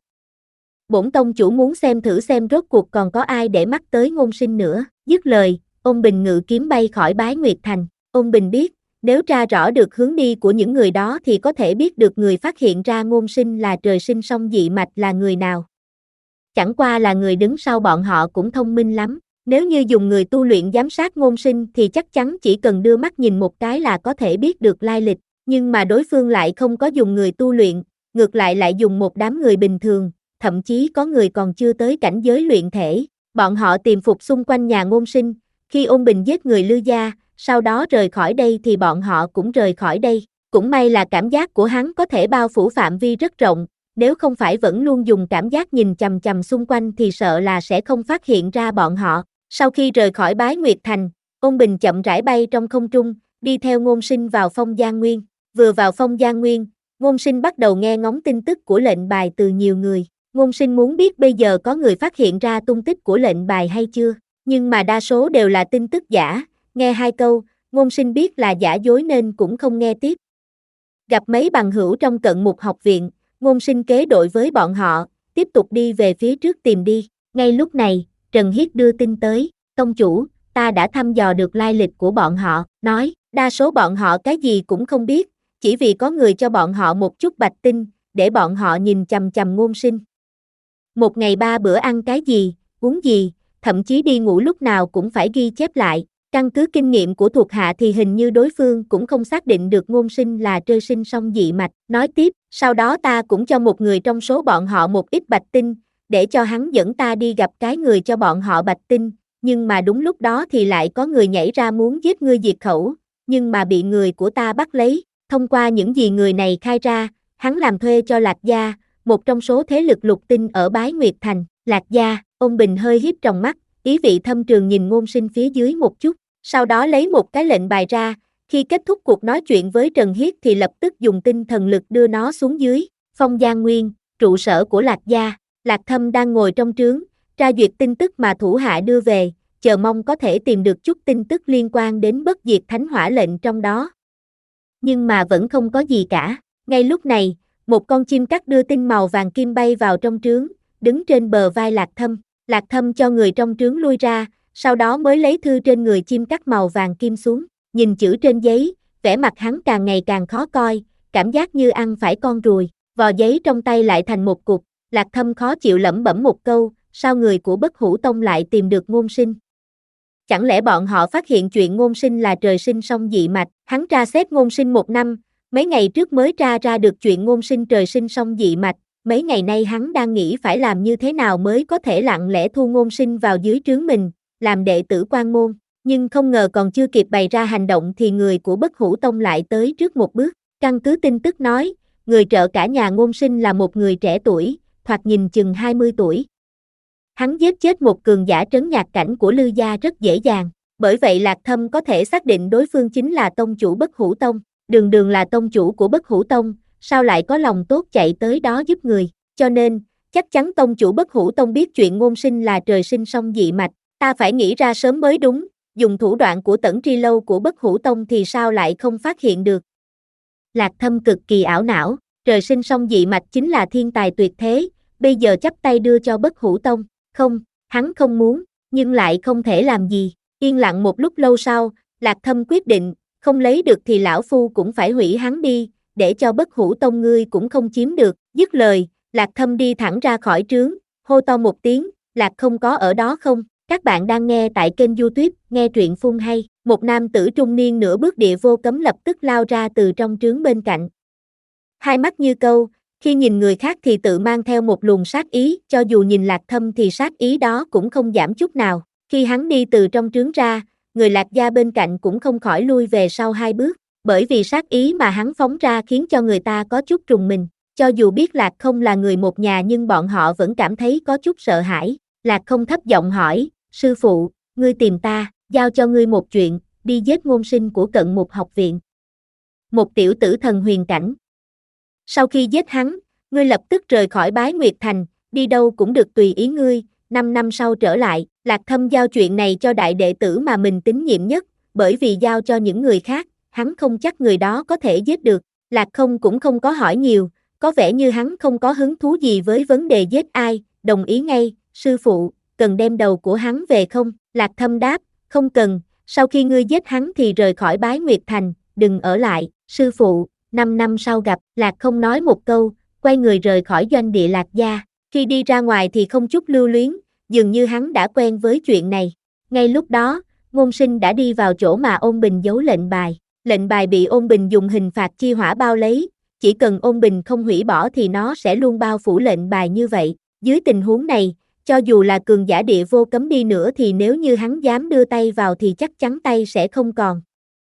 Bổn tông chủ muốn xem thử xem rốt cuộc còn có ai để mắt tới Ngôn Sinh nữa. Dứt lời, Ôn Bình ngự kiếm bay khỏi Bái Nguyệt Thành. Ôn Bình biết, nếu tra rõ được hướng đi của những người đó thì có thể biết được người phát hiện ra Ngôn Sinh là trời sinh song dị mạch là người nào. Chẳng qua là người đứng sau bọn họ cũng thông minh lắm. Nếu như dùng người tu luyện giám sát Ngôn Sinh thì chắc chắn chỉ cần đưa mắt nhìn một cái là có thể biết được lai lịch. Nhưng mà đối phương lại không có dùng người tu luyện, ngược lại lại dùng một đám người bình thường, thậm chí có người còn chưa tới cảnh giới luyện thể. Bọn họ tìm phục xung quanh nhà Ngôn Sinh, khi Ôn Bình giết người Lư gia, sau đó rời khỏi đây thì bọn họ cũng rời khỏi đây. Cũng may là cảm giác của hắn có thể bao phủ phạm vi rất rộng, nếu không phải vẫn luôn dùng cảm giác nhìn chằm chằm xung quanh thì sợ là sẽ không phát hiện ra bọn họ. Sau khi rời khỏi Bái Nguyệt Thành, Ôn Bình chậm rãi bay trong không trung, đi theo Ngôn Sinh vào Phong Giang Nguyên. Vừa vào Phong Giang Nguyên, Ngôn Sinh bắt đầu nghe ngóng tin tức của lệnh bài từ nhiều người. Ngôn Sinh muốn biết bây giờ có người phát hiện ra tung tích của lệnh bài hay chưa, nhưng mà đa số đều là tin tức giả, nghe hai câu, Ngôn Sinh biết là giả dối nên cũng không nghe tiếp. Gặp mấy bằng hữu trong cận mục học viện, Ngôn Sinh kế đội với bọn họ, tiếp tục đi về phía trước tìm đi. Ngay lúc này, Trần Hiết đưa tin tới, tông chủ, ta đã thăm dò được lai lịch của bọn họ, nói, đa số bọn họ cái gì cũng không biết, chỉ vì có người cho bọn họ một chút bạch tinh, để bọn họ nhìn chằm chằm Ngôn Sinh. Một ngày ba bữa ăn cái gì, uống gì, thậm chí đi ngủ lúc nào cũng phải ghi chép lại. Căn cứ kinh nghiệm của thuộc hạ thì hình như đối phương cũng không xác định được Ngôn Sinh là trời sinh song dị mạch. Nói tiếp, sau đó ta cũng cho một người trong số bọn họ một ít bạch tinh, để cho hắn dẫn ta đi gặp cái người cho bọn họ bạch tinh, nhưng mà đúng lúc đó thì lại có người nhảy ra muốn giết ngươi diệt khẩu, nhưng mà bị người của ta bắt lấy. Thông qua những gì người này khai ra, hắn làm thuê cho Lạc Gia, một trong số thế lực lục tinh ở Bái Nguyệt Thành. Lạc Gia, Ôn Bình hơi híp tròng mắt, ý vị thâm trường nhìn Ngôn Sinh phía dưới một chút, sau đó lấy một cái lệnh bài ra, khi kết thúc cuộc nói chuyện với Trần Hiết thì lập tức dùng tinh thần lực đưa nó xuống dưới. Phong Giang Nguyên, trụ sở của Lạc Gia. Lạc Thâm đang ngồi trong trướng, tra duyệt tin tức mà thủ hạ đưa về, chờ mong có thể tìm được chút tin tức liên quan đến bất diệt thánh hỏa lệnh trong đó. Nhưng mà vẫn không có gì cả. Ngay lúc này, một con chim cắt đưa tinh màu vàng kim bay vào trong trướng, đứng trên bờ vai Lạc Thâm. Lạc Thâm cho người trong trướng lui ra, sau đó mới lấy thư trên người chim cắt màu vàng kim xuống, nhìn chữ trên giấy, vẻ mặt hắn càng ngày càng khó coi, cảm giác như ăn phải con ruồi, vò giấy trong tay lại thành một cục. Lạc Thâm khó chịu lẩm bẩm một câu, sao người của Bất Hủ Tông lại tìm được Ngôn Sinh? Chẳng lẽ bọn họ phát hiện chuyện Ngôn Sinh là trời sinh song dị mạch? Hắn tra xét Ngôn Sinh một năm, mấy ngày trước mới tra ra được chuyện Ngôn Sinh trời sinh song dị mạch, mấy ngày nay hắn đang nghĩ phải làm như thế nào mới có thể lặng lẽ thu Ngôn Sinh vào dưới trướng mình, làm đệ tử quan môn, nhưng không ngờ còn chưa kịp bày ra hành động thì người của Bất Hủ Tông lại tới trước một bước. Căn cứ tin tức nói, người trợ cả nhà Ngôn Sinh là một người trẻ tuổi, thoạt nhìn chừng hai mươi tuổi. Hắn giết chết một cường giả trấn nhạc cảnh của Lư gia rất dễ dàng, bởi vậy Lạc Thâm có thể xác định đối phương chính là tông chủ Bất Hủ Tông. Đường Đường là tông chủ của Bất Hủ Tông, sao lại có lòng tốt chạy tới đó giúp người, cho nên, chắc chắn tông chủ Bất Hủ Tông biết chuyện Ngôn Sinh là trời sinh song dị mạch, ta phải nghĩ ra sớm mới đúng, dùng thủ đoạn của Tẩn Tri Lâu của Bất Hủ Tông thì sao lại không phát hiện được. Lạc Thâm cực kỳ ảo não, trời sinh song dị mạch chính là thiên tài tuyệt thế, bây giờ chắp tay đưa cho Bất Hủ Tông, không, hắn không muốn, nhưng lại không thể làm gì. Yên lặng một lúc lâu sau, Lạc Thâm quyết định, không lấy được thì lão phu cũng phải hủy hắn đi, để cho Bất Hủ Tông ngươi cũng không chiếm được. Dứt lời, Lạc Thâm đi thẳng ra khỏi trướng, hô to một tiếng, Lạc không có ở đó không? Các bạn đang nghe tại kênh YouTube, nghe truyện phun hay. Một nam tử trung niên nửa bước địa vô cấm lập tức lao ra từ trong trướng bên cạnh. Hai mắt như câu, khi nhìn người khác thì tự mang theo một luồng sát ý, cho dù nhìn Lạc Thâm thì sát ý đó cũng không giảm chút nào. Khi hắn đi từ trong trướng ra, người Lạc gia bên cạnh cũng không khỏi lui về sau hai bước, bởi vì sát ý mà hắn phóng ra khiến cho người ta có chút rùng mình. Cho dù biết Lạc không là người một nhà nhưng bọn họ vẫn cảm thấy có chút sợ hãi. Lạc không thấp giọng hỏi, sư phụ, ngươi tìm ta, giao cho ngươi một chuyện, đi giết ngôn sinh của Cận Mục học viện. Một tiểu tử thần huyền cảnh. Sau khi giết hắn, ngươi lập tức rời khỏi Bái Nguyệt Thành, đi đâu cũng được tùy ý ngươi, năm năm sau trở lại. Lạc Thâm giao chuyện này cho đại đệ tử mà mình tín nhiệm nhất, bởi vì giao cho những người khác, hắn không chắc người đó có thể giết được. Lạc Không cũng không có hỏi nhiều, có vẻ như hắn không có hứng thú gì với vấn đề giết ai, đồng ý ngay, sư phụ, cần đem đầu của hắn về không? Lạc Thâm đáp, không cần, sau khi ngươi giết hắn thì rời khỏi Bái Nguyệt Thành, đừng ở lại, sư phụ, năm năm sau gặp. Lạc Không nói một câu, quay người rời khỏi doanh địa Lạc gia, khi đi ra ngoài thì không chút lưu luyến, dường như hắn đã quen với chuyện này. Ngay lúc đó, Ngôn Sinh đã đi vào chỗ mà Ôn Bình giấu lệnh bài. Lệnh bài bị Ôn Bình dùng hình phạt chi hỏa bao lấy, chỉ cần Ôn Bình không hủy bỏ thì nó sẽ luôn bao phủ lệnh bài như vậy. Dưới tình huống này, cho dù là cường giả địa vô cấm đi nữa thì nếu như hắn dám đưa tay vào thì chắc chắn tay sẽ không còn.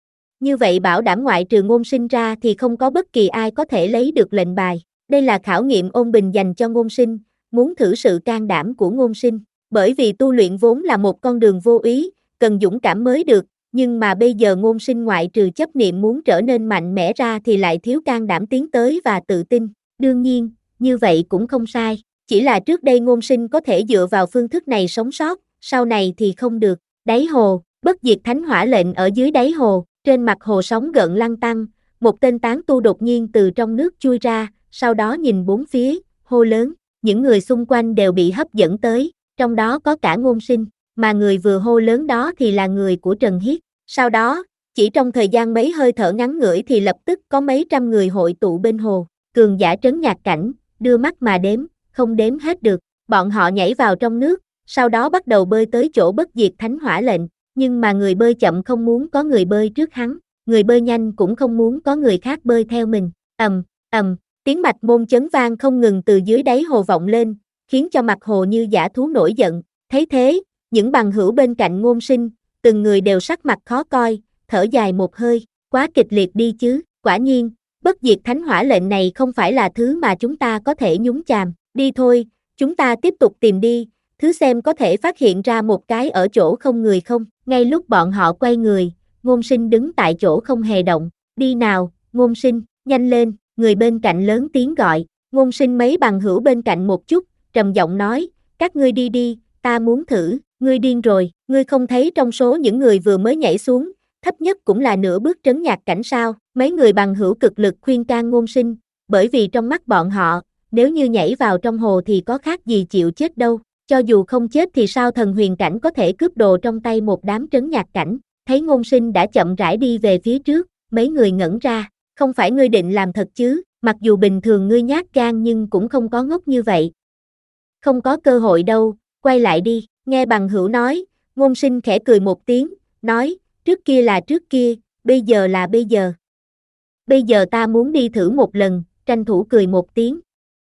Như vậy bảo đảm ngoại trừ Ngôn Sinh ra thì không có bất kỳ ai có thể lấy được lệnh bài. Đây là khảo nghiệm Ôn Bình dành cho Ngôn Sinh, muốn thử sự can đảm của Ngôn Sinh. Bởi vì tu luyện vốn là một con đường vô ý, cần dũng cảm mới được, nhưng mà bây giờ Ngôn Sinh ngoại trừ chấp niệm muốn trở nên mạnh mẽ ra thì lại thiếu can đảm tiến tới và tự tin. Đương nhiên, như vậy cũng không sai, chỉ là trước đây Ngôn Sinh có thể dựa vào phương thức này sống sót, sau này thì không được. Đáy hồ, bất diệt thánh hỏa lệnh ở dưới đáy hồ, trên mặt hồ sóng gợn lăn tăn, một tên tán tu đột nhiên từ trong nước chui ra, sau đó nhìn bốn phía, hô lớn, những người xung quanh đều bị hấp dẫn tới, trong đó có cả Ngôn Sinh, mà người vừa hô lớn đó thì là người của Trần Hiết. Sau đó, chỉ trong thời gian mấy hơi thở ngắn ngủi thì lập tức có mấy trăm người hội tụ bên hồ, cường giả trấn nhạc cảnh, đưa mắt mà đếm, không đếm hết được, bọn họ nhảy vào trong nước, sau đó bắt đầu bơi tới chỗ bất diệt thánh hỏa lệnh, nhưng mà người bơi chậm không muốn có người bơi trước hắn, người bơi nhanh cũng không muốn có người khác bơi theo mình. Ầm, ầm, tiếng mạch môn chấn vang không ngừng từ dưới đáy hồ vọng lên, khiến cho mặt hồ như dã thú nổi giận. Thấy thế, những bằng hữu bên cạnh Ngôn Sinh, từng người đều sắc mặt khó coi, thở dài một hơi, quá kịch liệt đi chứ, quả nhiên, bất diệt thánh hỏa lệnh này không phải là thứ mà chúng ta có thể nhúng chàm, đi thôi, chúng ta tiếp tục tìm đi, thứ xem có thể phát hiện ra một cái ở chỗ không người không. Ngay lúc bọn họ quay người, Ngôn Sinh đứng tại chỗ không hề động, đi nào, Ngôn Sinh, nhanh lên, người bên cạnh lớn tiếng gọi. Ngôn Sinh mấy bằng hữu bên cạnh một chút, trầm giọng nói, các ngươi đi đi, ta muốn thử. Ngươi điên rồi, ngươi không thấy trong số những người vừa mới nhảy xuống, thấp nhất cũng là nửa bước trấn nhạc cảnh sao? Mấy người bằng hữu cực lực khuyên can Ngôn Sinh, bởi vì trong mắt bọn họ, nếu như nhảy vào trong hồ thì có khác gì chịu chết đâu, cho dù không chết thì sao thần huyền cảnh có thể cướp đồ trong tay một đám trấn nhạc cảnh? Thấy Ngôn Sinh đã chậm rãi đi về phía trước, mấy người ngẩn ra, không phải ngươi định làm thật chứ, mặc dù bình thường ngươi nhát gan nhưng cũng không có ngốc như vậy. Không có cơ hội đâu, quay lại đi. Nghe bằng hữu nói, Ngôn Sinh khẽ cười một tiếng, nói, trước kia là trước kia, bây giờ là bây giờ. Bây giờ ta muốn đi thử một lần, tranh thủ cười một tiếng.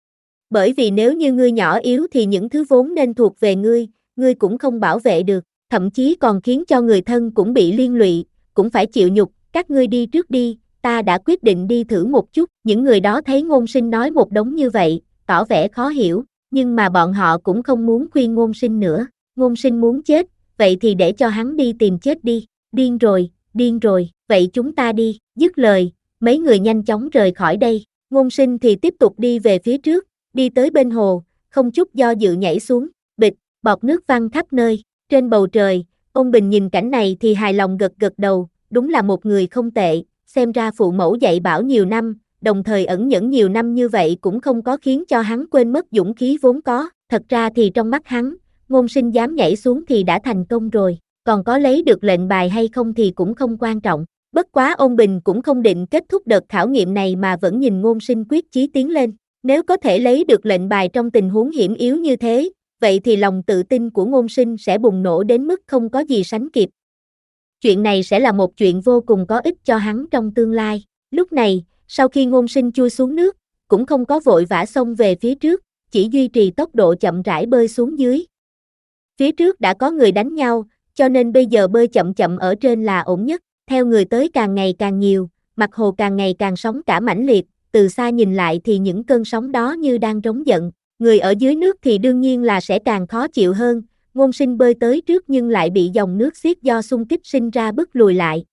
Bởi vì nếu như ngươi nhỏ yếu thì những thứ vốn nên thuộc về ngươi, ngươi cũng không bảo vệ được, thậm chí còn khiến cho người thân cũng bị liên lụy, cũng phải chịu nhục, các ngươi đi trước đi, ta đã quyết định đi thử một chút. Những người đó thấy Ngôn Sinh nói một đống như vậy, tỏ vẻ khó hiểu, nhưng mà bọn họ cũng không muốn khuyên Ngôn Sinh nữa. Ngôn Sinh muốn chết, vậy thì để cho hắn đi tìm chết đi, điên rồi, điên rồi, vậy chúng ta đi. Dứt lời, mấy người nhanh chóng rời khỏi đây, Ngôn Sinh thì tiếp tục đi về phía trước, đi tới bên hồ, không chút do dự nhảy xuống, bịch, bọt nước văng khắp nơi, trên bầu trời, Ôn Bình nhìn cảnh này thì hài lòng gật gật đầu, đúng là một người không tệ, xem ra phụ mẫu dạy bảo nhiều năm, đồng thời ẩn nhẫn nhiều năm như vậy cũng không có khiến cho hắn quên mất dũng khí vốn có, thật ra thì trong mắt hắn, Ngôn Sinh dám nhảy xuống thì đã thành công rồi, còn có lấy được lệnh bài hay không thì cũng không quan trọng. Bất quá Ôn Bình cũng không định kết thúc đợt khảo nghiệm này mà vẫn nhìn Ngôn Sinh quyết chí tiến lên. Nếu có thể lấy được lệnh bài trong tình huống hiểm yếu như thế, vậy thì lòng tự tin của Ngôn Sinh sẽ bùng nổ đến mức không có gì sánh kịp. Chuyện này sẽ là một chuyện vô cùng có ích cho hắn trong tương lai. Lúc này, sau khi Ngôn Sinh chui xuống nước, cũng không có vội vã xông về phía trước, chỉ duy trì tốc độ chậm rãi bơi xuống dưới. Phía trước đã có người đánh nhau, cho nên bây giờ bơi chậm chậm ở trên là ổn nhất. Theo người tới càng ngày càng nhiều, mặt hồ càng ngày càng sóng cả mãnh liệt, từ xa nhìn lại thì những cơn sóng đó như đang trống giận. Người ở dưới nước thì đương nhiên là sẽ càng khó chịu hơn, Ngôn Sinh bơi tới trước nhưng lại bị dòng nước xiết do xung kích sinh ra bức lùi lại.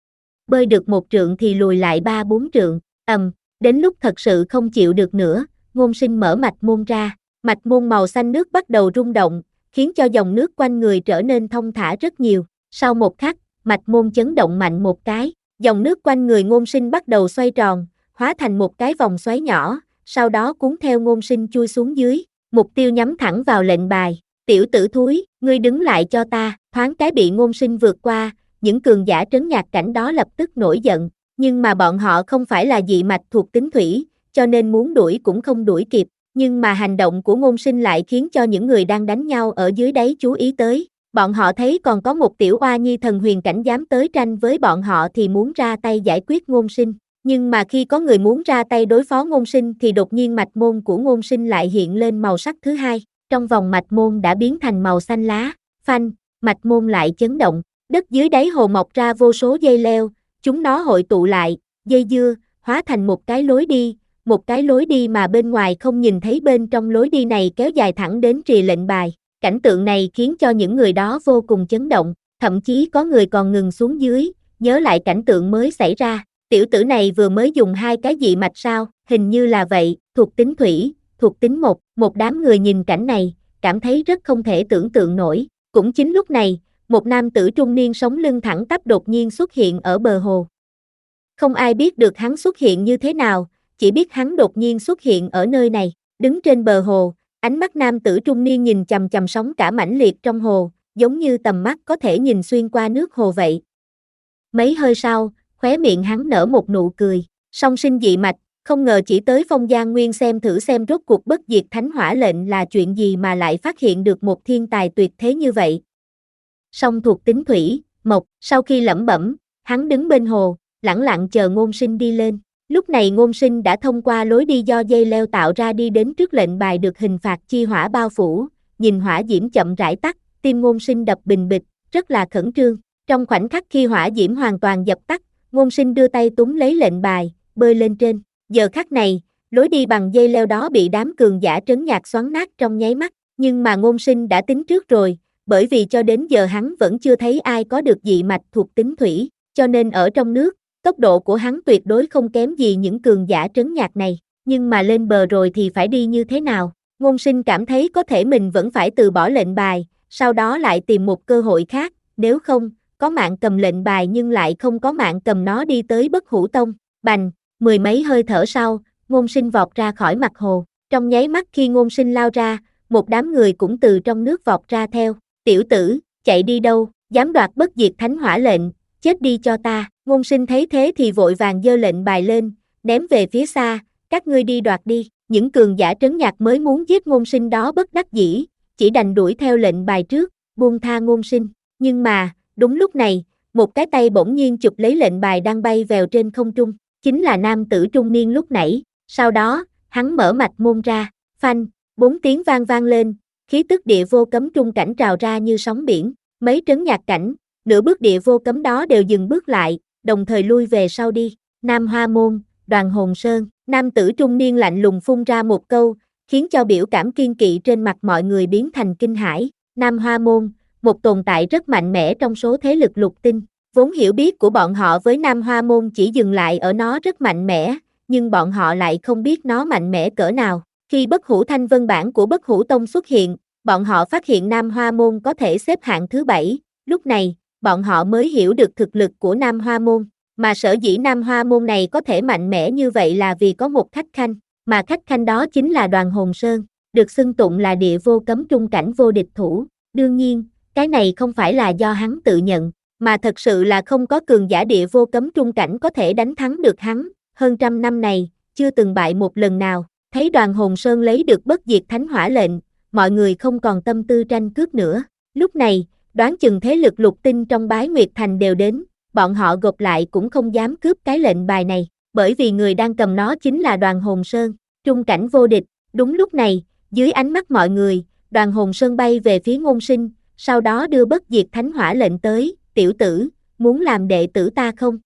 Bơi được một trượng thì lùi lại ba bốn trượng, ầm, đến lúc thật sự không chịu được nữa, Ngôn Sinh mở mạch môn ra, mạch môn màu xanh nước bắt đầu rung động, khiến cho dòng nước quanh người trở nên thông thả rất nhiều. Sau một khắc, mạch môn chấn động mạnh một cái, dòng nước quanh người Ngôn Sinh bắt đầu xoay tròn, hóa thành một cái vòng xoáy nhỏ, sau đó cuốn theo Ngôn Sinh chui xuống dưới, mục tiêu nhắm thẳng vào lệnh bài. Tiểu tử thúi, ngươi đứng lại cho ta, thoáng cái bị Ngôn Sinh vượt qua, những cường giả trấn nhạc cảnh đó lập tức nổi giận, nhưng mà bọn họ không phải là dị mạch thuộc tính thủy, cho nên muốn đuổi cũng không đuổi kịp, nhưng mà hành động của Ngôn Sinh lại khiến cho những người đang đánh nhau ở dưới đáy chú ý tới, bọn họ thấy còn có một tiểu oa nhi thần huyền cảnh dám tới tranh với bọn họ thì muốn ra tay giải quyết Ngôn Sinh, nhưng mà khi có người muốn ra tay đối phó Ngôn Sinh thì đột nhiên mạch môn của Ngôn Sinh lại hiện lên màu sắc thứ hai, trong vòng mạch môn đã biến thành màu xanh lá, phanh, mạch môn lại chấn động, đất dưới đáy hồ mọc ra vô số dây leo, chúng nó hội tụ lại, dây dưa, hóa thành một cái lối đi, một cái lối đi mà bên ngoài không nhìn thấy bên trong lối đi này kéo dài thẳng đến rìa lệnh bài. Cảnh tượng này khiến cho những người đó vô cùng chấn động, thậm chí có người còn ngừng xuống dưới, nhớ lại cảnh tượng mới xảy ra, tiểu tử này vừa mới dùng hai cái dị mạch sao, hình như là vậy, thuộc tính thủy, thuộc tính một, một đám người nhìn cảnh này, cảm thấy rất không thể tưởng tượng nổi, cũng chính lúc này, một nam tử trung niên sống lưng thẳng tắp đột nhiên xuất hiện ở bờ hồ. Không ai biết được hắn xuất hiện như thế nào, chỉ biết hắn đột nhiên xuất hiện ở nơi này, đứng trên bờ hồ, ánh mắt nam tử trung niên nhìn chằm chằm sóng cả mãnh liệt trong hồ, giống như tầm mắt có thể nhìn xuyên qua nước hồ vậy. Mấy hơi sau, khóe miệng hắn nở một nụ cười, song sinh dị mạch, không ngờ chỉ tới Phong Giang Nguyên xem thử xem rốt cuộc bất diệt thánh hỏa lệnh là chuyện gì mà lại phát hiện được một thiên tài tuyệt thế như vậy. Song thuộc tính thủy, mộc, sau khi lẩm bẩm, hắn đứng bên hồ, lẳng lặng chờ Ngôn Sinh đi lên. Lúc này Ngôn Sinh đã thông qua lối đi do dây leo tạo ra đi đến trước lệnh bài được hình phạt chi hỏa bao phủ, nhìn hỏa diễm chậm rãi tắt, tim Ngôn Sinh đập bình bịch, rất là khẩn trương. Trong khoảnh khắc khi hỏa diễm hoàn toàn dập tắt, Ngôn Sinh đưa tay túm lấy lệnh bài, bơi lên trên. Giờ khắc này, lối đi bằng dây leo đó bị đám cường giả trấn nhạc xoắn nát trong nháy mắt, nhưng mà Ngôn Sinh đã tính trước rồi, bởi vì cho đến giờ hắn vẫn chưa thấy ai có được dị mạch thuộc tính thủy, cho nên ở trong nước, tốc độ của hắn tuyệt đối không kém gì những cường giả trấn nhạc này, nhưng mà lên bờ rồi thì phải đi như thế nào? Ngôn Sinh cảm thấy có thể mình vẫn phải từ bỏ lệnh bài, sau đó lại tìm một cơ hội khác, nếu không, có mạng cầm lệnh bài nhưng lại không có mạng cầm nó đi tới Bất Hủ Tông, bành, mười mấy hơi thở sau, Ngôn Sinh vọt ra khỏi mặt hồ, trong nháy mắt khi Ngôn Sinh lao ra, một đám người cũng từ trong nước vọt ra theo, tiểu tử, chạy đi đâu, dám đoạt bất diệt thánh hỏa lệnh, chết đi cho ta. Ngôn Sinh thấy thế thì vội vàng giơ lệnh bài lên, ném về phía xa, các ngươi đi đoạt đi, những cường giả trấn nhạc mới muốn giết Ngôn Sinh đó bất đắc dĩ, chỉ đành đuổi theo lệnh bài trước, buông tha Ngôn Sinh, nhưng mà, đúng lúc này, một cái tay bỗng nhiên chụp lấy lệnh bài đang bay vèo trên không trung, chính là nam tử trung niên lúc nãy, sau đó, hắn mở mạch môn ra, phanh, bốn tiếng vang vang lên, khí tức địa vô cấm trung cảnh trào ra như sóng biển, mấy trấn nhạc cảnh, nửa bước địa vô cấm đó đều dừng bước lại, đồng thời lui về sau đi. Nam Hoa Môn, Đoàn Hồn Sơn, nam tử trung niên lạnh lùng phun ra một câu, khiến cho biểu cảm kiên kỵ trên mặt mọi người biến thành kinh hãi. Nam Hoa Môn, một tồn tại rất mạnh mẽ trong số thế lực lục tinh, vốn hiểu biết của bọn họ với Nam Hoa Môn chỉ dừng lại ở nó rất mạnh mẽ, nhưng bọn họ lại không biết nó mạnh mẽ cỡ nào. Khi Bất Hủ Thanh Vân bản của Bất Hủ Tông xuất hiện, bọn họ phát hiện Nam Hoa Môn có thể xếp hạng thứ bảy, lúc này, bọn họ mới hiểu được thực lực của Nam Hoa Môn, mà sở dĩ Nam Hoa Môn này có thể mạnh mẽ như vậy là vì có một khách khanh, mà khách khanh đó chính là Đoàn Hồn Sơn, được xưng tụng là địa vô cấm trung cảnh vô địch thủ. Đương nhiên, cái này không phải là do hắn tự nhận, mà thật sự là không có cường giả địa vô cấm trung cảnh có thể đánh thắng được hắn, hơn trăm năm này, chưa từng bại một lần nào. Thấy Đoàn Hồn Sơn lấy được bất diệt thánh hỏa lệnh, mọi người không còn tâm tư tranh cướp nữa. Lúc này, đoán chừng thế lực lục tinh trong Bái Nguyệt Thành đều đến, bọn họ gộp lại cũng không dám cướp cái lệnh bài này, bởi vì người đang cầm nó chính là Đoàn Hồn Sơn, trung cảnh vô địch. Đúng lúc này, dưới ánh mắt mọi người, Đoàn Hồn Sơn bay về phía Ngôn Sinh, sau đó đưa bất diệt thánh hỏa lệnh tới, tiểu tử, muốn làm đệ tử ta không?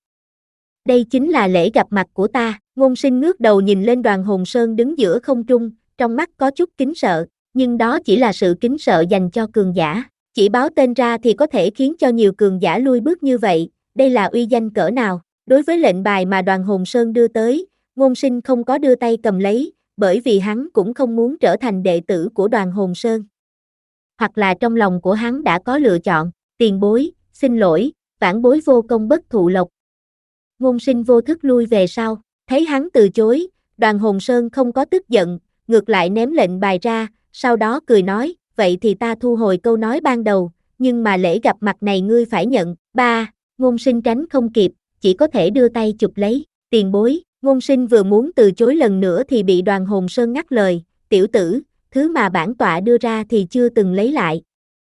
Đây chính là lễ gặp mặt của ta. Ngôn Sinh ngước đầu nhìn lên Đoàn Hồn Sơn đứng giữa không trung, trong mắt có chút kính sợ, nhưng đó chỉ là sự kính sợ dành cho cường giả. Chỉ báo tên ra thì có thể khiến cho nhiều cường giả lui bước như vậy, đây là uy danh cỡ nào. Đối với lệnh bài mà Đoàn Hồn Sơn đưa tới, Ngôn Sinh không có đưa tay cầm lấy, bởi vì hắn cũng không muốn trở thành đệ tử của Đoàn Hồn Sơn. Hoặc là trong lòng của hắn đã có lựa chọn, tiền bối, xin lỗi, vãn bối vô công bất thụ lộc. Ngôn Sinh vô thức lui về sau, thấy hắn từ chối, Đoàn Hồn Sơn không có tức giận, ngược lại ném lệnh bài ra, sau đó cười nói, vậy thì ta thu hồi câu nói ban đầu, nhưng mà lễ gặp mặt này ngươi phải nhận. Ba, Ngôn Sinh tránh không kịp, chỉ có thể đưa tay chụp lấy, tiền bối. Ngôn Sinh vừa muốn từ chối lần nữa thì bị Đoàn Hồn Sơn ngắt lời, tiểu tử, thứ mà bản tọa đưa ra thì chưa từng lấy lại.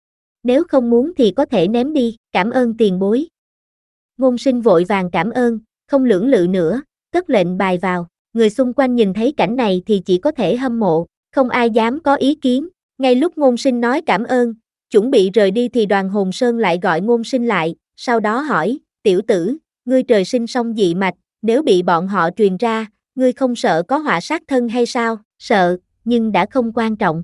Nếu không muốn thì có thể ném đi, cảm ơn tiền bối. Ngôn Sinh vội vàng cảm ơn, không lưỡng lự nữa, cất lệnh bài vào, người xung quanh nhìn thấy cảnh này thì chỉ có thể hâm mộ, không ai dám có ý kiến. Ngay lúc Ngôn Sinh nói cảm ơn, chuẩn bị rời đi thì Đoàn Hồn Sơn lại gọi Ngôn Sinh lại, sau đó hỏi, tiểu tử, ngươi trời sinh song dị mạch, nếu bị bọn họ truyền ra, ngươi không sợ có họa sát thân hay sao? Sợ, nhưng đã không quan trọng.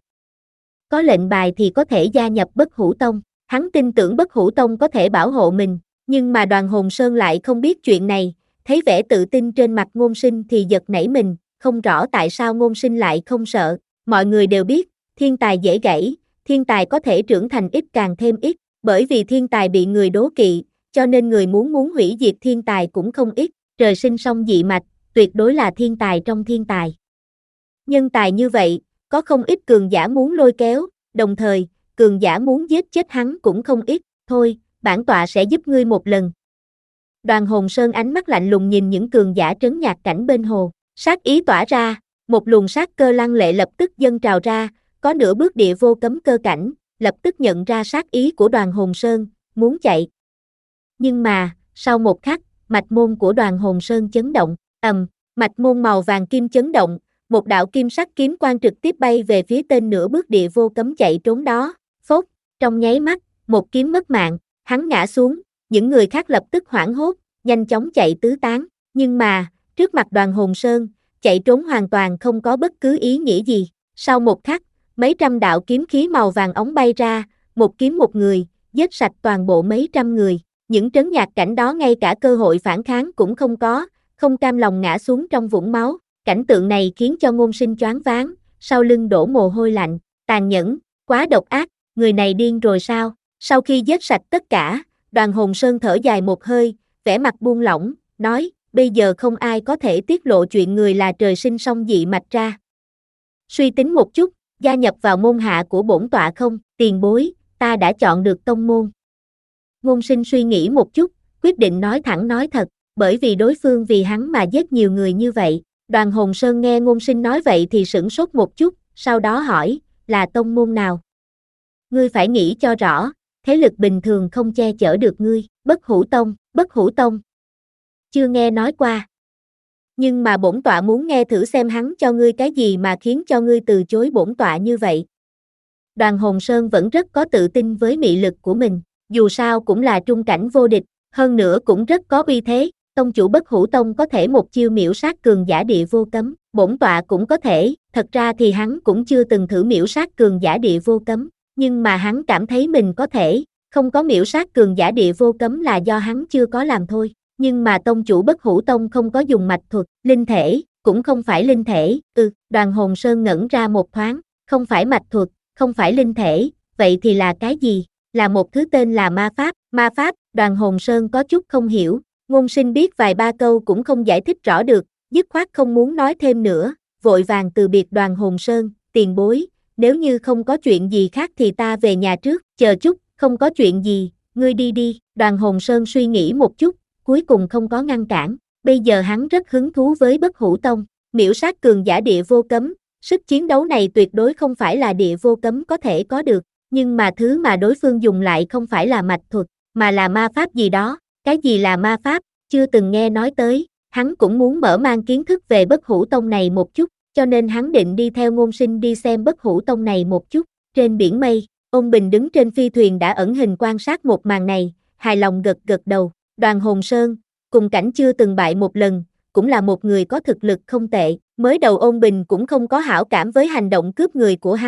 Có lệnh bài thì có thể gia nhập Bất Hủ Tông, hắn tin tưởng Bất Hủ Tông có thể bảo hộ mình, nhưng mà Đoàn Hồn Sơn lại không biết chuyện này, thấy vẻ tự tin trên mặt Ngôn Sinh thì giật nảy mình, không rõ tại sao Ngôn Sinh lại không sợ. Mọi người đều biết, thiên tài dễ gãy, thiên tài có thể trưởng thành ít càng thêm ít, bởi vì thiên tài bị người đố kỵ, cho nên người muốn muốn hủy diệt thiên tài cũng không ít, trời sinh song dị mạch, tuyệt đối là thiên tài trong thiên tài. Nhân tài như vậy, có không ít cường giả muốn lôi kéo, đồng thời, cường giả muốn giết chết hắn cũng không ít, thôi, bản tọa sẽ giúp ngươi một lần. Đoàn Hồn Sơn ánh mắt lạnh lùng nhìn những cường giả trấn nhạc cảnh bên hồ, sát ý tỏa ra, một luồng sát cơ lăng lệ lập tức dâng trào ra, có nửa bước địa vô cấm cơ cảnh, lập tức nhận ra sát ý của Đoàn Hồn Sơn, muốn chạy. Nhưng mà, sau một khắc, mạch môn của Đoàn Hồn Sơn chấn động, ầm, mạch môn màu vàng kim chấn động, một đạo kim sắc kiếm quang trực tiếp bay về phía tên nửa bước địa vô cấm chạy trốn đó, phốt, trong nháy mắt, một kiếm mất mạng, hắn ngã xuống, những người khác lập tức hoảng hốt, nhanh chóng chạy tứ tán, nhưng mà, trước mặt Đoàn Hồn Sơn, chạy trốn hoàn toàn không có bất cứ ý nghĩa gì, sau một khắc, mấy trăm đạo kiếm khí màu vàng óng bay ra, một kiếm một người, giết sạch toàn bộ mấy trăm người, những trấn nhạc cảnh đó ngay cả cơ hội phản kháng cũng không có, không cam lòng ngã xuống trong vũng máu, cảnh tượng này khiến cho Ngôn Sinh choáng váng, sau lưng đổ mồ hôi lạnh, tàn nhẫn, quá độc ác, người này điên rồi sao? Sau khi giết sạch tất cả, Đoàn Hồn Sơn thở dài một hơi, vẻ mặt buông lỏng, nói, bây giờ không ai có thể tiết lộ chuyện người là trời sinh song dị mạch ra. Suy tính một chút, gia nhập vào môn hạ của bổn tọa không, tiền bối, ta đã chọn được tông môn. Ngôn Sinh suy nghĩ một chút, quyết định nói thẳng nói thật, bởi vì đối phương vì hắn mà giết nhiều người như vậy. Đoàn Hồn Sơn nghe Ngôn Sinh nói vậy thì sửng sốt một chút, sau đó hỏi, là tông môn nào? Ngươi phải nghĩ cho rõ, thế lực bình thường không che chở được ngươi, Bất Hủ Tông, Bất Hủ Tông. Chưa nghe nói qua. Nhưng mà bổn tọa muốn nghe thử xem hắn cho ngươi cái gì mà khiến cho ngươi từ chối bổn tọa như vậy. Đoàn Hồn Sơn vẫn rất có tự tin với mị lực của mình, dù sao cũng là trung cảnh vô địch, hơn nữa cũng rất có uy thế, tông chủ Bất Hủ Tông có thể một chiêu miểu sát cường giả địa vô cấm, bổn tọa cũng có thể, thật ra thì hắn cũng chưa từng thử miểu sát cường giả địa vô cấm, nhưng mà hắn cảm thấy mình có thể, không có miểu sát cường giả địa vô cấm là do hắn chưa có làm thôi. Nhưng mà tông chủ Bất Hủ Tông không có dùng mạch thuật, linh thể, cũng không phải linh thể, ừ, Đoàn Hồn Sơn ngẩn ra một thoáng, không phải mạch thuật, không phải linh thể, vậy thì là cái gì? Là một thứ tên là ma pháp, ma pháp, Đoàn Hồn Sơn có chút không hiểu, Ngôn Sinh biết vài ba câu cũng không giải thích rõ được, dứt khoát không muốn nói thêm nữa, vội vàng từ biệt Đoàn Hồn Sơn, tiền bối, nếu như không có chuyện gì khác thì ta về nhà trước, chờ chút, không có chuyện gì, ngươi đi đi, Đoàn Hồn Sơn suy nghĩ một chút, cuối cùng không có ngăn cản, bây giờ hắn rất hứng thú với Bất Hủ Tông, miểu sát cường giả địa vô cấm, sức chiến đấu này tuyệt đối không phải là địa vô cấm có thể có được, nhưng mà thứ mà đối phương dùng lại không phải là mạch thuật, mà là ma pháp gì đó, cái gì là ma pháp, chưa từng nghe nói tới, hắn cũng muốn mở mang kiến thức về Bất Hủ Tông này một chút, cho nên hắn định đi theo Ngôn Sinh đi xem Bất Hủ Tông này một chút, trên biển mây, Ôn Bình đứng trên phi thuyền đã ẩn hình quan sát một màn này, hài lòng gật gật đầu. Đoàn Hồn Sơn, cùng cảnh chưa từng bại một lần, cũng là một người có thực lực không tệ, mới đầu Ôn Bình cũng không có hảo cảm với hành động cướp người của hắn,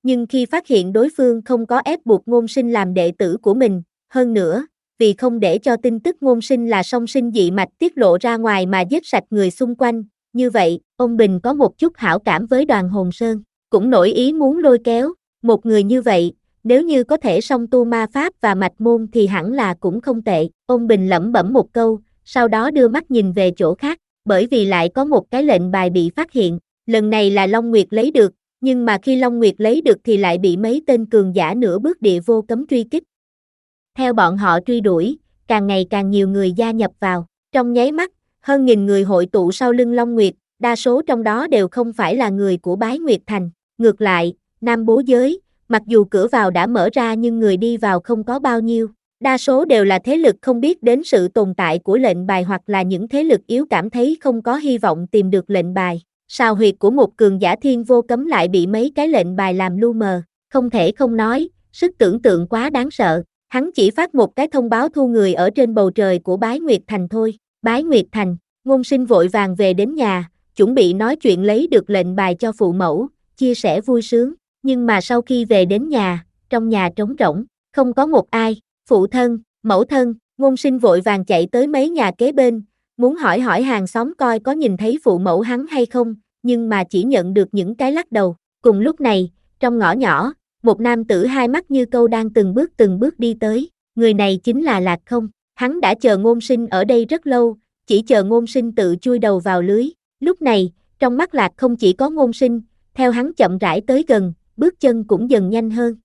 nhưng khi phát hiện đối phương không có ép buộc Ngôn Sinh làm đệ tử của mình, hơn nữa, vì không để cho tin tức Ngôn Sinh là song sinh dị mạch tiết lộ ra ngoài mà giết sạch người xung quanh, như vậy, ông Bình có một chút hảo cảm với Đoàn Hồn Sơn, cũng nổi ý muốn lôi kéo, một người như vậy, nếu như có thể song tu ma pháp và mạch môn thì hẳn là cũng không tệ, ông Bình lẩm bẩm một câu, sau đó đưa mắt nhìn về chỗ khác, bởi vì lại có một cái lệnh bài bị phát hiện, lần này là Long Nguyệt lấy được, nhưng mà khi Long Nguyệt lấy được thì lại bị mấy tên cường giả nửa bước địa vô cấm truy kích. Theo bọn họ truy đuổi, càng ngày càng nhiều người gia nhập vào, trong nháy mắt, hơn nghìn người hội tụ sau lưng Long Nguyệt, đa số trong đó đều không phải là người của Bái Nguyệt Thành, ngược lại, Nam Bố Giới, mặc dù cửa vào đã mở ra nhưng người đi vào không có bao nhiêu, đa số đều là thế lực không biết đến sự tồn tại của lệnh bài hoặc là những thế lực yếu cảm thấy không có hy vọng tìm được lệnh bài. Sào huyệt của một cường giả thiên vô cấm lại bị mấy cái lệnh bài làm lu mờ, không thể không nói, sức tưởng tượng quá đáng sợ, hắn chỉ phát một cái thông báo thu người ở trên bầu trời của Bái Nguyệt Thành thôi, Bái Nguyệt Thành, Ngôn Sinh vội vàng về đến nhà, chuẩn bị nói chuyện lấy được lệnh bài cho phụ mẫu, chia sẻ vui sướng, nhưng mà sau khi về đến nhà, trong nhà trống rỗng, không có một ai, phụ thân, mẫu thân, Ngôn Sinh vội vàng chạy tới mấy nhà kế bên, muốn hỏi hỏi hàng xóm coi có nhìn thấy phụ mẫu hắn hay không, nhưng mà chỉ nhận được những cái lắc đầu. Cùng lúc này, trong ngõ nhỏ, một nam tử hai mắt như câu đang từng bước từng bước đi tới, người này chính là Lạc Không, hắn đã chờ Ngôn Sinh ở đây rất lâu, chỉ chờ Ngôn Sinh tự chui đầu vào lưới, lúc này, trong mắt Lạc Không chỉ có Ngôn Sinh, theo hắn chậm rãi tới gần, bước chân cũng dần nhanh hơn.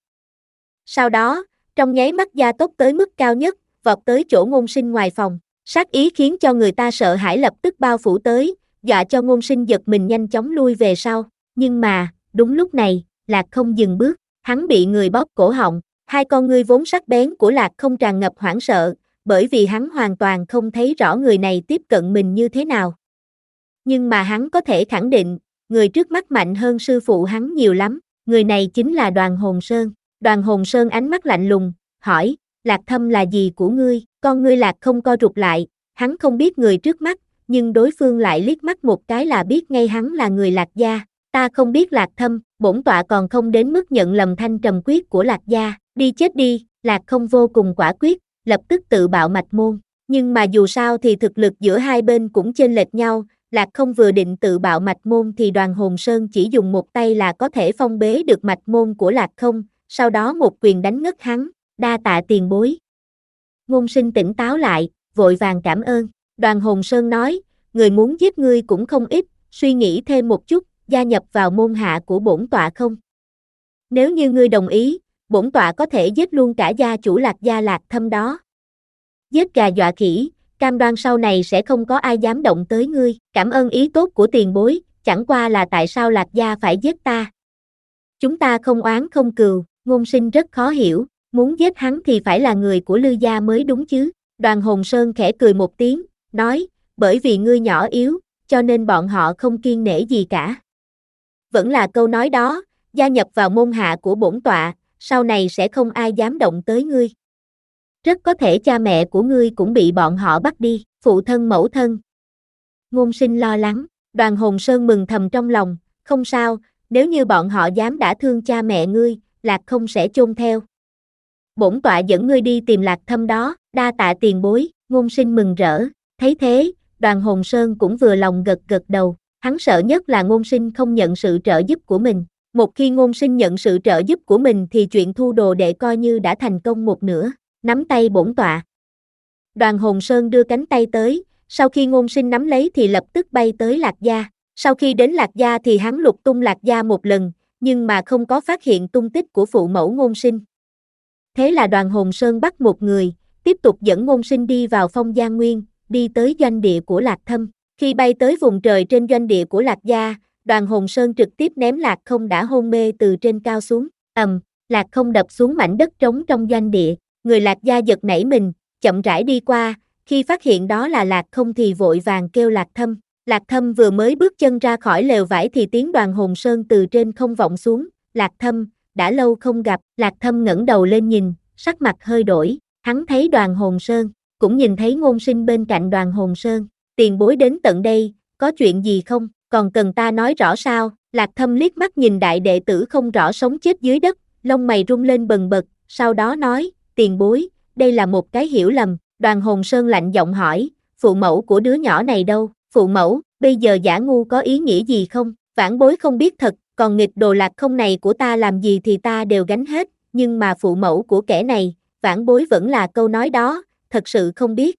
Sau đó, trong nháy mắt gia tốc tới mức cao nhất, vọt tới chỗ Ngôn Sinh ngoài phòng, sát ý khiến cho người ta sợ hãi lập tức bao phủ tới, dọa cho Ngôn Sinh giật mình nhanh chóng lui về sau, nhưng mà, đúng lúc này, Lạc Không dừng bước, hắn bị người bóp cổ họng, hai con ngươi vốn sắc bén của Lạc Không tràn ngập hoảng sợ, bởi vì hắn hoàn toàn không thấy rõ người này tiếp cận mình như thế nào. Nhưng mà hắn có thể khẳng định, người trước mắt mạnh hơn sư phụ hắn nhiều lắm, người này chính là Đoàn Hồn Sơn. Đoàn Hồn Sơn ánh mắt lạnh lùng, hỏi, Lạc Thâm là gì của ngươi? Con ngươi Lạc Không co rụt lại, hắn không biết người trước mắt, nhưng đối phương lại liếc mắt một cái là biết ngay hắn là người Lạc gia. Ta không biết Lạc Thâm, bổn tọa còn không đến mức nhận lầm thanh trầm quyết của Lạc gia, đi chết đi. Lạc Không vô cùng quả quyết, lập tức tự bạo mạch môn, nhưng mà dù sao thì thực lực giữa hai bên cũng chênh lệch nhau, Lạc Không vừa định tự bạo mạch môn thì Đoàn Hồn Sơn chỉ dùng một tay là có thể phong bế được mạch môn của Lạc Không, sau đó một quyền đánh ngất hắn, đa tạ tiền bối. Ngôn Sinh tỉnh táo lại, vội vàng cảm ơn, Đoàn Hồn Sơn nói, người muốn giết ngươi cũng không ít, suy nghĩ thêm một chút, gia nhập vào môn hạ của bổn tọa không? Nếu như ngươi đồng ý, bổn tọa có thể giết luôn cả gia chủ Lạc gia Lạc Thâm đó. Giết gà dọa khỉ, cam đoan sau này sẽ không có ai dám động tới ngươi, cảm ơn ý tốt của tiền bối, chẳng qua là tại sao Lạc gia phải giết ta? Chúng ta không oán không cừu, Ngôn Sinh rất khó hiểu, muốn giết hắn thì phải là người của Lư gia mới đúng chứ. Đoàn Hồn Sơn khẽ cười một tiếng, nói, bởi vì ngươi nhỏ yếu, cho nên bọn họ không kiêng nể gì cả. Vẫn là câu nói đó, gia nhập vào môn hạ của bổn tọa, sau này sẽ không ai dám động tới ngươi. Rất có thể cha mẹ của ngươi cũng bị bọn họ bắt đi, phụ thân mẫu thân. Ngôn Sinh lo lắng, Đoàn Hồn Sơn mừng thầm trong lòng, không sao, nếu như bọn họ dám đả thương cha mẹ ngươi, Lạc Không sẽ chôn theo. Bổn tọa dẫn ngươi đi tìm Lạc Thâm đó, đa tạ tiền bối, Ngôn Sinh mừng rỡ, thấy thế, Đoàn Hồn Sơn cũng vừa lòng gật gật đầu, hắn sợ nhất là Ngôn Sinh không nhận sự trợ giúp của mình, một khi Ngôn Sinh nhận sự trợ giúp của mình thì chuyện thu đồ đệ coi như đã thành công một nửa, nắm tay bổn tọa. Đoàn Hồn Sơn đưa cánh tay tới, sau khi Ngôn Sinh nắm lấy thì lập tức bay tới Lạc gia, sau khi đến Lạc gia thì hắn lục tung Lạc gia một lần, nhưng mà không có phát hiện tung tích của phụ mẫu Ngôn Sinh. Thế là Đoàn Hồn Sơn bắt một người, tiếp tục dẫn Ngôn Sinh đi vào Phong Giang Nguyên, đi tới doanh địa của Lạc Thâm. Khi bay tới vùng trời trên doanh địa của Lạc gia, Đoàn Hồn Sơn trực tiếp ném Lạc Không đã hôn mê từ trên cao xuống, ầm, Lạc Không đập xuống mảnh đất trống trong doanh địa, người Lạc gia giật nảy mình, chậm rãi đi qua, khi phát hiện đó là Lạc Không thì vội vàng kêu Lạc Thâm. Lạc Thâm vừa mới bước chân ra khỏi lều vải thì tiếng Đoàn Hồn Sơn từ trên không vọng xuống, Lạc Thâm, đã lâu không gặp, Lạc Thâm ngẩng đầu lên nhìn, sắc mặt hơi đổi, hắn thấy Đoàn Hồn Sơn, cũng nhìn thấy Ngôn Sinh bên cạnh Đoàn Hồn Sơn, tiền bối đến tận đây, có chuyện gì không, còn cần ta nói rõ sao, Lạc Thâm liếc mắt nhìn đại đệ tử không rõ sống chết dưới đất, lông mày rung lên bần bật, sau đó nói, tiền bối, đây là một cái hiểu lầm. Đoàn Hồn Sơn lạnh giọng hỏi, phụ mẫu của đứa nhỏ này đâu? Phụ mẫu, bây giờ giả ngu có ý nghĩa gì không? Vãn bối không biết thật, còn nghịch đồ lạc không này của ta làm gì thì ta đều gánh hết, nhưng mà phụ mẫu của kẻ này, vãn bối vẫn là câu nói đó, thật sự không biết.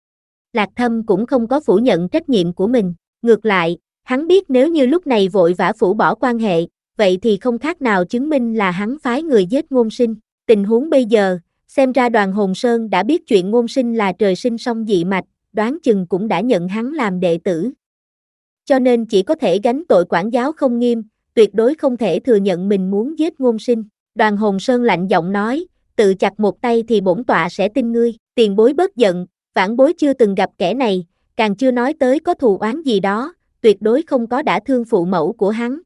Lạc Thâm cũng không có phủ nhận trách nhiệm của mình, ngược lại, hắn biết nếu như lúc này vội vã phủ bỏ quan hệ, vậy thì không khác nào chứng minh là hắn phái người giết Ngôn Sinh. Tình huống bây giờ, xem ra Đoàn Hồn Sơn đã biết chuyện Ngôn Sinh là trời sinh song dị mạch, đoán chừng cũng đã nhận hắn làm đệ tử. Cho nên chỉ có thể gánh tội quản giáo không nghiêm, tuyệt đối không thể thừa nhận mình muốn giết Ngôn Sinh. Đoàn Hồn Sơn lạnh giọng nói, tự chặt một tay thì bổn tọa sẽ tin ngươi, tiền bối bớt giận, vãn bối chưa từng gặp kẻ này, càng chưa nói tới có thù oán gì đó, tuyệt đối không có đã thương phụ mẫu của hắn.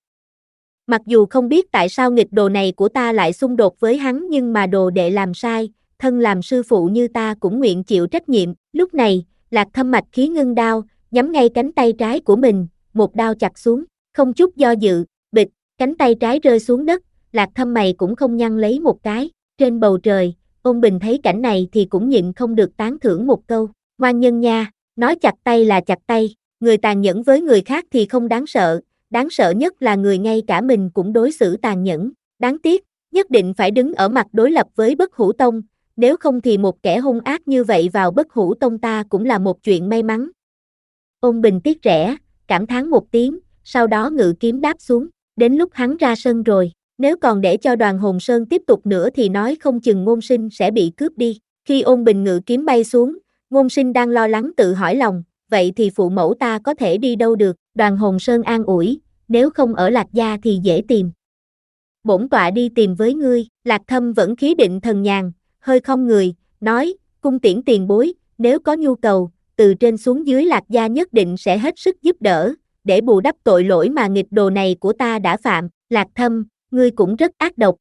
Mặc dù không biết tại sao nghịch đồ này của ta lại xung đột với hắn nhưng mà đồ đệ làm sai, thân làm sư phụ như ta cũng nguyện chịu trách nhiệm. Lúc này, Lạc Thâm mạch khí ngưng đao, nhắm ngay cánh tay trái của mình, một đao chặt xuống, không chút do dự, bịch, cánh tay trái rơi xuống đất, Lạc Thâm mày cũng không nhăn lấy một cái. Trên bầu trời, Ôn Bình thấy cảnh này thì cũng nhịn không được tán thưởng một câu, ngoan nhân nha, nói chặt tay là chặt tay, người tàn nhẫn với người khác thì không đáng sợ, đáng sợ nhất là người ngay cả mình cũng đối xử tàn nhẫn, đáng tiếc, nhất định phải đứng ở mặt đối lập với Bất Hủ Tông, nếu không thì một kẻ hung ác như vậy vào Bất Hủ Tông ta cũng là một chuyện may mắn. Ôn Bình tiếc rẻ, cảm thán một tiếng, sau đó ngự kiếm đáp xuống, đến lúc hắn ra sân rồi, nếu còn để cho Đoàn Hồn Sơn tiếp tục nữa thì nói không chừng Ngôn Sinh sẽ bị cướp đi. Khi Ôn Bình ngự kiếm bay xuống, Ngôn Sinh đang lo lắng tự hỏi lòng, vậy thì phụ mẫu ta có thể đi đâu được? Đoàn Hồn Sơn an ủi, nếu không ở Lạc Gia thì dễ tìm. Bổn tọa đi tìm với ngươi. Lạc Thâm vẫn khí định thần nhàn, hơi khom người, nói, cung tiễn tiền bối, nếu có nhu cầu, từ trên xuống dưới Lạc Gia nhất định sẽ hết sức giúp đỡ, để bù đắp tội lỗi mà nghịch đồ này của ta đã phạm. Lạc Thâm, ngươi cũng rất ác độc.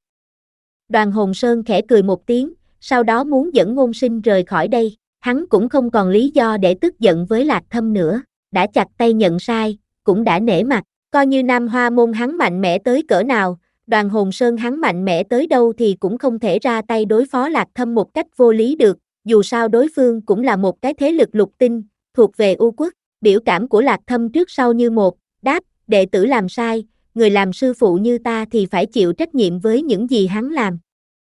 Đoàn Hồn Sơn khẽ cười một tiếng, sau đó muốn dẫn Ngôn Sinh rời khỏi đây, hắn cũng không còn lý do để tức giận với Lạc Thâm nữa, đã chặt tay nhận sai, cũng đã nể mặt, coi như Nam Hoa Môn hắn mạnh mẽ tới cỡ nào, Đoàn Hồn Sơn hắn mạnh mẽ tới đâu thì cũng không thể ra tay đối phó Lạc Thâm một cách vô lý được, dù sao đối phương cũng là một cái thế lực lục tinh, thuộc về U Quốc. Biểu cảm của Lạc Thâm trước sau như một, đáp, đệ tử làm sai, người làm sư phụ như ta thì phải chịu trách nhiệm với những gì hắn làm.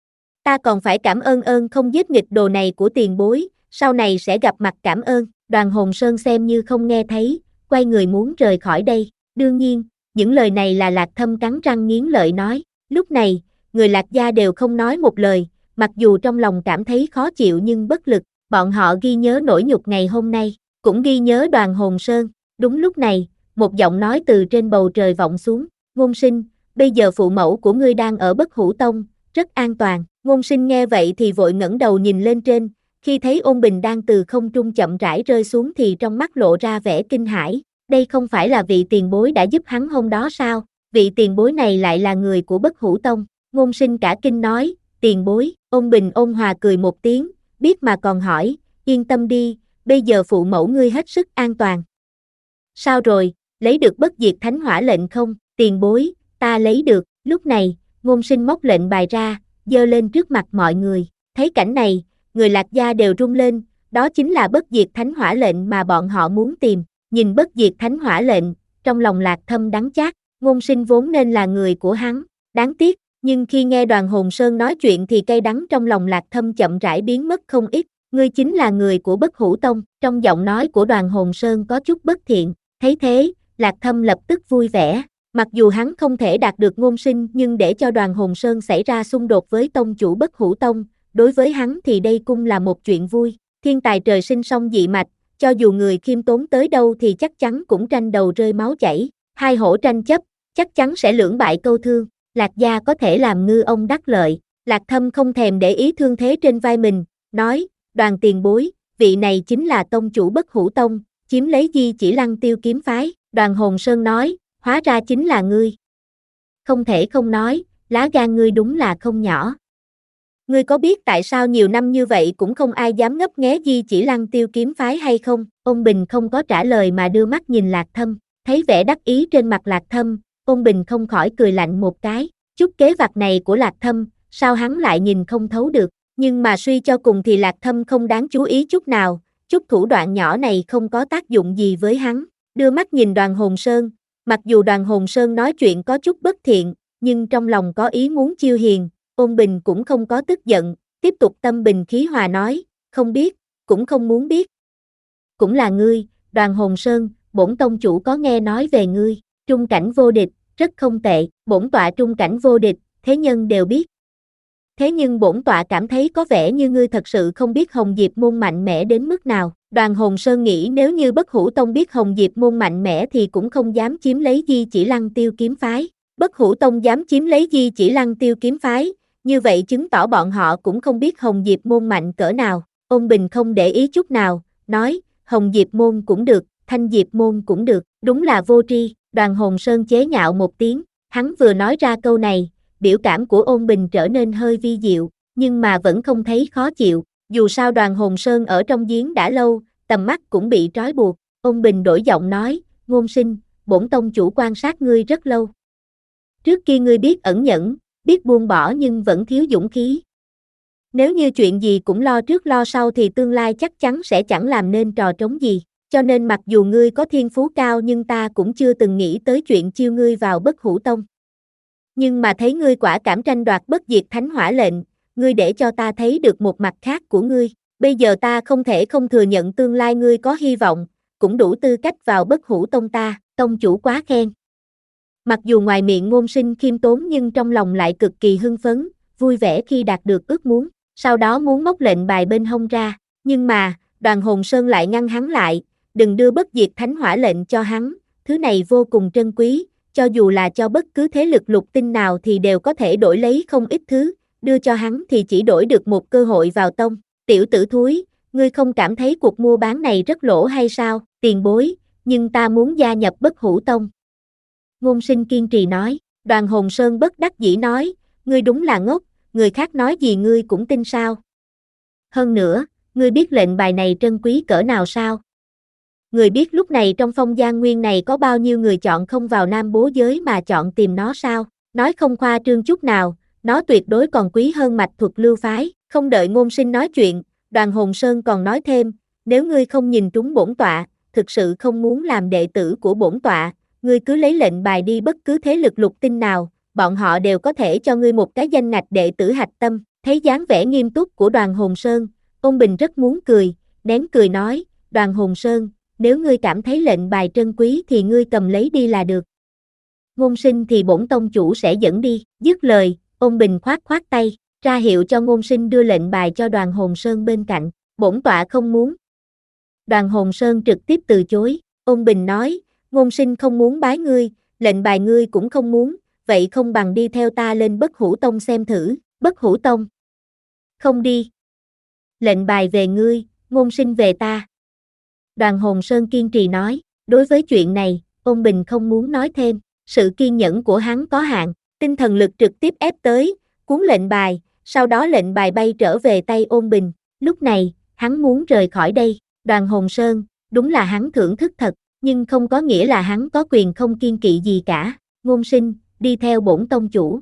Ta còn phải cảm ơn ơn không giết nghịch đồ này của tiền bối, sau này sẽ gặp mặt cảm ơn. Đoàn Hồn Sơn xem như không nghe thấy, quay người muốn rời khỏi đây. Đương nhiên, những lời này là Lạc Thâm cắn răng nghiến lợi nói. Lúc này, người Lạc Gia đều không nói một lời, mặc dù trong lòng cảm thấy khó chịu nhưng bất lực, bọn họ ghi nhớ nỗi nhục ngày hôm nay, cũng ghi nhớ Đoàn Hồn Sơn. Đúng lúc này, một giọng nói từ trên bầu trời vọng xuống, Ngôn Sinh, bây giờ phụ mẫu của ngươi đang ở Bất Hủ Tông, rất an toàn. Ngôn Sinh nghe vậy thì vội ngẩng đầu nhìn lên trên, khi thấy Ôn Bình đang từ không trung chậm rãi rơi xuống thì trong mắt lộ ra vẻ kinh hãi, đây không phải là vị tiền bối đã giúp hắn hôm đó sao, vị tiền bối này lại là người của Bất Hủ Tông. Ngôn Sinh cả kinh nói, tiền bối. Ôn Bình ôn hòa cười một tiếng, biết mà còn hỏi, yên tâm đi, bây giờ phụ mẫu ngươi hết sức an toàn. Sao rồi, lấy được bất diệt thánh hỏa lệnh không? Tiền bối, ta lấy được. Lúc này, Ngôn Sinh móc lệnh bài ra, giơ lên trước mặt mọi người. Thấy cảnh này, người Lạc Gia đều rung lên, đó chính là bất diệt thánh hỏa lệnh mà bọn họ muốn tìm. Nhìn bất diệt thánh hỏa lệnh, trong lòng Lạc Thâm đắng chát, Ngôn Sinh vốn nên là người của hắn, đáng tiếc, nhưng khi nghe Đoàn Hồn Sơn nói chuyện thì cay đắng trong lòng Lạc Thâm chậm rãi biến mất không ít. Ngươi chính là người của Bất Hủ Tông. Trong giọng nói của Đoàn Hồn Sơn có chút bất thiện. Thấy thế, Lạc Thâm lập tức vui vẻ. Mặc dù hắn không thể đạt được Ngôn Sinh nhưng để cho Đoàn Hồn Sơn xảy ra xung đột với tông chủ Bất Hủ Tông, đối với hắn thì đây cũng là một chuyện vui. Thiên tài trời sinh song dị mạch, cho dù người khiêm tốn tới đâu thì chắc chắn cũng tranh đầu rơi máu chảy. Hai hổ tranh chấp, chắc chắn sẽ lưỡng bại câu thương. Lạc Gia có thể làm ngư ông đắc lợi. Lạc Thâm không thèm để ý thương thế trên vai mình, nói, Đoàn tiền bối, vị này chính là tông chủ Bất Hủ Tông, chiếm lấy Di Chỉ Lăng Tiêu kiếm phái. Đoàn Hồn Sơn nói, hóa ra chính là ngươi. Không thể không nói, lá gan ngươi đúng là không nhỏ. Ngươi có biết tại sao nhiều năm như vậy cũng không ai dám ngấp nghé Di Chỉ Lăng Tiêu kiếm phái hay không? Ôn Bình không có trả lời mà đưa mắt nhìn Lạc Thâm, thấy vẻ đắc ý trên mặt Lạc Thâm, Ôn Bình không khỏi cười lạnh một cái, chút kế vặt này của Lạc Thâm, sao hắn lại nhìn không thấu được, nhưng mà suy cho cùng thì Lạc Thâm không đáng chú ý chút nào, chút thủ đoạn nhỏ này không có tác dụng gì với hắn, đưa mắt nhìn Đoàn Hồn Sơn, mặc dù Đoàn Hồn Sơn nói chuyện có chút bất thiện, nhưng trong lòng có ý muốn chiêu hiền, Ôn Bình cũng không có tức giận, tiếp tục tâm bình khí hòa nói, không biết, cũng không muốn biết. Cũng là ngươi, Đoàn Hồn Sơn, bổn tông chủ có nghe nói về ngươi, trung cảnh vô địch, rất không tệ, bổn tọa trung cảnh vô địch, thế nhân đều biết. Thế nhưng bổn tọa cảm thấy có vẻ như ngươi thật sự không biết Hồng Diệp môn mạnh mẽ đến mức nào. Đoàn Hồn Sơn nghĩ nếu như Bất Hủ Tông biết Hồng Diệp môn mạnh mẽ thì cũng không dám chiếm lấy Di Chỉ Lăng Tiêu kiếm phái. Bất Hủ Tông dám chiếm lấy Di Chỉ Lăng Tiêu kiếm phái, như vậy chứng tỏ bọn họ cũng không biết Hồng Diệp môn mạnh cỡ nào. Ôn Bình không để ý chút nào, nói, Hồng Diệp môn cũng được, Thanh Diệp môn cũng được, đúng là vô tri. Đoàn Hồn Sơn chế nhạo một tiếng, hắn vừa nói ra câu này, biểu cảm của Ôn Bình trở nên hơi vi diệu, nhưng mà vẫn không thấy khó chịu, dù sao Đoàn Hồn Sơn ở trong giếng đã lâu, tầm mắt cũng bị trói buộc. Ôn Bình đổi giọng nói, Ngôn Sinh, bổn tông chủ quan sát ngươi rất lâu. Trước kia ngươi biết ẩn nhẫn, biết buông bỏ nhưng vẫn thiếu dũng khí. Nếu như chuyện gì cũng lo trước lo sau thì tương lai chắc chắn sẽ chẳng làm nên trò trống gì. Cho nên mặc dù ngươi có thiên phú cao nhưng ta cũng chưa từng nghĩ tới chuyện chiêu ngươi vào Bất Hủ Tông. Nhưng mà thấy ngươi quả cảm tranh đoạt bất diệt thánh hỏa lệnh, ngươi để cho ta thấy được một mặt khác của ngươi. Bây giờ ta không thể không thừa nhận tương lai ngươi có hy vọng, cũng đủ tư cách vào Bất Hủ Tông ta, tông chủ quá khen. Mặc dù ngoài miệng Ngôn Sinh khiêm tốn nhưng trong lòng lại cực kỳ hưng phấn, vui vẻ khi đạt được ước muốn, sau đó muốn móc lệnh bài bên hông ra, nhưng mà, Đoàn Hồn Sơn lại ngăn hắn lại, đừng đưa bất diệt thánh hỏa lệnh cho hắn, thứ này vô cùng trân quý, cho dù là cho bất cứ thế lực lục tinh nào thì đều có thể đổi lấy không ít thứ, đưa cho hắn thì chỉ đổi được một cơ hội vào tông. Tiểu tử thúi, ngươi không cảm thấy cuộc mua bán này rất lỗ hay sao? Tiền bối, nhưng ta muốn gia nhập Bất Hủ Tông. Ngôn Sinh kiên trì nói. Đoàn Hồn Sơn bất đắc dĩ nói, ngươi đúng là ngốc, người khác nói gì ngươi cũng tin sao? Hơn nữa, ngươi biết lệnh bài này trân quý cỡ nào sao? Người biết lúc này trong Phong Giang Nguyên này có bao nhiêu người chọn không vào Nam Bố giới mà chọn tìm nó sao? Nói không khoa trương chút nào, nó tuyệt đối còn quý hơn mạch thuật lưu phái. Không đợi Ngôn Sinh nói chuyện, Đoàn Hồn Sơn còn nói thêm, nếu ngươi không nhìn trúng bổn tọa, thực sự không muốn làm đệ tử của bổn tọa, ngươi cứ lấy lệnh bài đi bất cứ thế lực lục tinh nào, bọn họ đều có thể cho ngươi một cái danh ngạch đệ tử hạch tâm. Thấy dáng vẻ nghiêm túc của Đoàn Hồn Sơn, Ôn Bình rất muốn cười, nén cười nói, Đoàn Hồn Sơn, nếu ngươi cảm thấy lệnh bài trân quý thì ngươi cầm lấy đi là được. Ngôn Sinh thì bổn tông chủ sẽ dẫn đi. Dứt lời, Ôn Bình khoát khoát tay, ra hiệu cho Ngôn Sinh đưa lệnh bài cho Đoàn Hồn Sơn bên cạnh. Bổn tọa không muốn. Đoàn Hồn Sơn trực tiếp từ chối. Ôn Bình nói, Ngôn Sinh không muốn bái ngươi, lệnh bài ngươi cũng không muốn, vậy không bằng đi theo ta lên Bất Hủ Tông xem thử. Bất Hủ Tông? Không đi. Lệnh bài về ngươi, Ngôn Sinh về ta. Đoàn Hồn Sơn kiên trì nói, đối với chuyện này, Ôn Bình không muốn nói thêm, sự kiên nhẫn của hắn có hạn, tinh thần lực trực tiếp ép tới, cuốn lệnh bài, sau đó lệnh bài bay trở về tay Ôn Bình, lúc này, hắn muốn rời khỏi đây. Đoàn Hồn Sơn, đúng là hắn thưởng thức thật, nhưng không có nghĩa là hắn có quyền không kiên kỵ gì cả. Ngôn Sinh, đi theo bổn tông chủ.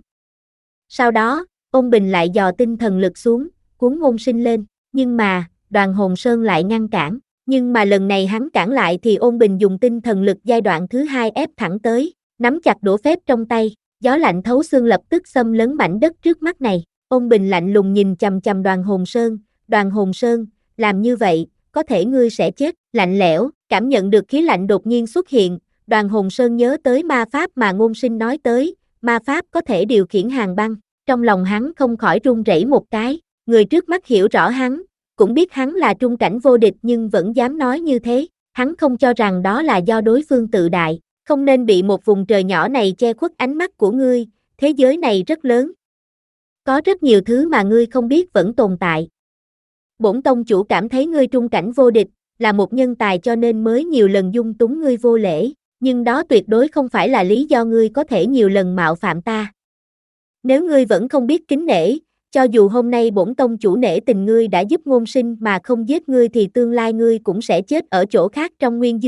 Sau đó, Ôn Bình lại dò tinh thần lực xuống, cuốn Ngôn Sinh lên, nhưng mà, Đoàn Hồn Sơn lại ngăn cản. Nhưng mà lần này hắn cản lại thì Ôn Bình dùng tinh thần lực giai đoạn thứ hai ép thẳng tới, nắm chặt đũa phép trong tay, gió lạnh thấu xương lập tức xâm lấn mảnh đất trước mắt này. Ôn Bình lạnh lùng nhìn chằm chằm Đoàn Hồn Sơn, Đoàn Hồn Sơn, làm như vậy, có thể ngươi sẽ chết. Lạnh lẽo, cảm nhận được khí lạnh đột nhiên xuất hiện, Đoàn Hồn Sơn nhớ tới ma pháp mà Ngôn Sinh nói tới, ma pháp có thể điều khiển hàng băng, trong lòng hắn không khỏi run rẩy một cái, người trước mắt hiểu rõ hắn, cũng biết hắn là trung cảnh vô địch nhưng vẫn dám nói như thế, hắn không cho rằng đó là do đối phương tự đại, không nên bị một vùng trời nhỏ này che khuất ánh mắt của ngươi, thế giới này rất lớn. Có rất nhiều thứ mà ngươi không biết vẫn tồn tại. Bổn tông chủ cảm thấy ngươi trung cảnh vô địch, là một nhân tài cho nên mới nhiều lần dung túng ngươi vô lễ, nhưng đó tuyệt đối không phải là lý do ngươi có thể nhiều lần mạo phạm ta. Nếu ngươi vẫn không biết kính nể, cho dù hôm nay bổn tông chủ nể tình ngươi đã giúp Ngôn Sinh mà không giết ngươi thì tương lai ngươi cũng sẽ chết ở chỗ khác trong Nguyên Dương vực.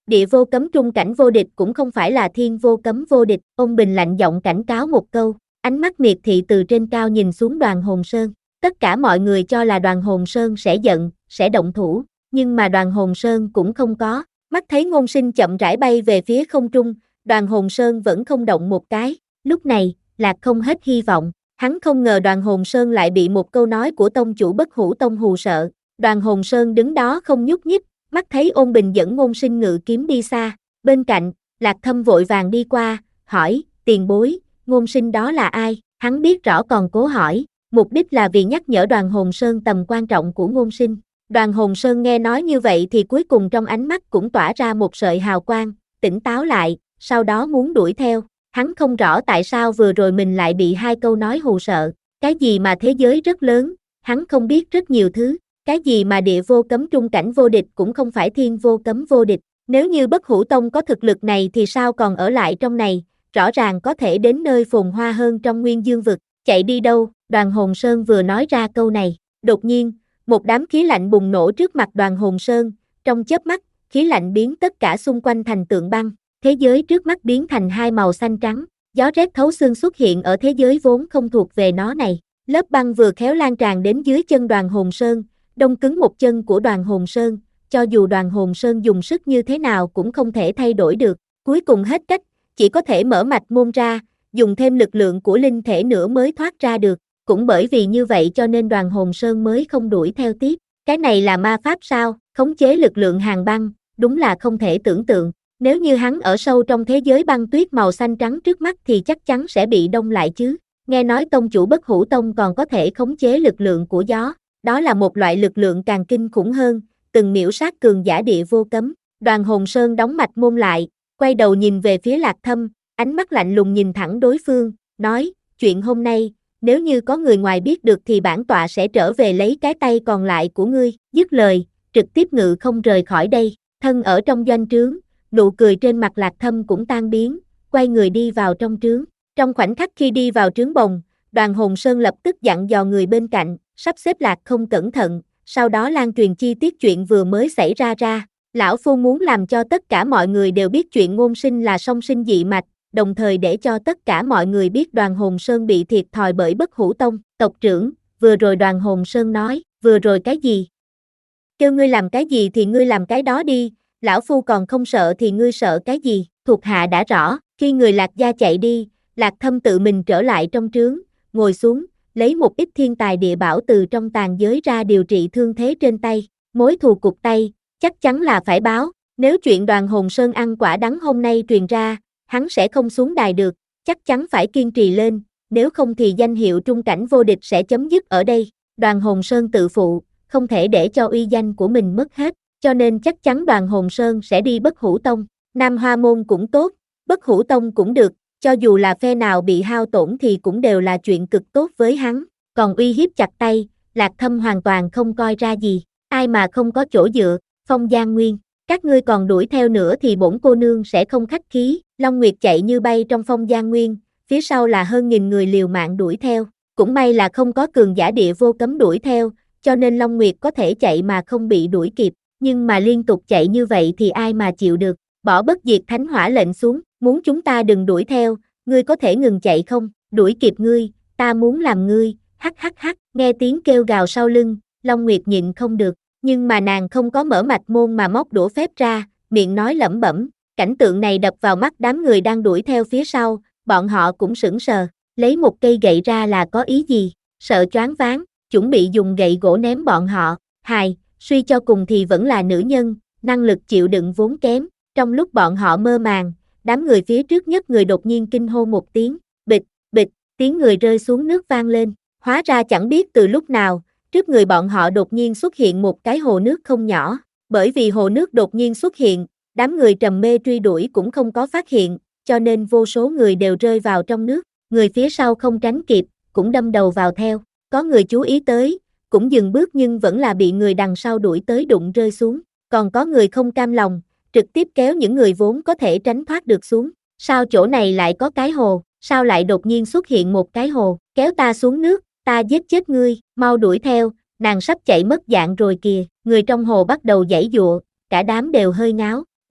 Địa vô cấm trung cảnh vô địch cũng không phải là thiên vô cấm vô địch, ông Bình lạnh giọng cảnh cáo một câu, ánh mắt miệt thị từ trên cao nhìn xuống Đoàn Hồn Sơn. Tất cả mọi người cho là Đoàn Hồn Sơn sẽ giận, sẽ động thủ, nhưng mà Đoàn Hồn Sơn cũng không có. Mắt thấy Ngôn Sinh chậm rãi bay về phía không trung, Đoàn Hồn Sơn vẫn không động một cái. Lúc này, Lạc Không hết hy vọng, hắn không ngờ Đoàn Hồn Sơn lại bị một câu nói của tông chủ Bất Hủ Tông hù sợ. Đoàn Hồn Sơn đứng đó không nhúc nhích, mắt thấy Ôn Bình dẫn Ngôn Sinh ngự kiếm đi xa. Bên cạnh, Lạc Thâm vội vàng đi qua, hỏi, tiền bối, Ngôn Sinh đó là ai? Hắn biết rõ còn cố hỏi, mục đích là vì nhắc nhở Đoàn Hồn Sơn tầm quan trọng của Ngôn Sinh. Đoàn Hồn Sơn nghe nói như vậy thì cuối cùng trong ánh mắt cũng tỏa ra một sợi hào quang, tỉnh táo lại, sau đó muốn đuổi theo. Hắn không rõ tại sao vừa rồi mình lại bị hai câu nói hù sợ, cái gì mà thế giới rất lớn, hắn không biết rất nhiều thứ, cái gì mà địa vô cấm trung cảnh vô địch cũng không phải thiên vô cấm vô địch. Nếu như Bất Hủ Tông có thực lực này thì sao còn ở lại trong này, rõ ràng có thể đến nơi phồn hoa hơn trong Nguyên Dương vực, chạy đi đâu? Đoàn Hồn Sơn vừa nói ra câu này, đột nhiên, một đám khí lạnh bùng nổ trước mặt Đoàn Hồn Sơn, trong chớp mắt, khí lạnh biến tất cả xung quanh thành tượng băng, thế giới trước mắt biến thành hai màu xanh trắng, gió rét thấu xương xuất hiện ở thế giới vốn không thuộc về nó này. Lớp băng vừa khéo lan tràn đến dưới chân Đoàn Hồn Sơn, đông cứng một chân của Đoàn Hồn Sơn, cho dù Đoàn Hồn Sơn dùng sức như thế nào cũng không thể thay đổi được, cuối cùng hết cách, chỉ có thể mở mạch môn ra, dùng thêm lực lượng của linh thể nữa mới thoát ra được, cũng bởi vì như vậy cho nên Đoàn Hồn Sơn mới không đuổi theo tiếp. Cái này là ma pháp sao? Khống chế lực lượng hàng băng, đúng là không thể tưởng tượng. Nếu như hắn ở sâu trong thế giới băng tuyết màu xanh trắng trước mắt thì chắc chắn sẽ bị đông lại chứ. Nghe nói tông chủ Bất Hủ Tông còn có thể khống chế lực lượng của gió, đó là một loại lực lượng càng kinh khủng hơn, từng miểu sát cường giả địa vô cấm. Đoàn Hồn Sơn đóng mạch môn lại, quay đầu nhìn về phía Lạc Thâm, ánh mắt lạnh lùng nhìn thẳng đối phương, nói, chuyện hôm nay, nếu như có người ngoài biết được thì bản tọa sẽ trở về lấy cái tay còn lại của ngươi. Dứt lời, trực tiếp ngự không rời khỏi đây, thân ở trong doanh trướng, nụ cười trên mặt Lạc Thâm cũng tan biến, quay người đi vào trong trướng. Trong khoảnh khắc khi đi vào trướng bồng, Đoàn Hồn Sơn lập tức dặn dò người bên cạnh, sắp xếp Lạc Không cẩn thận, sau đó lan truyền chi tiết chuyện vừa mới xảy ra ra. Lão Phu muốn làm cho tất cả mọi người đều biết chuyện Ngôn Sinh là song sinh dị mạch, đồng thời để cho tất cả mọi người biết Đoàn Hồn Sơn bị thiệt thòi bởi Bất Hủ Tông. Tộc trưởng, vừa rồi Đoàn Hồn Sơn nói, vừa rồi cái gì? Kêu ngươi làm cái gì thì ngươi làm cái đó đi, lão Phu còn không sợ thì ngươi sợ cái gì? Thuộc hạ đã rõ. Khi người Lạc gia chạy đi, Lạc Thâm tự mình trở lại trong trướng, ngồi xuống, lấy một ít thiên tài địa bảo từ trong tàn giới ra điều trị thương thế trên tay. Mối thù cụt tay, chắc chắn là phải báo. Nếu chuyện Đoàn Hồn Sơn ăn quả đắng hôm nay truyền ra, hắn sẽ không xuống đài được, chắc chắn phải kiên trì lên, nếu không thì danh hiệu trung cảnh vô địch sẽ chấm dứt ở đây. Đoàn Hồn Sơn tự phụ, không thể để cho uy danh của mình mất hết, cho nên chắc chắn Đoàn Hồn Sơn sẽ đi Bất Hủ Tông. Nam Hoa Môn cũng tốt, Bất Hủ Tông cũng được, cho dù là phe nào bị hao tổn thì cũng đều là chuyện cực tốt với hắn. Còn uy hiếp chặt tay, Lạc Thâm hoàn toàn không coi ra gì, ai mà không có chỗ dựa. Phong Giang Nguyên, các ngươi còn đuổi theo nữa thì bổn cô nương sẽ không khách khí. Long Nguyệt chạy như bay trong Phong Giang Nguyên, phía sau là hơn nghìn người liều mạng đuổi theo. Cũng may là không có cường giả địa vô cấm đuổi theo, cho nên Long Nguyệt có thể chạy mà không bị đuổi kịp. Nhưng mà liên tục chạy như vậy thì ai mà chịu được. Bỏ bất diệt thánh hỏa lệnh xuống, muốn chúng ta đừng đuổi theo, ngươi có thể ngừng chạy không? Đuổi kịp ngươi, ta muốn làm ngươi. Hắc hắc hắc, nghe tiếng kêu gào sau lưng, Long Nguyệt nhịn không được. Nhưng mà nàng không có mở mạch môn mà móc đũa phép ra, miệng nói lẩm bẩm. Cảnh tượng này đập vào mắt đám người đang đuổi theo phía sau, bọn họ cũng sững sờ, lấy một cây gậy ra là có ý gì? Sợ choáng váng, chuẩn bị dùng gậy gỗ ném bọn họ. Hài, suy cho cùng thì vẫn là nữ nhân, năng lực chịu đựng vốn kém. Trong lúc bọn họ mơ màng, đám người phía trước nhất người đột nhiên kinh hô một tiếng, bịch, bịch, tiếng người rơi xuống nước vang lên. Hóa ra chẳng biết từ lúc nào, trước người bọn họ đột nhiên xuất hiện một cái hồ nước không nhỏ. Bởi vì hồ nước đột nhiên xuất hiện, đám người trầm mê truy đuổi cũng không có phát hiện, cho nên vô số người đều rơi vào trong nước. Người phía sau không tránh kịp, cũng đâm đầu vào theo. Có người chú ý tới, cũng dừng bước nhưng vẫn là bị người đằng sau đuổi tới đụng rơi xuống. Còn có người không cam lòng, trực tiếp kéo những người vốn có thể tránh thoát được xuống. Sao chỗ này lại có cái hồ? Sao lại đột nhiên xuất hiện một cái hồ? Kéo ta xuống nước, ta giết chết ngươi, mau đuổi theo, nàng sắp chạy mất dạng rồi kìa. Người trong hồ bắt đầu giãy giụa, cả đám đều hơi ngáo.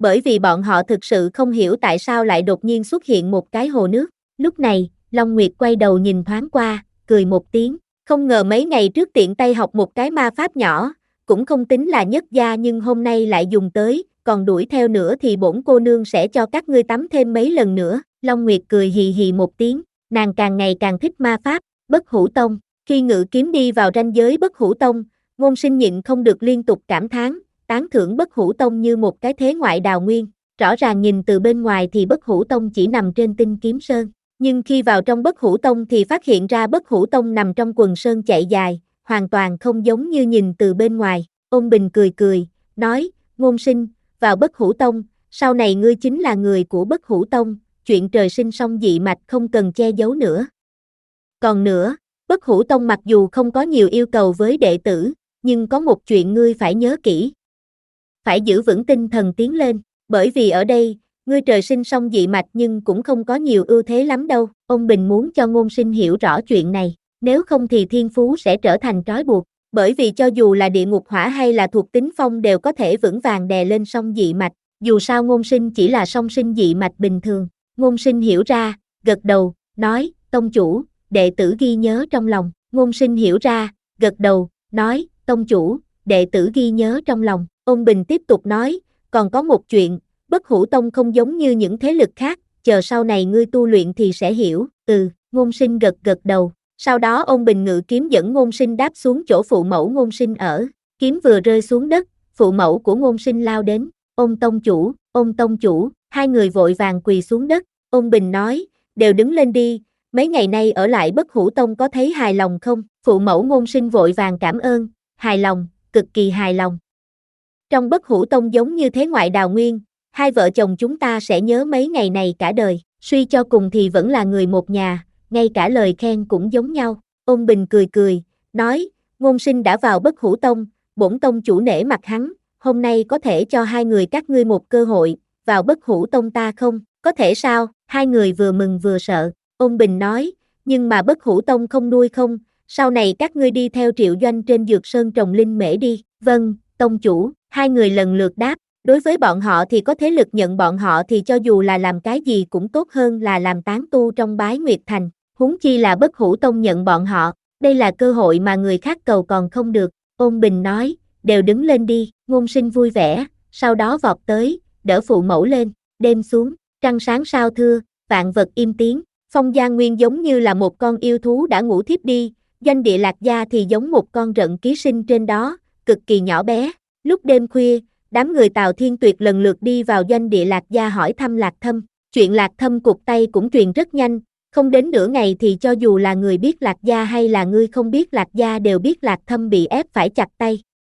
bởi vì bọn họ thực sự không hiểu tại sao lại đột nhiên xuất hiện một cái hồ nước. Lúc này, Long Nguyệt quay đầu nhìn thoáng qua, cười một tiếng, không ngờ mấy ngày trước tiện tay học một cái ma pháp nhỏ, cũng không tính là nhất gia nhưng hôm nay lại dùng tới, còn đuổi theo nữa thì bổn cô nương sẽ cho các ngươi tắm thêm mấy lần nữa. Long Nguyệt cười hì hì một tiếng, nàng càng ngày càng thích ma pháp. Bất Hủ Tông, khi ngự kiếm đi vào ranh giới Bất Hủ Tông, Ngôn Sinh nhịn không được liên tục cảm thán, tán thưởng Bất Hủ Tông như một cái thế ngoại đào nguyên. Rõ ràng nhìn từ bên ngoài thì Bất Hủ Tông chỉ nằm trên Tinh Kiếm Sơn, nhưng khi vào trong Bất Hủ Tông thì phát hiện ra Bất Hủ Tông nằm trong quần sơn chạy dài, hoàn toàn không giống như nhìn từ bên ngoài. Ôn Bình cười cười, nói, Ngôn Sinh, vào Bất Hủ Tông, sau này ngươi chính là người của Bất Hủ Tông, chuyện trời sinh song dị mạch không cần che giấu nữa. Còn nữa, Bất Hủ Tông mặc dù không có nhiều yêu cầu với đệ tử, nhưng có một chuyện ngươi phải nhớ kỹ. Phải giữ vững tinh thần tiến lên, bởi vì ở đây, ngươi trời sinh song dị mạch nhưng cũng không có nhiều ưu thế lắm đâu. Ông Bình muốn cho Ngôn Sinh hiểu rõ chuyện này, nếu không thì thiên phú sẽ trở thành trói buộc, bởi vì cho dù là địa ngục hỏa hay là thuộc tính phong đều có thể vững vàng đè lên song dị mạch, dù sao Ngôn Sinh chỉ là song sinh dị mạch bình thường. Ngôn Sinh hiểu ra, gật đầu, nói, tông chủ, đệ tử ghi nhớ trong lòng. Ngôn Sinh hiểu ra, gật đầu, nói, tông chủ, đệ tử ghi nhớ trong lòng. Ôn Bình tiếp tục nói, còn có một chuyện, Bất Hủ Tông không giống như những thế lực khác, chờ sau này ngươi tu luyện thì sẽ hiểu. Ừ, Ngôn Sinh gật gật đầu. Sau đó Ôn Bình ngự kiếm dẫn Ngôn Sinh đáp xuống chỗ phụ mẫu Ngôn Sinh ở. Kiếm vừa rơi xuống đất, phụ mẫu của Ngôn Sinh lao đến, Ôn tông chủ, Ôn tông chủ, hai người vội vàng quỳ xuống đất. Ôn Bình nói, đều đứng lên đi, mấy ngày nay ở lại Bất Hủ Tông có thấy hài lòng không? Phụ mẫu Ngôn Sinh vội vàng cảm ơn, hài lòng, cực kỳ hài lòng. Trong Bất Hủ Tông giống như thế ngoại đào nguyên, hai vợ chồng chúng ta sẽ nhớ mấy ngày này cả đời, suy cho cùng thì vẫn là người một nhà, ngay cả lời khen cũng giống nhau. Ôn Bình cười cười, nói, Ngôn Sinh đã vào Bất Hủ Tông, bổn tông chủ nể mặt hắn, hôm nay có thể cho hai người các ngươi một cơ hội, vào Bất Hủ Tông ta không? Có thể sao? Hai người vừa mừng vừa sợ. Ôn Bình nói, nhưng mà Bất Hủ Tông không nuôi không, sau này các ngươi đi theo Triệu Doanh trên Dược Sơn trồng linh mễ đi. Vâng, tông chủ, hai người lần lượt đáp. Đối với bọn họ thì có thế lực nhận bọn họ thì cho dù là làm cái gì cũng tốt hơn là làm tán tu trong Bái Nguyệt Thành, huống chi là Bất Hủ Tông nhận bọn họ, đây là cơ hội mà người khác cầu còn không được. Ôn Bình nói, đều đứng lên đi. Ngôn Sinh vui vẻ, sau đó vọt tới, đỡ phụ mẫu lên. Đêm xuống, trăng sáng sao thưa, vạn vật im tiếng, Phong Gia Nguyên giống như là một con yêu thú đã ngủ thiếp đi, Doanh Địa Lạc Gia thì giống một con rận ký sinh trên đó, cực kỳ nhỏ bé. Lúc đêm khuya, đám người Tào Thiên Tuyệt lần lượt đi vào Doanh Địa Lạc Gia hỏi thăm Lạc Thâm, chuyện Lạc Thâm cụt tay cũng truyền rất nhanh, không đến nửa ngày thì cho dù là người biết Lạc Gia hay là người không biết Lạc Gia đều biết Lạc Thâm bị ép phải chặt tay.